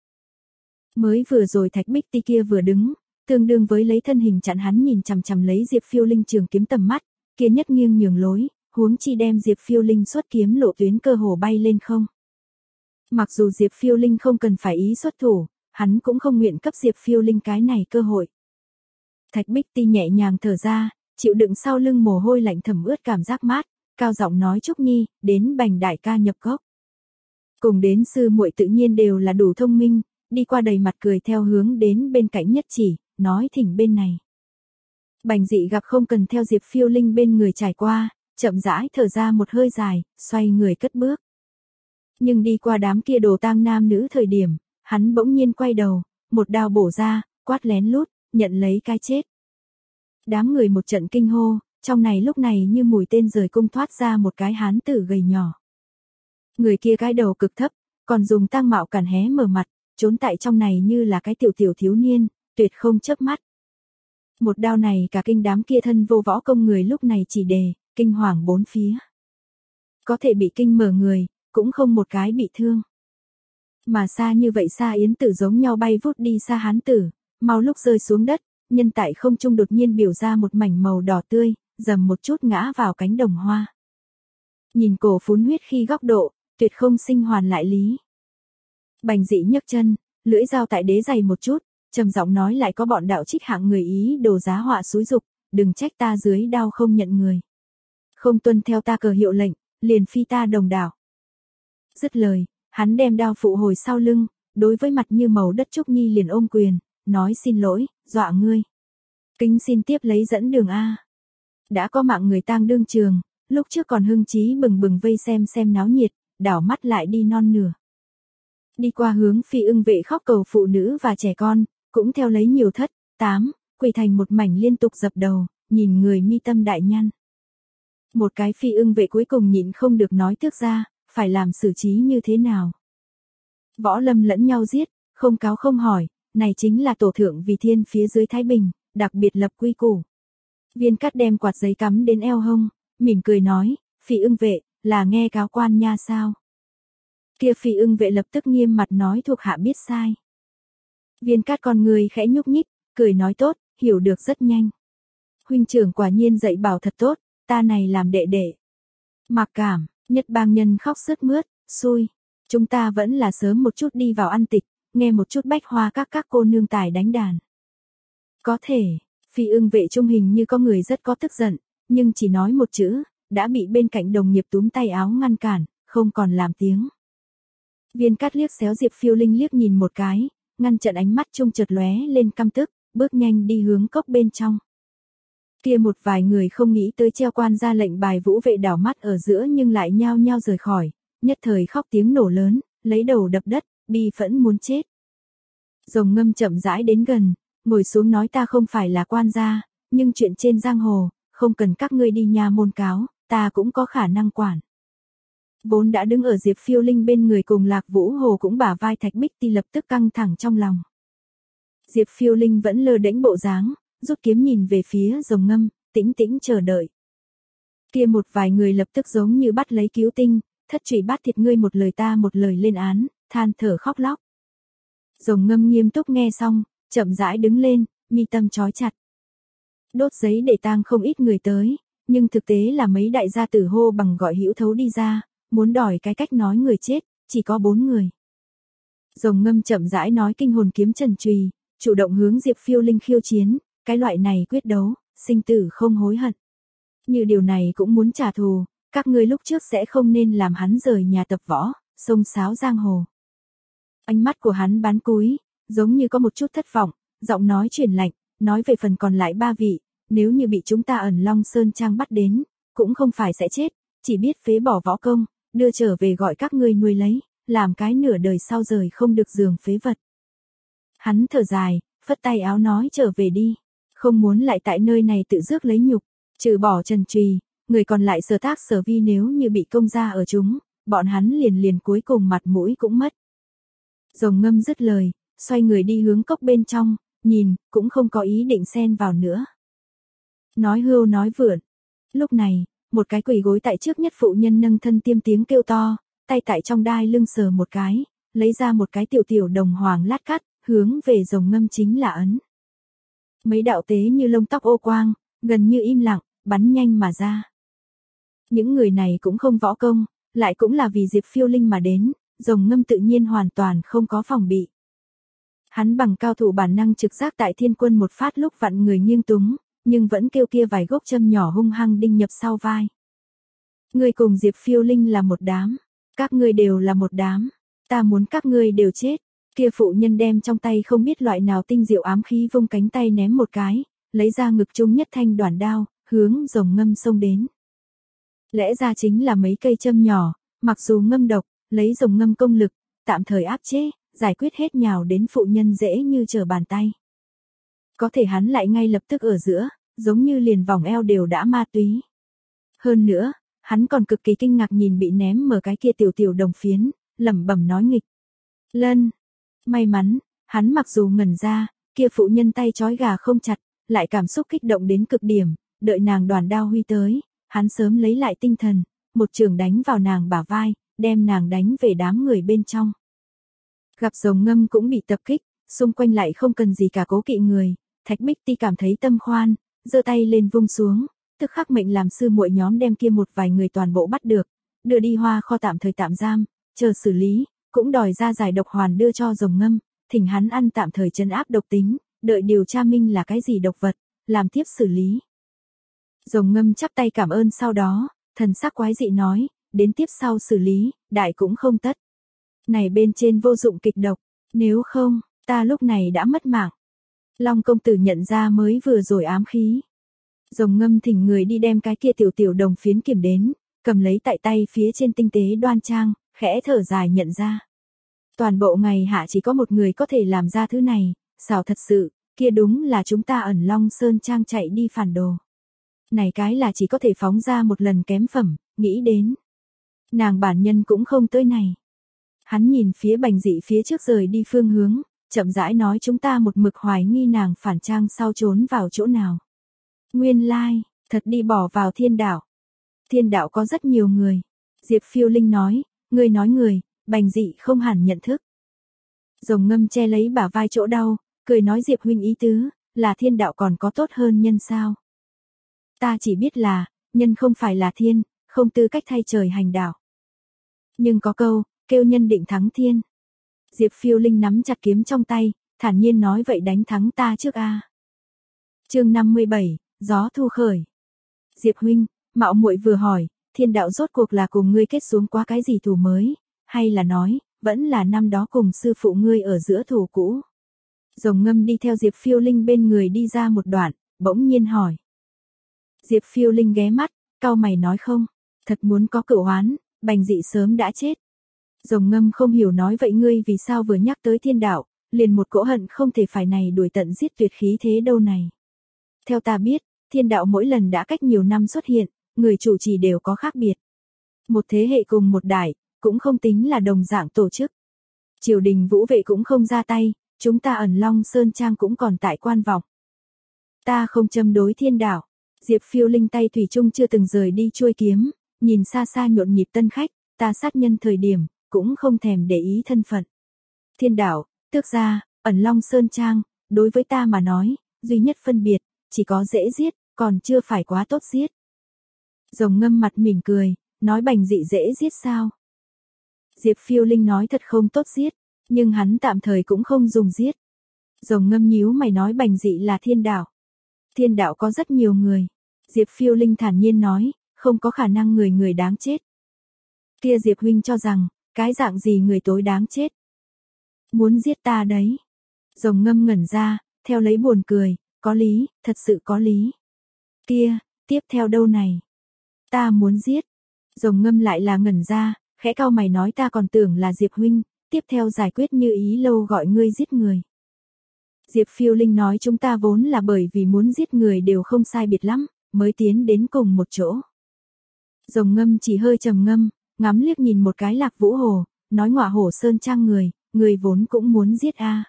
Mới vừa rồi Thạch Bích Ti kia vừa đứng, tương đương với lấy thân hình chặn hắn nhìn chằm chằm lấy Diệp Phiêu Linh trường kiếm tầm mắt, kia nhất nghiêng nhường lối, huống chi đem Diệp Phiêu Linh xuất kiếm lộ tuyến cơ hồ bay lên không. Mặc dù Diệp Phiêu Linh không cần phải ý xuất thủ, hắn cũng không nguyện cấp Diệp Phiêu Linh cái này cơ hội. Thạch Bích Ti nhẹ nhàng thở ra, chịu đựng sau lưng mồ hôi lạnh thẩm ướt cảm giác mát, cao giọng nói Trúc Nhi, đến Bành đại ca nhập cốc. Cùng đến sư muội tự nhiên đều là đủ thông minh, đi qua đầy mặt cười theo hướng đến bên cạnh nhất chỉ, nói thỉnh bên này. Bành Dị gặp không cần theo Diệp Phiêu Linh bên người trải qua, chậm rãi thở ra một hơi dài, xoay người cất bước. Nhưng đi qua đám kia đồ tang nam nữ thời điểm, hắn bỗng nhiên quay đầu, một đao bổ ra, quát lén lút, nhận lấy cái chết. Đám người một trận kinh hô, trong này lúc này như mũi tên rời cung thoát ra một cái hán tử gầy nhỏ. Người kia cái đầu cực thấp, còn dùng tang mạo cản hé mở mặt, trốn tại trong này như là cái tiểu tiểu thiếu niên, tuyệt không chớp mắt. Một đao này cả kinh đám kia thân vô võ công người lúc này chỉ đề, kinh hoàng bốn phía. Có thể bị kinh mở người, cũng không một cái bị thương. Mà xa như vậy xa yến tử giống nhau bay vút đi xa hán tử, mau lúc rơi xuống đất, nhân tại không trung đột nhiên biểu ra một mảnh màu đỏ tươi, dầm một chút ngã vào cánh đồng hoa. Nhìn cổ phún huyết khi góc độ, tuyệt không sinh hoàn lại lý. Bành Dị nhấc chân, lưỡi dao tại đế dày một chút, trầm giọng nói lại có bọn đạo trích hạng người ý đồ giá họa xúi dục, đừng trách ta dưới đao không nhận người. Không tuân theo ta cờ hiệu lệnh, liền phi ta đồng đảo. Dứt lời, hắn đem đao phụ hồi sau lưng, đối với mặt như màu đất Trúc Nhi liền ôm quyền, nói xin lỗi, dọa ngươi. Kính xin tiếp lấy dẫn đường A. Đã có mạng người tang đương trường, lúc trước còn hưng chí bừng bừng vây xem xem náo nhiệt, đảo mắt lại đi non nửa. Đi qua hướng Phi Ưng vệ khóc cầu phụ nữ và trẻ con, cũng theo lấy nhiều thất, tám, quỳ thành một mảnh liên tục dập đầu, nhìn người mi tâm đại nhăn. Một cái Phi Ưng vệ cuối cùng nhịn không được nói tước ra, phải làm xử trí như thế nào. Võ lâm lẫn nhau giết, không cáo không hỏi, này chính là tổ thượng vì thiên phía dưới Thái Bình, đặc biệt lập quy củ. Viên Cát đem quạt giấy cắm đến eo hông, mỉm cười nói, Phỉ Ưng vệ, là nghe cáo quan nha sao? Kia Phỉ Ưng vệ lập tức nghiêm mặt nói thuộc hạ biết sai. Viên Cát con người khẽ nhúc nhích, cười nói tốt, hiểu được rất nhanh. Huynh trưởng quả nhiên dạy bảo thật tốt, ta này làm đệ đệ. Mặc cảm, Nhất Bang nhân khóc sướt mướt, xui. Chúng ta vẫn là sớm một chút đi vào ăn tịch, nghe một chút bách hoa các các cô nương tài đánh đàn. Có thể, Phỉ Ưng vệ trung hình như có người rất có tức giận, nhưng chỉ nói một chữ, đã bị bên cạnh đồng nghiệp túm tay áo ngăn cản, không còn làm tiếng. Viên Cát liếc xéo Diệp Phiêu Linh liếc nhìn một cái, ngăn chặn ánh mắt trung chợt lóe lên căm tức, bước nhanh đi hướng cốc bên trong. Kia một vài người không nghĩ tới treo quan ra lệnh bài vũ vệ đảo mắt ở giữa nhưng lại nhao nhao rời khỏi, nhất thời khóc tiếng nổ lớn, lấy đầu đập đất, bi phẫn muốn chết. Rồng Ngâm chậm rãi đến gần, ngồi xuống nói ta không phải là quan gia, nhưng chuyện trên giang hồ, không cần các ngươi đi nha môn cáo, ta cũng có khả năng quản. Vốn đã đứng ở Diệp Phiêu Linh bên người cùng Lạc Vũ Hồ cũng bả vai Thạch Bích Ti lập tức căng thẳng trong lòng. Diệp Phiêu Linh vẫn lơ đễnh bộ dáng, rút kiếm nhìn về phía Rồng Ngâm, tĩnh tĩnh chờ đợi. Kia một vài người lập tức giống như bắt lấy cứu tinh, thất trụy bát thịt ngươi một lời ta một lời lên án, than thở khóc lóc. Rồng Ngâm nghiêm túc nghe xong, chậm rãi đứng lên, mi tâm trói chặt. Đốt giấy để tang không ít người tới, nhưng thực tế là mấy đại gia tử hô bằng gọi hữu thấu đi ra, muốn đòi cái cách nói người chết, chỉ có bốn người. Rồng Ngâm chậm rãi nói kinh hồn kiếm trần trùy, chủ động hướng Diệp Phiêu Linh khiêu chiến, cái loại này quyết đấu, sinh tử không hối hận. Như điều này cũng muốn trả thù, các ngươi lúc trước sẽ không nên làm hắn rời nhà tập võ, xông xáo giang hồ. Ánh mắt của hắn bán cúi, giống như có một chút thất vọng, giọng nói chuyển lạnh, nói về phần còn lại ba vị, nếu như bị chúng ta ẩn Long Sơn Trang bắt đến, cũng không phải sẽ chết, chỉ biết phế bỏ võ công, đưa trở về gọi các ngươi nuôi lấy, làm cái nửa đời sau rời không được giường phế vật. Hắn thở dài, phất tay áo nói trở về đi, không muốn lại tại nơi này tự rước lấy nhục, trừ bỏ Trần Trùy, người còn lại Sở Tác Sở Vi nếu như bị công gia ở chúng, bọn hắn liền liền cuối cùng mặt mũi cũng mất. Rồng Ngâm dứt lời, xoay người đi hướng cốc bên trong, nhìn, cũng không có ý định xen vào nữa. Nói hưu nói vượn. Lúc này, một cái quỳ gối tại trước nhất phụ nhân nâng thân tiêm tiếng kêu to, tay tại trong đai lưng sờ một cái, lấy ra một cái tiểu tiểu đồng hoàng lát cắt, hướng về Rồng Ngâm chính là ấn. Mấy đạo tế như lông tóc ô quang, gần như im lặng, bắn nhanh mà ra. Những người này cũng không võ công, lại cũng là vì Diệp Phiêu Linh mà đến, Rồng Ngâm tự nhiên hoàn toàn không có phòng bị. Hắn bằng cao thủ bản năng trực giác tại thiên quân một phát lúc vặn người nghiêng túng, nhưng vẫn kêu kia vài gốc châm nhỏ hung hăng đinh nhập sau vai. Ngươi cùng Diệp Phiêu Linh là một đám, các ngươi đều là một đám, ta muốn các ngươi đều chết. Kia phụ nhân đem trong tay không biết loại nào tinh diệu ám khí vung cánh tay ném một cái, lấy ra ngực trung nhất thanh đoản đao, hướng Rồng Ngâm xông đến. Lẽ ra chính là mấy cây châm nhỏ, mặc dù ngâm độc, lấy Rồng Ngâm công lực, tạm thời áp chế, giải quyết hết nhào đến phụ nhân dễ như trở bàn tay. Có thể hắn lại ngay lập tức ở giữa, giống như liền vòng eo đều đã ma túy. Hơn nữa, hắn còn cực kỳ kinh ngạc nhìn bị ném mở cái kia tiểu tiểu đồng phiến, lẩm bẩm nói nghịch. Lân. May mắn, hắn mặc dù ngẩn ra, kia phụ nhân tay trói gà không chặt, lại cảm xúc kích động đến cực điểm, đợi nàng đoàn đao huy tới, hắn sớm lấy lại tinh thần, một trường đánh vào nàng bả vai, đem nàng đánh về đám người bên trong. Gặp Rồng Ngâm cũng bị tập kích, xung quanh lại không cần gì cả cố kỵ người, Thạch Bích Ti cảm thấy tâm khoan, giơ tay lên vung xuống, tức khắc mệnh làm sư muội nhóm đem kia một vài người toàn bộ bắt được, đưa đi Hoa Kho tạm thời tạm giam, chờ xử lý, cũng đòi ra giải độc hoàn đưa cho Rồng Ngâm, thỉnh hắn ăn tạm thời trấn áp độc tính, đợi điều tra minh là cái gì độc vật, làm tiếp xử lý. Rồng Ngâm chắp tay cảm ơn sau đó, thần sắc quái dị nói, đến tiếp sau xử lý, đại cũng không tất. Này bên trên vô dụng kịch độc, nếu không, ta lúc này đã mất mạng. Long công tử nhận ra mới vừa rồi ám khí. Rồng Ngâm thỉnh người đi đem cái kia tiểu tiểu đồng phiến kiểm đến, cầm lấy tại tay phía trên tinh tế đoan trang, khẽ thở dài nhận ra. Toàn bộ ngày hạ chỉ có một người có thể làm ra thứ này, xảo thật sự, kia đúng là chúng ta ẩn Long Sơn Trang chạy đi phản đồ. Này cái là chỉ có thể phóng ra một lần kém phẩm, nghĩ đến. Nàng bản nhân cũng không tới này. Hắn nhìn phía Bành Dị phía trước rời đi phương hướng, chậm rãi nói chúng ta một mực hoài nghi nàng phản trang sau trốn vào chỗ nào. Nguyên lai, like, thật đi bỏ vào thiên đạo. Thiên đạo có rất nhiều người. Diệp Phiêu Linh nói, người nói người, Bành Dị không hẳn nhận thức. Rồng Ngâm che lấy bả vai chỗ đau, cười nói Diệp huynh ý tứ, là thiên đạo còn có tốt hơn nhân sao? Ta chỉ biết là, nhân không phải là thiên, không tư cách thay trời hành đạo. Nhưng có câu, kêu nhân định thắng thiên. Diệp Phiêu Linh nắm chặt kiếm trong tay, thản nhiên nói vậy đánh thắng ta trước a. Chương năm mươi bảy, gió thu khởi. Diệp huynh, mạo muội vừa hỏi, thiên đạo rốt cuộc là cùng ngươi kết xuống qua cái gì thù mới, hay là nói, vẫn là năm đó cùng sư phụ ngươi ở giữa thù cũ. Rồng Ngâm đi theo Diệp Phiêu Linh bên người đi ra một đoạn, bỗng nhiên hỏi. Diệp Phiêu Linh ghé mắt, cau mày nói không, thật muốn có cửu oán, Bành Dị sớm đã chết. Rồng Ngâm không hiểu nói vậy ngươi vì sao vừa nhắc tới thiên đạo, liền một cỗ hận không thể phải này đuổi tận giết tuyệt khí thế đâu này. Theo ta biết, thiên đạo mỗi lần đã cách nhiều năm xuất hiện, người chủ trì đều có khác biệt. Một thế hệ cùng một đại, cũng không tính là đồng dạng tổ chức. Triều đình vũ vệ cũng không ra tay, chúng ta ẩn Long Sơn Trang cũng còn tại quan vọng. Ta không châm đối thiên đạo. Diệp Phiêu Linh tay thủy chung chưa từng rời đi chuôi kiếm, nhìn xa xa nhộn nhịp tân khách, ta sát nhân thời điểm, cũng không thèm để ý thân phận. Thiên đạo, tước gia, ẩn Long Sơn Trang, đối với ta mà nói, duy nhất phân biệt, chỉ có dễ giết, còn chưa phải quá tốt giết. Rồng Ngâm mặt mỉm cười, nói Bành Dị dễ giết sao? Diệp Phiêu Linh nói thật không tốt giết, nhưng hắn tạm thời cũng không dùng giết. Rồng Ngâm nhíu mày nói Bành Dị là thiên đạo. Thiên đạo có rất nhiều người. Diệp Phiêu Linh thản nhiên nói, không có khả năng người người đáng chết. Kia Diệp huynh cho rằng, cái dạng gì người tối đáng chết? Muốn giết ta đấy. Rồng Ngâm ngẩn ra, theo lấy buồn cười, có lý, thật sự có lý. Kia, tiếp theo đâu này? Ta muốn giết. Rồng Ngâm lại là ngẩn ra, khẽ cau mày nói ta còn tưởng là Diệp huynh, tiếp theo giải quyết như ý lâu gọi ngươi giết người. Diệp Phiêu Linh nói chúng ta vốn là bởi vì muốn giết người đều không sai biệt lắm, mới tiến đến cùng một chỗ. Rồng Ngâm chỉ hơi trầm ngâm, ngắm liếc nhìn một cái Lạc Vũ Hồ, nói Ngọa Hổ Sơn Trang người, người vốn cũng muốn giết a.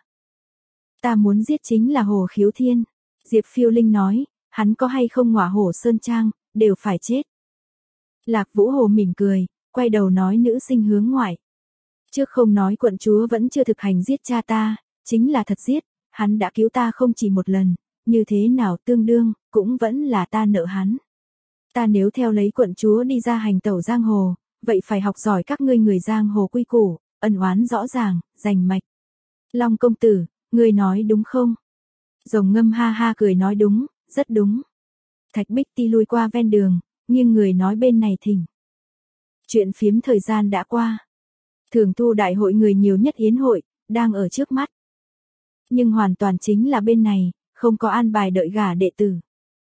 Ta muốn giết chính là Hồ Khiếu Thiên. Diệp Phiêu Linh nói, hắn có hay không Ngọa Hổ Sơn Trang, đều phải chết. Lạc Vũ Hồ mỉm cười, quay đầu nói nữ sinh hướng ngoại. Trước không nói quận chúa vẫn chưa thực hành giết cha ta, chính là thật giết, hắn đã cứu ta không chỉ một lần, như thế nào tương đương, cũng vẫn là ta nợ hắn. Ta nếu theo lấy quận chúa đi ra hành tẩu giang hồ, vậy phải học giỏi các ngươi người giang hồ quy củ, ân oán rõ ràng, rành mạch. Long công tử, ngươi nói đúng không? Rồng Ngâm ha ha cười nói đúng, rất đúng. Thạch Bích Ti lui qua ven đường, nghiêng người nói bên này thỉnh. Chuyện phiếm thời gian đã qua. Thường thu đại hội người nhiều nhất yến hội, đang ở trước mắt. Nhưng hoàn toàn chính là bên này, không có an bài đợi gả đệ tử.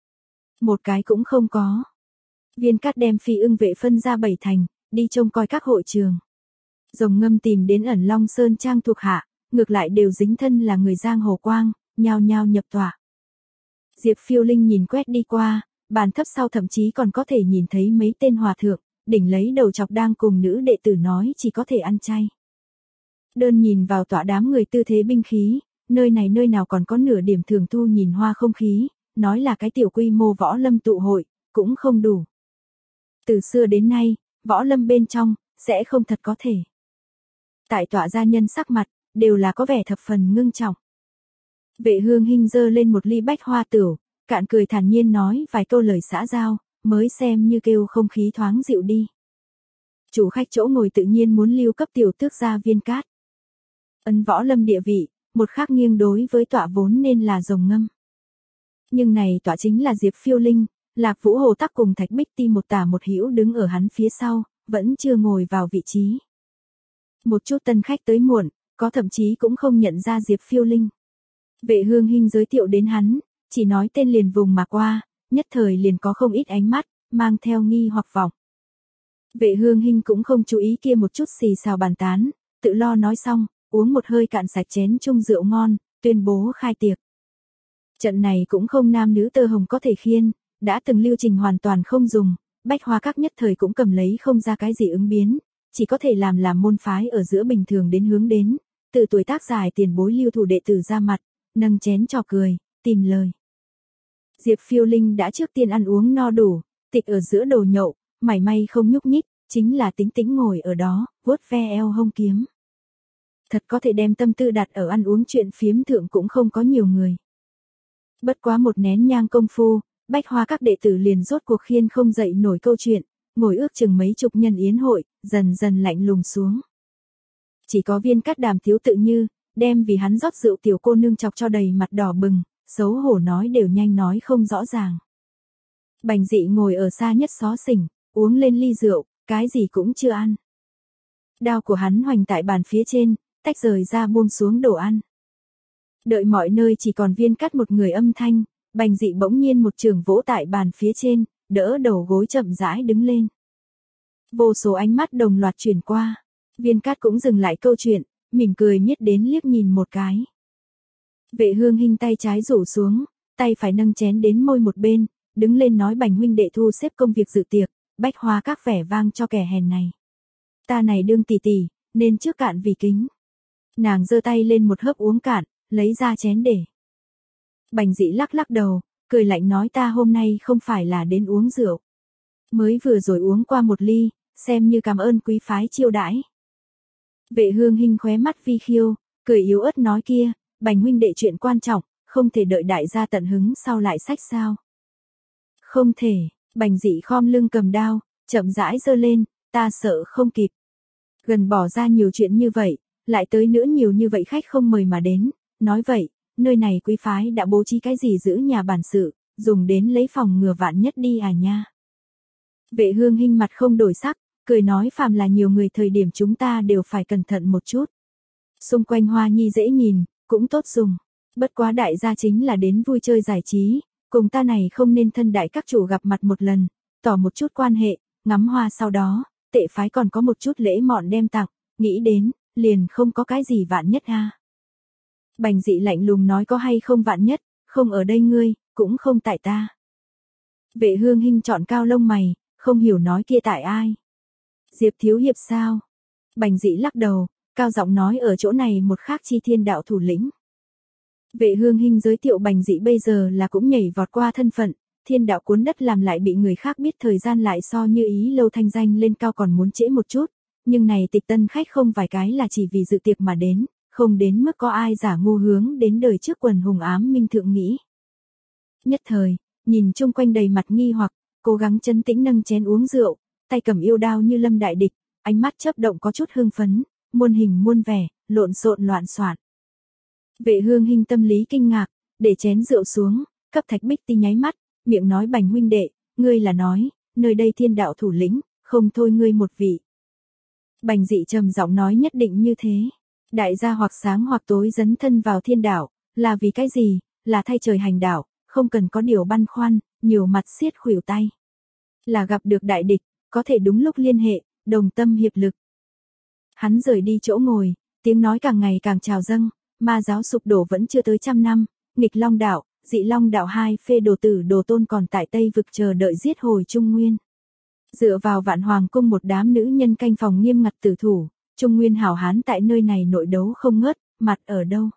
Một cái cũng không có. Viên Cát đem Phi Ưng vệ phân ra bảy thành, đi trông coi các hội trường. Rồng Ngâm tìm đến ẩn Long Sơn Trang thuộc hạ, ngược lại đều dính thân là người giang hồ quang, nhao nhao nhập tọa. Diệp Phiêu Linh nhìn quét đi qua, bàn thấp sau thậm chí còn có thể nhìn thấy mấy tên hòa thượng, đỉnh lấy đầu chọc đang cùng nữ đệ tử nói chỉ có thể ăn chay. Đơn nhìn vào tọa đám người tư thế binh khí, nơi này nơi nào còn có nửa điểm thường thu nhìn hoa không khí, nói là cái tiểu quy mô võ lâm tụ hội, cũng không đủ. Từ xưa đến nay, võ lâm bên trong, sẽ không thật có thể. Tại tọa gia nhân sắc mặt, đều là có vẻ thập phần ngưng trọng. Vệ Hương Hinh giơ lên một ly bách hoa tửu, cạn cười thản nhiên nói vài câu lời xã giao, mới xem như kêu không khí thoáng dịu đi. Chủ khách chỗ ngồi tự nhiên muốn lưu cấp tiểu tước gia Viên Cát. Ấn võ lâm địa vị, một khác nghiêng đối với tọa vốn nên là Rồng Ngâm. Nhưng này tọa chính là Diệp Phiêu Linh, Lạc Vũ Hồ tắc cùng Thạch Bích Ti một tả một hữu đứng ở hắn phía sau, vẫn chưa ngồi vào vị trí. Một chút tân khách tới muộn, có thậm chí cũng không nhận ra Diệp Phiêu Linh. Vệ Hương Hinh giới thiệu đến hắn, chỉ nói tên liền vùng mà qua, nhất thời liền có không ít ánh mắt, mang theo nghi hoặc vọng. Vệ Hương Hinh cũng không chú ý kia một chút xì xào bàn tán, tự lo nói xong, uống một hơi cạn sạch chén chung rượu ngon, tuyên bố khai tiệc. Trận này cũng không nam nữ tơ hồng có thể khiên, đã từng lưu trình hoàn toàn không dùng, bách hoa các nhất thời cũng cầm lấy không ra cái gì ứng biến, chỉ có thể làm làm môn phái ở giữa bình thường đến hướng đến, từ tuổi tác dài tiền bối lưu thủ đệ tử ra mặt, nâng chén trò cười, tìm lời. Diệp Phiêu Linh đã trước tiên ăn uống no đủ, tịch ở giữa đồ nhậu, mảy may không nhúc nhích, chính là tính tĩnh ngồi ở đó, vuốt ve eo hông kiếm. Thật có thể đem tâm tư đặt ở ăn uống chuyện phiếm thượng cũng không có nhiều người. Bất quá một nén nhang công phu, Bách Hoa các đệ tử liền rốt cuộc khiên không dậy nổi câu chuyện, ngồi ước chừng mấy chục nhân yến hội, dần dần lạnh lùng xuống. Chỉ có Viên Cát Đàm thiếu tự như, đem vì hắn rót rượu tiểu cô nương chọc cho đầy mặt đỏ bừng, xấu hổ nói đều nhanh nói không rõ ràng. Bành Dị ngồi ở xa nhất xó xỉnh, uống lên ly rượu, cái gì cũng chưa ăn. Đao của hắn hoành tại bàn phía trên, tách rời ra buông xuống đồ ăn. Đợi mọi nơi chỉ còn Viên Cát một người âm thanh, Bành Dị bỗng nhiên một trường vỗ tại bàn phía trên, đỡ đầu gối chậm rãi đứng lên. Vô số ánh mắt đồng loạt chuyển qua, Viên Cát cũng dừng lại câu chuyện, mỉm cười miết đến liếc nhìn một cái. Vệ Hương Hinh tay trái rủ xuống, tay phải nâng chén đến môi một bên, đứng lên nói Bành huynh đệ thu xếp công việc dự tiệc, Bách Hoa các vẻ vang cho kẻ hèn này. Ta này đương tỷ tỷ, nên trước cạn vì kính. Nàng giơ tay lên một hớp uống cạn, lấy ra chén để. Bành Dị lắc lắc đầu, cười lạnh nói ta hôm nay không phải là đến uống rượu. Mới vừa rồi uống qua một ly, xem như cảm ơn quý phái chiêu đãi. Vệ Hương Hinh khóe mắt vi khiêu, cười yếu ớt nói kia, Bành huynh đệ chuyện quan trọng, không thể đợi đại gia tận hứng sau lại sách sao. Không thể, Bành Dị khom lưng cầm đao, chậm rãi giơ lên, ta sợ không kịp. Gần bỏ ra nhiều chuyện như vậy, lại tới nữa nhiều như vậy khách không mời mà đến, nói vậy, nơi này quý phái đã bố trí cái gì giữ nhà bản sự, dùng đến lấy phòng ngừa vạn nhất đi à nha. Vệ Hương Hinh mặt không đổi sắc, cười nói phàm là nhiều người thời điểm chúng ta đều phải cẩn thận một chút. Xung quanh hoa nhi dễ nhìn, cũng tốt dùng. Bất quá đại gia chính là đến vui chơi giải trí, cùng ta này không nên thân đại các chủ gặp mặt một lần, tỏ một chút quan hệ, ngắm hoa sau đó, tệ phái còn có một chút lễ mọn đem tặng, nghĩ đến, liền không có cái gì vạn nhất ha. Bành Dị lạnh lùng nói có hay không vạn nhất, không ở đây ngươi, cũng không tại ta. Vệ Hương Hinh chọn cao lông mày, không hiểu nói kia tại ai. Diệp thiếu hiệp sao? Bành Dị lắc đầu, cao giọng nói ở chỗ này một khác chi thiên đạo thủ lĩnh. Vệ Hương Hinh giới thiệu Bành Dị bây giờ là cũng nhảy vọt qua thân phận, thiên đạo cuốn đất làm lại bị người khác biết thời gian lại so như ý lâu thanh danh lên cao còn muốn trễ một chút, nhưng này tịch tân khách không vài cái là chỉ vì dự tiệc mà đến, không đến mức có ai giả ngu hướng đến đời trước quần hùng ám minh thượng nghĩ. Nhất thời, nhìn chung quanh đầy mặt nghi hoặc, cố gắng trấn tĩnh nâng chén uống rượu, tay cầm yêu đao như lâm đại địch, ánh mắt chớp động có chút hưng phấn, muôn hình muôn vẻ, lộn xộn loạn xoạn. Vệ Hương Hinh tâm lý kinh ngạc, để chén rượu xuống, cấp Thạch Bích Ti nháy mắt, miệng nói Bành huynh đệ, ngươi là nói, nơi đây thiên đạo thủ lĩnh, không thôi ngươi một vị. Bành Dị trầm giọng nói nhất định như thế. Đại gia hoặc sáng hoặc tối dấn thân vào thiên đạo, là vì cái gì, là thay trời hành đạo, không cần có điều băn khoăn, nhiều mặt xiết khuỷu tay. Là gặp được đại địch, có thể đúng lúc liên hệ, đồng tâm hiệp lực. Hắn rời đi chỗ ngồi, tiếng nói càng ngày càng trào dâng, ma giáo sụp đổ vẫn chưa tới trăm năm, nghịch long đạo, dị long đạo hai phê đồ tử đồ tôn còn tại Tây vực chờ đợi giết hồi Trung Nguyên. Dựa vào Vạn Hoàng cung một đám nữ nhân canh phòng nghiêm ngặt tử thủ, Trung Nguyên hảo hán tại nơi này nội đấu không ngớt, mặt ở đâu.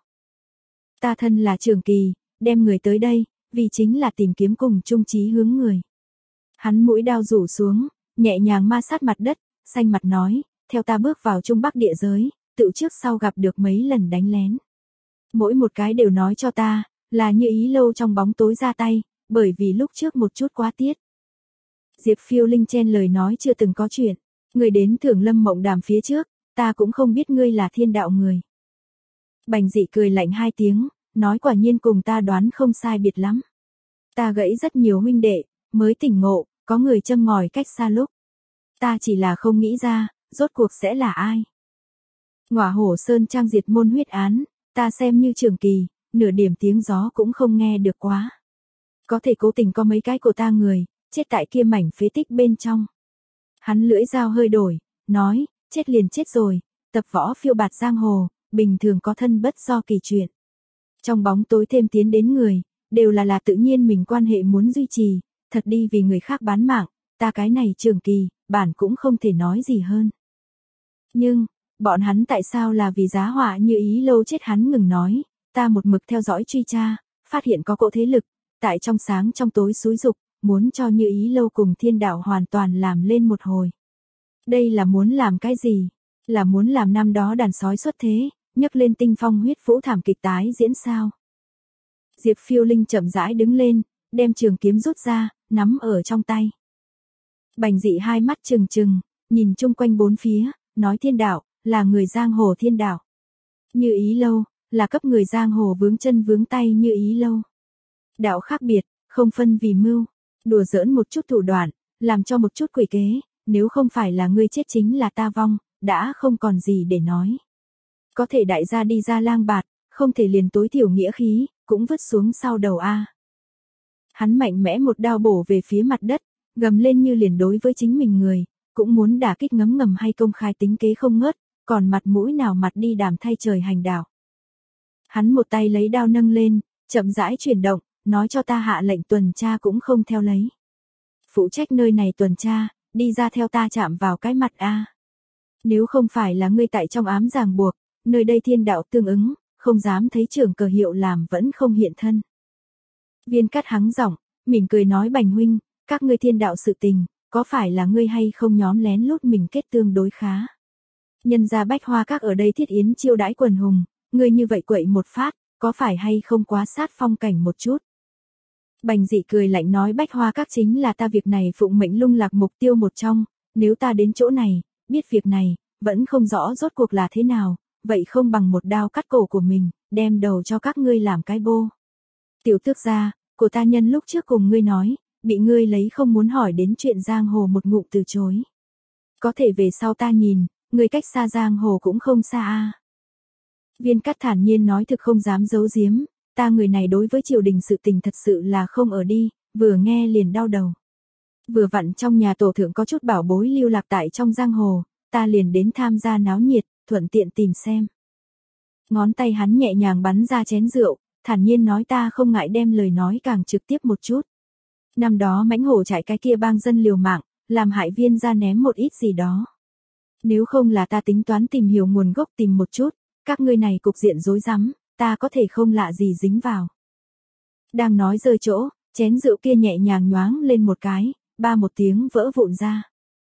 Ta thân là Trường Kỳ, đem người tới đây, vì chính là tìm kiếm cùng chung chí hướng người. Hắn mũi đao rủ xuống, nhẹ nhàng ma sát mặt đất, xanh mặt nói, theo ta bước vào Trung Bắc địa giới, tự trước sau gặp được mấy lần đánh lén. Mỗi một cái đều nói cho ta, là như ý lâu trong bóng tối ra tay, bởi vì lúc trước một chút quá tiết. Diệp Phiêu Linh chen lời nói chưa từng có chuyện, người đến Thưởng Lâm Mộng Đàm phía trước, ta cũng không biết ngươi là thiên đạo người. Bành Dị cười lạnh hai tiếng, nói quả nhiên cùng ta đoán không sai biệt lắm. Ta gãy rất nhiều huynh đệ, mới tỉnh ngộ, có người châm ngòi cách xa lúc. Ta chỉ là không nghĩ ra, rốt cuộc sẽ là ai. Ngọa Hổ Sơn trang diệt môn huyết án, ta xem như Trường Kỳ, nửa điểm tiếng gió cũng không nghe được quá. Có thể cố tình có mấy cái của ta người, chết tại kia mảnh phế tích bên trong. Hắn lưỡi dao hơi đổi, nói, chết liền chết rồi, tập võ phiêu bạt giang hồ, bình thường có thân bất do kỳ chuyện. Trong bóng tối thêm tiến đến người, đều là là tự nhiên mình quan hệ muốn duy trì, thật đi vì người khác bán mạng, ta cái này Trường Kỳ, bản cũng không thể nói gì hơn. Nhưng, bọn hắn tại sao là vì giá họa như ý lâu chết hắn ngừng nói, ta một mực theo dõi truy tra, phát hiện có cỗ thế lực, tại trong sáng trong tối xúi dục, muốn cho Như Ý Lâu cùng thiên đạo hoàn toàn làm lên một hồi. Đây là muốn làm cái gì? Là muốn làm năm đó đàn sói xuất thế, nhấc lên tinh phong huyết vũ thảm kịch tái diễn sao? Diệp Phiêu Linh chậm rãi đứng lên, đem trường kiếm rút ra, nắm ở trong tay. Bành Dị hai mắt trừng trừng, nhìn chung quanh bốn phía, nói thiên đạo, là người giang hồ thiên đạo. Như Ý Lâu, là cấp người giang hồ vướng chân vướng tay Như Ý Lâu. Đạo khác biệt, không phân vì mưu, đùa giỡn một chút thủ đoạn, làm cho một chút quỷ kế, nếu không phải là ngươi chết chính là ta vong, đã không còn gì để nói. Có thể đại gia đi ra lang bạt, không thể liền tối thiểu nghĩa khí, cũng vứt xuống sau đầu a. Hắn mạnh mẽ một đao bổ về phía mặt đất, gầm lên như liền đối với chính mình người, cũng muốn đả kích ngấm ngầm hay công khai tính kế không ngớt, còn mặt mũi nào mặt đi đàm thay trời hành đạo. Hắn một tay lấy đao nâng lên, chậm rãi chuyển động, nói cho ta hạ lệnh tuần tra cũng không theo lấy. Phụ trách nơi này tuần tra, đi ra theo ta chạm vào cái mặt a. Nếu không phải là ngươi tại trong ám ràng buộc, nơi đây thiên đạo tương ứng, không dám thấy trưởng cờ hiệu làm vẫn không hiện thân. Viên Cát hắng giọng, mỉm cười nói Bành huynh, các ngươi thiên đạo sự tình, có phải là ngươi hay không nhóm lén lút mình kết tương đối khá. Nhân gia Bách Hoa Các ở đây thiết yến chiêu đãi quần hùng, ngươi như vậy quậy một phát, có phải hay không quá sát phong cảnh một chút. Bành Dị cười lạnh nói Bách Hoa Các chính là ta việc này phụng mệnh lung lạc mục tiêu một trong, nếu ta đến chỗ này, biết việc này, vẫn không rõ rốt cuộc là thế nào, vậy không bằng một đao cắt cổ của mình, đem đầu cho các ngươi làm cái bô. Tiểu tước gia, của ta nhân lúc trước cùng ngươi nói, bị ngươi lấy không muốn hỏi đến chuyện giang hồ một ngụm từ chối. Có thể về sau ta nhìn, ngươi cách xa giang hồ cũng không xa a. Viên Cát thản nhiên nói thực không dám giấu giếm, ta người này đối với triều đình sự tình thật sự là không ở đi, vừa nghe liền đau đầu. Vừa vặn trong nhà tổ thượng có chút bảo bối lưu lạc tại trong giang hồ, ta liền đến tham gia náo nhiệt, thuận tiện tìm xem. Ngón tay hắn nhẹ nhàng bắn ra chén rượu, thản nhiên nói ta không ngại đem lời nói càng trực tiếp một chút. Năm đó mãnh hổ chạy cái kia bang dân liều mạng, làm hại viên ra ném một ít gì đó. Nếu không là ta tính toán tìm hiểu nguồn gốc tìm một chút, các ngươi này cục diện rối rắm, ta có thể không lạ gì dính vào. Đang nói rơi chỗ, chén rượu kia nhẹ nhàng nhoáng lên một cái, ba một tiếng vỡ vụn ra.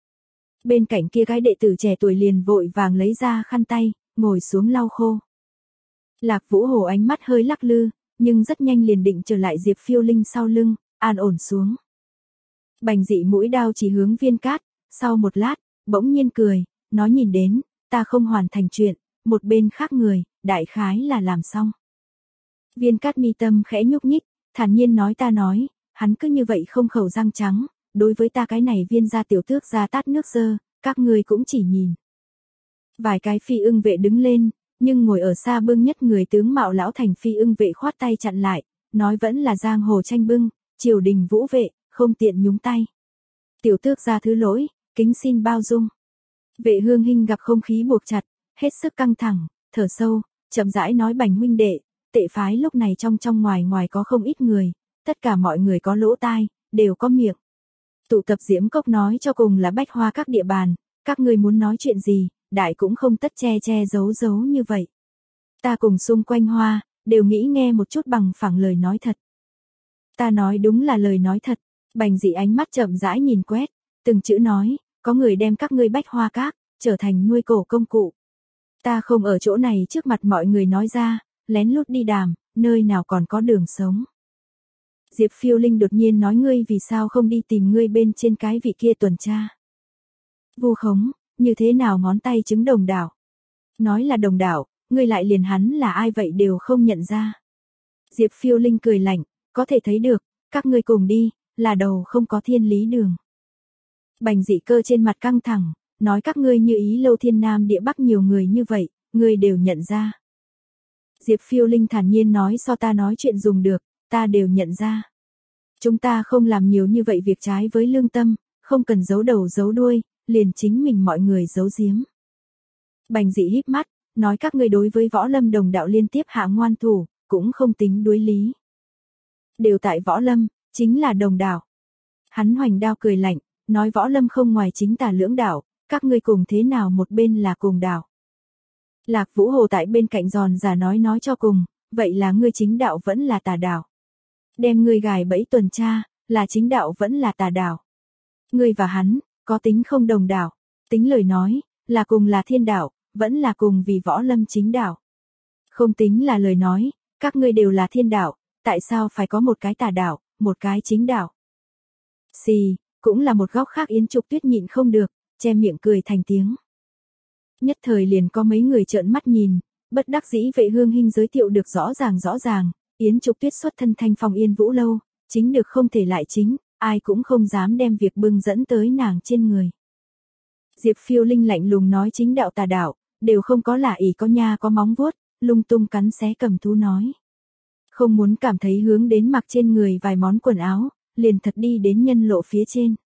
Bên cạnh kia cái đệ tử trẻ tuổi liền vội vàng lấy ra khăn tay, ngồi xuống lau khô. Lạc Vũ Hồ ánh mắt hơi lắc lư, nhưng rất nhanh liền định trở lại Diệp Phiêu Linh sau lưng, an ổn xuống. Bành Dị mũi đao chỉ hướng Viên Cát, sau một lát, bỗng nhiên cười, nói nhìn đến, ta không hoàn thành chuyện, một bên khác người, đại khái là làm xong. Viên Cát mi tâm khẽ nhúc nhích, thản nhiên nói ta nói, hắn cứ như vậy không khẩu răng trắng, đối với ta cái này viên gia tiểu tước ra tát nước dơ, các ngươi cũng chỉ nhìn. Vài cái phi ưng vệ đứng lên, nhưng ngồi ở xa bưng nhất người tướng mạo lão thành phi ưng vệ khoát tay chặn lại, nói vẫn là giang hồ tranh bưng, triều đình vũ vệ, không tiện nhúng tay. Tiểu tước ra thứ lỗi, kính xin bao dung. Vệ Hương Hinh gặp không khí buộc chặt, hết sức căng thẳng, thở sâu, chậm rãi nói Bành huynh đệ, tệ phái lúc này trong trong ngoài ngoài có không ít người, tất cả mọi người có lỗ tai, đều có miệng. Tụ tập Diễm Cốc nói cho cùng là Bách Hoa Các địa bàn, các ngươi muốn nói chuyện gì, đại cũng không tất che che giấu giấu như vậy. Ta cùng xung quanh hoa, đều nghĩ nghe một chút bằng phẳng lời nói thật. Ta nói đúng là lời nói thật, Bành Dị ánh mắt chậm rãi nhìn quét, từng chữ nói, có người đem các ngươi Bách Hoa Các, trở thành nuôi cổ công cụ. Ta không ở chỗ này trước mặt mọi người nói ra, lén lút đi đàm, nơi nào còn có đường sống. Diệp Phiêu Linh đột nhiên nói ngươi vì sao không đi tìm ngươi bên trên cái vị kia tuần tra. Vu khống, như thế nào ngón tay chứng đồng đảo. Nói là đồng đảo, ngươi lại liền hắn là ai vậy đều không nhận ra. Diệp Phiêu Linh cười lạnh, có thể thấy được, các ngươi cùng đi, là đầu không có thiên lý đường. Bành Dị cơ trên mặt căng thẳng, nói các ngươi Như Ý Lâu thiên nam địa bắc nhiều người như vậy, ngươi đều nhận ra. Diệp Phiêu Linh thản nhiên nói so ta nói chuyện dùng được, ta đều nhận ra. Chúng ta không làm nhiều như vậy việc trái với lương tâm, không cần giấu đầu giấu đuôi, liền chính mình mọi người giấu giếm. Bành Dị híp mắt, nói các ngươi đối với Võ Lâm đồng đạo liên tiếp hạ ngoan thủ, cũng không tính đối lý. Đều tại Võ Lâm, chính là đồng đạo. Hắn hoành đao cười lạnh, nói Võ Lâm không ngoài chính tà lưỡng đạo, các ngươi cùng thế nào một bên là cùng đạo. Lạc Vũ Hồ tại bên cạnh giòn giả nói nói cho cùng, vậy là ngươi chính đạo vẫn là tà đạo. đem ngươi gài bẫy tuần tra, là chính đạo vẫn là tà đạo. Ngươi và hắn, có tính không đồng đạo, tính lời nói, là cùng là thiên đạo, vẫn là cùng vì võ lâm chính đạo. Không tính là lời nói, các ngươi đều là thiên đạo, tại sao phải có một cái tà đạo, một cái chính đạo? Xì, cũng là một góc khác Yến Trục Tuyết nhịn không được, che miệng cười thành tiếng. Nhất thời liền có mấy người trợn mắt nhìn, bất đắc dĩ Vệ Hương Hinh giới thiệu được rõ ràng rõ ràng, Yến Trục Tuyết xuất thân Thanh Phong Yên Vũ lâu, chính được không thể lại chính, ai cũng không dám đem việc bưng dẫn tới nàng trên người. Diệp Phiêu Linh lạnh lùng nói chính đạo tà đạo, đều không có là ỷ có nha có móng vuốt, lung tung cắn xé cầm thú nói. Không muốn cảm thấy hướng đến mặc trên người vài món quần áo, liền thật đi đến nhân lộ phía trên.